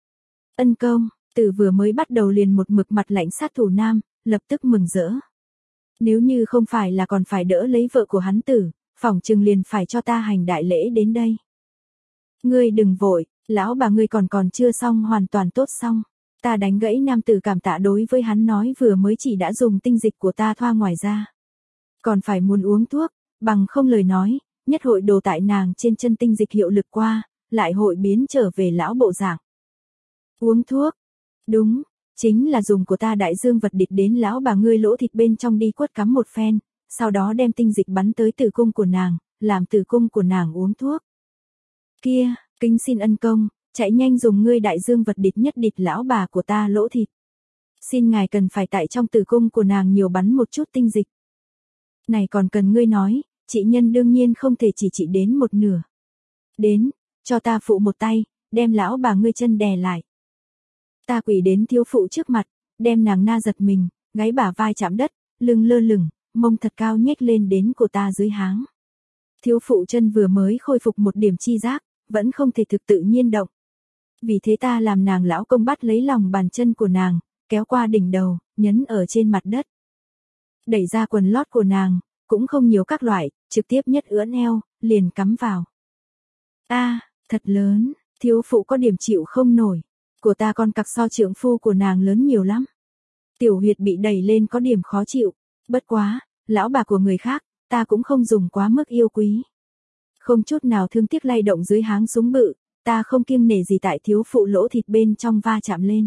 Ân công, từ vừa mới bắt đầu liền một mực mặt lạnh sát thủ nam, lập tức mừng rỡ. Nếu như không phải là còn phải đỡ lấy vợ của hắn tử, phỏng chừng liền phải cho ta hành đại lễ đến đây. Ngươi đừng vội, lão bà ngươi còn còn chưa xong hoàn toàn tốt xong. Ta đánh gãy nam tử cảm tạ đối với hắn nói vừa mới chỉ đã dùng tinh dịch của ta thoa ngoài ra. Còn phải muốn uống thuốc, bằng không lời nói, nhất hội đồ tại nàng trên chân tinh dịch hiệu lực qua, lại hội biến trở về lão bộ dạng. Uống thuốc? Đúng, chính là dùng của ta đại dương vật địch đến lão bà ngươi lỗ thịt bên trong đi quất cắm một phen, sau đó đem tinh dịch bắn tới tử cung của nàng, làm tử cung của nàng uống thuốc. Kia, kính xin ân công, chạy nhanh dùng ngươi đại dương vật địch nhất địch lão bà của ta lỗ thịt. Xin ngài cần phải tại trong tử cung của nàng nhiều bắn một chút tinh dịch. Này còn cần ngươi nói, chị nhân đương nhiên không thể chỉ trị đến một nửa. Đến, cho ta phụ một tay, đem lão bà ngươi chân đè lại. Ta quỳ đến thiếu phụ trước mặt, đem nàng na giật mình, gáy bả vai chạm đất, lưng lơ lửng, mông thật cao nhếch lên đến của ta dưới háng. Thiếu phụ chân vừa mới khôi phục một điểm chi giác, vẫn không thể thực tự nhiên động. Vì thế ta làm nàng lão công bắt lấy lòng bàn chân của nàng, kéo qua đỉnh đầu, nhấn ở trên mặt đất. Đẩy ra quần lót của nàng, cũng không nhiều các loại, trực tiếp nhất ưỡn eo, liền cắm vào. A, à, thật lớn, thiếu phụ có điểm chịu không nổi. Của ta con cặc so trượng phu của nàng lớn nhiều lắm. Tiểu huyệt bị đẩy lên có điểm khó chịu, bất quá, lão bà của người khác, ta cũng không dùng quá mức yêu quý. Không chút nào thương tiếc lay động dưới háng súng bự, ta không kiêng nể gì tại thiếu phụ lỗ thịt bên trong va chạm lên.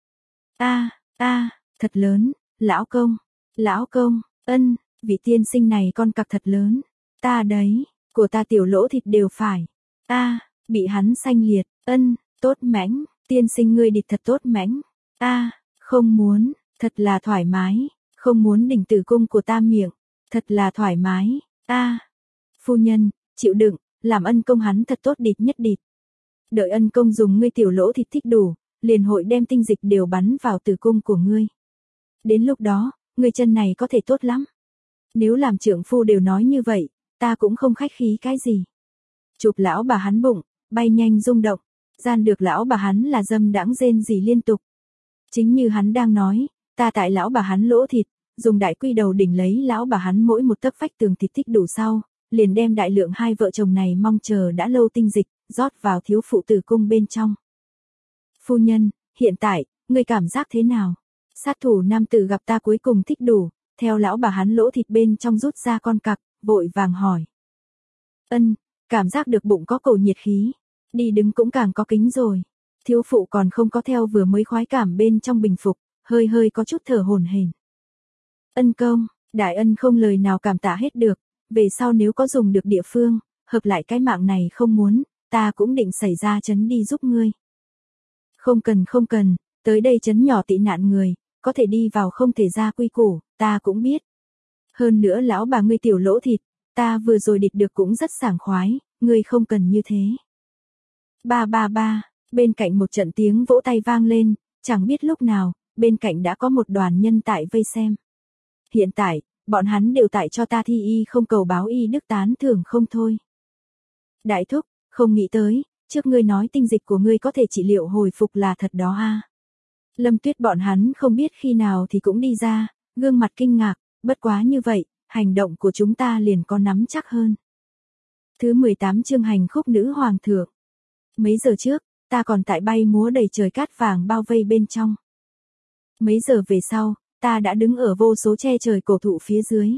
A, a, thật lớn, lão công, lão công, ân, vị tiên sinh này con cặc thật lớn. Ta đấy, của ta tiểu lỗ thịt đều phải. A, Bị hắn sanh liệt, ân, tốt mãnh, tiên sinh ngươi địch thật tốt mãnh. A, không muốn, thật là thoải mái, không muốn đỉnh tử cung của ta miệng, thật là thoải mái. A, phu nhân, chịu đựng, làm ân công hắn thật tốt địch nhất địch. Đợi ân công dùng ngươi tiểu lỗ thịt thích đủ, liền hội đem tinh dịch đều bắn vào tử cung của ngươi. Đến lúc đó, ngươi chân này có thể tốt lắm. Nếu làm trưởng phu đều nói như vậy, ta cũng không khách khí cái gì. Chụp lão bà hắn bụng, bay nhanh rung động, gian được lão bà hắn là dâm đãng rên rỉ liên tục. Chính như hắn đang nói, ta tại lão bà hắn lỗ thịt, dùng đại quy đầu đỉnh lấy lão bà hắn mỗi một tấc vách tường thịt thích đủ sau, liền đem đại lượng hai vợ chồng này mong chờ đã lâu tinh dịch, rót vào thiếu phụ tử cung bên trong. Phu nhân, hiện tại, ngươi cảm giác thế nào? Sát thủ nam tử gặp ta cuối cùng thích đủ, theo lão bà hắn lỗ thịt bên trong rút ra con cặc, vội vàng hỏi. Ân, cảm giác được bụng có cổ nhiệt khí, đi đứng cũng càng có kính rồi. Thiếu phụ còn không có theo vừa mới khoái cảm bên trong bình phục, hơi hơi có chút thở hổn hển. Ân công, đại ân không lời nào cảm tạ hết được, về sau nếu có dùng được địa phương, hợp lại cái mạng này không muốn, ta cũng định xảy ra chấn đi giúp ngươi. Không cần không cần, tới đây chấn nhỏ tị nạn người, có thể đi vào không thể ra quy củ, ta cũng biết. Hơn nữa lão bà ngươi tiểu lỗ thịt, ta vừa rồi địch được cũng rất sảng khoái, ngươi không cần như thế. Ba ba ba, bên cạnh một trận tiếng vỗ tay vang lên, chẳng biết lúc nào, bên cạnh đã có một đoàn nhân tại vây xem. Hiện tại, bọn hắn đều tại cho ta thi y không cầu báo y đức tán thưởng không thôi. Đại thúc, không nghĩ tới, trước ngươi nói tinh dịch của ngươi có thể trị liệu hồi phục là thật đó a. Lâm Tuyết bọn hắn không biết khi nào thì cũng đi ra, gương mặt kinh ngạc, bất quá như vậy, hành động của chúng ta liền có nắm chắc hơn. Thứ mười tám chương hành khúc nữ hoàng thượng. Mấy giờ trước, ta còn tại bay múa đầy trời cát vàng bao vây bên trong. Mấy giờ về sau, ta đã đứng ở vô số che trời cổ thụ phía dưới.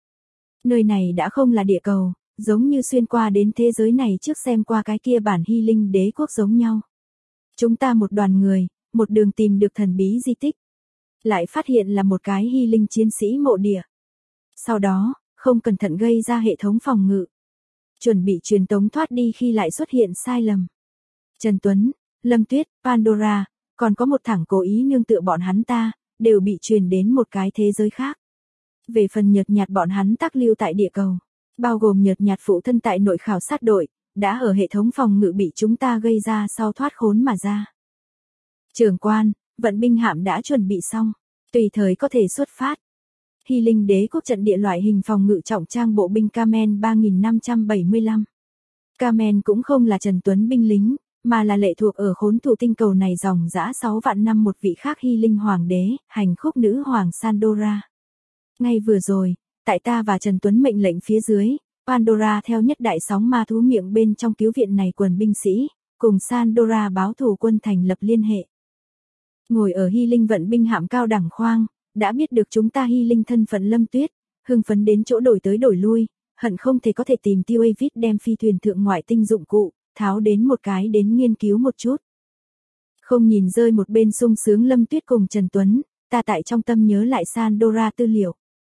Nơi này đã không là địa cầu, giống như xuyên qua đến thế giới này trước xem qua cái kia bản Hy Linh đế quốc giống nhau. Chúng ta một đoàn người, một đường tìm được thần bí di tích. Lại phát hiện là một cái Hy Linh chiến sĩ mộ địa. Sau đó, không cẩn thận gây ra hệ thống phòng ngự. Chuẩn bị truyền tống thoát đi khi lại xuất hiện sai lầm. Trần Tuấn, Lâm Tuyết, Pandora, còn có một thằng cố ý nương tựa bọn hắn ta, đều bị truyền đến một cái thế giới khác. Về phần nhợt nhạt bọn hắn tắc lưu tại địa cầu, bao gồm nhợt nhạt phụ thân tại nội khảo sát đội, đã ở hệ thống phòng ngự bị chúng ta gây ra sau thoát khốn mà ra. Trưởng quan, vận binh hạm đã chuẩn bị xong, tùy thời có thể xuất phát. Hy Linh đế quốc trận địa loại hình phòng ngự trọng trang bộ binh Kamen ba nghìn năm trăm bảy mươi lăm. Kamen cũng không là Trần Tuấn binh lính, mà là lệ thuộc ở khốn thủ tinh cầu này dòng dã sáu vạn năm một vị khác Hy Linh hoàng đế, hành khúc nữ hoàng Sandora. Ngay vừa rồi, tại ta và Trần Tuấn mệnh lệnh phía dưới, Pandora theo nhất đại sóng ma thú miệng bên trong cứu viện này quần binh sĩ, cùng Sandora báo thù quân thành lập liên hệ. Ngồi ở Hy Linh vận binh hạm cao đẳng khoang, đã biết được chúng ta Hy Linh thân phận Lâm Tuyết, hưng phấn đến chỗ đổi tới đổi lui, hận không thể có thể tìm Tiêu Avis đem phi thuyền thượng ngoại tinh dụng cụ, tháo đến một cái đến nghiên cứu một chút. Không nhìn rơi một bên sung sướng Lâm Tuyết cùng Trần Tuấn, ta tại trong tâm nhớ lại Sandora tư liệu.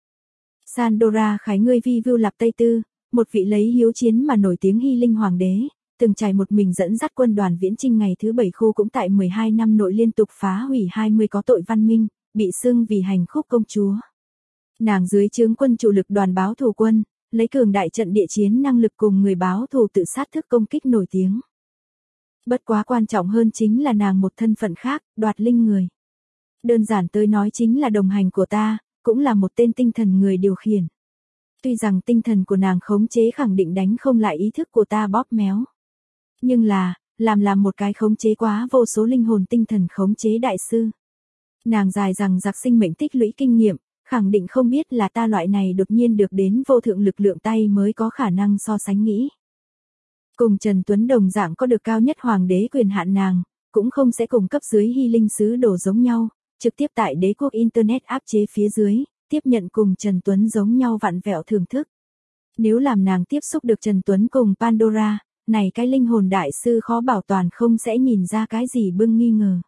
Sandora khái ngươi vi vưu lạp Tây Tư, một vị lấy hiếu chiến mà nổi tiếng Hy Linh hoàng đế, từng trải một mình dẫn dắt quân đoàn viễn chinh ngày thứ bảy khu cũng tại mười hai năm nội liên tục phá hủy hai mươi có tội văn minh, bị xưng vì hành khúc công chúa. Nàng dưới trướng quân chủ lực đoàn báo thù quân, lấy cường đại trận địa chiến năng lực cùng người báo thù tự sát thức công kích nổi tiếng. Bất quá quan trọng hơn chính là nàng một thân phận khác, đoạt linh người. Đơn giản tới nói chính là đồng hành của ta, cũng là một tên tinh thần người điều khiển. Tuy rằng tinh thần của nàng khống chế khẳng định đánh không lại ý thức của ta bóp méo. Nhưng là, làm làm một cái khống chế quá vô số linh hồn tinh thần khống chế đại sư. Nàng dài rằng giặc sinh mệnh tích lũy kinh nghiệm, khẳng định không biết là ta loại này đột nhiên được đến vô thượng lực lượng tay mới có khả năng so sánh nghĩ. Cùng Trần Tuấn đồng dạng có được cao nhất hoàng đế quyền hạn nàng, cũng không sẽ cùng cấp dưới Hy Linh sứ đồ giống nhau, trực tiếp tại đế quốc Internet áp chế phía dưới, tiếp nhận cùng Trần Tuấn giống nhau vặn vẹo thưởng thức. Nếu làm nàng tiếp xúc được Trần Tuấn cùng Pandora, này cái linh hồn đại sư khó bảo toàn không sẽ nhìn ra cái gì bưng nghi ngờ.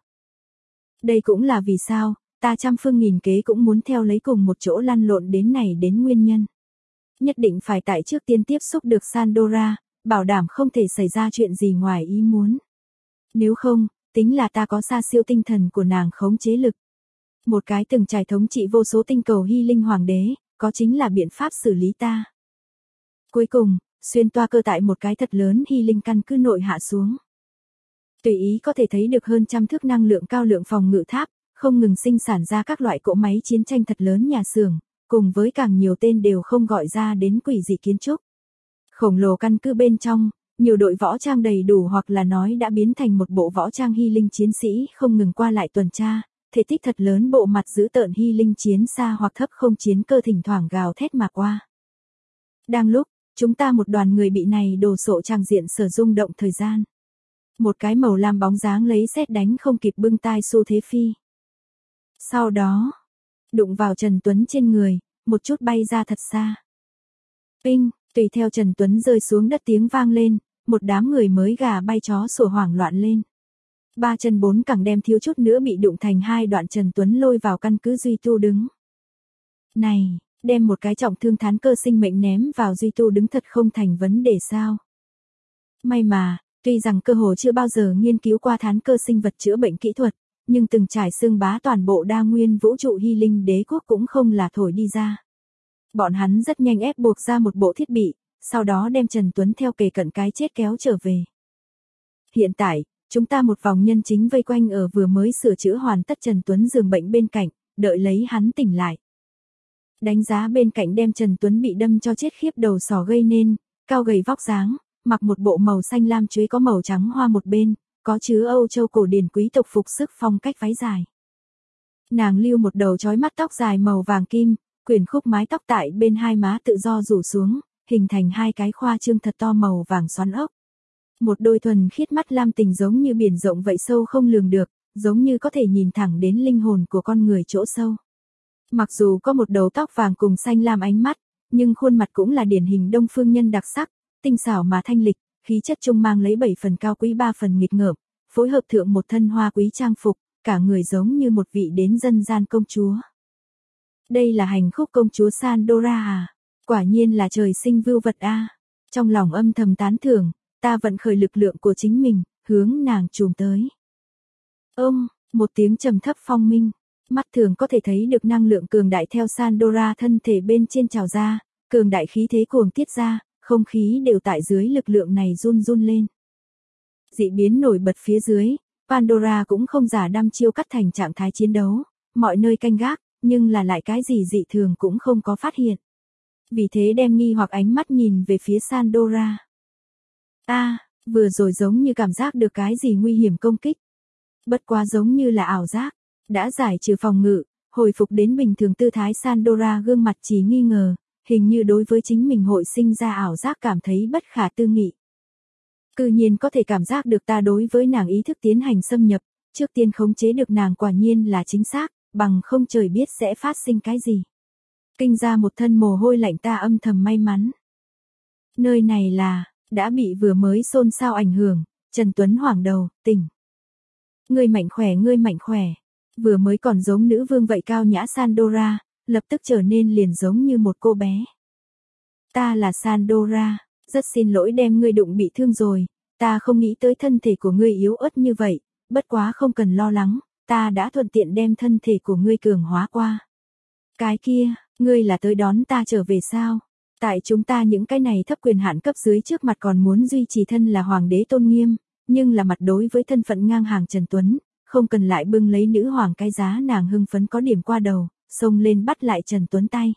Đây cũng là vì sao, ta trăm phương nghìn kế cũng muốn theo lấy cùng một chỗ lăn lộn đến này đến nguyên nhân. Nhất định phải tại trước tiên tiếp xúc được Sandora, bảo đảm không thể xảy ra chuyện gì ngoài ý muốn. Nếu không, tính là ta có xa siêu tinh thần của nàng khống chế lực. Một cái từng trải thống trị vô số tinh cầu hy linh hoàng đế, có chính là biện pháp xử lý ta. Cuối cùng, xuyên toa cơ tại một cái thật lớn hy linh căn cứ nội hạ xuống. Tùy ý có thể thấy được hơn trăm thước năng lượng cao lượng phòng ngự tháp, không ngừng sinh sản ra các loại cỗ máy chiến tranh thật lớn nhà xưởng, cùng với càng nhiều tên đều không gọi ra đến quỷ dị kiến trúc. Khổng lồ căn cứ bên trong, nhiều đội võ trang đầy đủ hoặc là nói đã biến thành một bộ võ trang hy linh chiến sĩ không ngừng qua lại tuần tra, thể tích thật lớn bộ mặt giữ tợn hy linh chiến xa hoặc thấp không chiến cơ thỉnh thoảng gào thét mà qua. Đang lúc, chúng ta một đoàn người bị này đồ sộ trang diện sở rung động thời gian. Một cái màu lam bóng dáng lấy sét đánh không kịp bưng tai xu thế phi. Sau đó, đụng vào Trần Tuấn trên người, một chút bay ra thật xa. Pinh, tùy theo Trần Tuấn rơi xuống đất tiếng vang lên, một đám người mới gà bay chó sủa hoảng loạn lên. Ba chân bốn cẳng đem thiếu chút nữa bị đụng thành hai đoạn. Trần Tuấn lôi vào căn cứ Duy Tu đứng. Này, đem một cái trọng thương thán cơ sinh mệnh ném vào Duy Tu đứng thật không thành vấn đề sao. May mà, tuy rằng cơ hồ chưa bao giờ nghiên cứu qua thán cơ sinh vật chữa bệnh kỹ thuật, nhưng từng trải xương bá toàn bộ đa nguyên vũ trụ hy linh đế quốc cũng không là thổi đi ra. Bọn hắn rất nhanh ép buộc ra một bộ thiết bị, sau đó đem Trần Tuấn theo kề cận cái chết kéo trở về. Hiện tại, chúng ta một vòng nhân chính vây quanh ở vừa mới sửa chữa hoàn tất Trần Tuấn giường bệnh bên cạnh, đợi lấy hắn tỉnh lại. Đánh giá bên cạnh đem Trần Tuấn bị đâm cho chết khiếp đầu sỏ gây nên, cao gầy vóc dáng, mặc một bộ màu xanh lam chuối có màu trắng hoa một bên, có chứa Âu Châu cổ điển quý tộc phục sức phong cách váy dài. Nàng lưu một đầu chói mắt tóc dài màu vàng kim, quyển khúc mái tóc tại bên hai má tự do rủ xuống, hình thành hai cái khoa trương thật to màu vàng xoắn ốc. Một đôi thuần khiết mắt lam tình giống như biển rộng vậy sâu không lường được, giống như có thể nhìn thẳng đến linh hồn của con người chỗ sâu. Mặc dù có một đầu tóc vàng cùng xanh lam ánh mắt, nhưng khuôn mặt cũng là điển hình đông phương nhân đặc sắc, tinh xảo mà thanh lịch, khí chất trung mang lấy bảy phần cao quý ba phần nghịch ngợm, phối hợp thượng một thân hoa quý trang phục, cả người giống như một vị đến dân gian công chúa. Đây là hành khúc công chúa Sandora à? Quả nhiên là trời sinh vưu vật a. Trong lòng âm thầm tán thưởng, ta vận khởi lực lượng của chính mình, hướng nàng chùm tới. Ông, một tiếng trầm thấp phong minh, mắt thường có thể thấy được năng lượng cường đại theo Sandora thân thể bên trên trào ra, cường đại khí thế cuồng tiết ra, không khí đều tại dưới lực lượng này run run lên. Dị biến nổi bật phía dưới, Pandora cũng không giả đăm chiêu cắt thành trạng thái chiến đấu, mọi nơi canh gác, nhưng là lại cái gì dị thường cũng không có phát hiện. Vì thế đem nghi hoặc ánh mắt nhìn về phía Sandora. A, à, vừa rồi giống như cảm giác được cái gì nguy hiểm công kích. Bất quá giống như là ảo giác, đã giải trừ phòng ngự, hồi phục đến bình thường tư thái. Sandora gương mặt chỉ nghi ngờ, hình như đối với chính mình hội sinh ra ảo giác cảm thấy bất khả tư nghị. Cư nhiên có thể cảm giác được ta đối với nàng ý thức tiến hành xâm nhập, trước tiên khống chế được nàng quả nhiên là chính xác, bằng không trời biết sẽ phát sinh cái gì. Kinh ra một thân mồ hôi lạnh ta âm thầm may mắn. Nơi này là, đã bị vừa mới xôn xao ảnh hưởng, Trần Tuấn hoảng đầu, tỉnh. Ngươi mạnh khỏe ngươi mạnh khỏe, vừa mới còn giống nữ vương vậy cao nhã Sandora, lập tức trở nên liền giống như một cô bé. Ta là Sandora, rất xin lỗi đem ngươi đụng bị thương rồi, ta không nghĩ tới thân thể của ngươi yếu ớt như vậy, bất quá không cần lo lắng, ta đã thuận tiện đem thân thể của ngươi cường hóa qua. Cái kia, ngươi là tới đón ta trở về sao? Tại chúng ta những cái này thấp quyền hạn cấp dưới trước mặt còn muốn duy trì thân là hoàng đế tôn nghiêm, nhưng là mặt đối với thân phận ngang hàng Trần Tuấn, không cần lại bưng lấy nữ hoàng cái giá. Nàng hưng phấn có điểm qua đầu, xông lên bắt lại Trần Tuấn tay.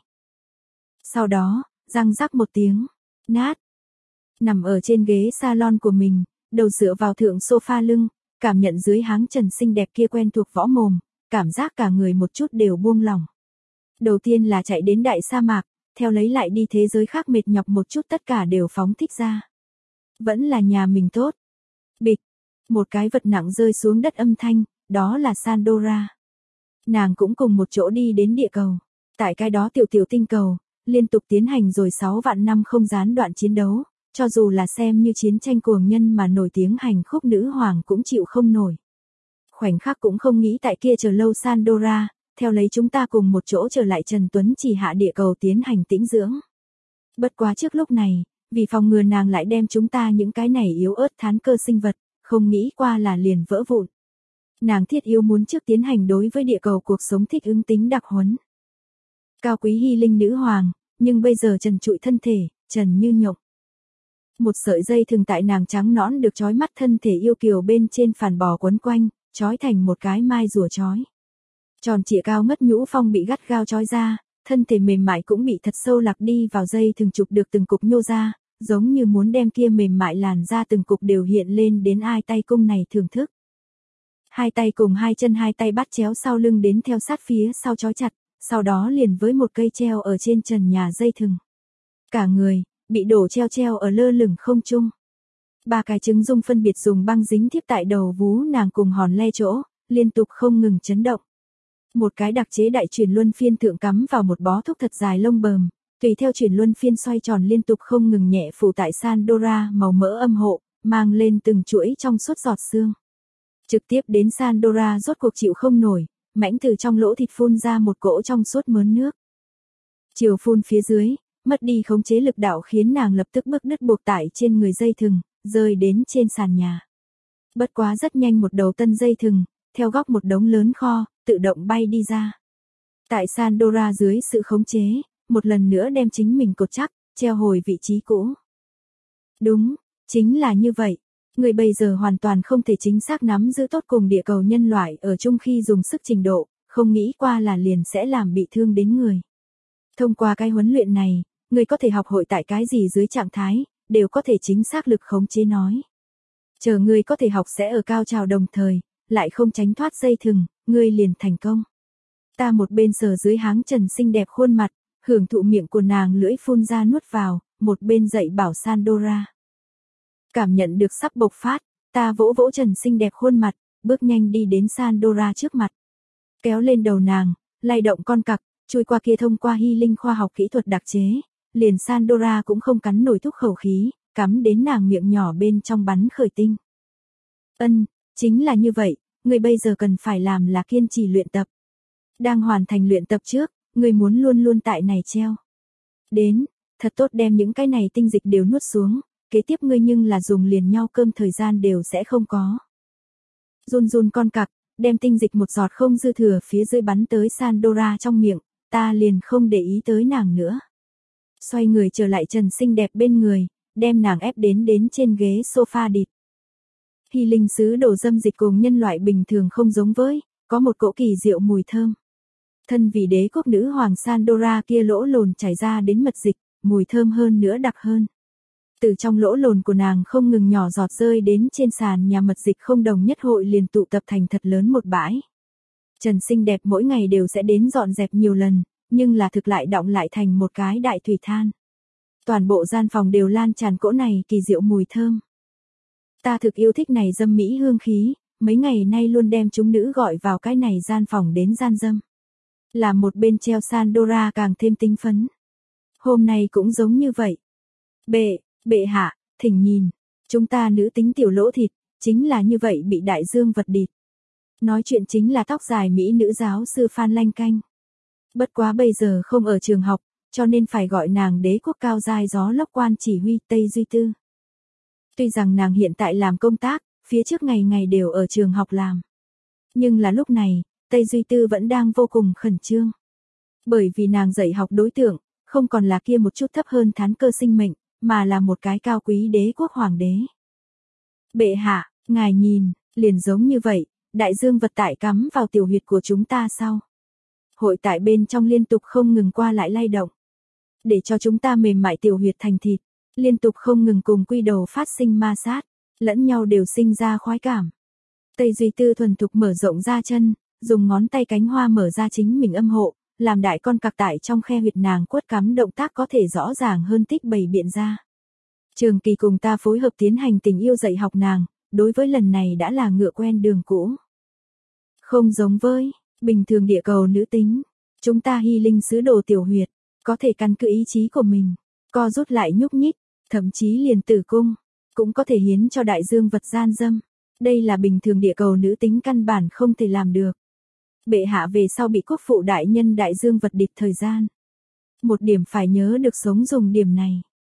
Sau đó, răng rắc một tiếng, nát. Nằm ở trên ghế salon của mình, đầu dựa vào thượng sofa lưng, cảm nhận dưới háng trần xinh đẹp kia quen thuộc võ mồm, cảm giác cả người một chút đều buông lỏng. Đầu tiên là chạy đến đại sa mạc, theo lấy lại đi thế giới khác mệt nhọc một chút tất cả đều phóng thích ra. Vẫn là nhà mình tốt. Bịch, một cái vật nặng rơi xuống đất âm thanh, đó là Sandora. Nàng cũng cùng một chỗ đi đến địa cầu. Tại cái đó tiểu tiểu tinh cầu, liên tục tiến hành rồi sáu vạn năm không gián đoạn chiến đấu, cho dù là xem như chiến tranh cuồng nhân mà nổi tiếng hành khúc nữ hoàng cũng chịu không nổi. Khoảnh khắc cũng không nghĩ tại kia chờ lâu Sandora, theo lấy chúng ta cùng một chỗ trở lại Trần Tuấn chỉ hạ địa cầu tiến hành tĩnh dưỡng. Bất quá trước lúc này, Vì phòng ngừa nàng lại đem chúng ta những cái này yếu ớt thán cơ sinh vật, không nghĩ qua là liền vỡ vụn. Nàng thiết yếu muốn trước tiến hành đối với địa cầu cuộc sống thích ứng tính đặc huấn. Cao quý hy linh nữ hoàng, nhưng bây giờ trần trụi thân thể, trần như nhộng. Một sợi dây thường tại nàng trắng nõn được trói mắt thân thể yêu kiều bên trên phản bò quấn quanh, trói thành một cái mai rùa trói. Tròn trịa cao ngất nhũ phong bị gắt gao trói ra, thân thể mềm mại cũng bị thật sâu lạc đi vào dây thường chụp được từng cục nhô ra, giống như muốn đem kia mềm mại làn ra từng cục đều hiện lên đến ai tay cung này thưởng thức. Hai tay cùng hai chân hai tay bắt chéo sau lưng đến theo sát phía sau trói chặt, sau đó liền với một cây treo ở trên trần nhà dây thừng. Cả người, bị đổ treo treo ở lơ lửng không trung. Ba cái trứng dung phân biệt dùng băng dính tiếp tại đầu vú nàng cùng hòn le chỗ, liên tục không ngừng chấn động. Một cái đặc chế đại chuyển luân phiên thượng cắm vào một bó thuốc thật dài lông bờm, tùy theo chuyển luân phiên xoay tròn liên tục không ngừng nhẹ phủ tại Sandora màu mỡ âm hộ, mang lên từng chuỗi trong suốt giọt xương. Trực tiếp đến Sandora rốt cuộc chịu không nổi, mãnh từ trong lỗ thịt phun ra một cỗ trong suốt mớn nước. Chiều phun phía dưới, mất đi khống chế lực đạo khiến nàng lập tức bứt đứt buộc tải trên người dây thừng, rơi đến trên sàn nhà. Bất quá rất nhanh một đầu tân dây thừng, theo góc một đống lớn kho, tự động bay đi ra. Tại Sandora dưới sự khống chế, một lần nữa đem chính mình cột chắc, treo hồi vị trí cũ. Đúng, chính là như vậy. Người bây giờ hoàn toàn không thể chính xác nắm giữ tốt cùng địa cầu nhân loại ở chung khi dùng sức trình độ, không nghĩ qua là liền sẽ làm bị thương đến người. Thông qua cái huấn luyện này, người có thể học hội tại cái gì dưới trạng thái, đều có thể chính xác lực khống chế nói. Chờ người có thể học sẽ ở cao trào đồng thời, lại không tránh thoát dây thừng, ngươi liền thành công. Ta một bên sờ dưới háng trần xinh đẹp khuôn mặt, hưởng thụ miệng của nàng lưỡi phun ra nuốt vào, một bên dạy bảo Sandora. Cảm nhận được sắp bộc phát, ta vỗ vỗ trần xinh đẹp khuôn mặt, bước nhanh đi đến Sandora trước mặt. Kéo lên đầu nàng, lay động con cặc, chui qua kia thông qua hy linh khoa học kỹ thuật đặc chế, liền Sandora cũng không cắn nổi thúc khẩu khí, cắm đến nàng miệng nhỏ bên trong bắn khởi tinh. Ân, chính là như vậy, người bây giờ cần phải làm là kiên trì luyện tập. Đang hoàn thành luyện tập trước, người muốn luôn luôn tại này treo. Đến, thật tốt đem những cái này tinh dịch đều nuốt xuống, kế tiếp ngươi nhưng là dùng liền nhau cơm thời gian đều sẽ không có. Run run con cặc, đem tinh dịch một giọt không dư thừa phía dưới bắn tới Sandora trong miệng, ta liền không để ý tới nàng nữa. Xoay người trở lại trần xinh đẹp bên người, đem nàng ép đến đến trên ghế sofa địt. Hy linh sứ đồ dâm dịch cùng nhân loại bình thường không giống với, có một cỗ kỳ diệu mùi thơm. Thân vì đế quốc nữ hoàng Sandora kia lỗ lồn chảy ra đến mật dịch, mùi thơm hơn nữa đặc hơn. Từ trong lỗ lồn của nàng không ngừng nhỏ giọt rơi đến trên sàn nhà mật dịch không đồng nhất hội liền tụ tập thành thật lớn một bãi. Trần xinh đẹp mỗi ngày đều sẽ đến dọn dẹp nhiều lần, nhưng là thực lại đọng lại thành một cái đại thủy than. Toàn bộ gian phòng đều lan tràn cỗ này kỳ diệu mùi thơm. Ta thực yêu thích này dâm mỹ hương khí, mấy ngày nay luôn đem chúng nữ gọi vào cái này gian phòng đến gian dâm. Làm một bên treo Sandora càng thêm tinh phấn. Hôm nay cũng giống như vậy. Bệ, bệ hạ, thỉnh nhìn, chúng ta nữ tính tiểu lỗ thịt, chính là như vậy bị đại dương vật địt. Nói chuyện chính là tóc dài mỹ nữ giáo sư Phan Lanh Canh. Bất quá bây giờ không ở trường học, cho nên phải gọi nàng đế quốc cao giai gió lốc quan chỉ huy Tây Duy Tư. Tuy rằng nàng hiện tại làm công tác, phía trước ngày ngày đều ở trường học làm. Nhưng là lúc này, Tây Duy Tư vẫn đang vô cùng khẩn trương. Bởi vì nàng dạy học đối tượng, không còn là kia một chút thấp hơn thán cơ sinh mệnh, mà là một cái cao quý đế quốc hoàng đế. Bệ hạ, ngài nhìn, liền giống như vậy, đại dương vật tại cắm vào tiểu huyệt của chúng ta sau. Hội tại bên trong liên tục không ngừng qua lại lay động. Để cho chúng ta mềm mại tiểu huyệt thành thịt, liên tục không ngừng cùng quy đầu phát sinh ma sát, lẫn nhau đều sinh ra khoái cảm. Tây Duy Tư thuần thục mở rộng ra chân, dùng ngón tay cánh hoa mở ra chính mình âm hộ, làm đại con cặc tại trong khe huyệt nàng quất cắm động tác có thể rõ ràng hơn tích bày biện ra. Trường Kỳ cùng ta phối hợp tiến hành tình yêu dạy học nàng, đối với lần này đã là ngựa quen đường cũ. Không giống với bình thường địa cầu nữ tính, chúng ta hy linh sứ đồ tiểu huyệt, có thể căn cứ ý chí của mình, co rút lại nhúc nhích, thậm chí liền tử cung, cũng có thể hiến cho đại dương vật gian dâm. Đây là bình thường địa cầu nữ tính căn bản không thể làm được. Bệ hạ về sau bị quốc phụ đại nhân đại dương vật địt thời gian. Một điểm phải nhớ được sống dùng điểm này.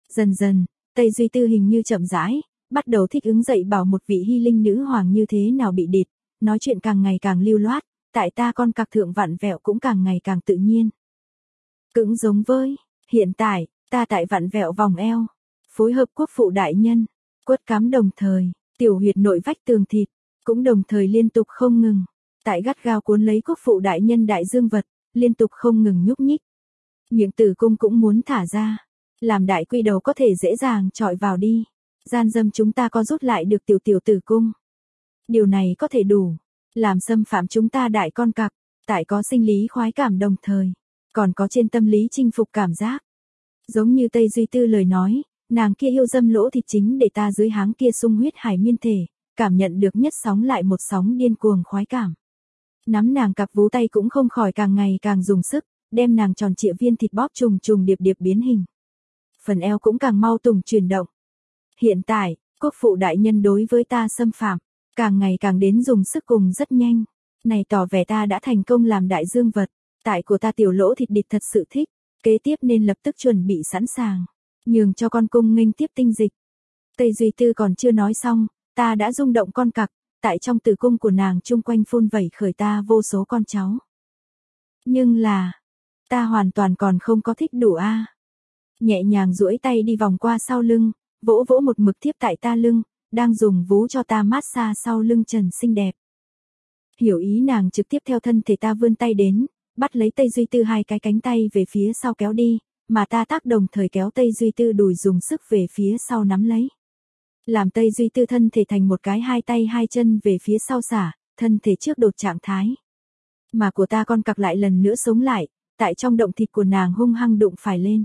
Dần dần, Tây Duy Tư hình như chậm rãi, bắt đầu thích ứng dạy bảo một vị hy linh nữ hoàng như thế nào bị địt, nói chuyện càng ngày càng lưu loát, tại ta con cặc thượng vặn vẹo cũng càng ngày càng tự nhiên. Cũng giống với, hiện tại, ta tại vặn vẹo vòng eo, phối hợp quốc phụ đại nhân, quất cắm đồng thời, tiểu huyệt nội vách tường thịt, cũng đồng thời liên tục không ngừng, tại gắt gao cuốn lấy quốc phụ đại nhân đại dương vật, liên tục không ngừng nhúc nhích. Miệng tử cung cũng muốn thả ra, làm đại quy đầu có thể dễ dàng chọi vào đi, gian dâm chúng ta có rút lại được tiểu tiểu tử cung. Điều này có thể đủ, làm xâm phạm chúng ta đại con cặc, tại có sinh lý khoái cảm đồng thời, còn có trên tâm lý chinh phục cảm giác. Giống như Tây Duy Tư lời nói, nàng kia yêu dâm lỗ thịt chính để ta dưới háng kia sung huyết hải miên thể, cảm nhận được nhất sóng lại một sóng điên cuồng khoái cảm. Nắm nàng cặp vú tay cũng không khỏi càng ngày càng dùng sức, đem nàng tròn trịa viên thịt bóp trùng trùng điệp điệp biến hình. Phần eo cũng càng mau tùng chuyển động. Hiện tại, quốc phụ đại nhân đối với ta xâm phạm, càng ngày càng đến dùng sức cùng rất nhanh. Này tỏ vẻ ta đã thành công làm đại dương vật, tại của ta tiểu lỗ thịt địt thật sự thích, kế tiếp nên lập tức chuẩn bị sẵn sàng, nhường cho con cung nghênh tiếp tinh dịch. Tây Duy Tư còn chưa nói xong, ta đã rung động con cặc, tại trong tử cung của nàng chung quanh phun vẩy khởi ta vô số con cháu. Nhưng là, ta hoàn toàn còn không có thích đủ a. Nhẹ nhàng duỗi tay đi vòng qua sau lưng, vỗ vỗ một mực tiếp tại ta lưng, đang dùng vú cho ta mát xa sau lưng trần xinh đẹp. Hiểu ý nàng trực tiếp theo thân thể ta vươn tay đến, bắt lấy Tây Duy Tư hai cái cánh tay về phía sau kéo đi, mà ta tác đồng thời kéo Tây Duy Tư đùi dùng sức về phía sau nắm lấy. Làm Tây Duy Tư thân thể thành một cái hai tay hai chân về phía sau xả, thân thể trước đột trạng thái. Mà của ta con cặc lại lần nữa sống lại, tại trong động thịt của nàng hung hăng đụng phải lên.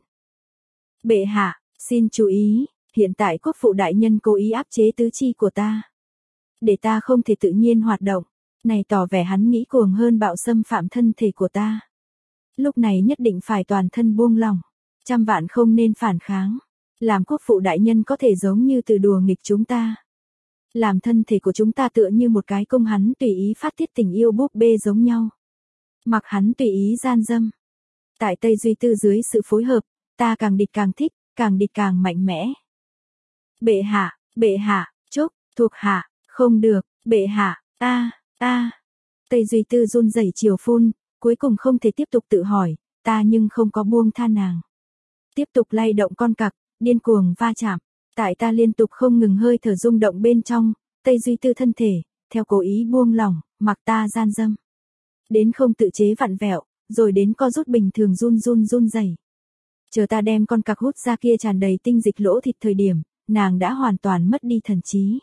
Bệ hạ, xin chú ý, hiện tại quốc phụ đại nhân cố ý áp chế tứ chi của ta. Để ta không thể tự nhiên hoạt động, này tỏ vẻ hắn nghĩ cuồng hơn bạo xâm phạm thân thể của ta. Lúc này nhất định phải toàn thân buông lỏng, trăm vạn không nên phản kháng, làm quốc phụ đại nhân có thể giống như từ đùa nghịch chúng ta. Làm thân thể của chúng ta tựa như một cái cung hắn tùy ý phát tiết tình yêu búp bê giống nhau. Mặc hắn tùy ý gian dâm. Tại Tây Duy Tư dưới sự phối hợp, ta càng địch càng thích, càng địch càng mạnh mẽ. Bệ hạ, bệ hạ, chúc, thuộc hạ, không được, bệ hạ, ta, ta. Tây Duy Tư run rẩy chiều phun, cuối cùng không thể tiếp tục tự hỏi, ta nhưng không có buông tha nàng. Tiếp tục lay động con cặc, điên cuồng va chạm, tại ta liên tục không ngừng hơi thở rung động bên trong, Tây Duy Tư thân thể, theo cố ý buông lỏng, mặc ta gian dâm. Đến không tự chế vặn vẹo, rồi đến co rút bình thường run run run rẩy. Chờ ta đem con cặc hút ra kia tràn đầy tinh dịch lỗ thịt thời điểm, nàng đã hoàn toàn mất đi thần trí.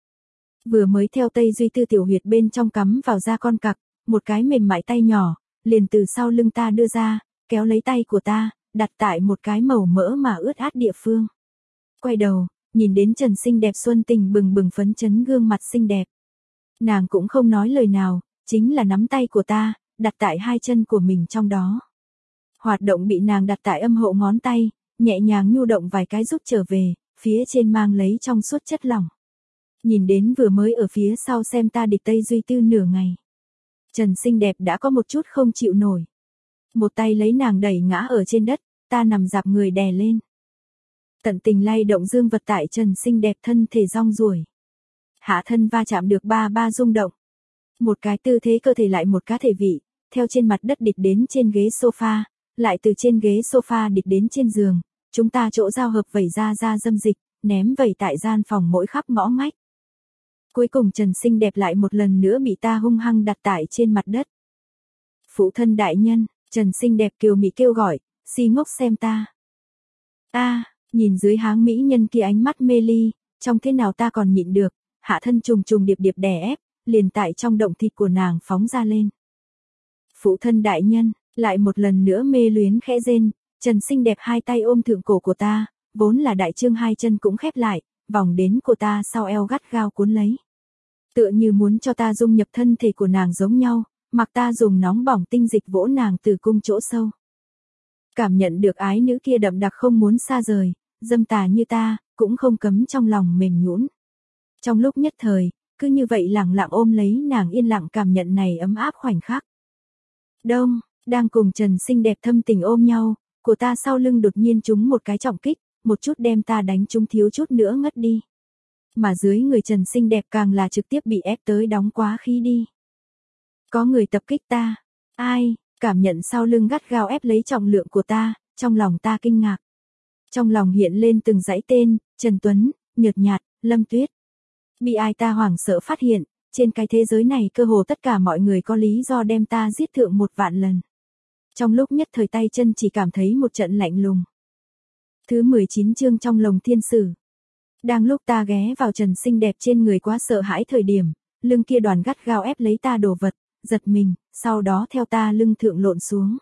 Vừa mới theo Tây Duy Tư tiểu huyệt bên trong cắm vào da con cặc, một cái mềm mại tay nhỏ, liền từ sau lưng ta đưa ra, kéo lấy tay của ta, đặt tại một cái màu mỡ mà ướt át địa phương. Quay đầu, nhìn đến Trần xinh đẹp xuân tình bừng bừng phấn chấn gương mặt xinh đẹp. Nàng cũng không nói lời nào, chính là nắm tay của ta, đặt tại hai chân của mình trong đó. Hoạt động bị nàng đặt tại âm hộ ngón tay, nhẹ nhàng nhu động vài cái rút trở về, phía trên mang lấy trong suốt chất lỏng. Nhìn đến vừa mới ở phía sau xem ta địch Tây Duy Tư nửa ngày. Trần xinh đẹp đã có một chút không chịu nổi. Một tay lấy nàng đẩy ngã ở trên đất, ta nằm dạp người đè lên. Tận tình lay động dương vật tại Trần xinh đẹp thân thể rong ruổi. Hạ thân va chạm được ba ba rung động. Một cái tư thế cơ thể lại một cá thể vị, theo trên mặt đất địch đến trên ghế sofa, lại từ trên ghế sofa địch đến trên giường. Chúng ta chỗ giao hợp vẩy ra ra dâm dịch, ném vẩy tại gian phòng mỗi khắp ngõ ngách. Cuối cùng Trần xinh đẹp lại một lần nữa bị ta hung hăng đặt tại trên mặt đất. Phụ thân đại nhân, Trần xinh đẹp kiều mị kêu gọi, si ngốc xem ta. Ta, nhìn dưới háng mỹ nhân kia ánh mắt mê ly, trong thế nào ta còn nhịn được, hạ thân trùng trùng điệp điệp đè ép, liền tại trong động thịt của nàng phóng ra lên. Phụ thân đại nhân, lại một lần nữa mê luyến khẽ rên, Trần xinh đẹp hai tay ôm thượng cổ của ta, vốn là đại trương hai chân cũng khép lại, vòng đến của ta sau eo gắt gao cuốn lấy. Tựa như muốn cho ta dung nhập thân thể của nàng giống nhau, mặc ta dùng nóng bỏng tinh dịch vỗ nàng từ cung chỗ sâu. Cảm nhận được ái nữ kia đậm đặc không muốn xa rời, dâm tà như ta, cũng không cấm trong lòng mềm nhũn. Trong lúc nhất thời, cứ như vậy lặng lặng ôm lấy nàng yên lặng cảm nhận này ấm áp khoảnh khắc. Đông, đang cùng Trần xinh đẹp thâm tình ôm nhau, của ta sau lưng đột nhiên trúng một cái trọng kích, một chút đem ta đánh trúng thiếu chút nữa ngất đi. Mà dưới người Trần xinh đẹp càng là trực tiếp bị ép tới đóng quá khí đi. Có người tập kích ta. Ai? Cảm nhận sau lưng gắt gao ép lấy trọng lượng của ta, trong lòng ta kinh ngạc. Trong lòng hiện lên từng dãy tên, Trần Tuấn, Nhợt Nhạt, Lâm Tuyết. Bị ai ta hoảng sợ phát hiện, trên cái thế giới này cơ hồ tất cả mọi người có lý do đem ta giết thượng một vạn lần. Trong lúc nhất thời tay chân chỉ cảm thấy một trận lạnh lùng. Thứ mười chín chương trong lồng thiên sử. Đang lúc ta ghé vào Trần xinh đẹp trên người quá sợ hãi thời điểm, lưng kia đoàn gắt gao ép lấy ta đồ vật, giật mình, sau đó theo ta lưng thượng lộn xuống.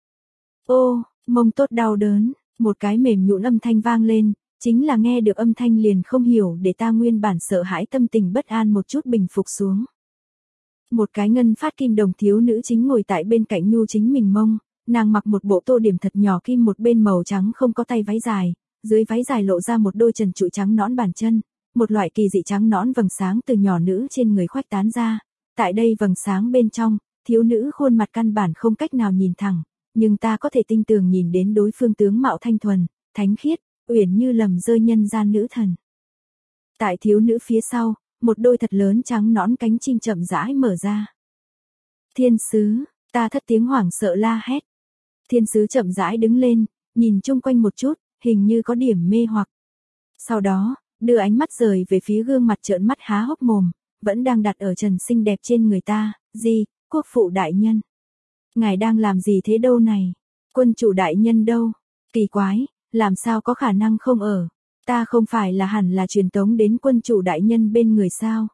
Ô, mông tốt đau đớn, một cái mềm nhũn âm thanh vang lên, chính là nghe được âm thanh liền không hiểu để ta nguyên bản sợ hãi tâm tình bất an một chút bình phục xuống. Một cái ngân phát kim đồng thiếu nữ chính ngồi tại bên cạnh nhu chính mình mông, nàng mặc một bộ tô điểm thật nhỏ kim một bên màu trắng không có tay váy dài, dưới váy dài lộ ra một đôi trần trụi trắng nõn bàn chân, một loại kỳ dị trắng nõn vầng sáng từ nhỏ nữ trên người khuếch tán ra. Tại đây vầng sáng bên trong, thiếu nữ khuôn mặt căn bản không cách nào nhìn thẳng, nhưng ta có thể tinh tường nhìn đến đối phương tướng mạo thanh thuần, thánh khiết, uyển như lầm rơi nhân gian nữ thần. Tại thiếu nữ phía sau, một đôi thật lớn trắng nõn cánh chim chậm rãi mở ra. Thiên sứ, ta thất tiếng hoảng sợ la hét. Thiên sứ chậm rãi đứng lên, nhìn chung quanh một chút, hình như có điểm mê hoặc. Sau đó, đưa ánh mắt rời về phía gương mặt trợn mắt há hốc mồm, vẫn đang đặt ở Trần xinh đẹp trên người ta, gì, quốc phụ đại nhân. Ngài đang làm gì thế đâu này? Quân chủ đại nhân đâu? Kỳ quái, làm sao có khả năng không ở? Ta không phải là hẳn là truyền tống đến quân chủ đại nhân bên người sao?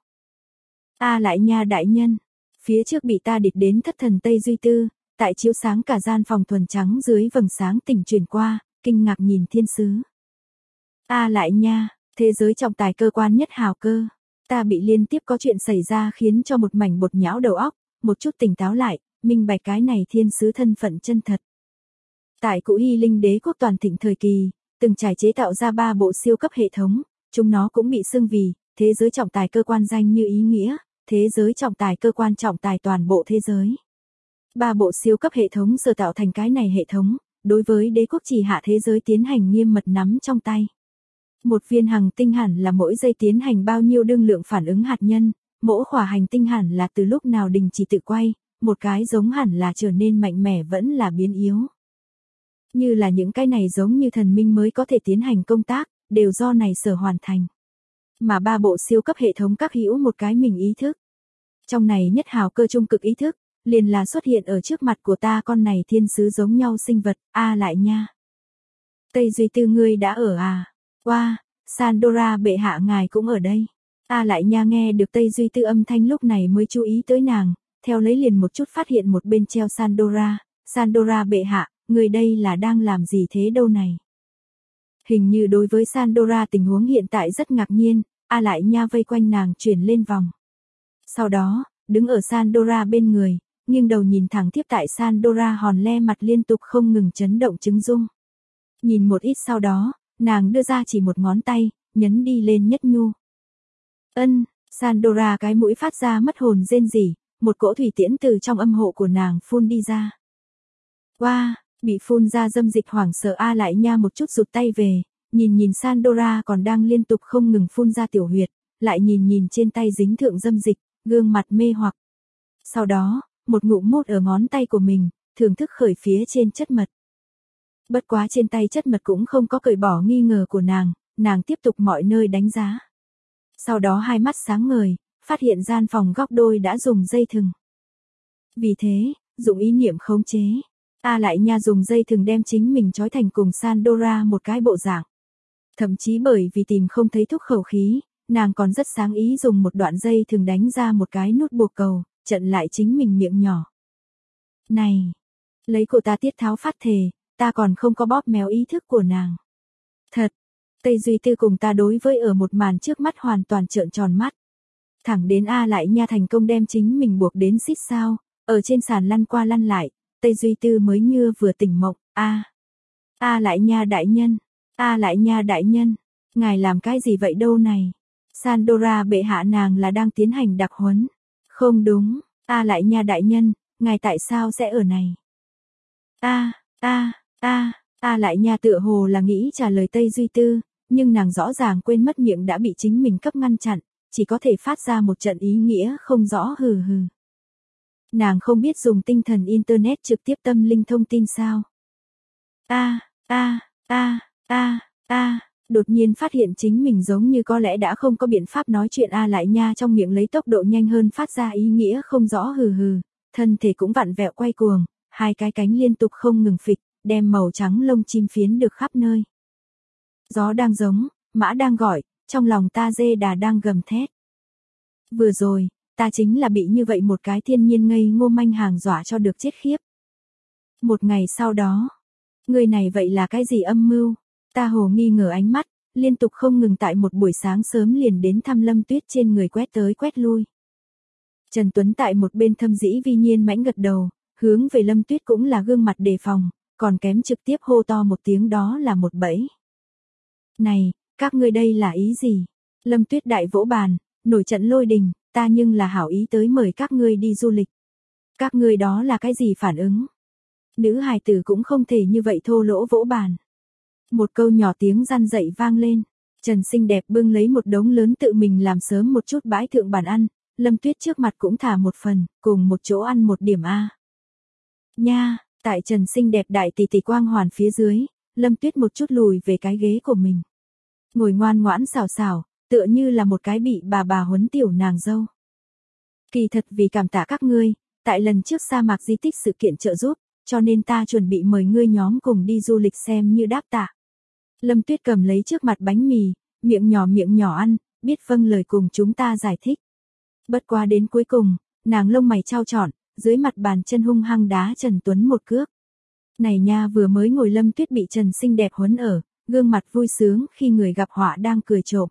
A lại nha đại nhân, phía trước bị ta địch đến thất thần Tây Duy Tư, tại chiếu sáng cả gian phòng thuần trắng dưới vầng sáng tỉnh truyền qua, kinh ngạc nhìn thiên sứ. A lại nha, thế giới trọng tài cơ quan nhất hào cơ. Ta bị liên tiếp có chuyện xảy ra khiến cho một mảnh bột nhão đầu óc, một chút tỉnh táo lại, minh bạch cái này thiên sứ thân phận chân thật. Tại cũ Hy Linh đế quốc toàn thịnh thời kỳ, từng trải chế tạo ra ba bộ siêu cấp hệ thống, chúng nó cũng bị xưng vì thế giới trọng tài cơ quan danh như ý nghĩa, thế giới trọng tài cơ quan trọng tài toàn bộ thế giới. Ba bộ siêu cấp hệ thống sở tạo thành cái này hệ thống, đối với đế quốc chỉ hạ thế giới tiến hành nghiêm mật nắm trong tay. Một viên hành tinh hẳn là mỗi giây tiến hành bao nhiêu đương lượng phản ứng hạt nhân, mỗi khỏa hành tinh hẳn là từ lúc nào đình chỉ tự quay, một cái giống hẳn là trở nên mạnh mẽ vẫn là biến yếu. Như là những cái này giống như thần minh mới có thể tiến hành công tác, đều do này sở hoàn thành. Mà ba bộ siêu cấp hệ thống các hữu một cái mình ý thức. Trong này nhất hào cơ trung cực ý thức, liền là xuất hiện ở trước mặt của ta con này thiên sứ giống nhau sinh vật, a lại nha. Tây Duy Tư ngươi đã ở à? Qua, wow, Sandora bệ hạ ngài cũng ở đây. A lại nha nghe được Tây Duy Tư âm thanh lúc này mới chú ý tới nàng, theo lấy liền một chút phát hiện một bên treo Sandora, Sandora bệ hạ, người đây là đang làm gì thế đâu này? Hình như đối với Sandora tình huống hiện tại rất ngạc nhiên, A lại nha vây quanh nàng chuyển lên vòng. Sau đó, đứng ở Sandora bên người, nghiêng đầu nhìn thẳng tiếp tại Sandora hòn le mặt liên tục không ngừng chấn động chứng dung. Nhìn một ít sau đó, nàng đưa ra chỉ một ngón tay, nhấn đi lên nhất nhu. Ân, Sandora cái mũi phát ra mất hồn rên rỉ, một cỗ thủy tiễn từ trong âm hộ của nàng phun đi ra. Wow, bị phun ra dâm dịch hoảng sợ A lại nha một chút rụt tay về, nhìn nhìn Sandora còn đang liên tục không ngừng phun ra tiểu huyệt, lại nhìn nhìn trên tay dính thượng dâm dịch, gương mặt mê hoặc. Sau đó, một ngụm mút ở ngón tay của mình, thưởng thức khởi phía trên chất mật. Bất quá trên tay chất mật cũng không có cởi bỏ nghi ngờ của nàng, nàng tiếp tục mọi nơi đánh giá. Sau đó hai mắt sáng ngời, phát hiện gian phòng góc đôi đã dùng dây thừng. Vì thế, dùng ý niệm khống chế, A lại nha dùng dây thừng đem chính mình trói thành cùng Sandora một cái bộ dạng. Thậm chí bởi vì tìm không thấy thuốc khẩu khí, nàng còn rất sáng ý dùng một đoạn dây thừng đánh ra một cái nút buộc cầu, chặn lại chính mình miệng nhỏ. Này, lấy của ta tiết tháo phát thề, ta còn không có bóp méo ý thức của nàng. Thật, Tây Duy Tư cùng ta đối với ở một màn trước mắt hoàn toàn trợn tròn mắt. Thẳng đến A lại nha thành công đem chính mình buộc đến xít sao, ở trên sàn lăn qua lăn lại, Tây Duy Tư mới như vừa tỉnh mộng, A. A lại nha đại nhân, A lại nha đại nhân, ngài làm cái gì vậy đâu này? Sandora bệ hạ nàng là đang tiến hành đặc huấn. Không đúng, A lại nha đại nhân, ngài tại sao sẽ ở này? A, A, A, A Lại Nha tựa hồ là nghĩ trả lời Tây Duy Tư, nhưng nàng rõ ràng quên mất miệng đã bị chính mình cấp ngăn chặn, chỉ có thể phát ra một trận ý nghĩa không rõ hừ hừ. Nàng không biết dùng tinh thần internet trực tiếp tâm linh thông tin sao? A, a, a, a, a, đột nhiên phát hiện chính mình giống như có lẽ đã không có biện pháp nói chuyện. A Lại Nha trong miệng lấy tốc độ nhanh hơn phát ra ý nghĩa không rõ hừ hừ, thân thể cũng vặn vẹo quay cuồng, hai cái cánh liên tục không ngừng phịch, đem màu trắng lông chim phiến được khắp nơi. Gió đang giống, mã đang gọi, trong lòng ta dê đà đang gầm thét. Vừa rồi, ta chính là bị như vậy một cái thiên nhiên ngây ngô manh hàng dọa cho được chết khiếp. Một ngày sau đó, người này vậy là cái gì âm mưu? Ta hồ nghi ngờ ánh mắt, liên tục không ngừng tại một buổi sáng sớm liền đến thăm Lâm Tuyết trên người quét tới quét lui. Trần Tuấn tại một bên thâm dĩ vi nhiên mãnh gật đầu, hướng về Lâm Tuyết cũng là gương mặt đề phòng, còn kém trực tiếp hô to một tiếng đó là một bẫy. Này, các ngươi đây là ý gì? Lâm Tuyết đại vỗ bàn, nổi trận lôi đình, ta nhưng là hảo ý tới mời các ngươi đi du lịch. Các ngươi đó là cái gì phản ứng? Nữ hài tử cũng không thể như vậy thô lỗ vỗ bàn. Một câu nhỏ tiếng răn dậy vang lên, Trần xinh đẹp bưng lấy một đống lớn tự mình làm sớm một chút bãi thượng bàn ăn, Lâm Tuyết trước mặt cũng thả một phần, cùng một chỗ ăn một điểm A. Nha, tại Trần xinh đẹp đại tỷ tỷ quang hoàn phía dưới, Lâm Tuyết một chút lùi về cái ghế của mình. Ngồi ngoan ngoãn xào xào, tựa như là một cái bị bà bà huấn tiểu nàng dâu. Kỳ thật vì cảm tạ các ngươi, tại lần trước sa mạc di tích sự kiện trợ giúp, cho nên ta chuẩn bị mời ngươi nhóm cùng đi du lịch xem như đáp tạ. Lâm Tuyết cầm lấy trước mặt bánh mì, miệng nhỏ miệng nhỏ ăn, biết vâng lời cùng chúng ta giải thích. Bất quá đến cuối cùng, nàng lông mày trao trọn, dưới mặt bàn chân hung hăng đá Trần Tuấn một cước. Này nha, vừa mới ngồi Lâm Tuyết bị Trần xinh đẹp huấn ở, gương mặt vui sướng khi người gặp họa đang cười trộm.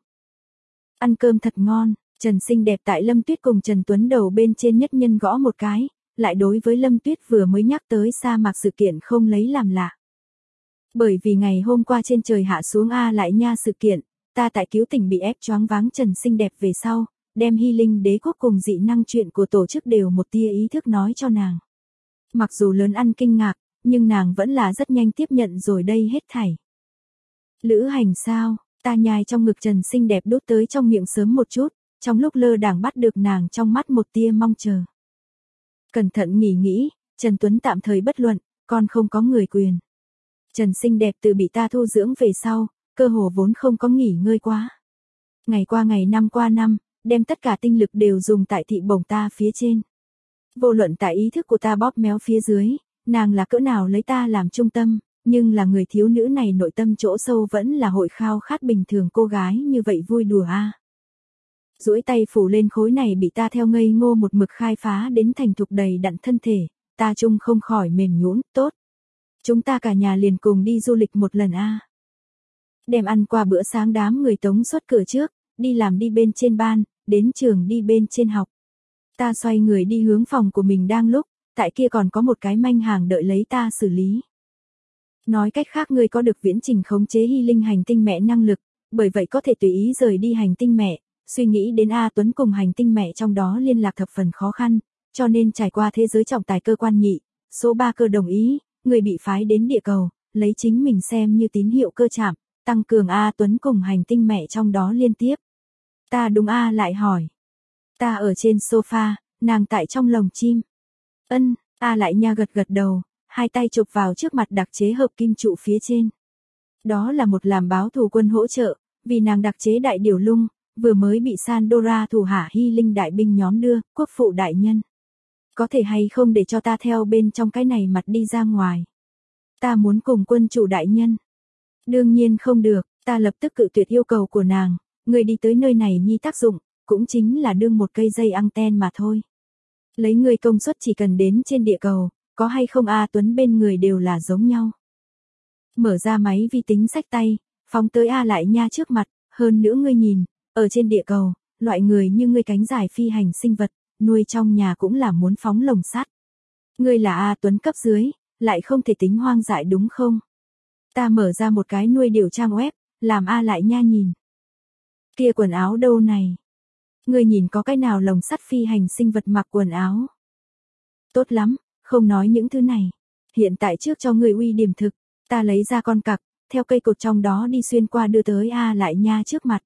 Ăn cơm thật ngon, Trần xinh đẹp tại Lâm Tuyết cùng Trần Tuấn đầu bên trên nhất nhân gõ một cái, lại đối với Lâm Tuyết vừa mới nhắc tới sa mạc sự kiện không lấy làm lạ. Bởi vì ngày hôm qua trên trời hạ xuống A Lại Nha sự kiện, ta tại cứu tỉnh bị ép choáng váng Trần xinh đẹp về sau, đem Hy Linh đế quốc cùng dị năng chuyện của tổ chức đều một tia ý thức nói cho nàng. Mặc dù lớn ăn kinh ngạc, nhưng nàng vẫn là rất nhanh tiếp nhận rồi đây hết thảy. Lữ hành sao? Ta nhai trong ngực Trần xinh đẹp đút tới trong miệng sớm một chút, trong lúc lơ đảng bắt được nàng trong mắt một tia mong chờ. Cẩn thận nghỉ nghĩ, Trần Tuấn tạm thời bất luận, con không có người quyền. Trần xinh đẹp từ bị ta thu dưỡng về sau, cơ hồ vốn không có nghỉ ngơi quá. Ngày qua ngày năm qua năm, đem tất cả tinh lực đều dùng tại thị bổng ta phía trên. Vô luận tại ý thức của ta bóp méo phía dưới, nàng là cỡ nào lấy ta làm trung tâm, nhưng là người thiếu nữ này nội tâm chỗ sâu vẫn là hội khao khát bình thường cô gái như vậy vui đùa a. À. Duỗi tay phủ lên khối này bị ta theo ngây ngô một mực khai phá đến thành thục đầy đặn thân thể, ta chung không khỏi mềm nhũn, tốt. Chúng ta cả nhà liền cùng đi du lịch một lần a. À. Đem ăn qua bữa sáng đám người tống xuất cửa trước, đi làm đi bên trên ban, đến trường đi bên trên học. Ta xoay người đi hướng phòng của mình đang lúc, tại kia còn có một cái manh hàng đợi lấy ta xử lý. Nói cách khác ngươi có được viễn trình khống chế Hy Linh hành tinh mẹ năng lực, bởi vậy có thể tùy ý rời đi hành tinh mẹ, suy nghĩ đến A Tuấn cùng hành tinh mẹ trong đó liên lạc thập phần khó khăn, cho nên trải qua thế giới trọng tài cơ quan nhị, số ba cơ đồng ý, người bị phái đến địa cầu, lấy chính mình xem như tín hiệu cơ chạm, tăng cường A Tuấn cùng hành tinh mẹ trong đó liên tiếp. Ta đúng A lại hỏi. Ta ở trên sofa, nàng tại trong lồng chim. Ân, A lại nha gật gật đầu, hai tay chụp vào trước mặt đặc chế hợp kim trụ phía trên. Đó là một làm báo thù quân hỗ trợ, vì nàng đặc chế đại điều lung, vừa mới bị Sandora thủ hạ Hy Linh đại binh nhóm đưa, quốc phụ đại nhân. Có thể hay không để cho ta theo bên trong cái này mặt đi ra ngoài. Ta muốn cùng quân chủ đại nhân. Đương nhiên không được, ta lập tức cự tuyệt yêu cầu của nàng, người đi tới nơi này nhi tác dụng, cũng chính là đương một cây dây anten mà thôi. Lấy người công suất chỉ cần đến trên địa cầu, có hay không A Tuấn bên người đều là giống nhau. Mở ra máy vi tính xách tay, phóng tới A lại nha trước mặt, hơn nữa ngươi nhìn, ở trên địa cầu, loại người như ngươi cánh dài phi hành sinh vật, nuôi trong nhà cũng là muốn phóng lồng sắt. Ngươi là A Tuấn cấp dưới, lại không thể tính hoang dại đúng không? Ta mở ra một cái nuôi điều trang web, làm A lại nha nhìn. Kia quần áo đâu này? Ngươi nhìn có cái nào lồng sắt phi hành sinh vật mặc quần áo? Tốt lắm, không nói những thứ này. Hiện tại trước cho ngươi uy điểm thực, Ta lấy ra con cặc, theo cây cột trong đó đi xuyên qua đưa tới A Lại Nha trước mặt.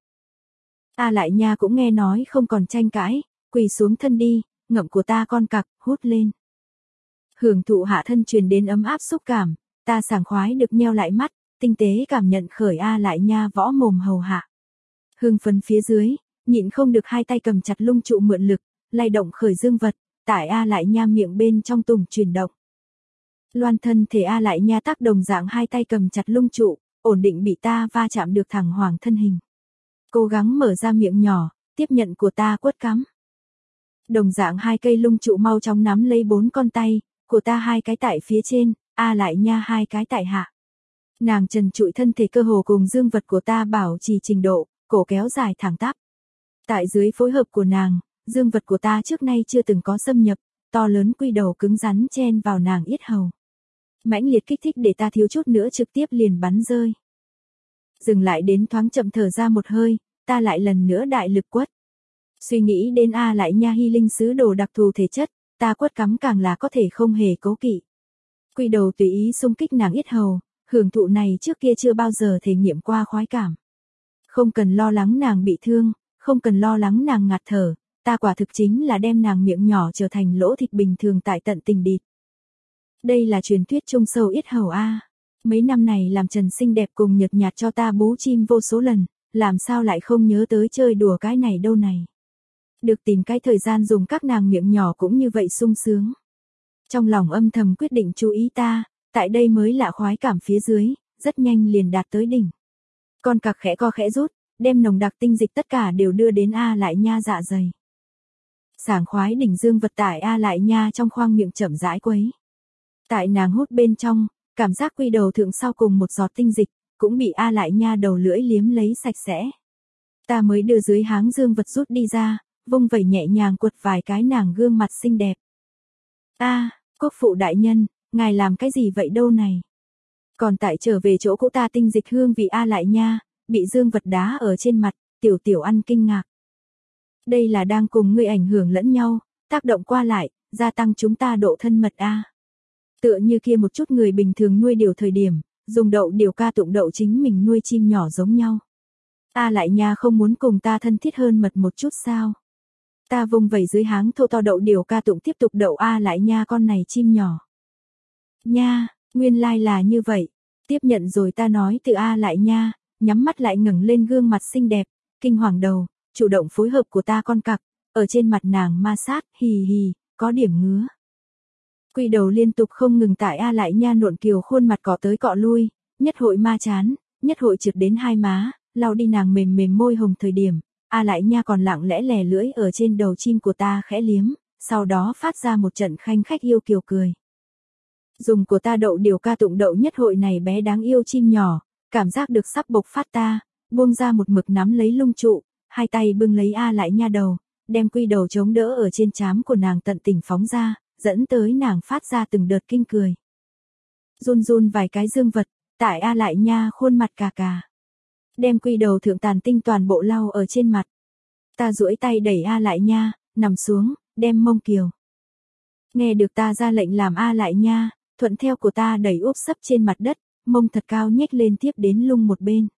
A Lại Nha cũng nghe nói không còn tranh cãi, quỳ xuống thân đi, ngậm của ta con cặc, hút lên. Hưởng thụ hạ thân truyền đến ấm áp xúc cảm, ta sảng khoái được nheo lại mắt, tinh tế cảm nhận khởi A Lại Nha võ mồm hầu hạ. Hưng phấn phía dưới, nhịn không được hai tay cầm chặt lung trụ mượn lực, lay động khởi dương vật, tại A Lại Nha miệng bên trong tùng chuyển động. Loan thân thể A Lại Nha tác đồng dạng hai tay cầm chặt lung trụ, ổn định bị ta va chạm được thẳng hoàng thân hình. Cố gắng mở ra miệng nhỏ, tiếp nhận của ta quất cắm. Đồng dạng hai cây lung trụ mau chóng nắm lấy bốn con tay, của ta hai cái tại phía trên, A Lại Nha hai cái tại hạ. Nàng trần trụi thân thể cơ hồ cùng dương vật của ta bảo trì trình độ, cổ kéo dài thẳng tắp. Tại dưới phối hợp của nàng, dương vật của ta trước nay chưa từng có xâm nhập, to lớn quy đầu cứng rắn chen vào nàng yết hầu. Mãnh liệt kích thích để ta thiếu chút nữa trực tiếp liền bắn rơi. Dừng lại đến thoáng chậm thở ra một hơi, ta lại lần nữa đại lực quất. Suy nghĩ đến A Lại Nha hy linh sứ đồ đặc thù thể chất, ta quất cắm càng là có thể không hề cố kỵ. Quy đầu tùy ý xung kích nàng yết hầu, hưởng thụ này trước kia chưa bao giờ thể nghiệm qua khoái cảm. Không cần lo lắng nàng bị thương, không cần lo lắng nàng ngạt thở, ta quả thực chính là đem nàng miệng nhỏ trở thành lỗ thịt bình thường tại tận tình địt. Đây là truyền thuyết trung sâu yết hầu a. Mấy năm này làm Trần xinh đẹp cùng nhợt nhạt cho ta bú chim vô số lần, làm sao lại không nhớ tới chơi đùa cái này đâu này. Được tìm cái thời gian dùng các nàng miệng nhỏ cũng như vậy sung sướng. Trong lòng âm thầm quyết định chú ý ta, tại đây mới lạ khoái cảm phía dưới, rất nhanh liền đạt tới đỉnh. Con cặc khẽ co khẽ rút, đem nồng đặc tinh dịch tất cả đều đưa đến A Lại Nha dạ dày. Sảng khoái đỉnh dương vật tại A Lại Nha trong khoang miệng chậm rãi quấy. Tại nàng hút bên trong, cảm giác quy đầu thượng sau cùng một giọt tinh dịch, cũng bị A Lại Nha đầu lưỡi liếm lấy sạch sẽ. Ta mới đưa dưới háng dương vật rút đi ra, vung vẩy nhẹ nhàng quật vài cái nàng gương mặt xinh đẹp. A, à, quốc phụ đại nhân, ngài làm cái gì vậy đâu này? Còn tại trở về chỗ cũ ta tinh dịch hương vị A Lại Nha, bị dương vật đá ở trên mặt, tiểu tiểu ăn kinh ngạc. Đây là đang cùng ngươi ảnh hưởng lẫn nhau, tác động qua lại, gia tăng chúng ta độ thân mật A. Tựa như kia một chút người bình thường nuôi điều thời điểm, dùng đậu điều ca tụng đậu chính mình nuôi chim nhỏ giống nhau. A Lại Nha không muốn cùng ta thân thiết hơn mật một chút sao? Ta vung vẩy dưới háng thô to đậu điều ca tụng tiếp tục đậu A Lại Nha con này chim nhỏ. Nha, nguyên lai là như vậy. Tiếp nhận rồi ta nói từ A Lại Nha, nhắm mắt lại ngẩng lên gương mặt xinh đẹp, kinh hoàng đầu, chủ động phối hợp của ta con cặc, ở trên mặt nàng ma sát, hì hì, có điểm ngứa. Quy đầu liên tục không ngừng tại A Lại Nha nộn kiều khuôn mặt cọ tới cọ lui, nhất hội ma chán, nhất hội trượt đến hai má, lau đi nàng mềm mềm môi hồng thời điểm, A Lại Nha còn lặng lẽ lè lưỡi ở trên đầu chim của ta khẽ liếm, sau đó phát ra một trận khanh khách yêu kiều cười. Dùng của ta đậu điều ca tụng đậu nhất hội này bé đáng yêu chim nhỏ, cảm giác được sắp bộc phát ta, buông ra một mực nắm lấy lung trụ, hai tay bưng lấy A Lại Nha đầu, đem quy đầu chống đỡ ở trên trán của nàng tận tình phóng ra, dẫn tới nàng phát ra từng đợt kinh cười. Run run vài cái dương vật, tại A Lại Nha khuôn mặt cà cà. Đem quy đầu thượng tàn tinh toàn bộ lau ở trên mặt. Ta duỗi tay đẩy A Lại Nha, nằm xuống, đem mông kiều. Nghe được ta ra lệnh làm A Lại Nha, thuận theo của ta đẩy úp sấp trên mặt đất, mông thật cao nhếch lên tiếp đến lung một bên.